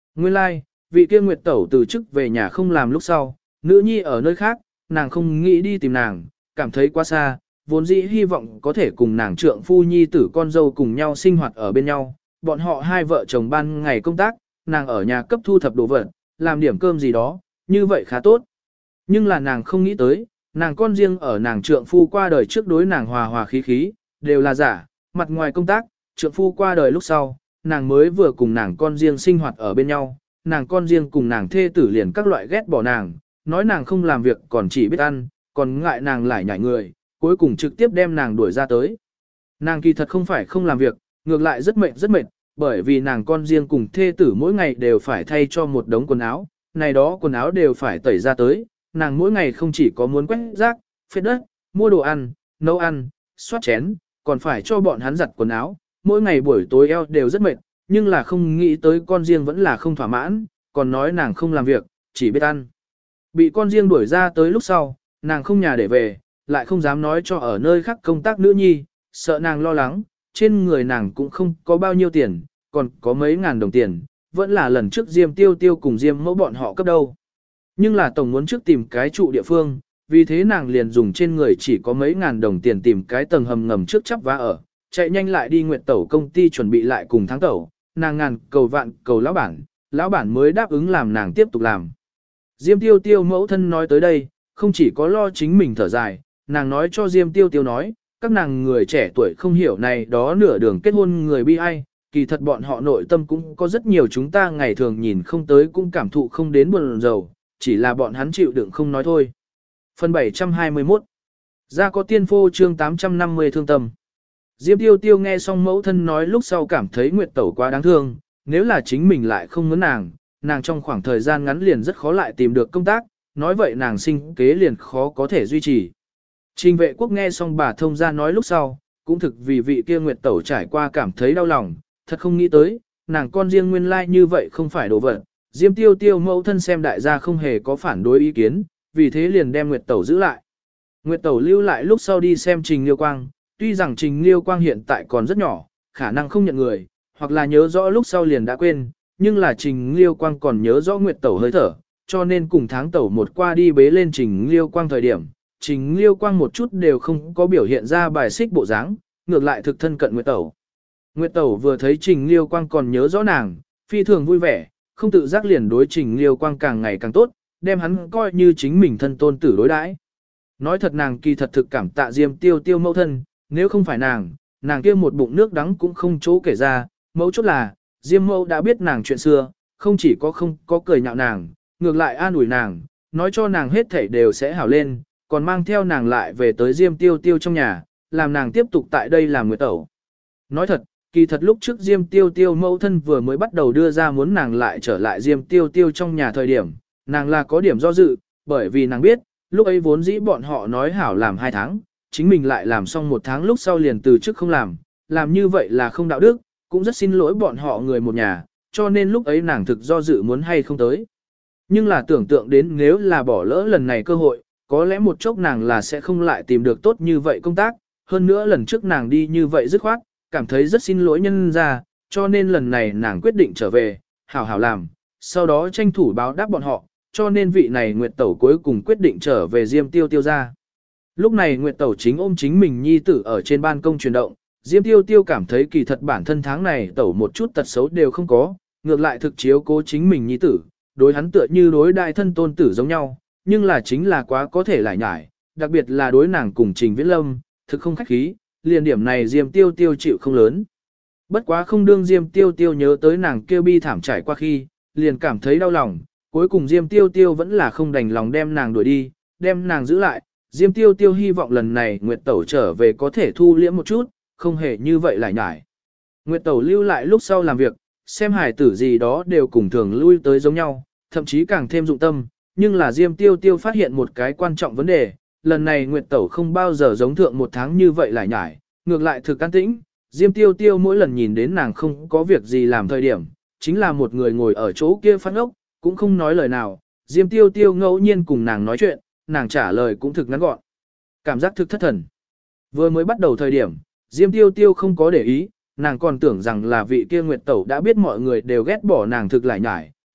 Nguyên lai, like, vị kia Nguyệt Tẩu từ chức về nhà không làm lúc sau, nữ nhi ở nơi khác, nàng không nghĩ đi tìm nàng, cảm thấy quá xa, vốn dĩ hy vọng có thể cùng nàng trượng phu nhi tử con dâu cùng nhau sinh hoạt ở bên nhau. Bọn họ hai vợ chồng ban ngày công tác, nàng ở nhà cấp thu thập đồ vật, làm điểm cơm gì đó, như vậy khá tốt. Nhưng là nàng không nghĩ tới, nàng con riêng ở nàng trượng phu qua đời trước đối nàng hòa hòa khí khí, đều là giả, mặt ngoài công tác, trượng phu qua đời lúc sau, nàng mới vừa cùng nàng con riêng sinh hoạt ở bên nhau, nàng con riêng cùng nàng thê tử liền các loại ghét bỏ nàng, nói nàng không làm việc còn chỉ biết ăn, còn ngại nàng lại nhảy người, cuối cùng trực tiếp đem nàng đuổi ra tới. Nàng kỳ thật không phải không làm việc, ngược lại rất mệt, bởi vì nàng con riêng cùng thê tử mỗi ngày đều phải thay cho một đống quần áo, này đó quần áo đều phải tẩy ra tới, nàng mỗi ngày không chỉ có muốn quét rác, phết đất, mua đồ ăn, nấu ăn, xoát chén, còn phải cho bọn hắn giặt quần áo, mỗi ngày buổi tối eo đều rất mệt, nhưng là không nghĩ tới con riêng vẫn là không thỏa mãn, còn nói nàng không làm việc, chỉ biết ăn. Bị con riêng đuổi ra tới lúc sau, nàng không nhà để về, lại không dám nói cho ở nơi khác công tác nữ nhi, sợ nàng lo lắng, trên người nàng cũng không có bao nhiêu tiền, còn có mấy ngàn đồng tiền, vẫn là lần trước Diêm Tiêu Tiêu cùng Diêm Mẫu bọn họ cấp đâu. Nhưng là tổng muốn trước tìm cái trụ địa phương, vì thế nàng liền dùng trên người chỉ có mấy ngàn đồng tiền tìm cái tầng hầm ngầm trước chắp vá ở, chạy nhanh lại đi Nguyệt Tẩu công ty chuẩn bị lại cùng tháng tẩu, nàng ngàn cầu vạn cầu lão bản mới đáp ứng làm nàng tiếp tục làm. Diêm Tiêu Tiêu mẫu thân nói tới đây, không chỉ có lo chính mình thở dài, nàng nói cho Diêm Tiêu Tiêu nói, các nàng người trẻ tuổi không hiểu này đó nửa đường kết hôn người bi ai, kỳ thật bọn họ nội tâm cũng có rất nhiều chúng ta ngày thường nhìn không tới cũng cảm thụ không đến buồn rầu, chỉ là bọn hắn chịu đựng không nói thôi. Phần 721 Ra có tiên phô chương 850 thương tâm. Diêm Tiêu Tiêu nghe xong mẫu thân nói lúc sau cảm thấy Nguyệt Tẩu quá đáng thương, nếu là chính mình lại không muốn nàng trong khoảng thời gian ngắn liền rất khó lại tìm được công tác, nói vậy nàng sinh kế liền khó có thể duy trì. Trình Vệ Quốc nghe xong bà thông gia nói lúc sau, cũng thực vì vị kia Nguyệt Tẩu trải qua cảm thấy đau lòng, thật không nghĩ tới, nàng con riêng nguyên lai như vậy không phải đồ vật. Diêm Tiêu Tiêu mẫu thân xem đại gia không hề có phản đối ý kiến, vì thế liền đem Nguyệt Tẩu giữ lại. Nguyệt Tẩu lưu lại lúc sau đi xem Trình Liêu Quang, tuy rằng Trình Liêu Quang hiện tại còn rất nhỏ, khả năng không nhận người, hoặc là nhớ rõ lúc sau liền đã quên, nhưng là Trình Liêu Quang còn nhớ rõ Nguyệt Tẩu hơi thở, cho nên cùng tháng Tẩu một qua đi bế lên Trình Liêu Quang thời điểm, Trình Liêu Quang một chút đều không có biểu hiện ra bài xích bộ dáng, ngược lại thực thân cận Nguyệt Tẩu. Nguyệt Tẩu vừa thấy Trình Liêu Quang còn nhớ rõ nàng, phi thường vui vẻ, không tự giác liền đối Trình Liêu Quang càng ngày càng tốt, đem hắn coi như chính mình thân tôn tử đối đãi. Nói thật nàng kỳ thật thực cảm tạ Diêm Tiêu Tiêu mẫu thân, nếu không phải nàng kia một bụng nước đắng cũng không chỗ kể ra, mẫu chốt là, Diêm mẫu đã biết nàng chuyện xưa, không chỉ có không có cười nhạo nàng, ngược lại an ủi nàng, nói cho nàng hết thảy đều sẽ hảo lên, còn mang theo nàng lại về tới Diêm Tiêu Tiêu trong nhà, làm nàng tiếp tục tại đây làm Nguyệt Tẩu. Nói thật, kỳ thật lúc trước Diêm Tiêu Tiêu mẫu thân vừa mới bắt đầu đưa ra muốn nàng lại trở lại Diêm Tiêu Tiêu trong nhà thời điểm, nàng là có điểm do dự, bởi vì nàng biết, lúc ấy vốn dĩ bọn họ nói hảo làm 2 tháng, chính mình lại làm xong 1 tháng lúc sau liền từ chức không làm như vậy là không đạo đức, cũng rất xin lỗi bọn họ người một nhà, cho nên lúc ấy nàng thực do dự muốn hay không tới. Nhưng là tưởng tượng đến nếu là bỏ lỡ lần này cơ hội, có lẽ một chốc nàng là sẽ không lại tìm được tốt như vậy công tác, hơn nữa lần trước nàng đi như vậy dứt khoát, cảm thấy rất xin lỗi nhân ra, cho nên lần này nàng quyết định trở về, hảo hảo làm, sau đó tranh thủ báo đáp bọn họ, cho nên vị này Nguyệt Tẩu cuối cùng quyết định trở về Diêm Tiêu Tiêu ra. Lúc này Nguyệt Tẩu chính ôm chính mình nhi tử ở trên ban công chuyển động, Diêm Tiêu Tiêu cảm thấy kỳ thật bản thân tháng này Tẩu một chút tật xấu đều không có, ngược lại thực chiếu cố chính mình nhi tử, đối hắn tựa như đối đại thân tôn tử giống nhau, nhưng là chính là quá có thể lại nhải, đặc biệt là đối nàng cùng Trình Viễn Lâm, thực không khách khí, liền điểm này Diêm Tiêu Tiêu chịu không lớn. Bất quá không đương Diêm Tiêu Tiêu nhớ tới nàng kêu bi thảm trải qua khi, liền cảm thấy đau lòng, cuối cùng Diêm Tiêu Tiêu vẫn là không đành lòng đem nàng đuổi đi, đem nàng giữ lại. Diêm Tiêu Tiêu hy vọng lần này Nguyệt Tẩu trở về có thể thu liễm một chút, không hề như vậy lại nhải. Nguyệt Tẩu lưu lại lúc sau làm việc, xem hài tử gì đó đều cùng thường lui tới giống nhau, thậm chí càng thêm dụng tâm, nhưng là Diêm Tiêu Tiêu phát hiện một cái quan trọng vấn đề, lần này Nguyệt Tẩu không bao giờ giống thượng 1 tháng như vậy lại nhải, ngược lại thực an tĩnh. Diêm Tiêu Tiêu mỗi lần nhìn đến nàng không có việc gì làm thời điểm, chính là một người ngồi ở chỗ kia phát ốc, cũng không nói lời nào. Diêm Tiêu Tiêu ngẫu nhiên cùng nàng nói chuyện, nàng trả lời cũng thực ngắn gọn. Cảm giác thực thất thần. Vừa mới bắt đầu thời điểm, Diêm Tiêu Tiêu không có để ý, nàng còn tưởng rằng là vị kia Nguyệt Tẩu đã biết mọi người đều ghét bỏ nàng thực lại nhải,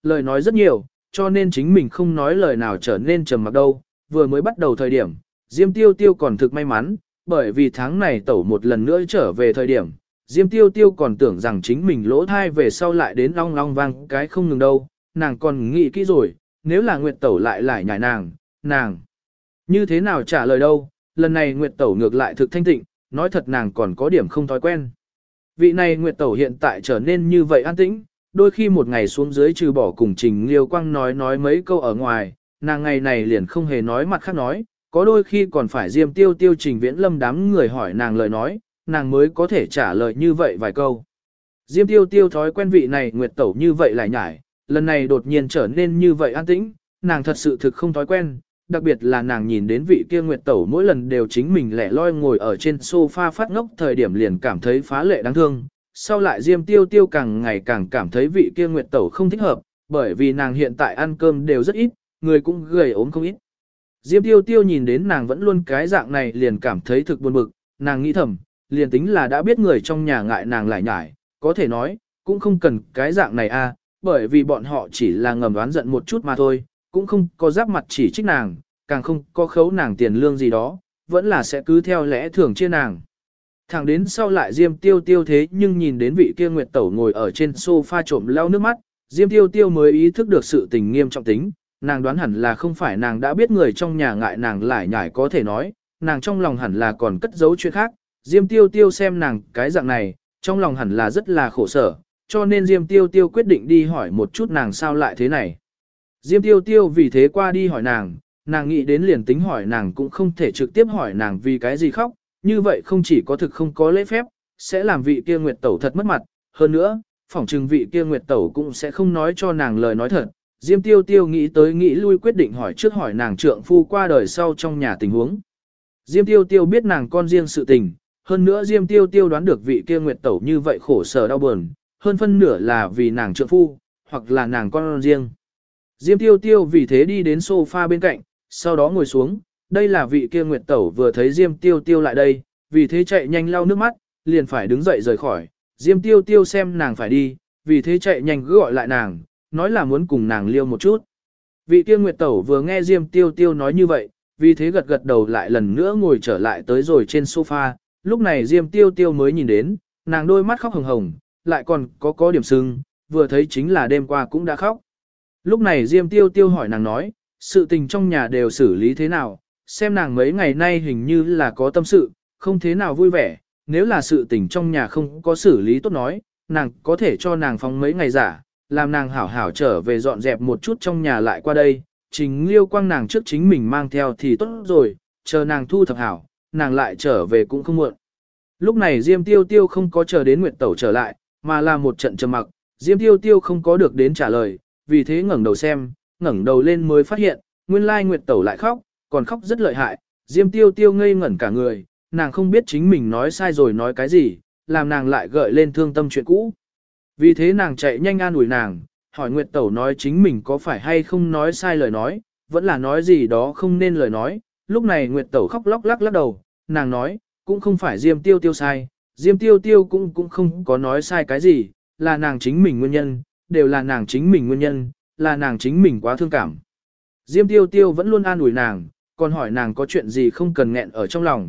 lời nói rất nhiều, cho nên chính mình không nói lời nào trở nên trầm mặc đâu. Vừa mới bắt đầu thời điểm, Diêm Tiêu Tiêu còn thực may mắn, bởi vì tháng này tẩu một lần nữa trở về thời điểm, Diêm Tiêu Tiêu còn tưởng rằng chính mình lỗ thai về sau lại đến long long vang cái không ngừng đâu, nàng còn nghĩ kỹ rồi, nếu là Nguyệt tẩu lại nhảy nàng như thế nào trả lời đâu, lần này Nguyệt tẩu ngược lại thực thanh tịnh, nói thật nàng còn có điểm không thói quen. Vị này Nguyệt tẩu hiện tại trở nên như vậy an tĩnh, đôi khi một ngày xuống dưới trừ bỏ cùng Trình Liêu Quang nói mấy câu ở ngoài, nàng ngày này liền không hề nói mặt khác nói, có đôi khi còn phải Diêm Tiêu Tiêu Trình Viễn Lâm đám người hỏi nàng lời nói, nàng mới có thể trả lời như vậy vài câu. Diêm Tiêu Tiêu thói quen vị này Nguyệt tẩu như vậy lại nhải, lần này đột nhiên trở nên như vậy an tĩnh, nàng thật sự thực không thói quen, đặc biệt là nàng nhìn đến vị kia Nguyệt tẩu mỗi lần đều chính mình lẻ loi ngồi ở trên sofa phát ngốc thời điểm liền cảm thấy phá lệ đáng thương. Sau lại Diêm Tiêu Tiêu càng ngày càng cảm thấy vị kia Nguyệt tẩu không thích hợp, bởi vì nàng hiện tại ăn cơm đều rất ít, người cũng gầy ốm không ít. Diêm Tiêu Tiêu nhìn đến nàng vẫn luôn cái dạng này liền cảm thấy thực buồn bực, nàng nghĩ thầm, liền tính là đã biết người trong nhà ngại nàng lại nhải, có thể nói, cũng không cần cái dạng này a, bởi vì bọn họ chỉ là ngầm đoán giận một chút mà thôi, cũng không có giáp mặt chỉ trích nàng, càng không có khấu nàng tiền lương gì đó, vẫn là sẽ cứ theo lẽ thường chia nàng. Thẳng đến sau lại Diêm Tiêu Tiêu thế nhưng nhìn đến vị kia Nguyệt tẩu ngồi ở trên sofa trộm lau nước mắt, Diêm Tiêu Tiêu mới ý thức được sự tình nghiêm trọng tính, nàng đoán hẳn là không phải nàng đã biết người trong nhà ngại nàng lại nhải có thể nói, nàng trong lòng hẳn là còn cất giấu chuyện khác, Diêm Tiêu Tiêu xem nàng cái dạng này, trong lòng hẳn là rất là khổ sở, cho nên Diêm Tiêu Tiêu quyết định đi hỏi một chút nàng sao lại thế này. Diêm Tiêu Tiêu vì thế qua đi hỏi nàng nghĩ đến liền tính hỏi nàng cũng không thể trực tiếp hỏi nàng vì cái gì khóc, như vậy không chỉ có thực không có lễ phép, sẽ làm vị kia Nguyệt tẩu thật mất mặt, hơn nữa, phỏng chừng vị kia Nguyệt tẩu cũng sẽ không nói cho nàng lời nói thật. Diêm Tiêu Tiêu nghĩ tới nghĩ lui quyết định hỏi trước hỏi nàng trượng phu qua đời sau trong nhà tình huống. Diêm Tiêu Tiêu biết nàng con riêng sự tình, hơn nữa Diêm Tiêu Tiêu đoán được vị kia Nguyệt tẩu như vậy khổ sở đau buồn, hơn phân nửa là vì nàng trượng phu, hoặc là nàng con riêng. Diêm Tiêu Tiêu vì thế đi đến sofa bên cạnh, sau đó ngồi xuống, đây là vị kia Nguyệt tẩu vừa thấy Diêm Tiêu Tiêu lại đây, vì thế chạy nhanh lau nước mắt, liền phải đứng dậy rời khỏi. Diêm Tiêu Tiêu xem nàng phải đi, vì thế chạy nhanh gọi lại nàng, nói là muốn cùng nàng liêu một chút. Vị kia Nguyệt tẩu vừa nghe Diêm Tiêu Tiêu nói như vậy, vì thế gật đầu lại lần nữa ngồi trở lại tới rồi trên sofa, lúc này Diêm Tiêu Tiêu mới nhìn đến, nàng đôi mắt khóc hồng hồng, lại còn có điểm sưng, vừa thấy chính là đêm qua cũng đã khóc. Lúc này Diêm Tiêu Tiêu hỏi nàng nói, sự tình trong nhà đều xử lý thế nào, xem nàng mấy ngày nay hình như là có tâm sự, không thế nào vui vẻ, nếu là sự tình trong nhà không có xử lý tốt nói, nàng có thể cho nàng phóng mấy ngày giả, làm nàng hảo hảo trở về dọn dẹp một chút trong nhà lại qua đây, Trình Liêu Quang nàng trước chính mình mang theo thì tốt rồi, chờ nàng thu thập hảo, nàng lại trở về cũng không muộn. Lúc này Diêm Tiêu Tiêu không có chờ đến Nguyệt tẩu trở lại, mà là một trận trầm mặc, Diêm Tiêu Tiêu không có được đến trả lời, vì thế ngẩng đầu xem, ngẩng đầu lên mới phát hiện, nguyên lai Nguyệt tẩu lại khóc, còn khóc rất lợi hại, Diêm Tiêu Tiêu ngây ngẩn cả người, nàng không biết chính mình nói sai rồi nói cái gì, làm nàng lại gợi lên thương tâm chuyện cũ. Vì thế nàng chạy nhanh an ủi nàng, hỏi Nguyệt tẩu nói chính mình có phải hay không nói sai lời nói, vẫn là nói gì đó không nên lời nói. Lúc này Nguyệt tẩu khóc lóc lắc đầu, nàng nói, cũng không phải Diêm Tiêu Tiêu sai, Diêm Tiêu Tiêu cũng không có nói sai cái gì, là nàng chính mình nguyên nhân, đều là nàng chính mình nguyên nhân, là nàng chính mình quá thương cảm. Diêm Tiêu Tiêu vẫn luôn an ủi nàng, còn hỏi nàng có chuyện gì không cần nghẹn ở trong lòng,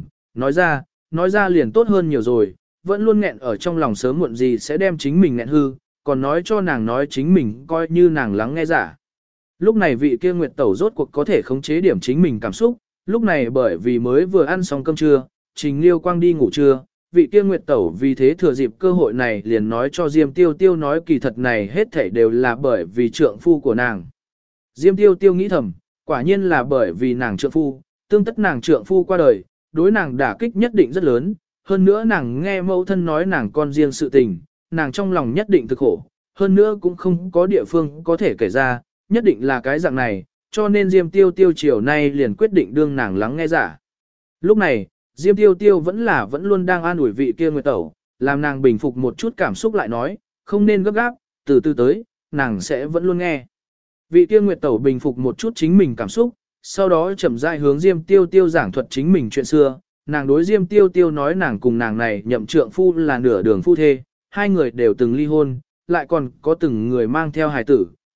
nói ra liền tốt hơn nhiều rồi, vẫn luôn nghẹn ở trong lòng sớm muộn gì sẽ đem chính mình nghẹn hư, còn nói cho nàng nói chính mình coi như nàng lắng nghe giả. Lúc này vị kia Nguyệt tẩu rốt cuộc có thể khống chế điểm chính mình cảm xúc, lúc này bởi vì mới vừa ăn xong cơm trưa, Trình Liêu Quang đi ngủ trưa, vị kia Nguyệt tẩu vì thế thừa dịp cơ hội này liền nói cho Diêm Tiêu Tiêu nói kỳ thật này hết thảy đều là bởi vì trượng phu của nàng. Diêm Tiêu Tiêu nghĩ thầm, quả nhiên là bởi vì nàng trượng phu, tương tất nàng trượng phu qua đời, đối nàng đả kích nhất định rất lớn, hơn nữa nàng nghe mẫu thân nói nàng con riêng sự tình, nàng trong lòng nhất định thực khổ, hơn nữa cũng không có địa phương có thể kể ra, nhất định là cái dạng này, cho nên Diêm Tiêu Tiêu chiều nay liền quyết định đương nàng lắng nghe giả. Lúc này, Diêm Tiêu Tiêu vẫn luôn đang an ủi vị kia Nguyệt tẩu, làm nàng bình phục một chút cảm xúc lại nói, không nên gấp gáp, từ từ tới, nàng sẽ vẫn luôn nghe. Vị kia Nguyệt tẩu bình phục một chút chính mình cảm xúc, sau đó chậm rãi hướng Diêm Tiêu Tiêu giảng thuật chính mình chuyện xưa, nàng đối Diêm Tiêu Tiêu nói nàng cùng nàng này nhậm trượng phu là nửa đường phu thê, hai người đều từng ly hôn, lại còn có từng người mang theo hài tử,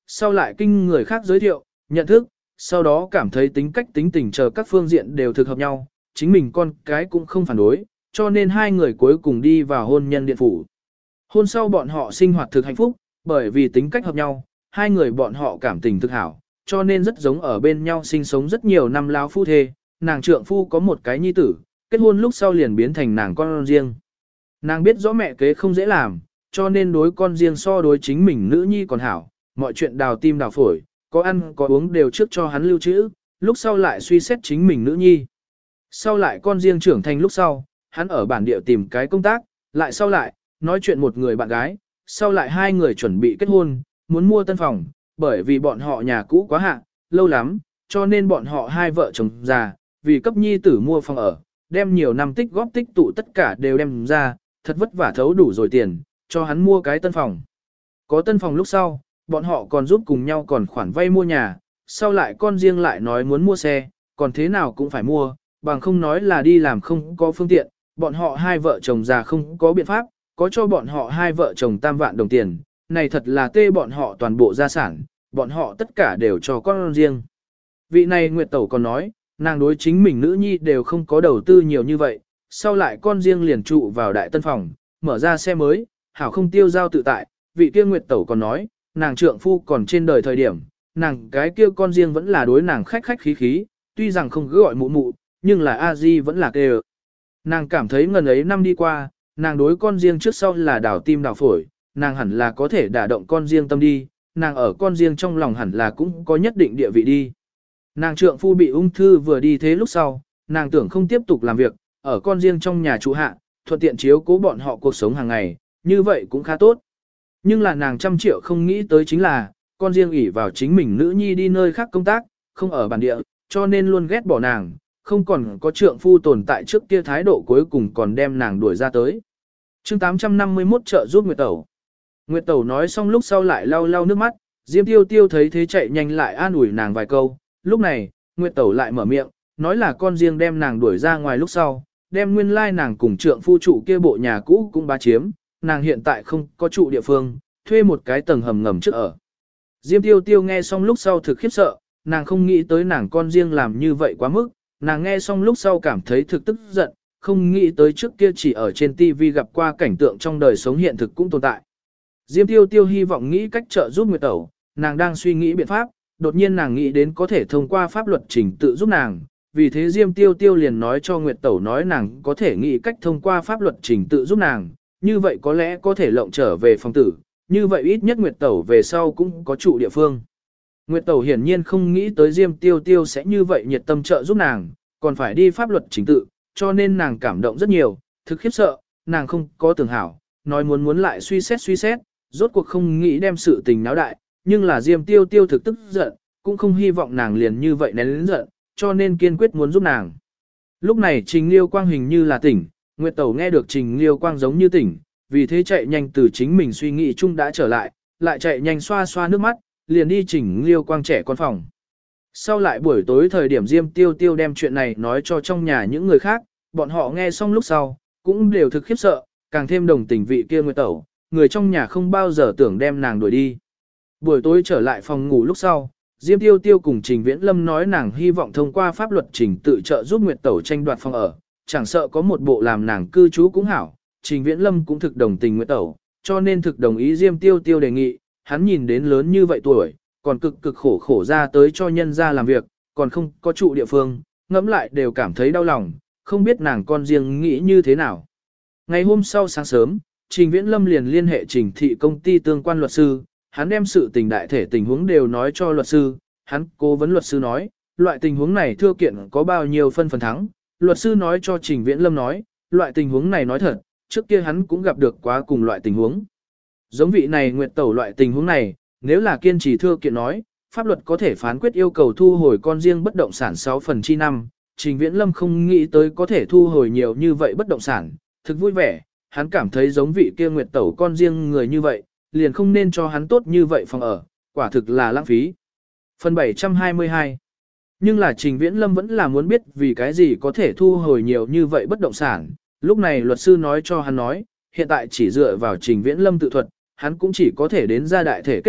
sau lại kinh người khác giới thiệu, nhận thức, sau đó cảm thấy tính cách tính tình chờ các phương diện đều thực hợp nhau, chính mình con cái cũng không phản đối, cho nên hai người cuối cùng đi vào hôn nhân điện phủ. Hôn sau bọn họ sinh hoạt thực hạnh phúc, bởi vì tính cách hợp nhau, hai người bọn họ cảm tình thực hảo, cho nên rất giống ở bên nhau sinh sống rất nhiều năm lão phu thê, nàng trượng phu có một cái nhi tử, kết hôn lúc sau liền biến thành nàng con riêng. Nàng biết rõ mẹ kế không dễ làm, cho nên đối con riêng so đối chính mình nữ nhi còn hảo, mọi chuyện đào tim đào phổi, có ăn có uống đều trước cho hắn lưu trữ, lúc sau lại suy xét chính mình nữ nhi. Sau lại con riêng trưởng thành lúc sau, hắn ở bản địa tìm cái công tác, lại sau lại, nói chuyện một người bạn gái, sau lại hai người chuẩn bị kết hôn, muốn mua tân phòng, bởi vì bọn họ nhà cũ quá hạ, lâu lắm, cho nên bọn họ hai vợ chồng già, vì cấp nhi tử mua phòng ở, đem nhiều năm tích góp tích tụ tất cả đều đem ra, thật vất vả thấu đủ rồi tiền, cho hắn mua cái tân phòng. Có tân phòng lúc sau, bọn họ còn giúp cùng nhau còn khoản vay mua nhà, sau lại con riêng lại nói muốn mua xe, còn thế nào cũng phải mua, bằng không nói là đi làm không có phương tiện, bọn họ hai vợ chồng già không có biện pháp, có cho bọn họ hai vợ chồng 3 vạn đồng tiền, này thật là tê bọn họ toàn bộ gia sản, bọn họ tất cả đều cho con riêng. Vị này Nguyệt Tẩu còn nói, nàng đối chính mình nữ nhi đều không có đầu tư nhiều như vậy, sau lại con riêng liền trụ vào đại tân phòng, mở ra xe mới, hảo không tiêu giao tự tại, vị kia Nguyệt Tẩu còn nói, nàng trượng phu còn trên đời thời điểm, nàng cái kia con riêng vẫn là đối nàng khách khách khí khí, tuy rằng không cứ gọi mụ mụ, nhưng là a di vẫn là kêu. Nàng cảm thấy ngần ấy năm đi qua, nàng đối con riêng trước sau là đảo tim đảo phổi, nàng hẳn là có thể đả động con riêng tâm đi, nàng ở con riêng trong lòng hẳn là cũng có nhất định địa vị đi. Nàng trượng phu bị ung thư vừa đi thế lúc sau, nàng tưởng không tiếp tục làm việc, ở con riêng trong nhà trụ hạ, thuận tiện chiếu cố bọn họ cuộc sống hàng ngày, như vậy cũng khá tốt. Nhưng là nàng 100 triệu không nghĩ tới chính là, con riêng ỷ vào chính mình nữ nhi đi nơi khác công tác, không ở bản địa, cho nên luôn ghét bỏ nàng, không còn có trượng phu tồn tại trước kia thái độ cuối cùng còn đem nàng đuổi ra tới. Chương 851 trợ giúp Nguyệt Tẩu. Nguyệt Tẩu nói xong lúc sau lại lau lau nước mắt, Diêm Tiêu Tiêu thấy thế chạy nhanh lại an ủi nàng vài câu, lúc này, Nguyệt Tẩu lại mở miệng, nói là con riêng đem nàng đuổi ra ngoài lúc sau, đem nguyên lai nàng cùng trượng phu trụ kia bộ nhà cũ cũng bá chiếm, nàng hiện tại không có trụ địa phương, thuê một cái tầng hầm ngầm trước ở. Diêm Tiêu Tiêu nghe xong lúc sau thực khiếp sợ, nàng không nghĩ tới nàng con riêng làm như vậy quá mức, nàng nghe xong lúc sau cảm thấy thực tức giận, không nghĩ tới trước kia chỉ ở trên TV gặp qua cảnh tượng trong đời sống hiện thực cũng tồn tại. Diêm Tiêu Tiêu hy vọng nghĩ cách trợ giúp Nguyệt Tẩu, nàng đang suy nghĩ biện pháp, đột nhiên nàng nghĩ đến có thể thông qua pháp luật trình tự giúp nàng, vì thế Diêm Tiêu Tiêu liền nói cho Nguyệt Tẩu nói nàng có thể nghĩ cách thông qua pháp luật trình tự giúp nàng, như vậy có lẽ có thể lộng trở về phòng tử, như vậy ít nhất Nguyệt Tẩu về sau cũng có trụ địa phương. Nguyệt Tẩu hiển nhiên không nghĩ tới Diêm Tiêu Tiêu sẽ như vậy nhiệt tâm trợ giúp nàng, còn phải đi pháp luật trình tự, cho nên nàng cảm động rất nhiều, thực khiếp sợ, nàng không có tưởng hảo, nói muốn lại suy xét, rốt cuộc không nghĩ đem sự tình náo đại, nhưng là Diêm Tiêu Tiêu thực tức giận, cũng không hy vọng nàng liền như vậy nén lớn giận, cho nên kiên quyết muốn giúp nàng. Lúc này Trình Liêu Quang hình như là tỉnh, Nguyệt Tẩu nghe được Trình Liêu Quang giống như tỉnh, vì thế chạy nhanh từ chính mình suy nghĩ chung đã trở lại chạy nhanh xoa xoa nước mắt, liền đi Trình Liêu Quang trẻ con phòng. Sau lại buổi tối thời điểm Diêm Tiêu Tiêu đem chuyện này nói cho trong nhà những người khác, bọn họ nghe xong lúc sau, cũng đều thực khiếp sợ, càng thêm đồng tình vị kia Nguyệt Tẩu, người trong nhà không bao giờ tưởng đem nàng đuổi đi. Buổi tối trở lại phòng ngủ lúc sau, Diêm Tiêu Tiêu cùng Trình Viễn Lâm nói nàng hy vọng thông qua pháp luật trình tự trợ giúp Nguyệt Tẩu tranh đoạt phòng ở, chẳng sợ có một bộ làm nàng cư trú cũng hảo. Trình Viễn Lâm cũng thực đồng tình Nguyệt Tẩu, cho nên thực đồng ý Diêm Tiêu Tiêu đề nghị, hắn nhìn đến lớn như vậy tuổi, còn cực khổ ra tới cho nhân ra làm việc, còn không có trụ địa phương, ngẫm lại đều cảm thấy đau lòng, không biết nàng con riêng nghĩ như thế nào. Ngày hôm sau sáng sớm, Trình Viễn Lâm liền liên hệ Trình thị công ty tương quan luật sư, hắn đem sự tình đại thể tình huống đều nói cho luật sư, hắn cố vấn luật sư nói, loại tình huống này thưa kiện có bao nhiêu phần thắng, luật sư nói cho Trình Viễn Lâm nói, loại tình huống này nói thật, trước kia hắn cũng gặp được quá cùng loại tình huống. Giống vị này Nguyệt Tẩu loại tình huống này, nếu là kiên trì thưa kiện nói, pháp luật có thể phán quyết yêu cầu thu hồi con riêng bất động sản 6/5, Trình Viễn Lâm không nghĩ tới có thể thu hồi nhiều như vậy bất động sản, thực vui vẻ, hắn cảm thấy giống vị kia Nguyệt Tẩu con riêng người như vậy, liền không nên cho hắn tốt như vậy phòng ở, quả thực là lãng phí. Phần 722. Nhưng là Trình Viễn Lâm vẫn là muốn biết vì cái gì có thể thu hồi nhiều như vậy bất động sản, lúc này luật sư nói cho hắn nói, hiện tại chỉ dựa vào Trình Viễn Lâm tự thuật, hắn cũng chỉ có thể đến ra đại thể kết luận,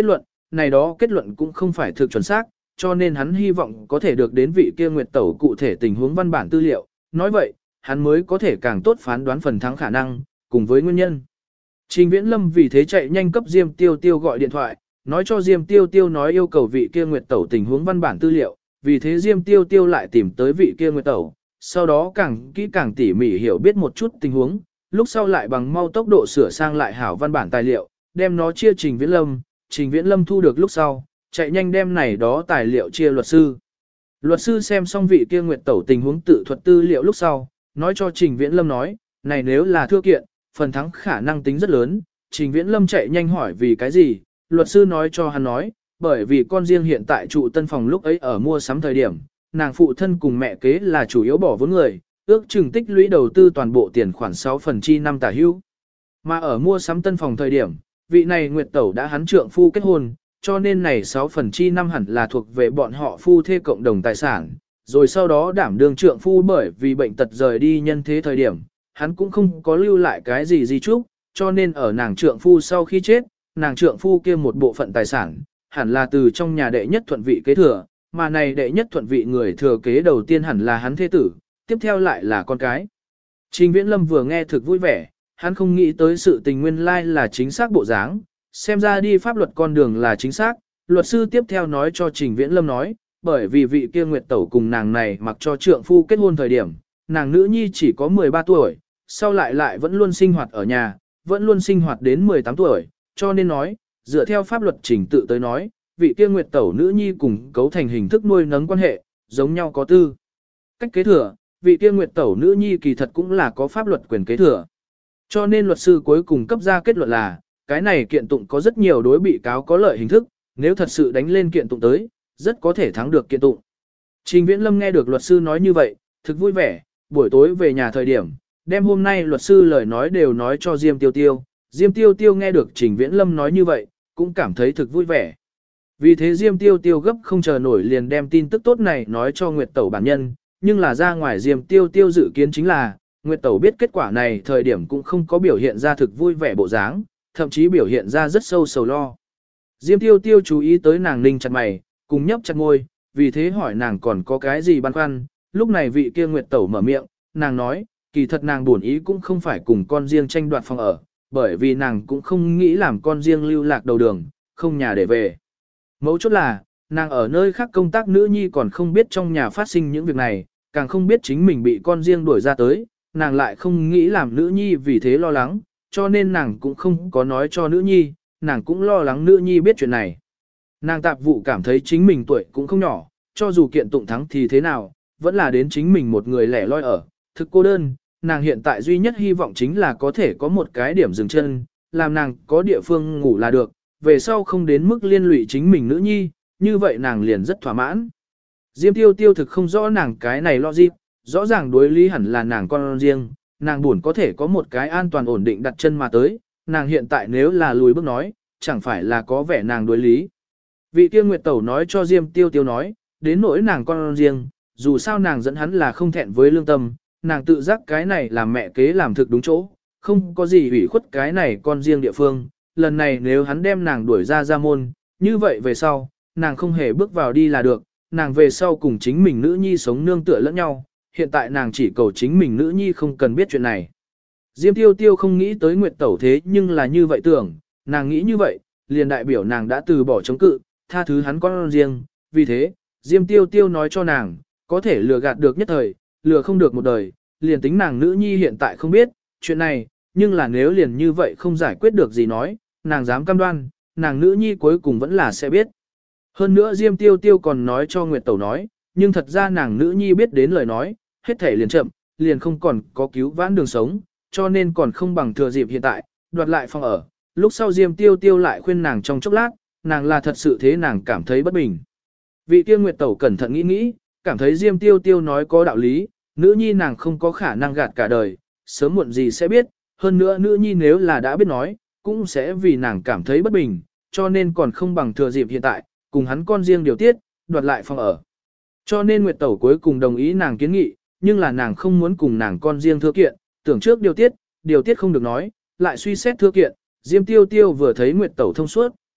này đó kết luận cũng không phải thực chuẩn xác, cho nên hắn hy vọng có thể được đến vị kia Nguyệt Tẩu cụ thể tình huống văn bản tư liệu, nói vậy, hắn mới có thể càng tốt phán đoán phần thắng khả năng, cùng với nguyên nhân. Trình Viễn Lâm vì thế chạy nhanh cấp Diêm Tiêu Tiêu gọi điện thoại, nói cho Diêm Tiêu Tiêu nói yêu cầu vị kia Nguyệt Tẩu tình huống văn bản tư liệu, vì thế Diêm Tiêu Tiêu lại tìm tới vị kia Nguyệt Tẩu, sau đó càng kỹ càng tỉ mỉ hiểu biết một chút tình huống, lúc sau lại bằng mau tốc độ sửa sang lại hảo văn bản tài liệu, đem nó chia Trình Viễn Lâm, Trình Viễn Lâm thu được lúc sau, chạy nhanh đem này đó tài liệu chia luật sư. Luật sư xem xong vị kia Nguyệt Tẩu tình huống tự thuật tư liệu lúc sau, nói cho Trình Viễn Lâm nói, này nếu là thưa kiện, phần thắng khả năng tính rất lớn. Trình Viễn Lâm chạy nhanh hỏi vì cái gì, luật sư nói cho hắn nói, bởi vì con riêng hiện tại trụ tân phòng lúc ấy ở mua sắm thời điểm, nàng phụ thân cùng mẹ kế là chủ yếu bỏ vốn người, ước chừng tích lũy đầu tư toàn bộ tiền khoản 6 phần chi năm tả hữu. Mà ở mua sắm tân phòng thời điểm, vị này Nguyệt Tẩu đã hắn trượng phu kết hôn, cho nên này 6 phần chi năm hẳn là thuộc về bọn họ phu thê cộng đồng tài sản, rồi sau đó đảm đương trượng phu bởi vì bệnh tật rời đi nhân thế thời điểm, hắn cũng không có lưu lại cái gì di chúc, cho nên ở nàng trượng phu sau khi chết, nàng trượng phu kia một bộ phận tài sản, hẳn là từ trong nhà đệ nhất thuận vị kế thừa, mà này đệ nhất thuận vị người thừa kế đầu tiên hẳn là hắn thế tử, tiếp theo lại là con cái. Trình Viễn Lâm vừa nghe thực vui vẻ, hắn không nghĩ tới sự tình nguyên lai là chính xác bộ dáng, xem ra đi pháp luật con đường là chính xác, luật sư tiếp theo nói cho Trình Viễn Lâm nói, bởi vì vị kia Nguyệt Tẩu cùng nàng này mặc cho trượng phu kết hôn thời điểm, nàng nữ nhi chỉ có 13 tuổi, sau lại vẫn luôn sinh hoạt ở nhà, vẫn luôn sinh hoạt đến 18 tuổi, cho nên nói, dựa theo pháp luật trình tự tới nói, vị kia Nguyệt Tẩu nữ nhi cùng cấu thành hình thức nuôi nấng quan hệ, giống nhau có tư. Cách kế thừa, vị kia Nguyệt Tẩu nữ nhi kỳ thật cũng là có pháp luật quyền kế thừa. Cho nên luật sư cuối cùng cấp ra kết luận là, cái này kiện tụng có rất nhiều đối bị cáo có lợi hình thức, nếu thật sự đánh lên kiện tụng tới, rất có thể thắng được kiện tụng. Trình Viễn Lâm nghe được luật sư nói như vậy, thực vui vẻ, buổi tối về nhà thời điểm, đem hôm nay luật sư lời nói đều nói cho Diêm Tiêu Tiêu. Diêm Tiêu Tiêu nghe được Trình Viễn Lâm nói như vậy, cũng cảm thấy thực vui vẻ. Vì thế Diêm Tiêu Tiêu gấp không chờ nổi liền đem tin tức tốt này nói cho Nguyệt Tẩu bản nhân, nhưng là ra ngoài Diêm Tiêu Tiêu dự kiến chính là, Nguyệt Tẩu biết kết quả này thời điểm cũng không có biểu hiện ra thực vui vẻ bộ dáng, thậm chí biểu hiện ra rất sâu sầu lo. Diêm Tiêu Tiêu chú ý tới nàng ninh chặt mày, cùng nhấp chặt môi, vì thế hỏi nàng còn có cái gì băn khoăn, lúc này vị kia Nguyệt Tẩu mở miệng, nàng nói, kỳ thật nàng buồn ý cũng không phải cùng con riêng tranh đoạt phòng ở, bởi vì nàng cũng không nghĩ làm con riêng lưu lạc đầu đường, không nhà để về. Mấu chốt là, nàng ở nơi khác công tác nữ nhi còn không biết trong nhà phát sinh những việc này, càng không biết chính mình bị con riêng đuổi ra tới, nàng lại không nghĩ làm nữ nhi vì thế lo lắng, cho nên nàng cũng không có nói cho nữ nhi, nàng cũng lo lắng nữ nhi biết chuyện này. Nàng tạp vụ cảm thấy chính mình tuổi cũng không nhỏ, cho dù kiện tụng thắng thì thế nào, vẫn là đến chính mình một người lẻ loi ở, thực cô đơn, nàng hiện tại duy nhất hy vọng chính là có thể có một cái điểm dừng chân, làm nàng có địa phương ngủ là được, về sau không đến mức liên lụy chính mình nữ nhi, như vậy nàng liền rất thỏa mãn. Diêm Tiêu Tiêu thực không rõ nàng cái này logic, rõ ràng đối lý hẳn là nàng con riêng, nàng buồn có thể có một cái an toàn ổn định đặt chân mà tới, nàng hiện tại nếu là lùi bước nói, chẳng phải là có vẻ nàng đối lý. Vị kia Nguyệt Tẩu nói cho Diêm Tiêu Tiêu nói, đến nỗi nàng con riêng, dù sao nàng dẫn hắn là không thẹn với lương tâm, nàng tự giác cái này làm mẹ kế làm thực đúng chỗ, không có gì hủy khuất cái này con riêng địa phương, lần này nếu hắn đem nàng đuổi ra môn, như vậy về sau, nàng không hề bước vào đi là được, nàng về sau cùng chính mình nữ nhi sống nương tựa lẫn nhau, hiện tại nàng chỉ cầu chính mình nữ nhi không cần biết chuyện này. Diêm Tiêu Tiêu không nghĩ tới Nguyệt Tẩu thế nhưng là như vậy tưởng, nàng nghĩ như vậy, liền đại biểu nàng đã từ bỏ chống cự, tha thứ hắn con riêng, vì thế, Diêm Tiêu Tiêu nói cho nàng, có thể lừa gạt được nhất thời, lừa không được một đời, liền tính nàng nữ nhi hiện tại không biết, chuyện này, nhưng là nếu liền như vậy không giải quyết được gì nói, nàng dám cam đoan, nàng nữ nhi cuối cùng vẫn là sẽ biết. Hơn nữa Diêm Tiêu Tiêu còn nói cho Nguyệt Tẩu nói, nhưng thật ra nàng nữ nhi biết đến lời nói, hết thể liền chậm, liền không còn có cứu vãn đường sống, cho nên còn không bằng thừa dịp hiện tại, đoạt lại phòng ở. Lúc sau Diêm Tiêu Tiêu lại khuyên nàng trong chốc lát, nàng là thật sự thế nàng cảm thấy bất bình. Vị kia Nguyệt Tẩu cẩn thận nghĩ, cảm thấy Diêm Tiêu Tiêu nói có đạo lý, nữ nhi nàng không có khả năng gạt cả đời, sớm muộn gì sẽ biết, hơn nữa nữ nhi nếu là đã biết nói, cũng sẽ vì nàng cảm thấy bất bình, cho nên còn không bằng thừa dịp hiện tại, cùng hắn con riêng điều tiết, đoạt lại phòng ở. Cho nên Nguyệt Tẩu cuối cùng đồng ý nàng kiến nghị, nhưng là nàng không muốn cùng nàng con riêng thưa kiện, tưởng trước điều tiết không được nói, lại suy xét thưa kiện, Diêm Tiêu Tiêu vừa thấy Nguyệt Tẩu thông suốt,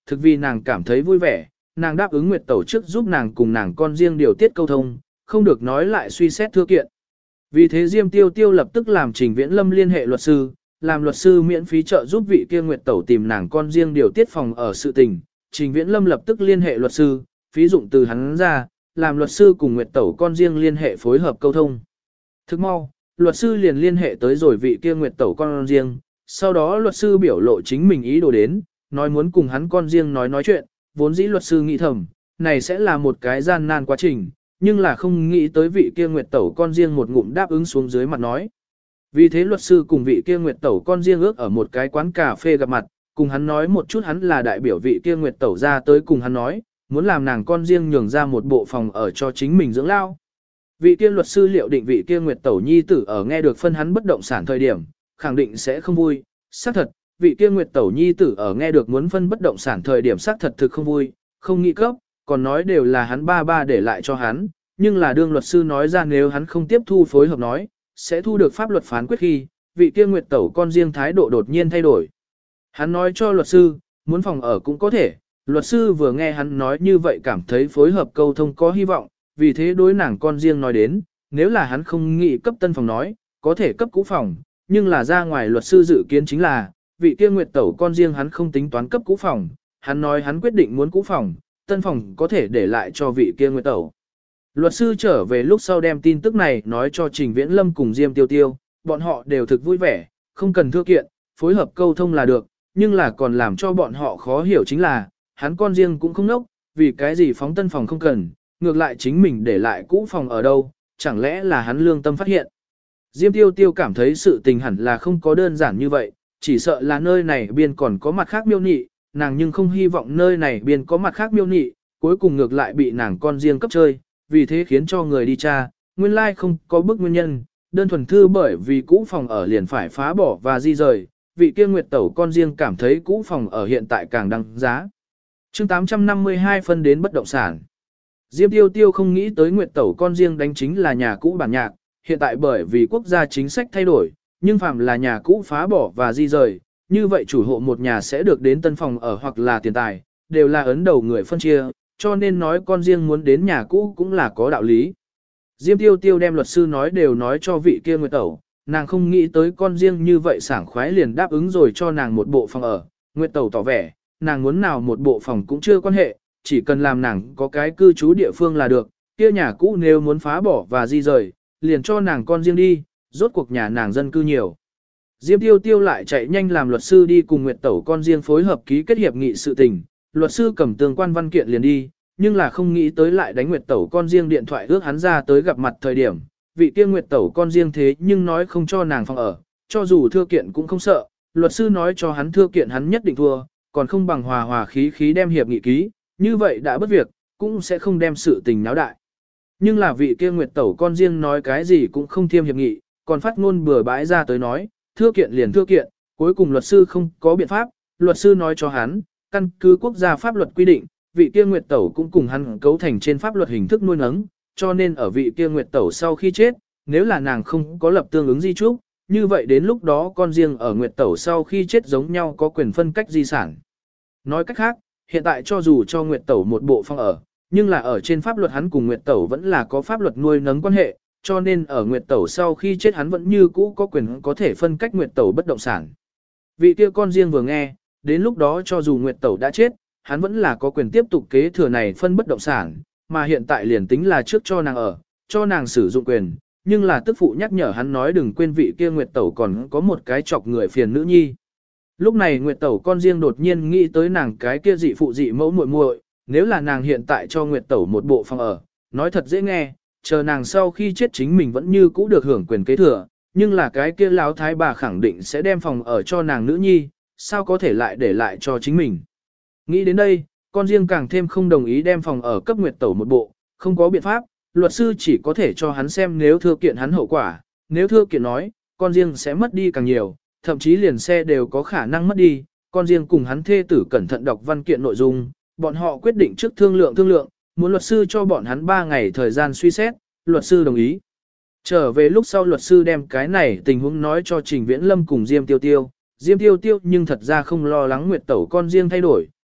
thực vì nàng cảm thấy vui vẻ, nàng đáp ứng Nguyệt Tẩu trước giúp nàng cùng nàng con riêng điều tiết câu thông, không được nói lại suy xét thưa kiện. Vì thế Diêm Tiêu Tiêu lập tức làm Trình Viễn Lâm liên hệ luật sư, làm luật sư miễn phí trợ giúp vị kia Nguyệt Tẩu tìm nàng con riêng điều tiết phòng ở sự tình. Trình Viễn Lâm lập tức liên hệ luật sư, phí dụng từ hắn ra, làm luật sư cùng Nguyệt Tẩu con riêng liên hệ phối hợp câu thông. Thức mau, luật sư liền liên hệ tới rồi vị kia Nguyệt Tẩu con riêng, sau đó luật sư biểu lộ chính mình ý đồ đến, nói muốn cùng hắn con riêng nói chuyện, vốn dĩ luật sư nghĩ thầm, này sẽ là một cái gian nan quá trình, nhưng là không nghĩ tới vị kia Nguyệt Tẩu con riêng một ngụm đáp ứng xuống dưới mặt nói. Vì thế luật sư cùng vị kia Nguyệt Tẩu con riêng ước ở một cái quán cà phê gặp mặt, cùng hắn nói một chút hắn là đại biểu vị kia Nguyệt Tẩu ra tới cùng hắn nói, muốn làm nàng con riêng nhường ra một bộ phòng ở cho chính mình dưỡng lao. Vị kia luật sư liệu định vị kia Nguyệt Tẩu nhi tử ở nghe được phân hắn bất động sản thời điểm, khẳng định sẽ không vui. Xác thật, vị kia Nguyệt Tẩu nhi tử ở nghe được muốn phân bất động sản thời điểm xác thật thực không vui, không nghĩ cấp, còn nói đều là hắn ba để lại cho hắn, nhưng là đương luật sư nói ra nếu hắn không tiếp thu phối hợp nói, sẽ thu được pháp luật phán quyết khi, vị kia Nguyệt Tẩu con riêng thái độ đột nhiên thay đổi. Hắn nói cho luật sư, muốn phòng ở cũng có thể, luật sư vừa nghe hắn nói như vậy cảm thấy phối hợp câu thông có hy vọng, vì thế đối nàng con riêng nói đến, nếu là hắn không nghĩ cấp tân phòng nói, có thể cấp cũ phòng, nhưng là ra ngoài luật sư dự kiến chính là, vị kia Nguyệt Tẩu con riêng hắn không tính toán cấp cũ phòng, hắn nói hắn quyết định muốn cũ phòng, tân phòng có thể để lại cho vị kia Nguyệt Tẩu. Luật sư trở về lúc sau đem tin tức này nói cho Trình Viễn Lâm cùng Diêm Tiêu Tiêu, bọn họ đều thực vui vẻ, không cần thưa kiện, phối hợp câu thông là được, nhưng là còn làm cho bọn họ khó hiểu chính là, hắn con riêng cũng không nốc, vì cái gì phóng tân phòng không cần, ngược lại chính mình để lại cũ phòng ở đâu, chẳng lẽ là hắn lương tâm phát hiện. Diêm Tiêu Tiêu cảm thấy sự tình hẳn là không có đơn giản như vậy, chỉ sợ là nơi này biên còn có mặt khác miêu nị, nàng nhưng không hy vọng nơi này biên có mặt khác miêu nị, cuối cùng ngược lại bị nàng con riêng cấp chơi, vì thế khiến cho người đi tra, nguyên lai không có bức nguyên nhân, đơn thuần thư bởi vì cũ phòng ở liền phải phá bỏ và di rời, vị kia Nguyệt Tẩu con riêng cảm thấy cũ phòng ở hiện tại càng đăng giá. Chương 852 phân đến bất động sản. Diêm Tiêu Tiêu không nghĩ tới Nguyệt Tẩu con riêng đánh chính là nhà cũ bản nhạc, hiện tại bởi vì quốc gia chính sách thay đổi, nhưng phạm là nhà cũ phá bỏ và di rời, như vậy chủ hộ một nhà sẽ được đến tân phòng ở hoặc là tiền tài, đều là ấn đầu người phân chia, cho nên nói con riêng muốn đến nhà cũ cũng là có đạo lý. Diêm Tiêu Tiêu đem luật sư nói đều nói cho vị kia Nguyệt Tẩu, nàng không nghĩ tới con riêng như vậy sảng khoái liền đáp ứng rồi cho nàng một bộ phòng ở. Nguyệt Tẩu tỏ vẻ, nàng muốn nào một bộ phòng cũng chưa quan hệ, chỉ cần làm nàng có cái cư trú địa phương là được, kia nhà cũ nếu muốn phá bỏ và di rời, liền cho nàng con riêng đi, rốt cuộc nhà nàng dân cư nhiều. Diêm Tiêu Tiêu lại chạy nhanh làm luật sư đi cùng Nguyệt Tẩu con riêng phối hợp ký kết hiệp nghị sự tình, luật sư cầm tương quan văn kiện liền đi, nhưng là không nghĩ tới lại đánh Nguyệt Tẩu con riêng điện thoại ước hắn ra tới gặp mặt thời điểm, vị kia Nguyệt Tẩu con riêng thế nhưng nói không cho nàng phòng ở, cho dù thưa kiện cũng không sợ, luật sư nói cho hắn thưa kiện hắn nhất định thua, còn không bằng hòa hòa khí khí đem hiệp nghị ký, như vậy đã bất việc, cũng sẽ không đem sự tình náo đại. Nhưng là vị kia Nguyệt Tẩu con riêng nói cái gì cũng không thiêm hiệp nghị, còn phát ngôn bừa bãi ra tới nói, thưa kiện liền thưa kiện, cuối cùng luật sư không có biện pháp, luật sư nói cho hắn, căn cứ quốc gia pháp luật quy định, vị kia Nguyệt Tẩu cũng cùng hắn cấu thành trên pháp luật hình thức nuôi nấng, cho nên ở vị kia Nguyệt Tẩu sau khi chết, nếu là nàng không có lập tương ứng di trúc, như vậy đến lúc đó con riêng ở Nguyệt Tẩu sau khi chết giống nhau có quyền phân cách di sản. Nói cách khác, hiện tại cho dù cho Nguyệt Tẩu một bộ phòng ở, nhưng là ở trên pháp luật hắn cùng Nguyệt Tẩu vẫn là có pháp luật nuôi nấng quan hệ, cho nên ở Nguyệt Tẩu sau khi chết hắn vẫn như cũ có quyền có thể phân cách Nguyệt Tẩu bất động sản. Vị kia con riêng vừa nghe, đến lúc đó cho dù Nguyệt Tẩu đã chết, hắn vẫn là có quyền tiếp tục kế thừa này phân bất động sản, mà hiện tại liền tính là trước cho nàng ở, cho nàng sử dụng quyền, nhưng là tức phụ nhắc nhở hắn nói đừng quên vị kia Nguyệt Tẩu còn có một cái chọc người phiền nữ nhi. Lúc này Nguyệt Tẩu con riêng đột nhiên nghĩ tới nàng cái kia dị phụ dị mẫu muội muội, nếu là nàng hiện tại cho Nguyệt Tẩu một bộ phòng ở, nói thật dễ nghe, chờ nàng sau khi chết chính mình vẫn như cũ được hưởng quyền kế thừa, nhưng là cái kia láo thái bà khẳng định sẽ đem phòng ở cho nàng nữ nhi, sao có thể lại để lại cho chính mình. Nghĩ đến đây, con riêng càng thêm không đồng ý đem phòng ở cấp Nguyệt Tẩu một bộ, không có biện pháp, luật sư chỉ có thể cho hắn xem nếu thưa kiện hắn hậu quả, nếu thưa kiện nói, con riêng sẽ mất đi càng nhiều, thậm chí liền xe đều có khả năng mất đi, con riêng cùng hắn thê tử cẩn thận đọc văn kiện nội dung, bọn họ quyết định trước thương lượng, muốn luật sư cho bọn hắn 3 ngày thời gian suy xét, luật sư đồng ý. Trở về lúc sau luật sư đem cái này tình huống nói cho Trình Viễn Lâm cùng Diêm Tiêu Tiêu, Diêm Tiêu Tiêu nhưng thật ra không lo lắng Nguyệt Tẩu con riêng thay đổi,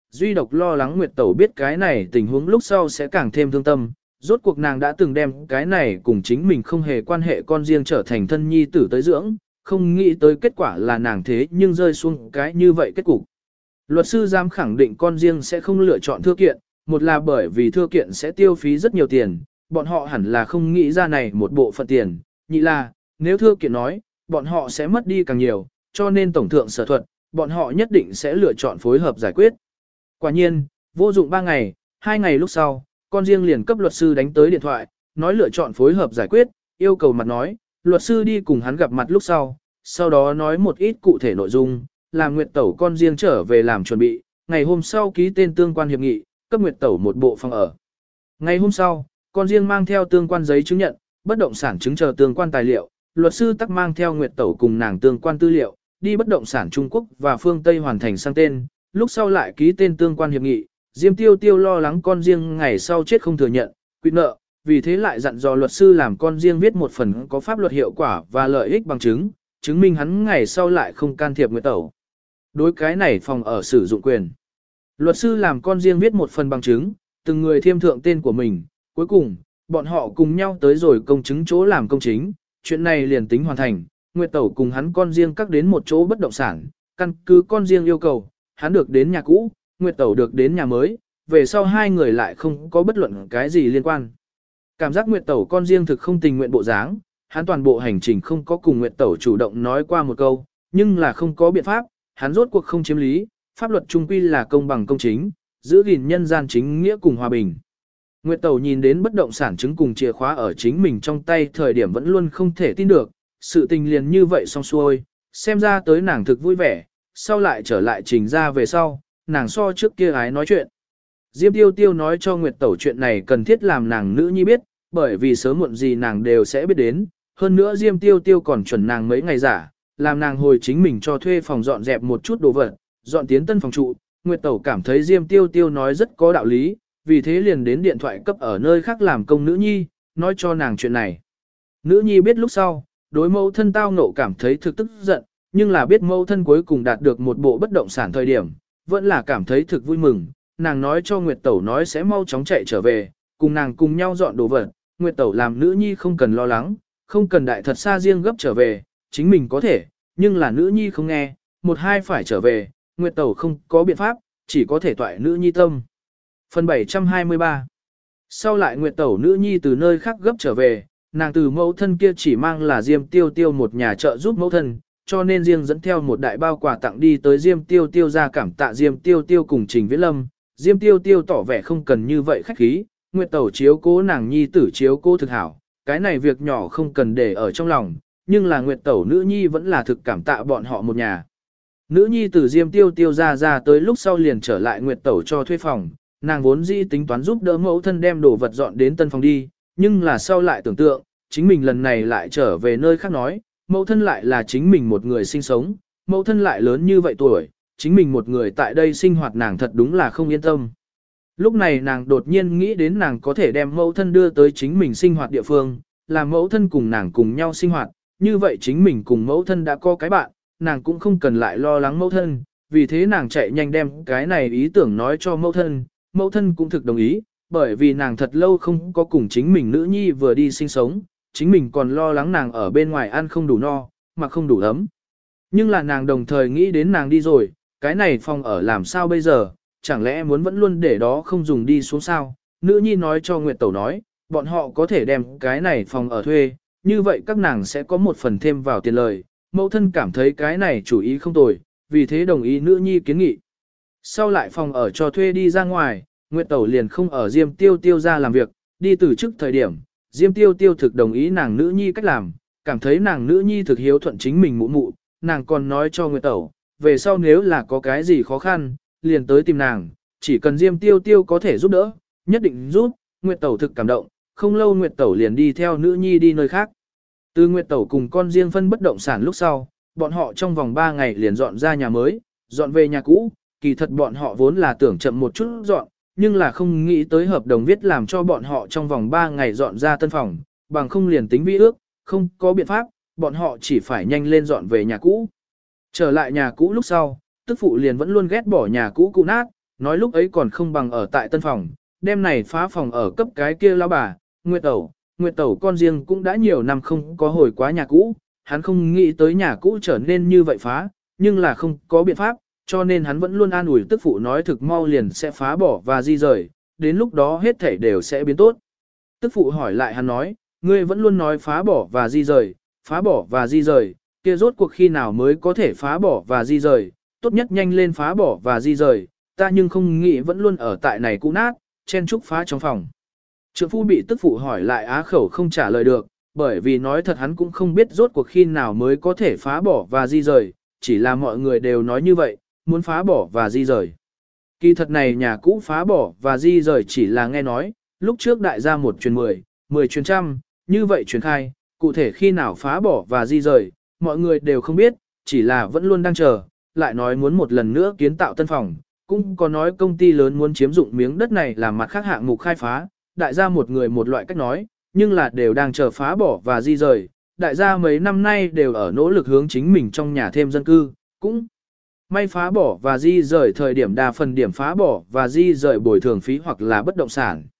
duy độc lo lắng Nguyệt Tẩu biết cái này tình huống lúc sau sẽ càng thêm thương tâm. Rốt cuộc nàng đã từng đem cái này cùng chính mình không hề quan hệ con riêng trở thành thân nhi tử tới dưỡng, không nghĩ tới kết quả là nàng thế nhưng rơi xuống cái như vậy kết cục. Luật sư dám khẳng định con riêng sẽ không lựa chọn thưa kiện, một là bởi vì thưa kiện sẽ tiêu phí rất nhiều tiền, bọn họ hẳn là không nghĩ ra này một bộ phận tiền, nhị là, nếu thưa kiện nói, bọn họ sẽ mất đi càng nhiều, cho nên tổng thượng sở thuật, bọn họ nhất định sẽ lựa chọn phối hợp giải quyết. Quả nhiên, vô dụng 3 ngày, 2 ngày lúc sau, con riêng liền cấp luật sư đánh tới điện thoại, nói lựa chọn phối hợp giải quyết, yêu cầu mặt nói, luật sư đi cùng hắn gặp mặt lúc sau đó nói một ít cụ thể nội dung, làm Nguyệt Tẩu con riêng trở về làm chuẩn bị, ngày hôm sau ký tên tương quan hiệp nghị, cấp Nguyệt Tẩu một bộ phòng ở. Ngày hôm sau, con riêng mang theo tương quan giấy chứng nhận, bất động sản chứng chờ tương quan tài liệu, luật sư tắc mang theo Nguyệt Tẩu cùng nàng tương quan tư liệu, đi bất động sản Trung Quốc và phương Tây hoàn thành sang tên, lúc sau lại ký tên tương quan hiệp nghị. Diêm Tiêu Tiêu lo lắng con riêng ngày sau chết không thừa nhận, quy nợ, vì thế lại dặn dò luật sư làm con riêng viết một phần có pháp luật hiệu quả và lợi ích bằng chứng, chứng minh hắn ngày sau lại không can thiệp Nguyệt Tẩu. Đối cái này phòng ở sử dụng quyền. Luật sư làm con riêng viết một phần bằng chứng, từng người thiêm thượng tên của mình, cuối cùng, bọn họ cùng nhau tới rồi công chứng chỗ làm công chính, chuyện này liền tính hoàn thành, Nguyệt Tẩu cùng hắn con riêng các đến một chỗ bất động sản, căn cứ con riêng yêu cầu, hắn được đến nhà cũ, Nguyệt Tẩu được đến nhà mới, về sau hai người lại không có bất luận cái gì liên quan. Cảm giác Nguyệt Tẩu con riêng thực không tình nguyện bộ dáng, hắn toàn bộ hành trình không có cùng Nguyệt Tẩu chủ động nói qua một câu, nhưng là không có biện pháp, hắn rốt cuộc không chiếm lý, pháp luật trung quy là công bằng công chính, giữ gìn nhân gian chính nghĩa cùng hòa bình. Nguyệt Tẩu nhìn đến bất động sản chứng cùng chìa khóa ở chính mình trong tay thời điểm vẫn luôn không thể tin được, sự tình liền như vậy xong xuôi, xem ra tới nàng thực vui vẻ, sau lại trở lại trình ra về sau, nàng so trước kia gái nói chuyện. Diêm Tiêu Tiêu nói cho Nguyệt Tẩu chuyện này cần thiết làm nàng nữ nhi biết, bởi vì sớm muộn gì nàng đều sẽ biết đến, hơn nữa Diêm Tiêu Tiêu còn chuẩn nàng mấy ngày giả, làm nàng hồi chính mình cho thuê phòng dọn dẹp một chút đồ vật, dọn tiến tân phòng trụ. Nguyệt Tẩu cảm thấy Diêm Tiêu Tiêu nói rất có đạo lý, vì thế liền đến điện thoại cấp ở nơi khác làm công nữ nhi, nói cho nàng chuyện này. Nữ nhi biết lúc sau, đối mẫu thân tao ngộ cảm thấy thực tức giận, nhưng là biết mẫu thân cuối cùng đạt được một bộ bất động sản thời điểm, vẫn là cảm thấy thực vui mừng. Nàng nói cho Nguyệt Tẩu nói sẽ mau chóng chạy trở về, cùng nàng cùng nhau dọn đồ vật. Nguyệt Tẩu làm nữ nhi không cần lo lắng, không cần đại thật xa riêng gấp trở về, chính mình có thể, nhưng là nữ nhi không nghe, một hai phải trở về, Nguyệt Tẩu không có biện pháp, chỉ có thể toại nữ nhi tâm. Phần 723. Sau lại Nguyệt Tẩu nữ nhi từ nơi khác gấp trở về, nàng từ mẫu thân kia chỉ mang là Diêm Tiêu Tiêu một nhà trợ giúp mẫu thân, cho nên riêng dẫn theo một đại bao quà tặng đi tới Diêm Tiêu Tiêu ra cảm tạ Diêm Tiêu Tiêu cùng Trình Viễn Lâm. Diêm Tiêu Tiêu tỏ vẻ không cần như vậy khách khí, Nguyệt Tẩu chiếu cố nàng nhi tử chiếu cố thực hảo, cái này việc nhỏ không cần để ở trong lòng, nhưng là Nguyệt Tẩu nữ nhi vẫn là thực cảm tạ bọn họ một nhà. Nữ nhi từ Diêm Tiêu Tiêu ra tới lúc sau liền trở lại Nguyệt Tẩu cho thuê phòng, nàng vốn dĩ tính toán giúp đỡ mẫu thân đem đồ vật dọn đến tân phòng đi, nhưng là sau lại tưởng tượng, chính mình lần này lại trở về nơi khác nói, mẫu thân lại là chính mình một người sinh sống, mẫu thân lại lớn như vậy tuổi, chính mình một người tại đây sinh hoạt nàng thật đúng là không yên tâm. Lúc này nàng đột nhiên nghĩ đến nàng có thể đem mẫu thân đưa tới chính mình sinh hoạt địa phương, làm mẫu thân cùng nàng cùng nhau sinh hoạt, như vậy chính mình cùng mẫu thân đã có cái bạn, nàng cũng không cần lại lo lắng mẫu thân, vì thế nàng chạy nhanh đem cái này ý tưởng nói cho mẫu thân cũng thực đồng ý, bởi vì nàng thật lâu không có cùng chính mình nữ nhi vừa đi sinh sống, chính mình còn lo lắng nàng ở bên ngoài ăn không đủ no, mà không đủ ấm. Nhưng là nàng đồng thời nghĩ đến nàng đi rồi, cái này phòng ở làm sao bây giờ, chẳng lẽ muốn vẫn luôn để đó không dùng đi xuống sao? Nữ nhi nói cho Nguyệt Tẩu nói, bọn họ có thể đem cái này phòng ở thuê, như vậy các nàng sẽ có một phần thêm vào tiền lời. Mẫu thân cảm thấy cái này chủ ý không tồi, vì thế đồng ý nữ nhi kiến nghị. Sau lại phòng ở cho thuê đi ra ngoài, Nguyệt Tẩu liền không ở Diêm Tiêu Tiêu ra làm việc, đi từ trước thời điểm, Diêm Tiêu Tiêu thực đồng ý nàng nữ nhi cách làm, cảm thấy nàng nữ nhi thực hiếu thuận chính mình mụ, nàng còn nói cho Nguyệt Tẩu, về sau nếu là có cái gì khó khăn, liền tới tìm nàng, chỉ cần Diêm Tiêu Tiêu có thể giúp đỡ, nhất định giúp. Nguyệt Tẩu thực cảm động, không lâu Nguyệt Tẩu liền đi theo nữ nhi đi nơi khác. Từ Nguyệt Tẩu cùng con riêng phân bất động sản lúc sau, bọn họ trong vòng 3 ngày liền dọn ra nhà mới, dọn về nhà cũ, kỳ thật bọn họ vốn là tưởng chậm một chút dọn, nhưng là không nghĩ tới hợp đồng viết làm cho bọn họ trong vòng 3 ngày dọn ra tân phòng, bằng không liền tính vi ước, không có biện pháp, bọn họ chỉ phải nhanh lên dọn về nhà cũ. Trở lại nhà cũ lúc sau, tức phụ liền vẫn luôn ghét bỏ nhà cũ cũ nát, nói lúc ấy còn không bằng ở tại tân phòng, đêm này phá phòng ở cấp cái kia lão bà, Nguyệt Tẩu con riêng cũng đã nhiều năm không có hồi quá nhà cũ, hắn không nghĩ tới nhà cũ trở nên như vậy phá, nhưng là không có biện pháp, cho nên hắn vẫn luôn an ủi tức phụ nói thực mau liền sẽ phá bỏ và di rời, đến lúc đó hết thảy đều sẽ biến tốt. Tức phụ hỏi lại hắn nói, ngươi vẫn luôn nói phá bỏ và di rời, phá bỏ và di rời, kia rốt cuộc khi nào mới có thể phá bỏ và di rời, tốt nhất nhanh lên phá bỏ và di rời, ta nhưng không nghĩ vẫn luôn ở tại này cũ nát, chen trúc phá trong phòng. Trượng phu bị tức phụ hỏi lại á khẩu không trả lời được, bởi vì nói thật hắn cũng không biết rốt cuộc khi nào mới có thể phá bỏ và di rời, chỉ là mọi người đều nói như vậy, muốn phá bỏ và di rời. Kỳ thật này nhà cũ phá bỏ và di rời chỉ là nghe nói, lúc trước đại gia 1 truyền 10, 10 truyền trăm, như vậy truyền khai, cụ thể khi nào phá bỏ và di rời, mọi người đều không biết, chỉ là vẫn luôn đang chờ, lại nói muốn một lần nữa kiến tạo tân phòng, cũng có nói công ty lớn muốn chiếm dụng miếng đất này làm mặt khác hạng mục khai phá, đại gia một người một loại cách nói, nhưng là đều đang chờ phá bỏ và di rời, đại gia mấy năm nay đều ở nỗ lực hướng chính mình trong nhà thêm dân cư, cũng may phá bỏ và di rời thời điểm đa phần điểm phá bỏ và di rời bồi thường phí hoặc là bất động sản.